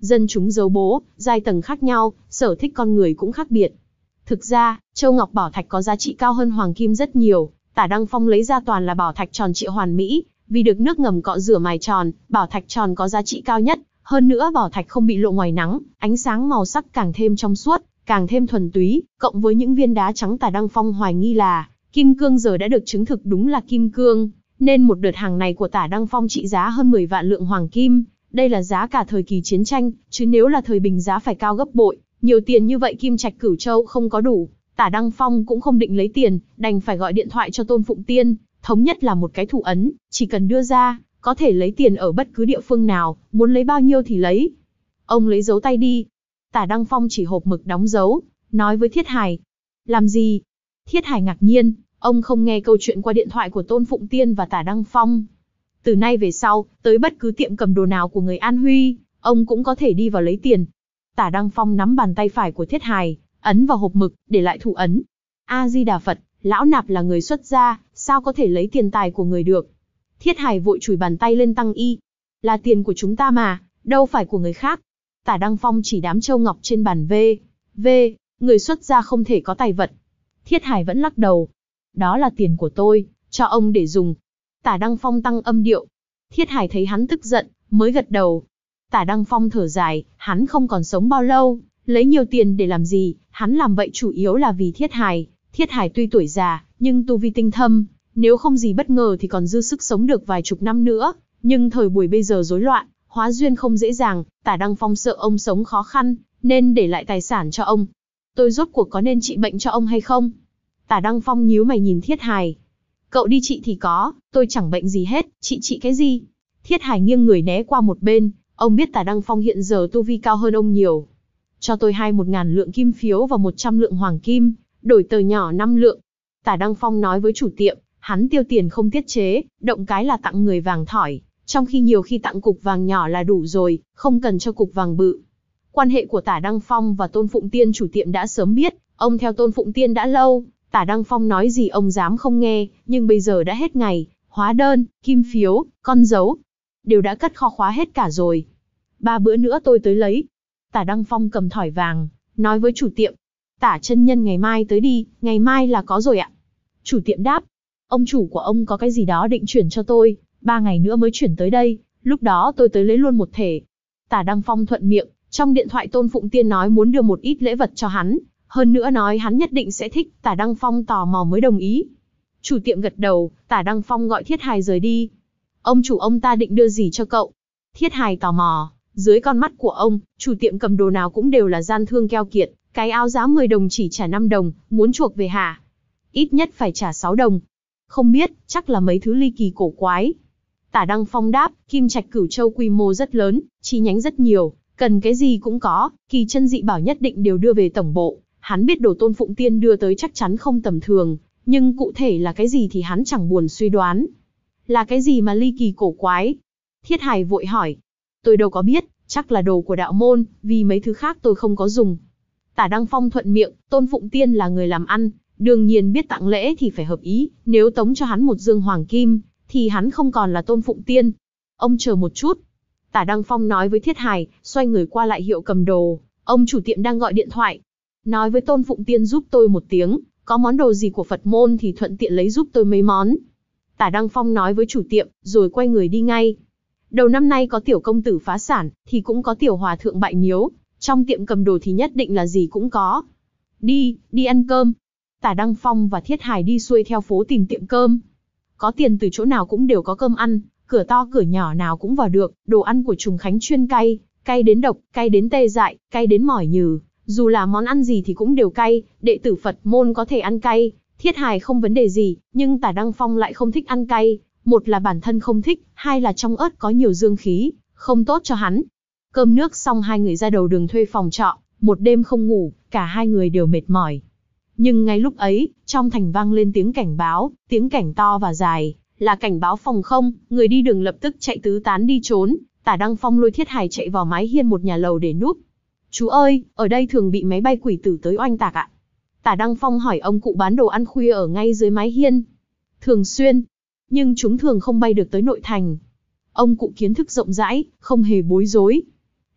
Dân chúng giấu bố, giai tầng khác nhau, sở thích con người cũng khác biệt. Thực ra, châu ngọc bảo thạch có giá trị cao hơn hoàng kim rất nhiều. Tả Đăng Phong lấy ra toàn là bảo thạch tròn trịa hoàn mỹ, vì được nước ngầm cọ rửa mài tròn, bảo thạch tròn có giá trị cao nhất. Hơn nữa bảo thạch không bị lộ ngoài nắng, ánh sáng màu sắc càng thêm trong suốt, càng thêm thuần túy, cộng với những viên đá trắng Tả Đăng Phong hoài nghi là kim cương giờ đã được chứng thực đúng là kim cương, nên một đợt hàng này của Tả Đăng Phong trị giá hơn mười vạn lượng hoàng kim. Đây là giá cả thời kỳ chiến tranh, chứ nếu là thời bình giá phải cao gấp bội, nhiều tiền như vậy Kim Trạch Cửu Châu không có đủ. Tả Đăng Phong cũng không định lấy tiền, đành phải gọi điện thoại cho Tôn Phụng Tiên, thống nhất là một cái thủ ấn, chỉ cần đưa ra, có thể lấy tiền ở bất cứ địa phương nào, muốn lấy bao nhiêu thì lấy. Ông lấy dấu tay đi. Tả Đăng Phong chỉ hộp mực đóng dấu, nói với Thiết Hải. Làm gì? Thiết Hải ngạc nhiên, ông không nghe câu chuyện qua điện thoại của Tôn Phụng Tiên và Tả Đăng Phong. Từ nay về sau, tới bất cứ tiệm cầm đồ nào của người An Huy, ông cũng có thể đi vào lấy tiền. Tả Đăng Phong nắm bàn tay phải của Thiết Hải, ấn vào hộp mực, để lại thủ ấn. A-di-đà Phật, lão nạp là người xuất gia, sao có thể lấy tiền tài của người được? Thiết Hải vội chùi bàn tay lên tăng y. Là tiền của chúng ta mà, đâu phải của người khác. Tả Đăng Phong chỉ đám châu ngọc trên bàn V. V, người xuất gia không thể có tài vật. Thiết Hải vẫn lắc đầu. Đó là tiền của tôi, cho ông để dùng. Tả Đăng Phong tăng âm điệu. Thiết Hải thấy hắn tức giận, mới gật đầu. Tả Đăng Phong thở dài, hắn không còn sống bao lâu, lấy nhiều tiền để làm gì, hắn làm vậy chủ yếu là vì Thiết Hải. Thiết Hải tuy tuổi già, nhưng tu vi tinh thâm, nếu không gì bất ngờ thì còn dư sức sống được vài chục năm nữa, nhưng thời buổi bây giờ rối loạn, hóa duyên không dễ dàng, Tả Đăng Phong sợ ông sống khó khăn, nên để lại tài sản cho ông. Tôi rốt cuộc có nên trị bệnh cho ông hay không? Tả Đăng Phong nhíu mày nhìn Thiết Hải. Cậu đi trị thì có, tôi chẳng bệnh gì hết, trị trị cái gì? Thiết Hải nghiêng người né qua một bên, ông biết Tả Đăng Phong hiện giờ tu vi cao hơn ông nhiều. Cho tôi hai một ngàn lượng kim phiếu và một trăm lượng hoàng kim, đổi tờ nhỏ năm lượng. Tả Đăng Phong nói với chủ tiệm, hắn tiêu tiền không tiết chế, động cái là tặng người vàng thỏi, trong khi nhiều khi tặng cục vàng nhỏ là đủ rồi, không cần cho cục vàng bự. Quan hệ của Tả Đăng Phong và Tôn Phụng Tiên chủ tiệm đã sớm biết, ông theo Tôn Phụng Tiên đã lâu, Tả Đăng Phong nói gì ông dám không nghe, nhưng bây giờ đã hết ngày, hóa đơn, kim phiếu, con dấu, đều đã cất kho khóa hết cả rồi. Ba bữa nữa tôi tới lấy. Tả Đăng Phong cầm thỏi vàng, nói với chủ tiệm. Tả chân nhân ngày mai tới đi, ngày mai là có rồi ạ. Chủ tiệm đáp, ông chủ của ông có cái gì đó định chuyển cho tôi, ba ngày nữa mới chuyển tới đây, lúc đó tôi tới lấy luôn một thể. Tả Đăng Phong thuận miệng, trong điện thoại Tôn Phụng Tiên nói muốn đưa một ít lễ vật cho hắn, hơn nữa nói hắn nhất định sẽ thích, Tả Đăng Phong tò mò mới đồng ý. Chủ tiệm gật đầu, Tả Đăng Phong gọi Thiết Hải rời đi. Ông chủ ông ta định đưa gì cho cậu? Thiết Hải tò mò, dưới con mắt của ông, chủ tiệm cầm đồ nào cũng đều là gian thương keo kiệt, cái áo giá mười đồng chỉ trả năm đồng, muốn chuộc về hả? Ít nhất phải trả sáu đồng. Không biết, chắc là mấy thứ ly kỳ cổ quái. Tả Đăng Phong đáp, Kim Trạch Cửu Châu quy mô rất lớn, chi nhánh rất nhiều, cần cái gì cũng có, kỳ chân dị bảo nhất định đều đưa về tổng bộ. Hắn biết đồ Tôn Phụng Tiên đưa tới chắc chắn không tầm thường, nhưng cụ thể là cái gì thì hắn chẳng buồn suy đoán. Là cái gì mà ly kỳ cổ quái? Thiết Hải vội hỏi. Tôi đâu có biết, chắc là đồ của đạo môn, vì mấy thứ khác tôi không có dùng. Tả Đăng Phong thuận miệng, Tôn Phụng Tiên là người làm ăn, đương nhiên biết tặng lễ thì phải hợp ý, nếu tống cho hắn một dương hoàng kim, thì hắn không còn là Tôn Phụng Tiên. Ông chờ một chút. Tả Đăng Phong nói với Thiết Hải, xoay người qua lại hiệu cầm đồ, ông chủ tiệm đang gọi điện thoại. Nói với Tôn Phụng Tiên giúp tôi một tiếng, có món đồ gì của Phật môn thì thuận tiện lấy giúp tôi mấy món. Tả Đăng Phong nói với chủ tiệm, rồi quay người đi ngay. Đầu năm nay có tiểu công tử phá sản, thì cũng có tiểu hòa thượng bại miếu, trong tiệm cầm đồ thì nhất định là gì cũng có. Đi, đi ăn cơm. Tả Đăng Phong và Thiết Hải đi xuôi theo phố tìm tiệm cơm. Có tiền từ chỗ nào cũng đều có cơm ăn, cửa to cửa nhỏ nào cũng vào được, đồ ăn của Trùng Khánh chuyên cay, cay đến độc, cay đến tê dại, cay đến mỏi nhừ. Dù là món ăn gì thì cũng đều cay, đệ tử Phật môn có thể ăn cay, Thiết Hải không vấn đề gì, nhưng Tả Đăng Phong lại không thích ăn cay, một là bản thân không thích, hai là trong ớt có nhiều dương khí, không tốt cho hắn. Cơm nước xong hai người ra đầu đường thuê phòng trọ, một đêm không ngủ, cả hai người đều mệt mỏi. Nhưng ngay lúc ấy, trong thành vang lên tiếng cảnh báo, tiếng cảnh to và dài, là cảnh báo phòng không, người đi đường lập tức chạy tứ tán đi trốn, Tả Đăng Phong lôi Thiết Hải chạy vào mái hiên một nhà lầu để núp. Chú ơi, ở đây thường bị máy bay quỷ tử tới oanh tạc ạ. Tả Đăng Phong hỏi ông cụ bán đồ ăn khuya ở ngay dưới mái hiên. Thường xuyên, nhưng chúng thường không bay được tới nội thành. Ông cụ kiến thức rộng rãi, không hề bối rối.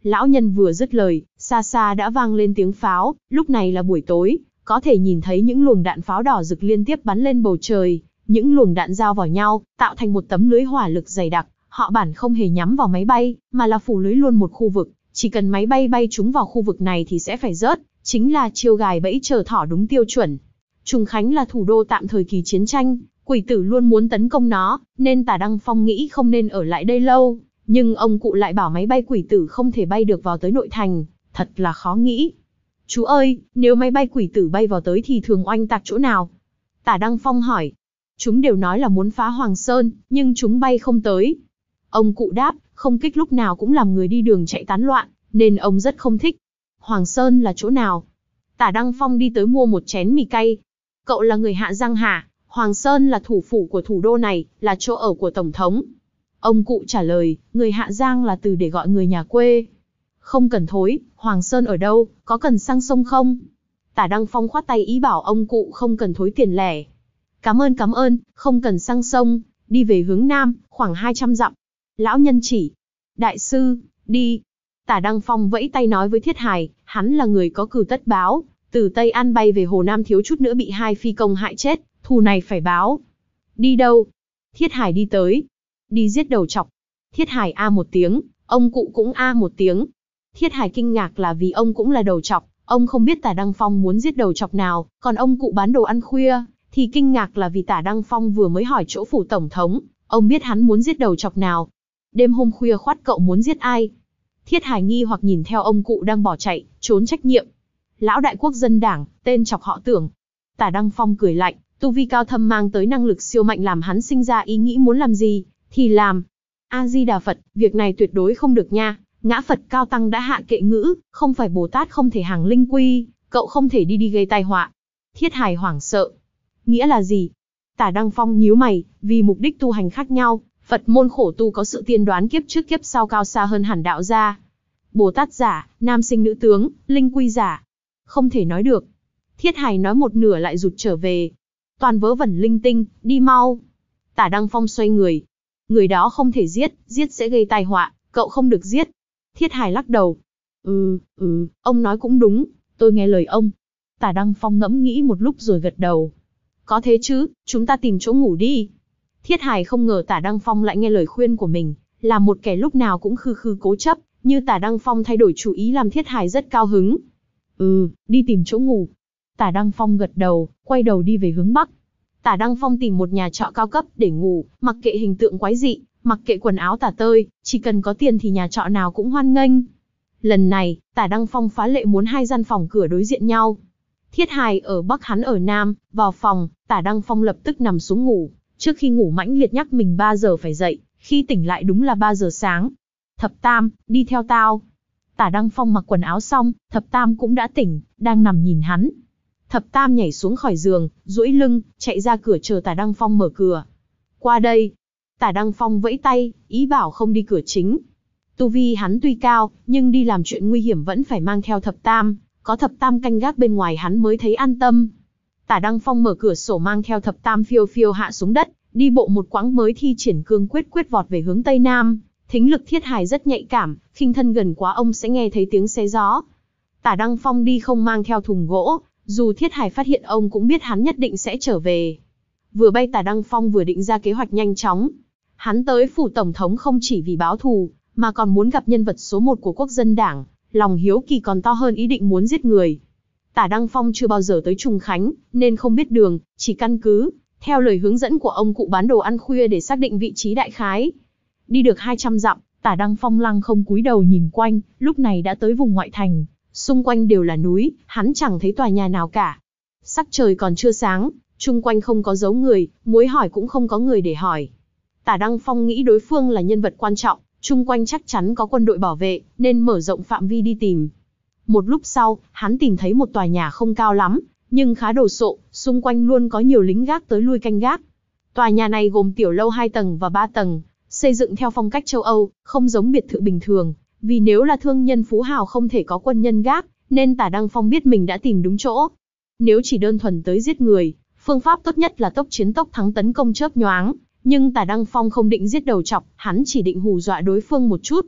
Lão nhân vừa dứt lời, xa xa đã vang lên tiếng pháo, lúc này là buổi tối, có thể nhìn thấy những luồng đạn pháo đỏ rực liên tiếp bắn lên bầu trời, những luồng đạn giao vào nhau, tạo thành một tấm lưới hỏa lực dày đặc, họ bản không hề nhắm vào máy bay, mà là phủ lưới luôn một khu vực, chỉ cần máy bay bay trúng vào khu vực này thì sẽ phải rớt, chính là chiêu gài bẫy chờ thỏ đúng tiêu chuẩn. Trùng Khánh là thủ đô tạm thời kỳ chiến tranh, quỷ tử luôn muốn tấn công nó, nên Tả Đăng Phong nghĩ không nên ở lại đây lâu, nhưng ông cụ lại bảo máy bay quỷ tử không thể bay được vào tới nội thành, thật là khó nghĩ. Chú ơi, nếu máy bay quỷ tử bay vào tới thì thường oanh tạc chỗ nào? Tả Đăng Phong hỏi. Chúng đều nói là muốn phá Hoàng Sơn, nhưng chúng bay không tới. Ông cụ đáp, không kích lúc nào cũng làm người đi đường chạy tán loạn, nên ông rất không thích. Hoàng Sơn là chỗ nào? Tả Đăng Phong đi tới mua một chén mì cay. Cậu là người Hạ Giang hả? Hoàng Sơn là thủ phủ của thủ đô này, là chỗ ở của Tổng thống. Ông cụ trả lời, người Hạ Giang là từ để gọi người nhà quê. Không cần thối, Hoàng Sơn ở đâu, có cần sang sông không? Tả Đăng Phong khoát tay ý bảo ông cụ không cần thối tiền lẻ. Cảm ơn cảm ơn, không cần sang sông, đi về hướng Nam, khoảng hai trăm dặm. Lão nhân chỉ. Đại sư, đi. Tả Đăng Phong vẫy tay nói với Thiết Hải, hắn là người có cừu tất báo, từ Tây An bay về Hồ Nam thiếu chút nữa bị hai phi công hại chết, thù này phải báo. Đi đâu? Thiết Hải đi tới. Đi giết đầu trọc. Thiết Hải a một tiếng, ông cụ cũng a một tiếng. Thiết Hải kinh ngạc là vì ông cũng là đầu trọc, ông không biết Tả Đăng Phong muốn giết đầu trọc nào, còn ông cụ bán đồ ăn khuya, thì kinh ngạc là vì Tả Đăng Phong vừa mới hỏi chỗ phủ tổng thống, ông biết hắn muốn giết đầu trọc nào. Đêm hôm khuya khoắt cậu muốn giết ai? Thiết Hải nghi hoặc nhìn theo ông cụ đang bỏ chạy, trốn trách nhiệm. Lão đại quốc dân đảng, tên chọc họ Tưởng. Tả Đăng Phong cười lạnh, tu vi cao thâm mang tới năng lực siêu mạnh làm hắn sinh ra ý nghĩ muốn làm gì, thì làm. A-di-đà Phật, việc này tuyệt đối không được nha, ngã Phật cao tăng đã hạ kệ ngữ, không phải Bồ Tát không thể hàng linh quy, cậu không thể đi đi gây tai họa. Thiết Hải hoảng sợ. Nghĩa là gì? Tả Đăng Phong nhíu mày, vì mục đích tu hành khác nhau, Phật môn khổ tu có sự tiên đoán kiếp trước kiếp sau cao xa hơn hẳn đạo gia. Bồ Tát giả, nam sinh nữ tướng, linh quy giả. Không thể nói được. Thiết Hải nói một nửa lại rụt trở về. Toàn vớ vẩn linh tinh, đi mau. Tả Đăng Phong xoay người. Người đó không thể giết, giết sẽ gây tai họa, cậu không được giết. Thiết Hải lắc đầu. Ừ, ừ, ông nói cũng đúng, tôi nghe lời ông. Tả Đăng Phong ngẫm nghĩ một lúc rồi gật đầu. Có thế chứ, chúng ta tìm chỗ ngủ đi. Thiết Hải không ngờ Tả Đăng Phong lại nghe lời khuyên của mình, là một kẻ lúc nào cũng khư khư cố chấp, như Tả Đăng Phong thay đổi chủ ý làm Thiết Hải rất cao hứng. Ừ, đi tìm chỗ ngủ. Tả Đăng Phong gật đầu, quay đầu đi về hướng Bắc. Tả Đăng Phong tìm một nhà trọ cao cấp để ngủ, mặc kệ hình tượng quái dị, mặc kệ quần áo tả tơi, chỉ cần có tiền thì nhà trọ nào cũng hoan nghênh. Lần này, Tả Đăng Phong phá lệ muốn hai gian phòng cửa đối diện nhau. Thiết Hải ở Bắc, hắn ở Nam, vào phòng, Tả Đăng Phong lập tức nằm xuống ngủ. Trước khi ngủ mãnh liệt nhắc mình ba giờ phải dậy, khi tỉnh lại đúng là ba giờ sáng. Thập Tam, đi theo tao. Tả Đăng Phong mặc quần áo xong, Thập Tam cũng đã tỉnh, đang nằm nhìn hắn. Thập Tam nhảy xuống khỏi giường, duỗi lưng, chạy ra cửa chờ Tả Đăng Phong mở cửa. Qua đây. Tả Đăng Phong vẫy tay, ý bảo không đi cửa chính. Tu vi hắn tuy cao, nhưng đi làm chuyện nguy hiểm vẫn phải mang theo Thập Tam, có Thập Tam canh gác bên ngoài hắn mới thấy an tâm. Tả Đăng Phong mở cửa sổ mang theo Thập Tam phiêu phiêu hạ xuống đất, đi bộ một quãng mới thi triển cương quyết quyết vọt về hướng Tây Nam. Thính lực Thiết Hải rất nhạy cảm, khinh thân gần quá ông sẽ nghe thấy tiếng xé gió. Tả Đăng Phong đi không mang theo thùng gỗ, dù Thiết Hải phát hiện ông cũng biết hắn nhất định sẽ trở về. Vừa bay Tả Đăng Phong vừa định ra kế hoạch nhanh chóng. Hắn tới phủ tổng thống không chỉ vì báo thù, mà còn muốn gặp nhân vật số một của quốc dân đảng, lòng hiếu kỳ còn to hơn ý định muốn giết người. Tả Đăng Phong chưa bao giờ tới Trùng Khánh, nên không biết đường, chỉ căn cứ theo lời hướng dẫn của ông cụ bán đồ ăn khuya để xác định vị trí đại khái. Đi được hai trăm dặm, Tả Đăng Phong lăng không cúi đầu nhìn quanh, lúc này đã tới vùng ngoại thành, xung quanh đều là núi, hắn chẳng thấy tòa nhà nào cả. Sắc trời còn chưa sáng, chung quanh không có dấu người, muốn hỏi cũng không có người để hỏi. Tả Đăng Phong nghĩ đối phương là nhân vật quan trọng, chung quanh chắc chắn có quân đội bảo vệ, nên mở rộng phạm vi đi tìm. Một lúc sau, hắn tìm thấy một tòa nhà không cao lắm, nhưng khá đồ sộ, xung quanh luôn có nhiều lính gác tới lui canh gác. Tòa nhà này gồm tiểu lâu hai tầng và ba tầng, xây dựng theo phong cách châu Âu, không giống biệt thự bình thường, vì nếu là thương nhân phú hào không thể có quân nhân gác, nên Tả Đăng Phong biết mình đã tìm đúng chỗ. Nếu chỉ đơn thuần tới giết người, phương pháp tốt nhất là tốc chiến tốc thắng tấn công chớp nhoáng, nhưng Tả Đăng Phong không định giết đầu trọc, hắn chỉ định hù dọa đối phương một chút.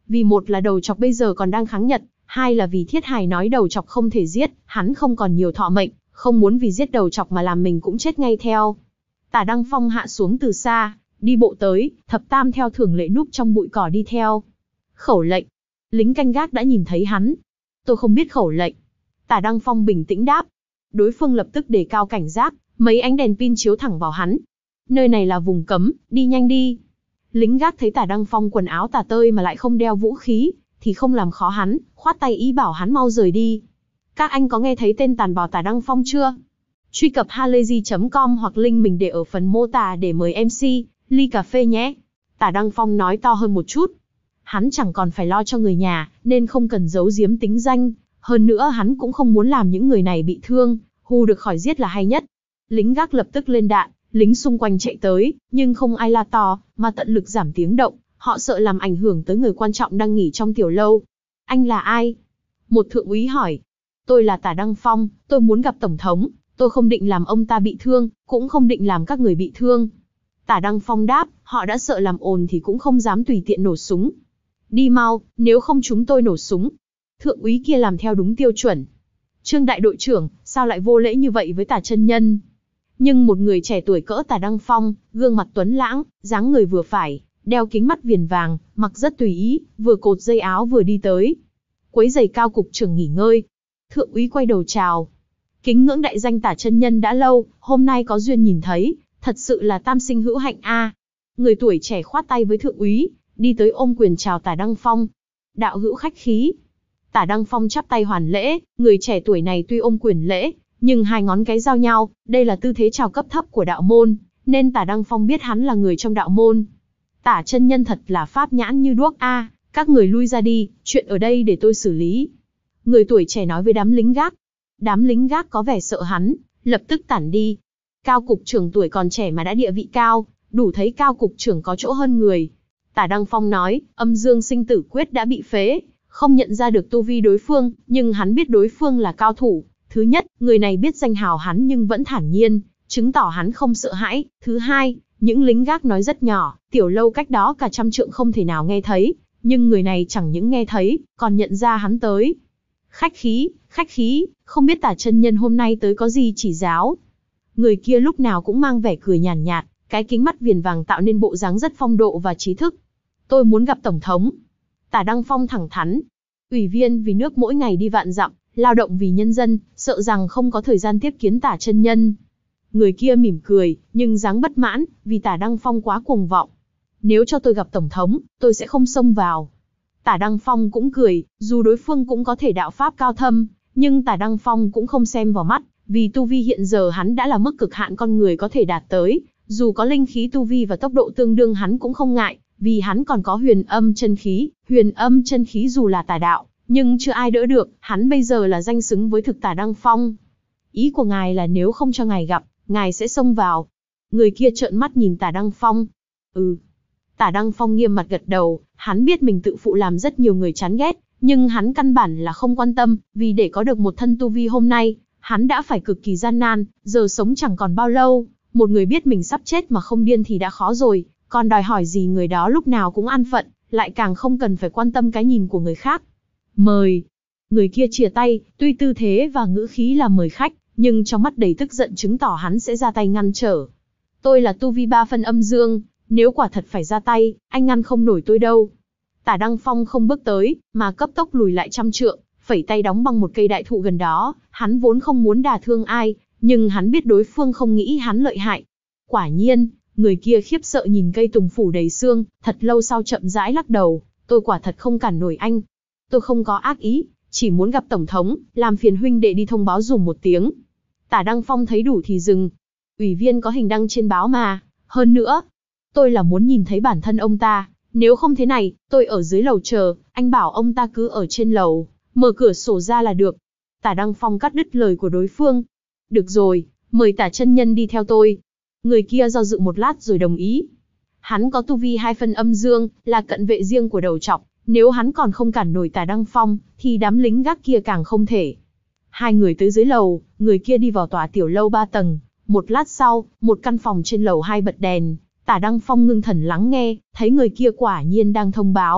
Vì một là đầu chọc bây giờ còn đang kháng Nhật, hai là vì Thiết Hài nói đầu chọc không thể giết, hắn không còn nhiều thọ mệnh, không muốn vì giết đầu chọc mà làm mình cũng chết ngay theo. Tả Đăng Phong hạ xuống từ xa, đi bộ tới, Thập Tam theo thường lệ núp trong bụi cỏ đi theo. Khẩu lệnh. Lính canh gác đã nhìn thấy hắn. Tôi không biết khẩu lệnh. Tả Đăng Phong bình tĩnh đáp. Đối phương lập tức đề cao cảnh giác, mấy ánh đèn pin chiếu thẳng vào hắn. Nơi này là vùng cấm, đi nhanh đi. Lính gác thấy Tả Đăng Phong quần áo tả tơi mà lại không đeo vũ khí, thì không làm khó hắn, khoát tay ý bảo hắn mau rời đi. Các anh có nghe thấy tên tàn bào Tả Đăng Phong chưa? Truy cập halayzi chấm com hoặc link mình để ở phần mô tả để mời em xê, ly cà phê nhé. Tả Đăng Phong nói to hơn một chút. Hắn chẳng còn phải lo cho người nhà, nên không cần giấu giếm tính danh. Hơn nữa hắn cũng không muốn làm những người này bị thương, hù được khỏi giết là hay nhất. Lính gác lập tức lên đạn, lính xung quanh chạy tới, nhưng không ai la to, mà tận lực giảm tiếng động. Họ sợ làm ảnh hưởng tới người quan trọng đang nghỉ trong tiểu lâu. Anh là ai? Một thượng úy hỏi. Tôi là Tả Đăng Phong, tôi muốn gặp Tổng thống. Tôi không định làm ông ta bị thương, cũng không định làm các người bị thương. Tả Đăng Phong đáp, họ đã sợ làm ồn thì cũng không dám tùy tiện nổ súng. Đi mau, nếu không chúng tôi nổ súng. Thượng úy kia làm theo đúng tiêu chuẩn. Trương đại đội trưởng, sao lại vô lễ như vậy với Tả chân nhân? Nhưng một người trẻ tuổi cỡ Tả Đăng Phong, gương mặt tuấn lãng, dáng người vừa phải, đeo kính mắt viền vàng, mặc rất tùy ý, vừa cột dây áo vừa đi tới. Quấy giày Cao cục trưởng nghỉ ngơi. Thượng úy quay đầu chào. Kính ngưỡng đại danh Tả chân nhân đã lâu, hôm nay có duyên nhìn thấy, thật sự là tam sinh hữu hạnh a. Người tuổi trẻ khoát tay với thượng úy, đi tới ôm quyền chào Tả Đăng Phong. Đạo hữu khách khí. Tả Đăng Phong chắp tay hoàn lễ, người trẻ tuổi này tuy ôm quyền lễ, nhưng hai ngón cái giao nhau, đây là tư thế chào cấp thấp của đạo môn, nên Tả Đăng Phong biết hắn là người trong đạo môn. Tả chân nhân thật là pháp nhãn như đuốc a, các người lui ra đi, chuyện ở đây để tôi xử lý. Người tuổi trẻ nói với đám lính gác. Đám lính gác có vẻ sợ hắn, lập tức tản đi. Cao cục trưởng tuổi còn trẻ mà đã địa vị cao, đủ thấy Cao cục trưởng có chỗ hơn người. Tả Đăng Phong nói, âm dương sinh tử quyết đã bị phế, không nhận ra được tu vi đối phương, nhưng hắn biết đối phương là cao thủ. Thứ nhất, người này biết danh hào hắn nhưng vẫn thản nhiên, chứng tỏ hắn không sợ hãi. Thứ hai, những lính gác nói rất nhỏ, tiểu lâu cách đó cả trăm trượng không thể nào nghe thấy, nhưng người này chẳng những nghe thấy, còn nhận ra hắn tới. Khách khí, khách khí, không biết Tả chân nhân hôm nay tới có gì chỉ giáo. Người kia lúc nào cũng mang vẻ cười nhàn nhạt, nhạt, cái kính mắt viền vàng tạo nên bộ dáng rất phong độ và trí thức. Tôi muốn gặp Tổng thống. Tả Đăng Phong thẳng thắn. Ủy viên vì nước mỗi ngày đi vạn dặm, lao động vì nhân dân, sợ rằng không có thời gian tiếp kiến Tả chân nhân. Người kia mỉm cười, nhưng dáng bất mãn, vì Tả Đăng Phong quá cuồng vọng. Nếu cho tôi gặp Tổng thống, tôi sẽ không xông vào. Tả Đăng Phong cũng cười, dù đối phương cũng có thể đạo pháp cao thâm, nhưng Tả Đăng Phong cũng không xem vào mắt, vì tu vi hiện giờ hắn đã là mức cực hạn con người có thể đạt tới, dù có linh khí tu vi và tốc độ tương đương hắn cũng không ngại, vì hắn còn có huyền âm chân khí, huyền âm chân khí dù là tà đạo, nhưng chưa ai đỡ được, hắn bây giờ là danh xứng với thực Tả Đăng Phong. Ý của ngài là nếu không cho ngài gặp, ngài sẽ xông vào. Người kia trợn mắt nhìn Tả Đăng Phong. Ừ. Tả Đăng Phong nghiêm mặt gật đầu, hắn biết mình tự phụ làm rất nhiều người chán ghét, nhưng hắn căn bản là không quan tâm, vì để có được một thân tu vi hôm nay, hắn đã phải cực kỳ gian nan, giờ sống chẳng còn bao lâu, một người biết mình sắp chết mà không điên thì đã khó rồi, còn đòi hỏi gì người đó lúc nào cũng an phận, lại càng không cần phải quan tâm cái nhìn của người khác. Mời. Người kia chìa tay, tuy tư thế và ngữ khí là mời khách, nhưng trong mắt đầy tức giận chứng tỏ hắn sẽ ra tay ngăn trở. Tôi là tu vi ba phân âm dương, nếu quả thật phải ra tay, anh ngăn không nổi tôi đâu. Tả Đăng Phong không bước tới, mà cấp tốc lùi lại trăm trượng, phẩy tay đóng băng một cây đại thụ gần đó, hắn vốn không muốn đả thương ai, nhưng hắn biết đối phương không nghĩ hắn lợi hại. Quả nhiên, người kia khiếp sợ nhìn cây tùng phủ đầy xương, thật lâu sau chậm rãi lắc đầu, tôi quả thật không cản nổi anh. Tôi không có ác ý, chỉ muốn gặp Tổng thống, làm phiền huynh đệ đi thông báo dùm một tiếng. Tả Đăng Phong thấy đủ thì dừng. Ủy viên có hình đăng trên báo mà, hơn nữa, tôi là muốn nhìn thấy bản thân ông ta, nếu không thế này, tôi ở dưới lầu chờ, anh bảo ông ta cứ ở trên lầu, mở cửa sổ ra là được. Tả Đăng Phong cắt đứt lời của đối phương. Được rồi, mời Tả chân nhân đi theo tôi. Người kia do dự một lát rồi đồng ý. Hắn có tu vi hai phân âm dương, là cận vệ riêng của đầu trọc, nếu hắn còn không cản nổi Tả Đăng Phong, thì đám lính gác kia càng không thể. Hai người tới dưới lầu, người kia đi vào tòa tiểu lâu ba tầng, một lát sau, một căn phòng trên lầu hai bật đèn. Tả Đăng Phong ngưng thần lắng nghe, thấy người kia quả nhiên đang thông báo,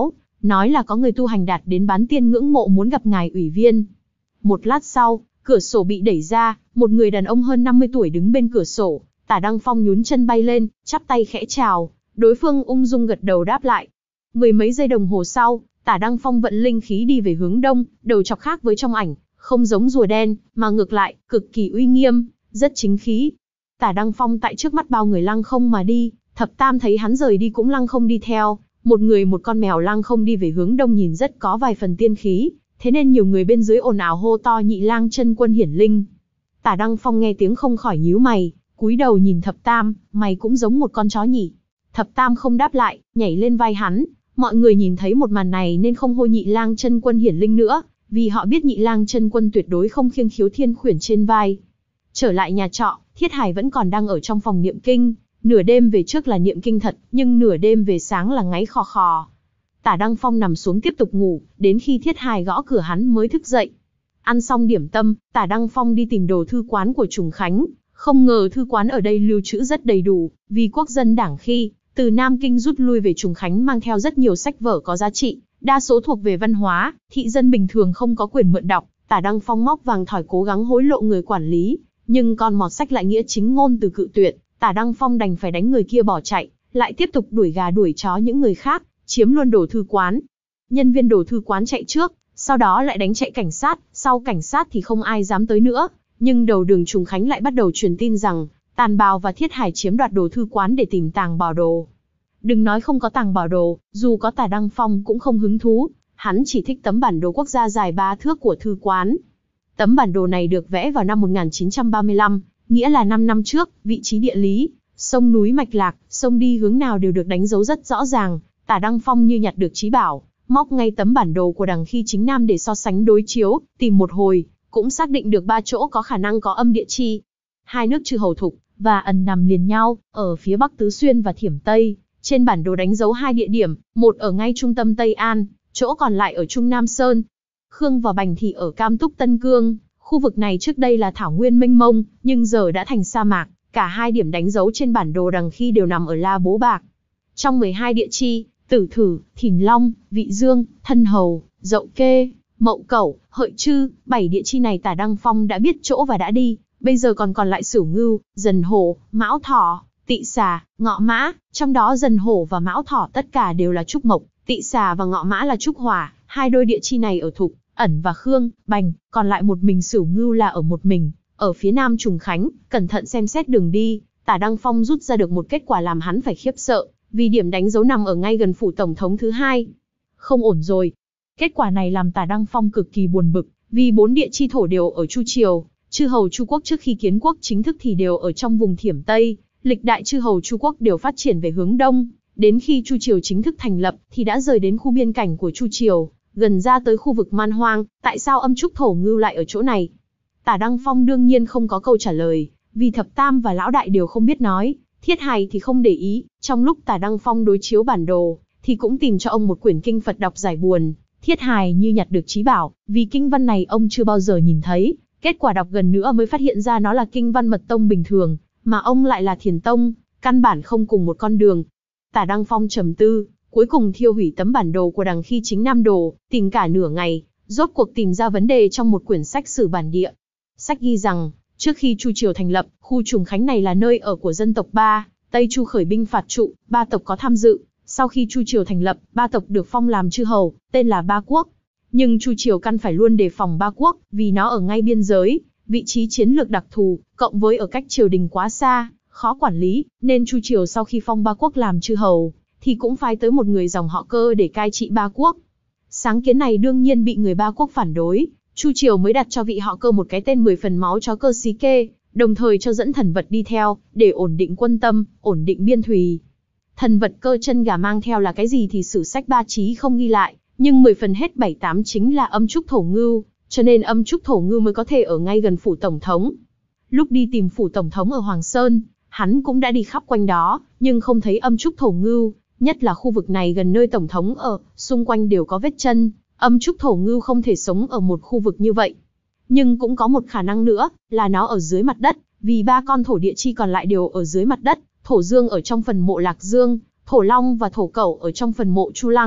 nói là có người tu hành đạt đến bán tiên ngưỡng mộ muốn gặp ngài ủy viên. Một lát sau, cửa sổ bị đẩy ra, một người đàn ông hơn năm mươi tuổi đứng bên cửa sổ. Tả Đăng Phong nhún chân bay lên, chắp tay khẽ chào, đối phương ung dung gật đầu đáp lại. Mười mấy giây đồng hồ sau, Tả Đăng Phong vận linh khí đi về hướng đông, đầu chọc khác với trong ảnh, không giống rùa đen, mà ngược lại, cực kỳ uy nghiêm, rất chính khí. Tả Đăng Phong tại trước mắt bao người lăng không mà đi, Thập Tam thấy hắn rời đi cũng lăng không đi theo, một người một con mèo lăng không đi về hướng đông nhìn rất có vài phần tiên khí, thế nên nhiều người bên dưới ồn ào hô to Nhị Lang chân quân hiển linh. Tả Đăng Phong nghe tiếng không khỏi nhíu mày, cúi đầu nhìn Thập Tam, mày cũng giống một con chó nhỉ. Thập Tam không đáp lại, nhảy lên vai hắn. Mọi người nhìn thấy một màn này nên không hô Nhị Lang chân quân hiển linh nữa, vì họ biết Nhị Lang chân quân tuyệt đối không khiêng khiếu thiên khuyển trên vai. Trở lại nhà trọ, Thiết Hải vẫn còn đang ở trong phòng niệm kinh. Nửa đêm về trước là niệm kinh thật, nhưng nửa đêm về sáng là ngáy khò khò. Tả Đăng Phong nằm xuống tiếp tục ngủ, đến khi Thiết Hải gõ cửa hắn mới thức dậy. Ăn xong điểm tâm, Tả Đăng Phong đi tìm đồ thư quán của Trùng Khánh. Không ngờ thư quán ở đây lưu trữ rất đầy đủ, vì quốc dân Đảng khi từ Nam Kinh rút lui về Trùng Khánh mang theo rất nhiều sách vở có giá trị, đa số thuộc về văn hóa, thị dân bình thường không có quyền mượn đọc. Tả Đăng Phong móc vàng thỏi cố gắng hối lộ người quản lý, nhưng con mọt sách lại nghĩa chính ngôn từ cự tuyệt. Tả Đăng Phong đành phải đánh người kia bỏ chạy, lại tiếp tục đuổi gà đuổi chó những người khác, chiếm luôn đồ thư quán. Nhân viên đồ thư quán chạy trước, sau đó lại đánh chạy cảnh sát, sau cảnh sát thì không ai dám tới nữa. Nhưng đầu đường Trùng Khánh lại bắt đầu truyền tin rằng, Tàn Bào và Thiết Hải chiếm đoạt đồ thư quán để tìm tàng bảo đồ. Đừng nói không có tàng bảo đồ, dù có Tả Đăng Phong cũng không hứng thú, hắn chỉ thích tấm bản đồ quốc gia dài ba thước của thư quán. Tấm bản đồ này được vẽ vào năm một nghìn chín trăm ba mươi lăm, nghĩa là năm năm trước, vị trí địa lý, sông núi mạch lạc, sông đi hướng nào đều được đánh dấu rất rõ ràng. Tả Đăng Phong như nhặt được trí bảo, móc ngay tấm bản đồ của Đằng Khi Chính Nam để so sánh đối chiếu, tìm một hồi, cũng xác định được ba chỗ có khả năng có âm địa chi. Hai nước Chư Hầu Thục và Ẩn nằm liền nhau, ở phía Bắc Tứ Xuyên và Thiểm Tây. Trên bản đồ đánh dấu hai địa điểm, một ở ngay trung tâm Tây An, chỗ còn lại ở Trung Nam Sơn. Khương và Bành thì ở Cam Túc Tân Cương, khu vực này trước đây là thảo nguyên mênh mông, nhưng giờ đã thành sa mạc. Cả hai điểm đánh dấu trên bản đồ Đằng Khi đều nằm ở La Bố Bạc. Trong mười hai địa chi, Tử Thử, Thìn Long, Vị Dương, Thân Hầu, Dậu Kê, Mậu Cẩu, Hợi Trư, bảy địa chi này Tả Đăng Phong đã biết chỗ và đã đi, bây giờ còn còn lại Sửu Ngưu, Dần Hổ, Mão Thỏ, Tỵ Xà, Ngọ Mã, trong đó Dần Hổ và Mão Thỏ tất cả đều là trúc mộc, Tỵ Xà và Ngọ Mã là trúc hỏa, hai đôi địa chi này ở Thục, Ẩn và Khương, Bành, còn lại một mình Sửu Ngưu là ở một mình, ở phía nam Trùng Khánh. Cẩn thận xem xét đường đi, Tả Đăng Phong rút ra được một kết quả làm hắn phải khiếp sợ, vì điểm đánh dấu nằm ở ngay gần phủ tổng thống thứ hai. Không ổn rồi. Kết quả này làm Tả Đăng Phong cực kỳ buồn bực, vì bốn địa chi thổ đều ở Chu Triều, chư hầu Chu quốc trước khi kiến quốc chính thức thì đều ở trong vùng Thiểm Tây, lịch đại chư hầu Chu quốc đều phát triển về hướng đông, đến khi Chu Triều chính thức thành lập thì đã rời đến khu biên cảnh của Chu Triều, gần ra tới khu vực man hoang. Tại sao âm trúc thổ ngưu lại ở chỗ này? Tả Đăng Phong đương nhiên không có câu trả lời, vì Thập Tam và Lão Đại đều không biết nói. Thiết Hải thì không để ý, trong lúc Tả Đăng Phong đối chiếu bản đồ, thì cũng tìm cho ông một quyển kinh Phật đọc giải buồn. Thiết Hải như nhặt được trí bảo, vì kinh văn này ông chưa bao giờ nhìn thấy, kết quả đọc gần nữa mới phát hiện ra nó là kinh văn mật tông bình thường, mà ông lại là thiền tông, căn bản không cùng một con đường. Tả Đăng Phong trầm tư, cuối cùng thiêu hủy tấm bản đồ của Đằng Khi Chính Nam đồ, tìm cả nửa ngày, rốt cuộc tìm ra vấn đề trong một quyển sách sử bản địa. Sách ghi rằng, trước khi Chu Triều thành lập, khu Trùng Khánh này là nơi ở của dân tộc Ba, Tây Chu khởi binh phạt trụ, ba tộc có tham dự. Sau khi Chu Triều thành lập, ba tộc được phong làm chư hầu, tên là Ba Quốc. Nhưng Chu Triều căn phải luôn đề phòng Ba Quốc, vì nó ở ngay biên giới, vị trí chiến lược đặc thù, cộng với ở cách triều đình quá xa, khó quản lý, nên Chu Triều sau khi phong Ba Quốc làm chư hầu, thì cũng phái tới một người dòng họ Cơ để cai trị Ba Quốc. Sáng kiến này đương nhiên bị người Ba Quốc phản đối, Chu Triều mới đặt cho vị họ Cơ một cái tên mười phần máu chó Cơ Xí Kê, đồng thời cho dẫn thần vật đi theo, để ổn định quân tâm, ổn định biên thùy. Thần vật Cơ chân gà mang theo là cái gì thì sử sách Ba Chí không ghi lại, nhưng mười phần hết bảy tám chính là âm trúc thổ ngưu, cho nên âm trúc thổ ngưu mới có thể ở ngay gần phủ tổng thống. Lúc đi tìm phủ tổng thống ở Hoàng Sơn, hắn cũng đã đi khắp quanh đó, nhưng không thấy âm trúc thổ ngưu, nhất là khu vực này gần nơi tổng thống ở, xung quanh đều có vết chân, âm trúc thổ ngưu không thể sống ở một khu vực như vậy. Nhưng cũng có một khả năng nữa, là nó ở dưới mặt đất, vì ba con thổ địa chi còn lại đều ở dưới mặt đất, thổ dương ở trong phần mộ Lạc Dương, thổ long và thổ cẩu ở trong phần mộ Chu Lăng,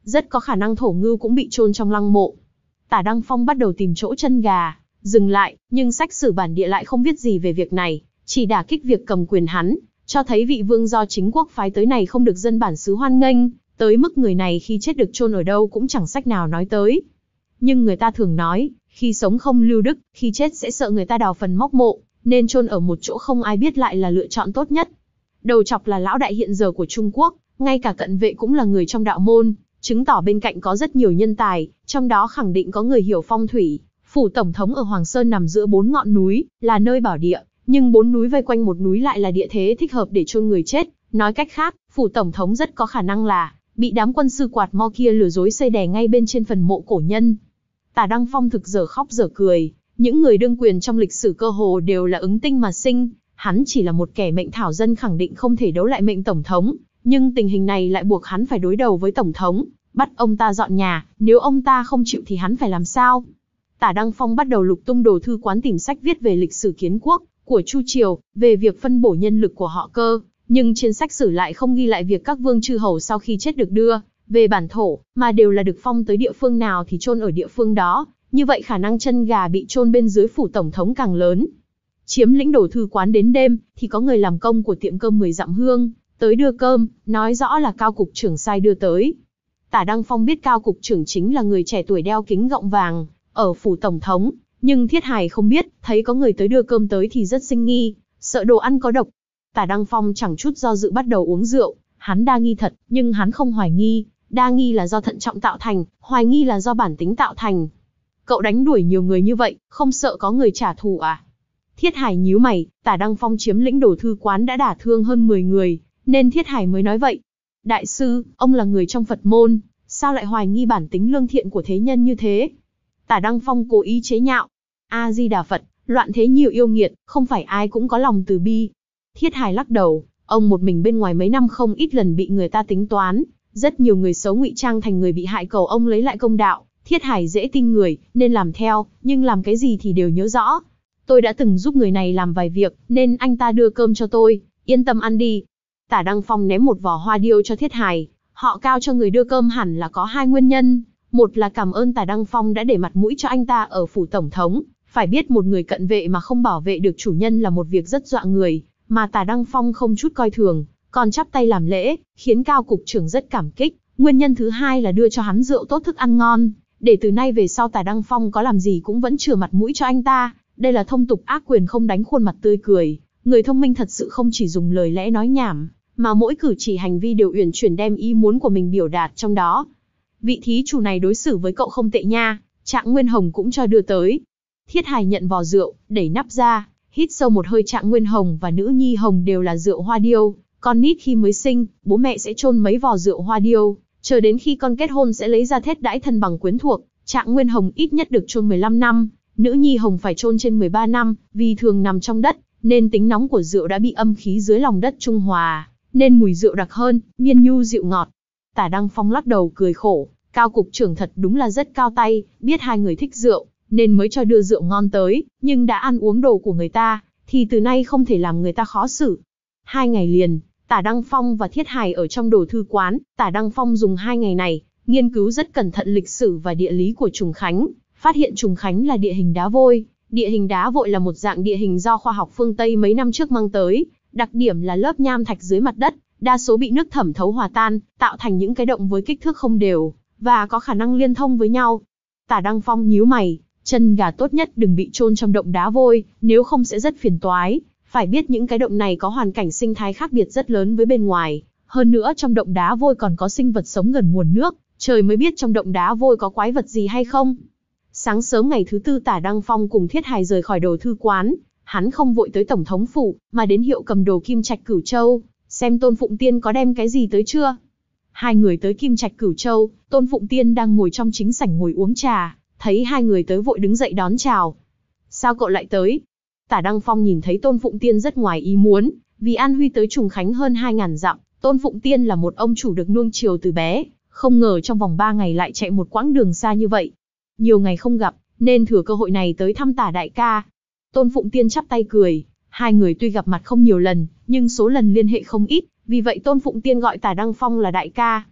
rất có khả năng thổ ngư cũng bị chôn trong lăng mộ. Tả Đăng Phong bắt đầu tìm chỗ chân gà, dừng lại, nhưng sách sử bản địa lại không viết gì về việc này, chỉ đả kích việc cầm quyền hắn, cho thấy vị vương do chính quốc phái tới này không được dân bản xứ hoan nghênh, tới mức người này khi chết được chôn ở đâu cũng chẳng sách nào nói tới. Nhưng người ta thường nói, khi sống không lưu đức, khi chết sẽ sợ người ta đào phần móc mộ, nên chôn ở một chỗ không ai biết lại là lựa chọn tốt nhất. Đầu chọc là lão đại hiện giờ của Trung Quốc, ngay cả cận vệ cũng là người trong đạo môn, chứng tỏ bên cạnh có rất nhiều nhân tài, trong đó khẳng định có người hiểu phong thủy. Phủ tổng thống ở Hoàng Sơn nằm giữa bốn ngọn núi, là nơi bảo địa, nhưng bốn núi vây quanh một núi lại là địa thế thích hợp để chôn người chết. Nói cách khác, phủ tổng thống rất có khả năng là bị đám quân sư quạt mo kia lừa dối xây đè ngay bên trên phần mộ cổ nhân. Tả Đăng Phong thực dở khóc dở cười, những người đương quyền trong lịch sử cơ hồ đều là ứng tinh mà sinh, hắn chỉ là một kẻ mệnh thảo dân khẳng định không thể đấu lại mệnh tổng thống, nhưng tình hình này lại buộc hắn phải đối đầu với tổng thống, bắt ông ta dọn nhà, nếu ông ta không chịu thì hắn phải làm sao? Tả Đăng Phong bắt đầu lục tung đồ thư quán tìm sách viết về lịch sử kiến quốc của Chu Triều, về việc phân bổ nhân lực của họ Cơ, nhưng trên sách sử lại không ghi lại việc các vương chư hầu sau khi chết được đưa về bản thổ, mà đều là được phong tới địa phương nào thì chôn ở địa phương đó, như vậy khả năng chân gà bị chôn bên dưới phủ tổng thống càng lớn. Chiếm lĩnh đồ thư quán đến đêm, thì có người làm công của tiệm cơm mười dặm hương, tới đưa cơm, nói rõ là Cao cục trưởng sai đưa tới. Tả Đăng Phong biết Cao cục trưởng chính là người trẻ tuổi đeo kính gọng vàng, ở phủ tổng thống, nhưng Thiết Hải không biết, thấy có người tới đưa cơm tới thì rất sinh nghi, sợ đồ ăn có độc. Tả Đăng Phong chẳng chút do dự bắt đầu uống rượu, hắn đa nghi thật, nhưng hắn không hoài nghi, đa nghi là do thận trọng tạo thành, hoài nghi là do bản tính tạo thành. Cậu đánh đuổi nhiều người như vậy, không sợ có người trả thù à? Thiết Hải nhíu mày, Tả Đăng Phong chiếm lĩnh đồ thư quán đã đả thương hơn mười người, nên Thiết Hải mới nói vậy. Đại sư, ông là người trong Phật môn, sao lại hoài nghi bản tính lương thiện của thế nhân như thế? Tả Đăng Phong cố ý chế nhạo. A-di-đà Phật, loạn thế nhiều yêu nghiệt, không phải ai cũng có lòng từ bi. Thiết Hải lắc đầu, ông một mình bên ngoài mấy năm không ít lần bị người ta tính toán, rất nhiều người xấu ngụy trang thành người bị hại cầu ông lấy lại công đạo. Thiết Hải dễ tin người, nên làm theo, nhưng làm cái gì thì đều nhớ rõ. Tôi đã từng giúp người này làm vài việc, nên anh ta đưa cơm cho tôi, yên tâm ăn đi. Tả Đăng Phong ném một vỏ hoa điêu cho Thiết Hải, họ Cao cho người đưa cơm hẳn là có hai nguyên nhân. Một là cảm ơn Tả Đăng Phong đã để mặt mũi cho anh ta ở phủ tổng thống, phải biết một người cận vệ mà không bảo vệ được chủ nhân là một việc rất dọa người, mà Tả Đăng Phong không chút coi thường, còn chắp tay làm lễ, khiến Cao cục trưởng rất cảm kích. Nguyên nhân thứ hai là đưa cho hắn rượu tốt thức ăn ngon, để từ nay về sau Tả Đăng Phong có làm gì cũng vẫn chừa mặt mũi cho anh ta. Đây là thông tục ác quyền không đánh khuôn mặt tươi cười, người thông minh thật sự không chỉ dùng lời lẽ nói nhảm, mà mỗi cử chỉ hành vi đều uyển chuyển đem ý muốn của mình biểu đạt trong đó. Vị thí chủ này đối xử với cậu không tệ nha, Trạng Nguyên Hồng cũng cho đưa tới. Thiết Hải nhận vò rượu, đẩy nắp ra, hít sâu một hơi. Trạng Nguyên Hồng và Nữ Nhi Hồng đều là rượu hoa điêu, con nít khi mới sinh, bố mẹ sẽ chôn mấy vò rượu hoa điêu, chờ đến khi con kết hôn sẽ lấy ra thết đãi thân bằng quyến thuộc. Trạng Nguyên Hồng ít nhất được chôn mười lăm năm, Nữ Nhi Hồng phải chôn trên mười ba năm, vì thường nằm trong đất, nên tính nóng của rượu đã bị âm khí dưới lòng đất trung hòa, nên mùi rượu đặc hơn, miên nhu dịu ngọt. Tả Đăng Phong lắc đầu cười khổ, Cao cục trưởng thật đúng là rất cao tay, biết hai người thích rượu, nên mới cho đưa rượu ngon tới, nhưng đã ăn uống đồ của người ta, thì từ nay không thể làm người ta khó xử. Hai ngày liền, Tả Đăng Phong và Thiết Hải ở trong đồ thư quán. Tả Đăng Phong dùng hai ngày này, nghiên cứu rất cẩn thận lịch sử và địa lý của Trùng Khánh, phát hiện Trùng Khánh là địa hình đá vôi. Địa hình đá vôi là một dạng địa hình do khoa học phương Tây mấy năm trước mang tới, đặc điểm là lớp nham thạch dưới mặt đất, đa số bị nước thẩm thấu hòa tan, tạo thành những cái động với kích thước không đều, và có khả năng liên thông với nhau. Tả Đăng Phong nhíu mày, chân gà tốt nhất đừng bị chôn trong động đá vôi, nếu không sẽ rất phiền toái. Phải biết những cái động này có hoàn cảnh sinh thái khác biệt rất lớn với bên ngoài, hơn nữa trong động đá vôi còn có sinh vật sống gần nguồn nước, trời mới biết trong động đá vôi có quái vật gì hay không. Sáng sớm ngày thứ tư, Tả Đăng Phong cùng Thiết Hải rời khỏi đồ thư quán, hắn không vội tới tổng thống phủ, mà đến hiệu cầm đồ Kim Trạch Cửu Châu, xem Tôn Phụng Tiên có đem cái gì tới chưa. Hai người tới Kim Trạch Cửu Châu, Tôn Phụng Tiên đang ngồi trong chính sảnh ngồi uống trà, thấy hai người tới vội đứng dậy đón chào. Sao cậu lại tới? Tả Đăng Phong nhìn thấy Tôn Phụng Tiên rất ngoài ý muốn, vì an huy tới Trùng Khánh hơn hai ngàn dặm, Tôn Phụng Tiên là một ông chủ được nuông chiều từ bé, không ngờ trong vòng ba ngày lại chạy một quãng đường xa như vậy. Nhiều ngày không gặp, nên thừa cơ hội này tới thăm Tả đại ca. Tôn Phụng Tiên chắp tay cười, hai người tuy gặp mặt không nhiều lần, nhưng số lần liên hệ không ít, vì vậy Tôn Phụng Tiên gọi Tả Đăng Phong là đại ca.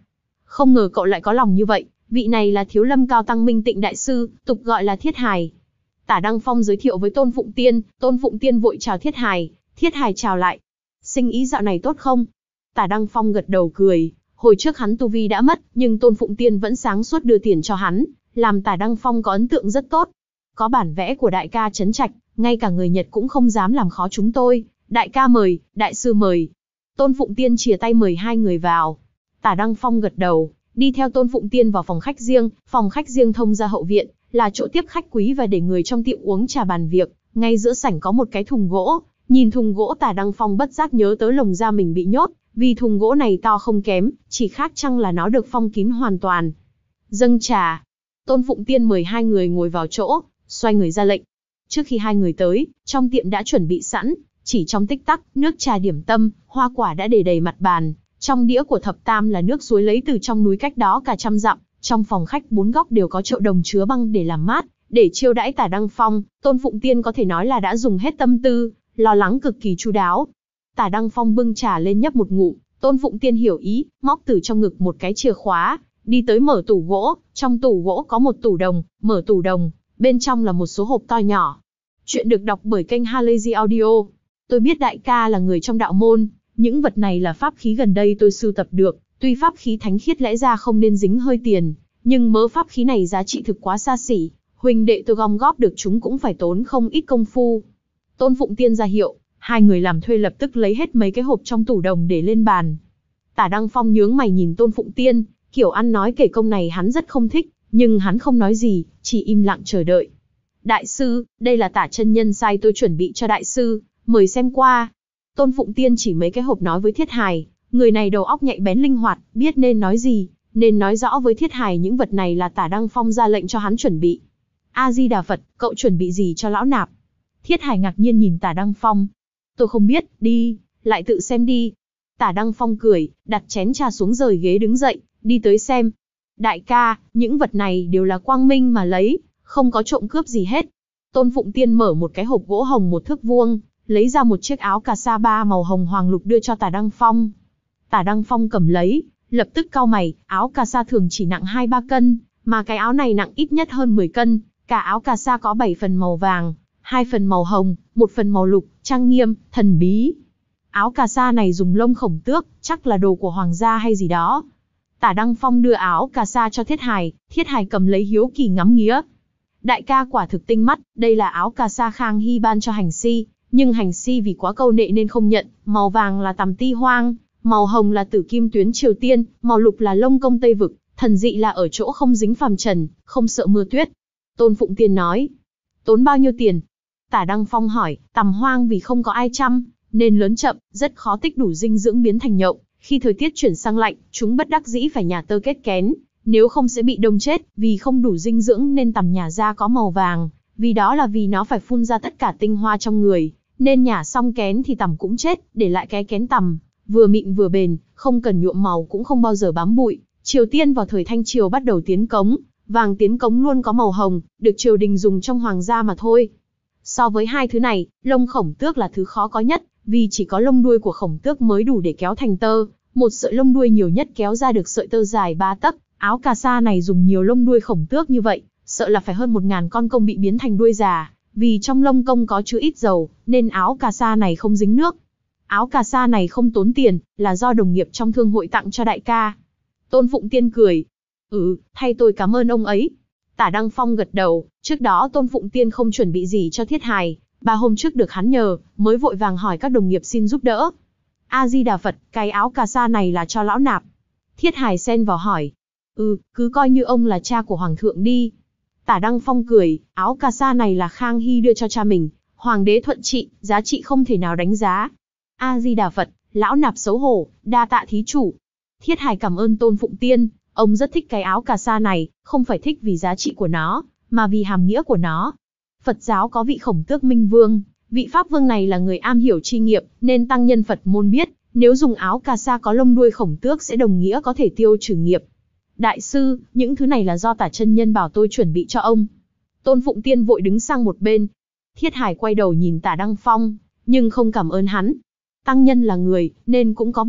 Không ngờ cậu lại có lòng như vậy, vị này là Thiếu Lâm Cao Tăng Minh Tịnh Đại Sư, tục gọi là Thiết Hài. Tả Đăng Phong giới thiệu với Tôn Phụng Tiên, Tôn Phụng Tiên vội chào Thiết Hài, Thiết Hài chào lại. Sinh ý dạo này tốt không? Tả Đăng Phong gật đầu cười, hồi trước hắn tu vi đã mất, nhưng Tôn Phụng Tiên vẫn sáng suốt đưa tiền cho hắn, làm Tả Đăng Phong có ấn tượng rất tốt. Có bản vẽ của đại ca Trấn Trạch, ngay cả người Nhật cũng không dám làm khó chúng tôi, đại ca mời, đại sư mời. Tôn Phụng Tiên chìa tay mời hai người vào. Tả Đăng Phong gật đầu, đi theo Tôn Phụng Tiên vào phòng khách riêng, phòng khách riêng thông ra hậu viện, là chỗ tiếp khách quý và để người trong tiệm uống trà bàn việc. Ngay giữa sảnh có một cái thùng gỗ, nhìn thùng gỗ Tả Đăng Phong bất giác nhớ tới lồng da mình bị nhốt, vì thùng gỗ này to không kém, chỉ khác chăng là nó được phong kín hoàn toàn. Dâng trà. Tôn Phụng Tiên mời hai người ngồi vào chỗ, xoay người ra lệnh. Trước khi hai người tới, trong tiệm đã chuẩn bị sẵn, chỉ trong tích tắc, nước trà điểm tâm, hoa quả đã để đầy mặt bàn. Trong đĩa của thập tam là nước suối lấy từ trong núi cách đó cả trăm dặm. Trong phòng khách bốn góc đều có chậu đồng chứa băng để làm mát, để chiêu đãi Tả Đăng Phong. Tôn Phụng Tiên có thể nói là đã dùng hết tâm tư, lo lắng cực kỳ chu đáo. Tả Đăng Phong bưng trà lên nhấp một ngụm, Tôn Phụng Tiên hiểu ý, móc từ trong ngực một cái chìa khóa, đi tới mở tủ gỗ. Trong tủ gỗ có một tủ đồng, mở tủ đồng, bên trong là một số hộp to nhỏ. Chuyện được đọc bởi kênh Halazy Audio. Tôi biết đại ca là người trong đạo môn, những vật này là pháp khí gần đây tôi sưu tập được, tuy pháp khí thánh khiết lẽ ra không nên dính hơi tiền, nhưng mớ pháp khí này giá trị thực quá xa xỉ, huynh đệ tôi gom góp được chúng cũng phải tốn không ít công phu. Tôn Phụng Tiên ra hiệu, hai người làm thuê lập tức lấy hết mấy cái hộp trong tủ đồng để lên bàn. Tả Đăng Phong nhướng mày nhìn Tôn Phụng Tiên, kiểu ăn nói kể công này hắn rất không thích, nhưng hắn không nói gì, chỉ im lặng chờ đợi. Đại sư, đây là Tả chân nhân sai tôi chuẩn bị cho đại sư, mời xem qua. Tôn Phụng Tiên chỉ mấy cái hộp nói với Thiết Hài, người này đầu óc nhạy bén linh hoạt, biết nên nói gì, nên nói rõ với Thiết Hài những vật này là Tả Đăng Phong ra lệnh cho hắn chuẩn bị. A Di Đà Phật, cậu chuẩn bị gì cho lão nạp? Thiết Hài ngạc nhiên nhìn Tả Đăng Phong. Tôi không biết, đi, lại tự xem đi. Tả Đăng Phong cười, đặt chén trà xuống rời ghế đứng dậy, đi tới xem. Đại ca, những vật này đều là quang minh mà lấy, không có trộm cướp gì hết. Tôn Phụng Tiên mở một cái hộp gỗ hồng một thước vuông, lấy ra một chiếc áo cà sa ba màu hồng hoàng lục đưa cho Tả Đăng Phong. Tả Đăng Phong cầm lấy, lập tức cau mày, áo cà sa thường chỉ nặng hai ba cân, mà cái áo này nặng ít nhất hơn mười cân, cả áo cà sa có bảy phần màu vàng, hai phần màu hồng, một phần màu lục, trang nghiêm, thần bí. Áo cà sa này dùng lông khổng tước, chắc là đồ của hoàng gia hay gì đó. Tả Đăng Phong đưa áo cà sa cho Thiết Hài, Thiết Hài cầm lấy hiếu kỳ ngắm nghía. Đại ca quả thực tinh mắt, đây là áo cà sa Khang Hy ban cho Hành Si, nhưng Hành Si vì quá câu nệ nên không nhận, màu vàng là tằm ti hoang, màu hồng là tử kim tuyến Triều Tiên, màu lục là lông công Tây Vực, thần dị là ở chỗ không dính phàm trần, không sợ mưa tuyết. Tôn Phụng Tiên nói, tốn bao nhiêu tiền? Tả Đăng Phong hỏi, tằm hoang vì không có ai chăm, nên lớn chậm, rất khó tích đủ dinh dưỡng biến thành nhộng, khi thời tiết chuyển sang lạnh, chúng bất đắc dĩ phải nhả tơ kết kén, nếu không sẽ bị đông chết, vì không đủ dinh dưỡng nên tằm nhả ra có màu vàng, vì đó là vì nó phải phun ra tất cả tinh hoa trong người, nên nhả xong kén thì tằm cũng chết, để lại cái kén tằm, vừa mịn vừa bền, không cần nhuộm màu cũng không bao giờ bám bụi. Triều Tiên vào thời Thanh Triều bắt đầu tiến cống, vàng tiến cống luôn có màu hồng, được triều đình dùng trong hoàng gia mà thôi. So với hai thứ này, lông khổng tước là thứ khó có nhất, vì chỉ có lông đuôi của khổng tước mới đủ để kéo thành tơ, một sợi lông đuôi nhiều nhất kéo ra được sợi tơ dài ba tấc. Áo cà sa này dùng nhiều lông đuôi khổng tước như vậy, sợ là phải hơn một ngàn con công bị biến thành đuôi già, vì trong lông công có chứa ít dầu, nên áo cà sa này không dính nước. Áo cà sa này không tốn tiền, là do đồng nghiệp trong thương hội tặng cho đại ca. Tôn Phụng Tiên cười. Ừ, thay tôi cảm ơn ông ấy. Tả Đăng Phong gật đầu, trước đó Tôn Phụng Tiên không chuẩn bị gì cho Thiết Hài, ba hôm trước được hắn nhờ, mới vội vàng hỏi các đồng nghiệp xin giúp đỡ. A Di Đà Phật, cái áo cà sa này là cho lão nạp. Thiết Hài xen vào hỏi. Ừ, cứ coi như ông là cha của hoàng thượng đi. Tả Đăng Phong cười, áo cà sa này là Khang Hy đưa cho cha mình, hoàng đế thuận trị, giá trị không thể nào đánh giá. A Di Đà Phật, lão nạp xấu hổ, đa tạ thí chủ. Thiết Hài cảm ơn Tôn Phụng Tiên, ông rất thích cái áo cà sa này, không phải thích vì giá trị của nó, mà vì hàm nghĩa của nó. Phật giáo có vị Khổng Tước Minh Vương, vị Pháp Vương này là người am hiểu chi nghiệp, nên tăng nhân Phật môn biết, nếu dùng áo cà sa có lông đuôi khổng tước sẽ đồng nghĩa có thể tiêu trừ nghiệp. Đại sư, những thứ này là do Tả chân nhân bảo tôi chuẩn bị cho ông. Tôn Phụng Tiên vội đứng sang một bên. Thiết Hải quay đầu nhìn Tả Đăng Phong, nhưng không cảm ơn hắn. Tăng nhân là người, nên cũng có bạn,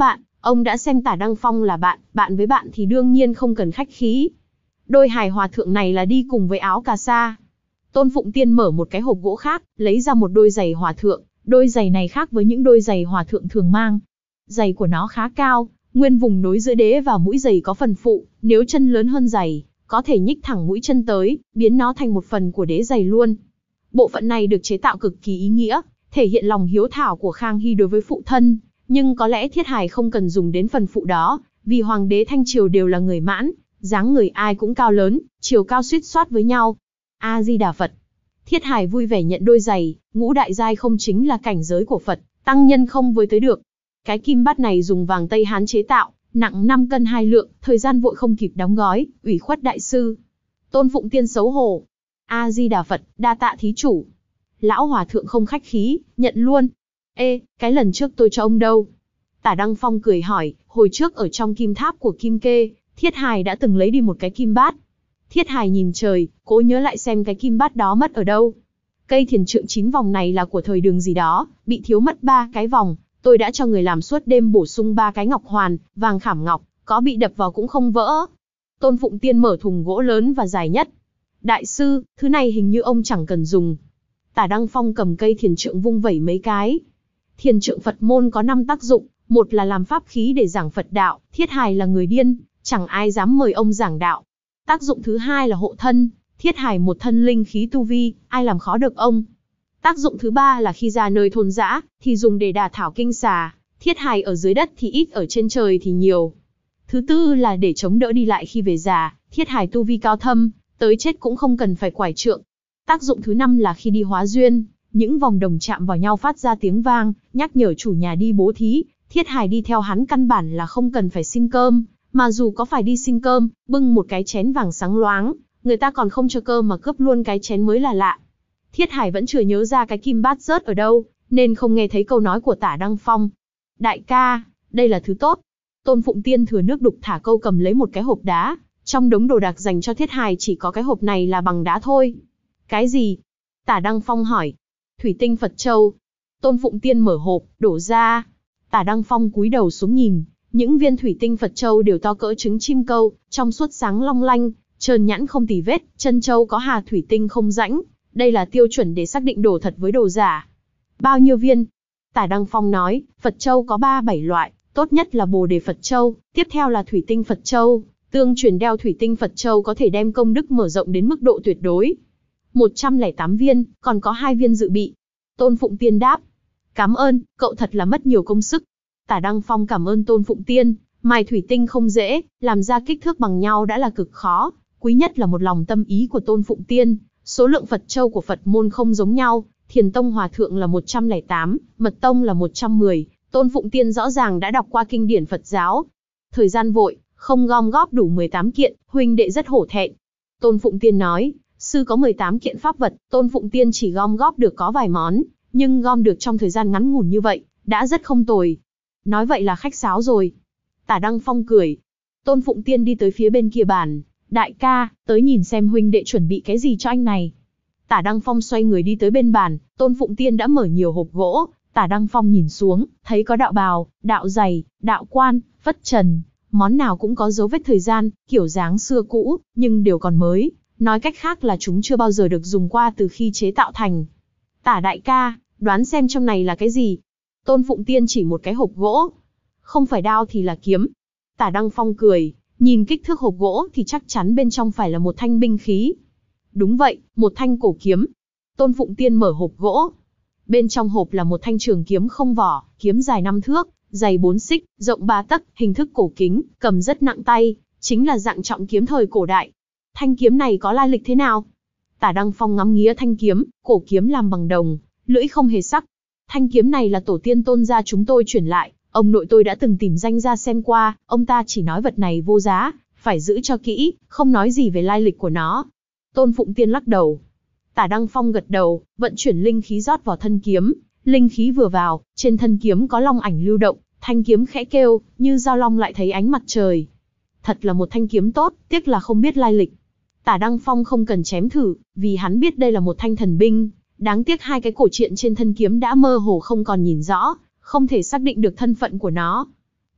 Ông đã xem Tả Đăng Phong là bạn, bạn với bạn thì đương nhiên không cần khách khí. Đôi hài hòa thượng này là đi cùng với áo cà sa. Tôn Phụng Tiên mở một cái hộp gỗ khác, lấy ra một đôi giày hòa thượng. Đôi giày này khác với những đôi giày hòa thượng thường mang. Giày của nó khá cao, nguyên vùng nối giữa đế và mũi giày có phần phụ, nếu chân lớn hơn giày, có thể nhích thẳng mũi chân tới, biến nó thành một phần của đế giày luôn. Bộ phận này được chế tạo cực kỳ ý nghĩa, thể hiện lòng hiếu thảo của Khang Hy đối với phụ thân, nhưng có lẽ Thiết Hài không cần dùng đến phần phụ đó, vì hoàng đế Thanh Triều đều là người Mãn, dáng người ai cũng cao lớn, chiều cao suýt soát với nhau. A Di Đà Phật. Thiết Hài vui vẻ nhận đôi giày, ngũ đại giai không chính là cảnh giới của Phật, tăng nhân không với tới được. Cái kim bát này dùng vàng Tây Hán chế tạo, nặng năm cân hai lượng, thời gian vội không kịp đóng gói, ủy khuất đại sư. Tôn Phụng Tiên xấu hổ. A Di Đà Phật, đa tạ thí chủ. Lão hòa thượng không khách khí, nhận luôn. Ê, cái lần trước tôi cho ông đâu? Tả Đăng Phong cười hỏi, hồi trước ở trong kim tháp của Kim Kê, Thiết Hài đã từng lấy đi một cái kim bát. Thiết Hài nhìn trời, cố nhớ lại xem cái kim bát đó mất ở đâu. Cây thiền trượng chín vòng này là của thời Đường gì đó, bị thiếu mất ba cái vòng. Tôi đã cho người làm suốt đêm bổ sung ba cái ngọc hoàn, vàng khảm ngọc, có bị đập vào cũng không vỡ. Tôn Phụng Tiên mở thùng gỗ lớn và dài nhất. Đại sư, thứ này hình như ông chẳng cần dùng. Tả Đăng Phong cầm cây thiền trượng vung vẩy mấy cái. Thiền trượng Phật môn có năm tác dụng, một là làm pháp khí để giảng Phật đạo, Thiết Hài là người điên, chẳng ai dám mời ông giảng đạo. Tác dụng thứ hai là hộ thân, Thiết Hài một thân linh khí tu vi, ai làm khó được ông. Tác dụng thứ ba là khi ra nơi thôn dã, thì dùng để đả thảo kinh xà, Thiết Hài ở dưới đất thì ít ở trên trời thì nhiều. Thứ tư là để chống đỡ đi lại khi về già, Thiết Hài tu vi cao thâm, tới chết cũng không cần phải quải trượng. Tác dụng thứ năm là khi đi hóa duyên, những vòng đồng chạm vào nhau phát ra tiếng vang, nhắc nhở chủ nhà đi bố thí, Thiết Hài đi theo hắn căn bản là không cần phải xin cơm, mà dù có phải đi xin cơm, bưng một cái chén vàng sáng loáng, người ta còn không cho cơm mà cướp luôn cái chén mới là lạ. Thiết Hài vẫn chưa nhớ ra cái kim bát rớt ở đâu, nên không nghe thấy câu nói của Tả Đăng Phong. Đại ca, đây là thứ tốt. Tôn Phụng Tiên thừa nước đục thả câu cầm lấy một cái hộp đá, trong đống đồ đạc dành cho Thiết Hài chỉ có cái hộp này là bằng đá thôi. Cái gì? Tả Đăng Phong hỏi. Thủy tinh Phật Châu. Tôn Phụng Tiên mở hộp, đổ ra. Tả Đăng Phong cúi đầu xuống nhìn, những viên thủy tinh Phật Châu đều to cỡ trứng chim câu, trong suốt sáng long lanh, trơn nhẵn không tì vết, chân châu có hà thủy tinh không rãnh. Đây là tiêu chuẩn để xác định đồ thật với đồ giả. Bao nhiêu viên? Tả Đăng Phong nói, Phật Châu có ba bảy loại, tốt nhất là Bồ Đề Phật Châu, tiếp theo là Thủy tinh Phật Châu. Tương truyền đeo Thủy tinh Phật Châu có thể đem công đức mở rộng đến mức độ tuyệt đối. một trăm lẻ tám viên, còn có hai viên dự bị. Tôn Phụng Tiên đáp. Cảm ơn, cậu thật là mất nhiều công sức. Tả Đăng Phong cảm ơn Tôn Phụng Tiên, mài thủy tinh không dễ, làm ra kích thước bằng nhau đã là cực khó, quý nhất là một lòng tâm ý của Tôn Phụng Tiên. Số lượng Phật Châu của Phật môn không giống nhau, Thiền Tông Hòa Thượng là một trăm lẻ tám, Mật Tông là một trăm mười, Tôn Phụng Tiên rõ ràng đã đọc qua kinh điển Phật giáo. Thời gian vội, không gom góp đủ mười tám kiện, huynh đệ rất hổ thẹn. Tôn Phụng Tiên nói, sư có mười tám kiện pháp vật, Tôn Phụng Tiên chỉ gom góp được có vài món, nhưng gom được trong thời gian ngắn ngủn như vậy, đã rất không tồi. Nói vậy là khách sáo rồi. Tả Đăng Phong cười. Tôn Phụng Tiên đi tới phía bên kia bàn. Đại ca, tới nhìn xem huynh đệ chuẩn bị cái gì cho anh này. Tả Đăng Phong xoay người đi tới bên bàn, Tôn Phụng Tiên đã mở nhiều hộp gỗ. Tả Đăng Phong nhìn xuống, thấy có đạo bào, đạo giày, đạo quan, phất trần. Món nào cũng có dấu vết thời gian, kiểu dáng xưa cũ, nhưng đều còn mới. Nói cách khác là chúng chưa bao giờ được dùng qua từ khi chế tạo thành. Tả đại ca, đoán xem trong này là cái gì? Tôn Phụng Tiên chỉ một cái hộp gỗ. Không phải đao thì là kiếm. Tả Đăng Phong cười, nhìn kích thước hộp gỗ thì chắc chắn bên trong phải là một thanh binh khí. Đúng vậy, một thanh cổ kiếm. Tôn Phụng Tiên mở hộp gỗ. Bên trong hộp là một thanh trường kiếm không vỏ, kiếm dài năm thước, dày bốn xích, rộng ba tấc, hình thức cổ kính, cầm rất nặng tay, chính là dạng trọng kiếm thời cổ đại. Thanh kiếm này có lai lịch thế nào? Tả Đăng Phong ngắm nghía thanh kiếm, cổ kiếm làm bằng đồng, lưỡi không hề sắc. Thanh kiếm này là tổ tiên Tôn gia chúng tôi chuyển lại, ông nội tôi đã từng tìm danh ra xem qua, ông ta chỉ nói vật này vô giá, phải giữ cho kỹ, không nói gì về lai lịch của nó. Tôn Phụng Tiên lắc đầu. Tả Đăng Phong gật đầu, vận chuyển linh khí rót vào thân kiếm, linh khí vừa vào, trên thân kiếm có long ảnh lưu động, thanh kiếm khẽ kêu, như dao long lại thấy ánh mặt trời. Thật là một thanh kiếm tốt, tiếc là không biết lai lịch. Tả Đăng Phong không cần chém thử, vì hắn biết đây là một thanh thần binh, đáng tiếc hai cái cổ truyện trên thân kiếm đã mơ hồ không còn nhìn rõ, không thể xác định được thân phận của nó.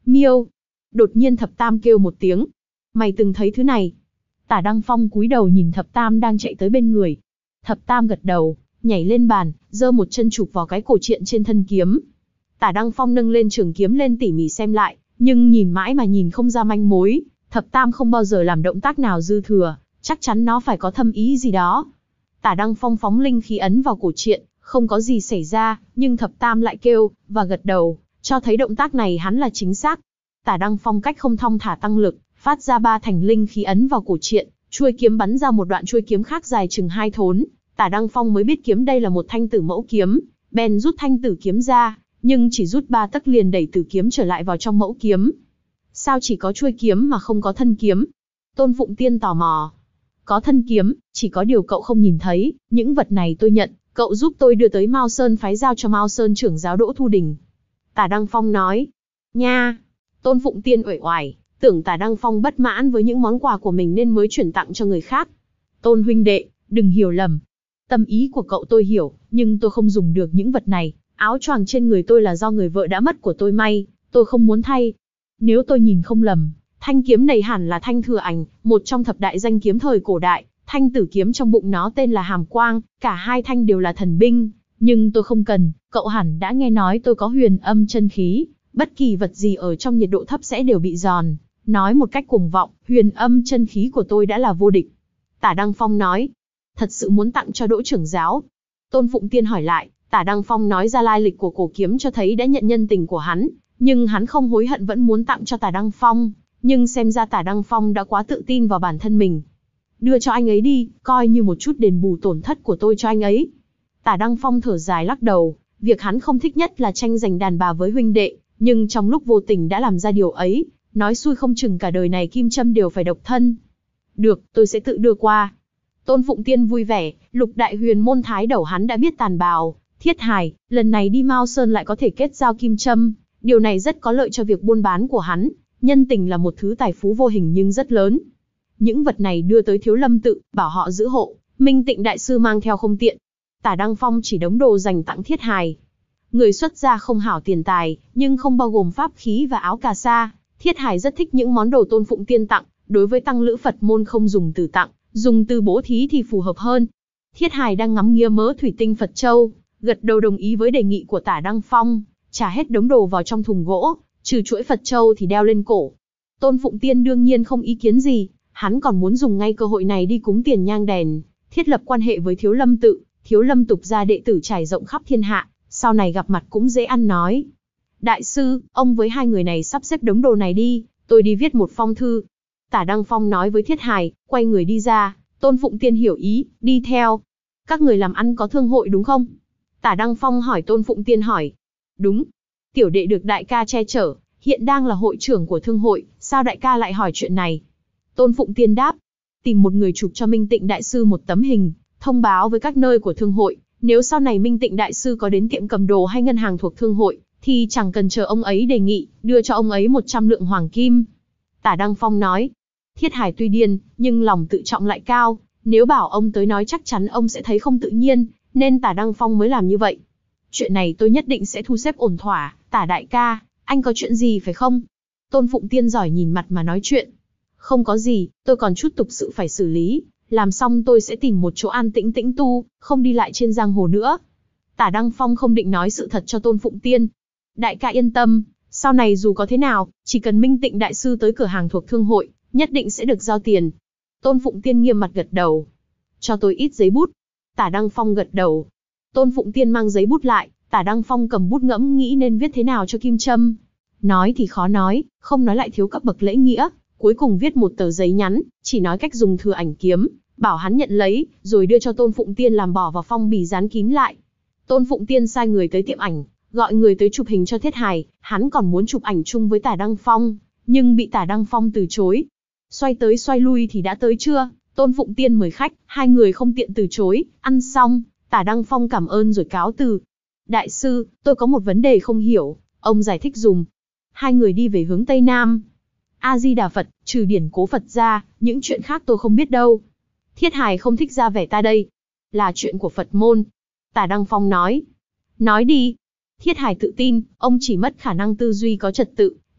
Miêu. Đột nhiên Thập Tam kêu một tiếng. Mày từng thấy thứ này? Tả Đăng Phong cúi đầu nhìn Thập Tam đang chạy tới bên người. Thập Tam gật đầu, nhảy lên bàn, giơ một chân chụp vào cái cổ truyện trên thân kiếm. Tả Đăng Phong nâng lên trường kiếm lên tỉ mỉ xem lại, nhưng nhìn mãi mà nhìn không ra manh mối. Thập Tam không bao giờ làm động tác nào dư thừa, chắc chắn nó phải có thâm ý gì đó. Tả Đăng Phong phóng linh khí ấn vào cổ truyện, không có gì xảy ra, nhưng Thập Tam lại kêu và gật đầu, cho thấy động tác này hắn là chính xác. Tả Đăng Phong cách không thong thả tăng lực, phát ra ba thành linh khí ấn vào cổ truyện, chuôi kiếm bắn ra một đoạn chuôi kiếm khác dài chừng hai thốn. Tả Đăng Phong mới biết kiếm đây là một thanh tử mẫu kiếm, bèn rút thanh tử kiếm ra, nhưng chỉ rút ba tấc liền đẩy tử kiếm trở lại vào trong mẫu kiếm. Sao chỉ có chuôi kiếm mà không có thân kiếm? Tôn Phụng Tiên tò mò. Có thân kiếm, chỉ có điều cậu không nhìn thấy, những vật này tôi nhận, cậu giúp tôi đưa tới Mao Sơn phái giao cho Mao Sơn trưởng giáo Đỗ Thu Đình. Tả Đăng Phong nói. Nha! Tôn Phụng Tiên uể oải, tưởng Tả Đăng Phong bất mãn với những món quà của mình nên mới chuyển tặng cho người khác. Tôn huynh đệ, đừng hiểu lầm. Tâm ý của cậu tôi hiểu, nhưng tôi không dùng được những vật này. Áo choàng trên người tôi là do người vợ đã mất của tôi may, tôi không muốn thay. Nếu tôi nhìn không lầm, thanh kiếm này hẳn là thanh thừa ảnh, một trong thập đại danh kiếm thời cổ đại. Thanh tử kiếm trong bụng nó tên là Hàm Quang, cả hai thanh đều là thần binh. Nhưng tôi không cần, cậu hẳn đã nghe nói tôi có huyền âm chân khí. Bất kỳ vật gì ở trong nhiệt độ thấp sẽ đều bị giòn. Nói một cách cuồng vọng, huyền âm chân khí của tôi đã là vô địch. Tả Đăng Phong nói. Thật sự muốn tặng cho Đỗ trưởng giáo? Tôn Phụng Tiên hỏi lại. Tả Đăng Phong nói ra lai lịch của cổ kiếm cho thấy đã nhận nhân tình của hắn. Nhưng hắn không hối hận vẫn muốn tặng cho Tả Đăng Phong. Nhưng xem ra Tả Đăng Phong đã quá tự tin vào bản thân mình. Đưa cho anh ấy đi, coi như một chút đền bù tổn thất của tôi cho anh ấy. Tả Đăng Phong thở dài lắc đầu. Việc hắn không thích nhất là tranh giành đàn bà với huynh đệ. Nhưng trong lúc vô tình đã làm ra điều ấy. Nói xui không chừng cả đời này Kim Châm đều phải độc thân. Được, tôi sẽ tự đưa qua. Tôn Phụng Tiên vui vẻ, Lục Đại Huyền môn thái đầu hắn đã biết tàn bào. Thiết Hải, lần này đi Mao Sơn lại có thể kết giao Kim Châm. Điều này rất có lợi cho việc buôn bán của hắn. Nhân tình là một thứ tài phú vô hình nhưng rất lớn. Những vật này đưa tới Thiếu Lâm tự, bảo họ giữ hộ. Minh Tịnh đại sư mang theo không tiện. Tả Đăng Phong chỉ đống đồ dành tặng Thiết Hải. Người xuất gia không hảo tiền tài, nhưng không bao gồm pháp khí và áo cà sa. Thiết Hải rất thích những món đồ Tôn Phụng Tiên tặng. Đối với tăng lữ Phật môn không dùng từ tặng, dùng từ bố thí thì phù hợp hơn. Thiết Hải đang ngắm nghía mớ thủy tinh Phật châu, gật đầu đồng ý với đề nghị của Tả Đăng Phong, trả hết đống đồ vào trong thùng gỗ, trừ chuỗi Phật châu thì đeo lên cổ. Tôn Phụng Tiên đương nhiên không ý kiến gì, hắn còn muốn dùng ngay cơ hội này đi cúng tiền nhang đèn, thiết lập quan hệ với Thiếu Lâm tự. Thiếu Lâm tục gia đệ tử trải rộng khắp thiên hạ, sau này gặp mặt cũng dễ ăn nói. Đại sư, ông với hai người này sắp xếp đống đồ này đi, tôi đi viết một phong thư. Tả Đăng Phong nói với Thiết Hải, quay người đi ra. Tôn Phụng Tiên hiểu ý, đi theo. Các người làm ăn có thương hội đúng không? Tả Đăng Phong hỏi. Tôn Phụng Tiên hỏi. Đúng. Tiểu đệ được đại ca che chở, hiện đang là hội trưởng của thương hội, sao đại ca lại hỏi chuyện này? Tôn Phụng Tiên đáp. Tìm một người chụp cho Minh Tịnh đại sư một tấm hình, thông báo với các nơi của thương hội. Nếu sau này Minh Tịnh đại sư có đến tiệm cầm đồ hay ngân hàng thuộc thương hội, thì chẳng cần chờ ông ấy đề nghị, đưa cho ông ấy một trăm lượng hoàng kim. Tả Đăng Phong nói. Thiết Hải tuy điên, nhưng lòng tự trọng lại cao. Nếu bảo ông tới nói chắc chắn ông sẽ thấy không tự nhiên, nên Tả Đăng Phong mới làm như vậy. Chuyện này tôi nhất định sẽ thu xếp ổn thỏa. Tả đại ca, anh có chuyện gì phải không? Tôn Phụng Tiên giỏi nhìn mặt mà nói chuyện. Không có gì, tôi còn chút tục sự phải xử lý. Làm xong tôi sẽ tìm một chỗ an tĩnh tĩnh tu, không đi lại trên giang hồ nữa. Tả Đăng Phong không định nói sự thật cho Tôn Phụng Tiên. Đại ca yên tâm, sau này dù có thế nào, chỉ cần Minh Tịnh đại sư tới cửa hàng thuộc thương hội, nhất định sẽ được giao tiền. Tôn Phụng Tiên nghiêm mặt gật đầu. Cho tôi ít giấy bút. Tả Đăng Phong gật đầu. Tôn Phụng Tiên mang giấy bút lại, Tả Đăng Phong cầm bút ngẫm nghĩ nên viết thế nào cho Kim Châm. Nói thì khó nói, không nói lại thiếu cấp bậc lễ nghĩa. Cuối cùng viết một tờ giấy nhắn, chỉ nói cách dùng thừa ảnh kiếm, bảo hắn nhận lấy, rồi đưa cho Tôn Phụng Tiên làm bỏ vào phong bì dán kín lại. Tôn Phụng Tiên sai người tới tiệm ảnh, gọi người tới chụp hình cho Thiết Hải, hắn còn muốn chụp ảnh chung với Tả Đăng Phong, nhưng bị Tả Đăng Phong từ chối. Xoay tới xoay lui thì đã tới trưa, Tôn Phụng Tiên mời khách, hai người không tiện từ chối, ăn xong, Tả Đăng Phong cảm ơn rồi cáo từ. Đại sư, tôi có một vấn đề không hiểu, ông giải thích dùm. Hai người đi về hướng Tây Nam. A-di-đà Phật, trừ điển cố Phật ra, những chuyện khác tôi không biết đâu. Thiết Hải không thích ra vẻ ta đây. Là chuyện của Phật môn. Tả Đăng Phong nói. Nói đi. Thiết Hải tự tin, ông chỉ mất khả năng tư duy có trật tự,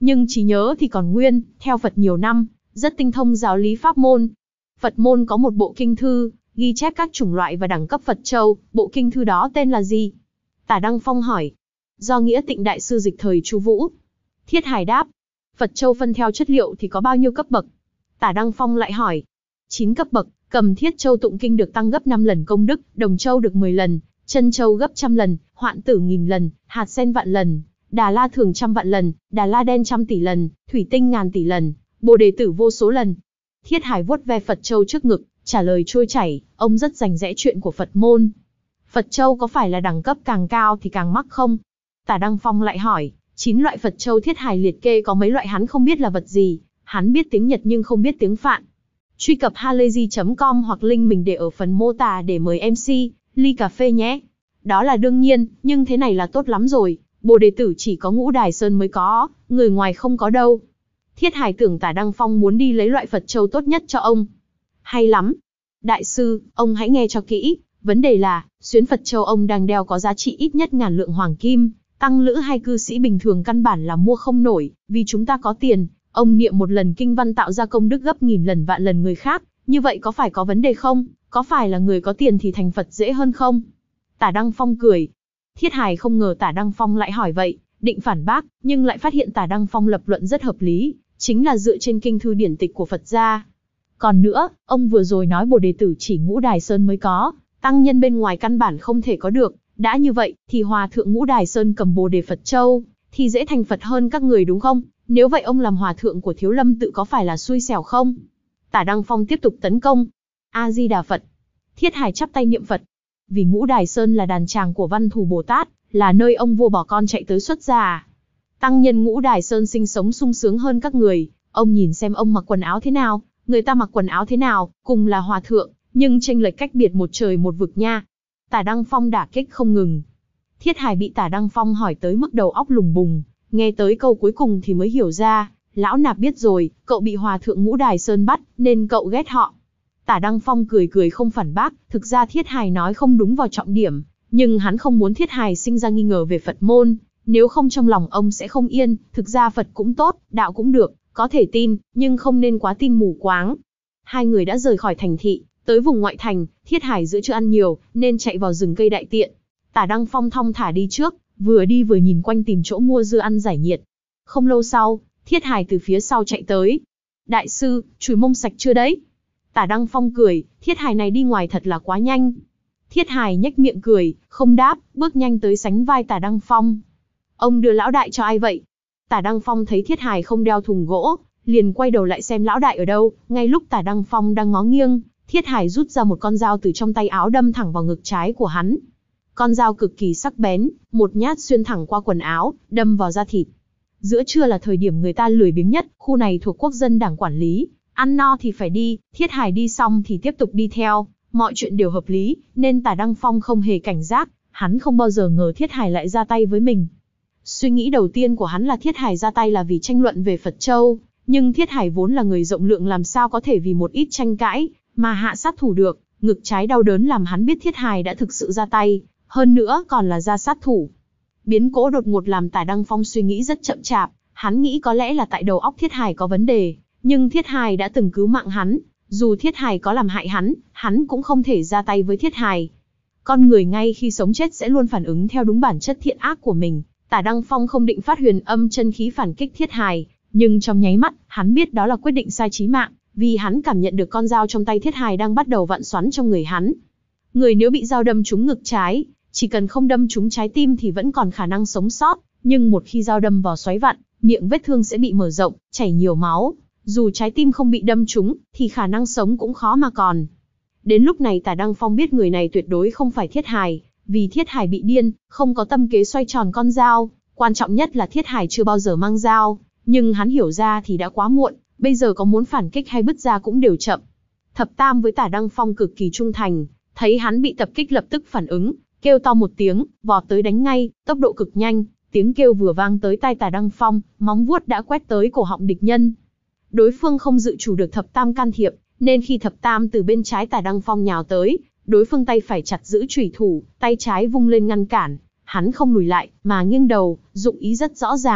nhưng trí nhớ thì còn nguyên, theo Phật nhiều năm, rất tinh thông giáo lý pháp môn. Phật môn có một bộ kinh thư, ghi chép các chủng loại và đẳng cấp Phật châu, bộ kinh thư đó tên là gì? Tả Đăng Phong hỏi. Do Nghĩa Tịnh Đại Sư dịch thời Chu Vũ. Thiết Hải đáp. Phật châu phân theo chất liệu thì có bao nhiêu cấp bậc? Tả Đăng Phong lại hỏi. chín cấp bậc, Cầm Thiết Châu tụng kinh được tăng gấp năm lần công đức, Đồng Châu được mười lần, Chân Châu gấp trăm lần, Hoạn Tử nghìn lần, Hạt Sen vạn lần, Đà La Thường trăm vạn lần, Đà La Đen trăm tỷ lần, Thủy Tinh ngàn tỷ lần, Bồ Đề Tử vô số lần. Thiết Hải vuốt ve Phật châu trước ngực, trả lời trôi chảy, ông rất rành rẽ chuyện của Phật môn. Phật châu có phải là đẳng cấp càng cao thì càng mắc không? Tả Đăng Phong lại hỏi, chín loại Phật châu Thiết Hải liệt kê có mấy loại hắn không biết là vật gì, hắn biết tiếng Nhật nhưng không biết tiếng Phạn. Truy cập halayzi chấm com hoặc link mình để ở phần mô tả để mời em xê, ly cà phê nhé. Đó là đương nhiên, nhưng thế này là tốt lắm rồi, Bồ Đề Tử chỉ có Ngũ Đài Sơn mới có, người ngoài không có đâu. Thiết Hải tưởng Tả Đăng Phong muốn đi lấy loại Phật châu tốt nhất cho ông. Hay lắm. Đại sư, ông hãy nghe cho kỹ, vấn đề là, xuyến Phật châu ông đang đeo có giá trị ít nhất ngàn lượng hoàng kim, tăng lữ hay cư sĩ bình thường căn bản là mua không nổi, vì chúng ta có tiền, ông niệm một lần kinh văn tạo ra công đức gấp nghìn lần vạn lần người khác, như vậy có phải có vấn đề không? Có phải là người có tiền thì thành Phật dễ hơn không? Tả Đăng Phong cười. Thiết Hải không ngờ Tả Đăng Phong lại hỏi vậy, định phản bác, nhưng lại phát hiện Tả Đăng Phong lập luận rất hợp lý, chính là dựa trên kinh thư điển tịch của Phật gia. Còn nữa, ông vừa rồi nói Bồ Đề Tử chỉ Ngũ Đài Sơn mới có, tăng nhân bên ngoài căn bản không thể có được, đã như vậy, thì Hòa Thượng Ngũ Đài Sơn cầm Bồ Đề Phật Châu, thì dễ thành Phật hơn các người đúng không? Nếu vậy ông làm Hòa Thượng của Thiếu Lâm Tự có phải là xui xẻo không? Tả Đăng Phong tiếp tục tấn công. A-di-đà Phật. Thiết Hải chắp tay niệm Phật. Vì Ngũ Đài Sơn là đàn tràng của Văn Thù Bồ Tát, là nơi ông vua bỏ con chạy tới xuất gia. Tăng nhân Ngũ Đài Sơn sinh sống sung sướng hơn các người, ông nhìn xem ông mặc quần áo thế nào, người ta mặc quần áo thế nào, cùng là Hòa Thượng, nhưng chênh lệch cách biệt một trời một vực nha. Tả Đăng Phong đả kích không ngừng. Thiết Hải bị Tả Đăng Phong hỏi tới mức đầu óc lùng bùng, nghe tới câu cuối cùng thì mới hiểu ra, lão nạp biết rồi, cậu bị Hòa Thượng Ngũ Đài Sơn bắt, nên cậu ghét họ. Tả Đăng Phong cười cười không phản bác, thực ra Thiết Hải nói không đúng vào trọng điểm, nhưng hắn không muốn Thiết Hải sinh ra nghi ngờ về Phật môn, nếu không trong lòng ông sẽ không yên, thực ra Phật cũng tốt, đạo cũng được, có thể tin, nhưng không nên quá tin mù quáng. Hai người đã rời khỏi thành thị, tới vùng ngoại thành, Thiết Hải giữa chưa ăn nhiều, nên chạy vào rừng cây đại tiện. Tả Đăng Phong thong thả đi trước, vừa đi vừa nhìn quanh tìm chỗ mua dưa ăn giải nhiệt. Không lâu sau, Thiết Hải từ phía sau chạy tới. Đại sư, chùi mông sạch chưa đấy? Tả Đăng Phong cười, Thiết Hải này đi ngoài thật là quá nhanh. Thiết Hải nhếch miệng cười, không đáp, bước nhanh tới sánh vai Tả Đăng Phong. Ông đưa lão đại cho ai vậy? Tả Đăng Phong thấy Thiết Hải không đeo thùng gỗ, liền quay đầu lại xem lão đại ở đâu. Ngay lúc Tả Đăng Phong đang ngó nghiêng, Thiết Hải rút ra một con dao từ trong tay áo đâm thẳng vào ngực trái của hắn. Con dao cực kỳ sắc bén, một nhát xuyên thẳng qua quần áo, đâm vào da thịt. Giữa trưa là thời điểm người ta lười biếng nhất, khu này thuộc quốc dân đảng quản lý, ăn no thì phải đi, Thiết Hải đi xong thì tiếp tục đi theo, mọi chuyện đều hợp lý, nên Tả Đăng Phong không hề cảnh giác, hắn không bao giờ ngờ Thiết Hải lại ra tay với mình. Suy nghĩ đầu tiên của hắn là Thiết Hải ra tay là vì tranh luận về Phật Châu, nhưng Thiết Hải vốn là người rộng lượng làm sao có thể vì một ít tranh cãi mà hạ sát thủ được, ngực trái đau đớn làm hắn biết Thiết Hải đã thực sự ra tay, hơn nữa còn là ra sát thủ. Biến cố đột ngột làm Tả Đăng Phong suy nghĩ rất chậm chạp, hắn nghĩ có lẽ là tại đầu óc Thiết Hải có vấn đề, nhưng Thiết Hải đã từng cứu mạng hắn, dù Thiết Hải có làm hại hắn, hắn cũng không thể ra tay với Thiết Hải. Con người ngay khi sống chết sẽ luôn phản ứng theo đúng bản chất thiện ác của mình. Tả Đăng Phong không định phát huyền âm chân khí phản kích Thiết Hải, nhưng trong nháy mắt, hắn biết đó là quyết định sai chí mạng, vì hắn cảm nhận được con dao trong tay Thiết Hải đang bắt đầu vặn xoắn trong người hắn. Người nếu bị dao đâm trúng ngực trái, chỉ cần không đâm trúng trái tim thì vẫn còn khả năng sống sót, nhưng một khi dao đâm vào xoáy vặn, miệng vết thương sẽ bị mở rộng, chảy nhiều máu, dù trái tim không bị đâm trúng, thì khả năng sống cũng khó mà còn. Đến lúc này Tả Đăng Phong biết người này tuyệt đối không phải Thiết Hải, vì Thiết Hải bị điên, không có tâm kế xoay tròn con dao, quan trọng nhất là Thiết Hải chưa bao giờ mang dao, nhưng hắn hiểu ra thì đã quá muộn, bây giờ có muốn phản kích hay bứt ra cũng đều chậm. Thập Tam với Tả Đăng Phong cực kỳ trung thành, thấy hắn bị tập kích lập tức phản ứng, kêu to một tiếng, vọt tới đánh ngay, tốc độ cực nhanh, tiếng kêu vừa vang tới tai Tả Đăng Phong, móng vuốt đã quét tới cổ họng địch nhân. Đối phương không dự chủ được Thập Tam can thiệp, nên khi Thập Tam từ bên trái Tả Đăng Phong nhào tới, đối phương tay phải chặt giữ chủy thủ, tay trái vung lên ngăn cản, hắn không lùi lại, mà nghiêng đầu, dụng ý rất rõ ràng,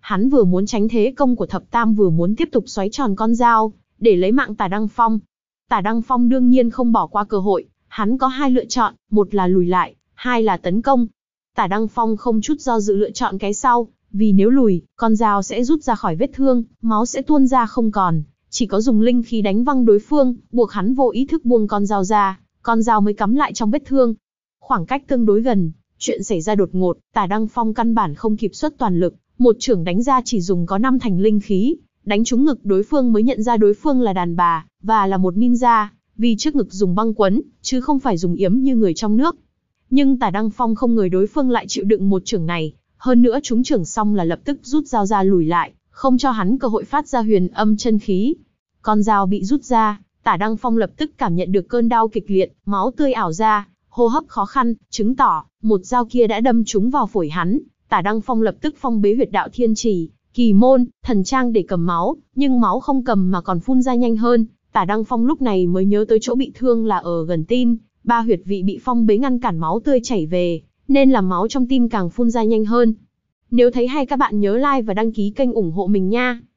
Hắn vừa muốn tránh thế công của thập tam vừa muốn tiếp tục xoáy tròn con dao, để lấy mạng Tả Đăng Phong. Tả Đăng Phong đương nhiên không bỏ qua cơ hội, hắn có hai lựa chọn, một là lùi lại, hai là tấn công. Tả Đăng Phong không chút do dự lựa chọn cái sau, vì nếu lùi, con dao sẽ rút ra khỏi vết thương, máu sẽ tuôn ra không còn, chỉ có dùng linh khí đánh văng đối phương, buộc hắn vô ý thức buông con dao ra, con dao mới cắm lại trong vết thương. Khoảng cách tương đối gần, chuyện xảy ra đột ngột, Tả Đăng Phong căn bản không kịp xuất toàn lực, một chưởng đánh ra chỉ dùng có năm thành linh khí, đánh trúng ngực đối phương mới nhận ra đối phương là đàn bà, và là một ninja, vì trước ngực dùng băng quấn, chứ không phải dùng yếm như người trong nước. Nhưng Tả Đăng Phong không ngờ đối phương lại chịu đựng một chưởng này, hơn nữa trúng chưởng xong là lập tức rút dao ra lùi lại, không cho hắn cơ hội phát ra huyền âm chân khí. Con dao bị rút ra, Tả Đăng Phong lập tức cảm nhận được cơn đau kịch liệt, máu tươi ảo ra, hô hấp khó khăn, chứng tỏ một dao kia đã đâm trúng vào phổi hắn. Tả Đăng Phong lập tức phong bế huyệt đạo thiên trì, kỳ môn, thần trang để cầm máu, nhưng máu không cầm mà còn phun ra nhanh hơn. Tả Đăng Phong lúc này mới nhớ tới chỗ bị thương là ở gần tim, ba huyệt vị bị phong bế ngăn cản máu tươi chảy về, nên làm máu trong tim càng phun ra nhanh hơn. Nếu thấy hay các bạn nhớ like và đăng ký kênh ủng hộ mình nha.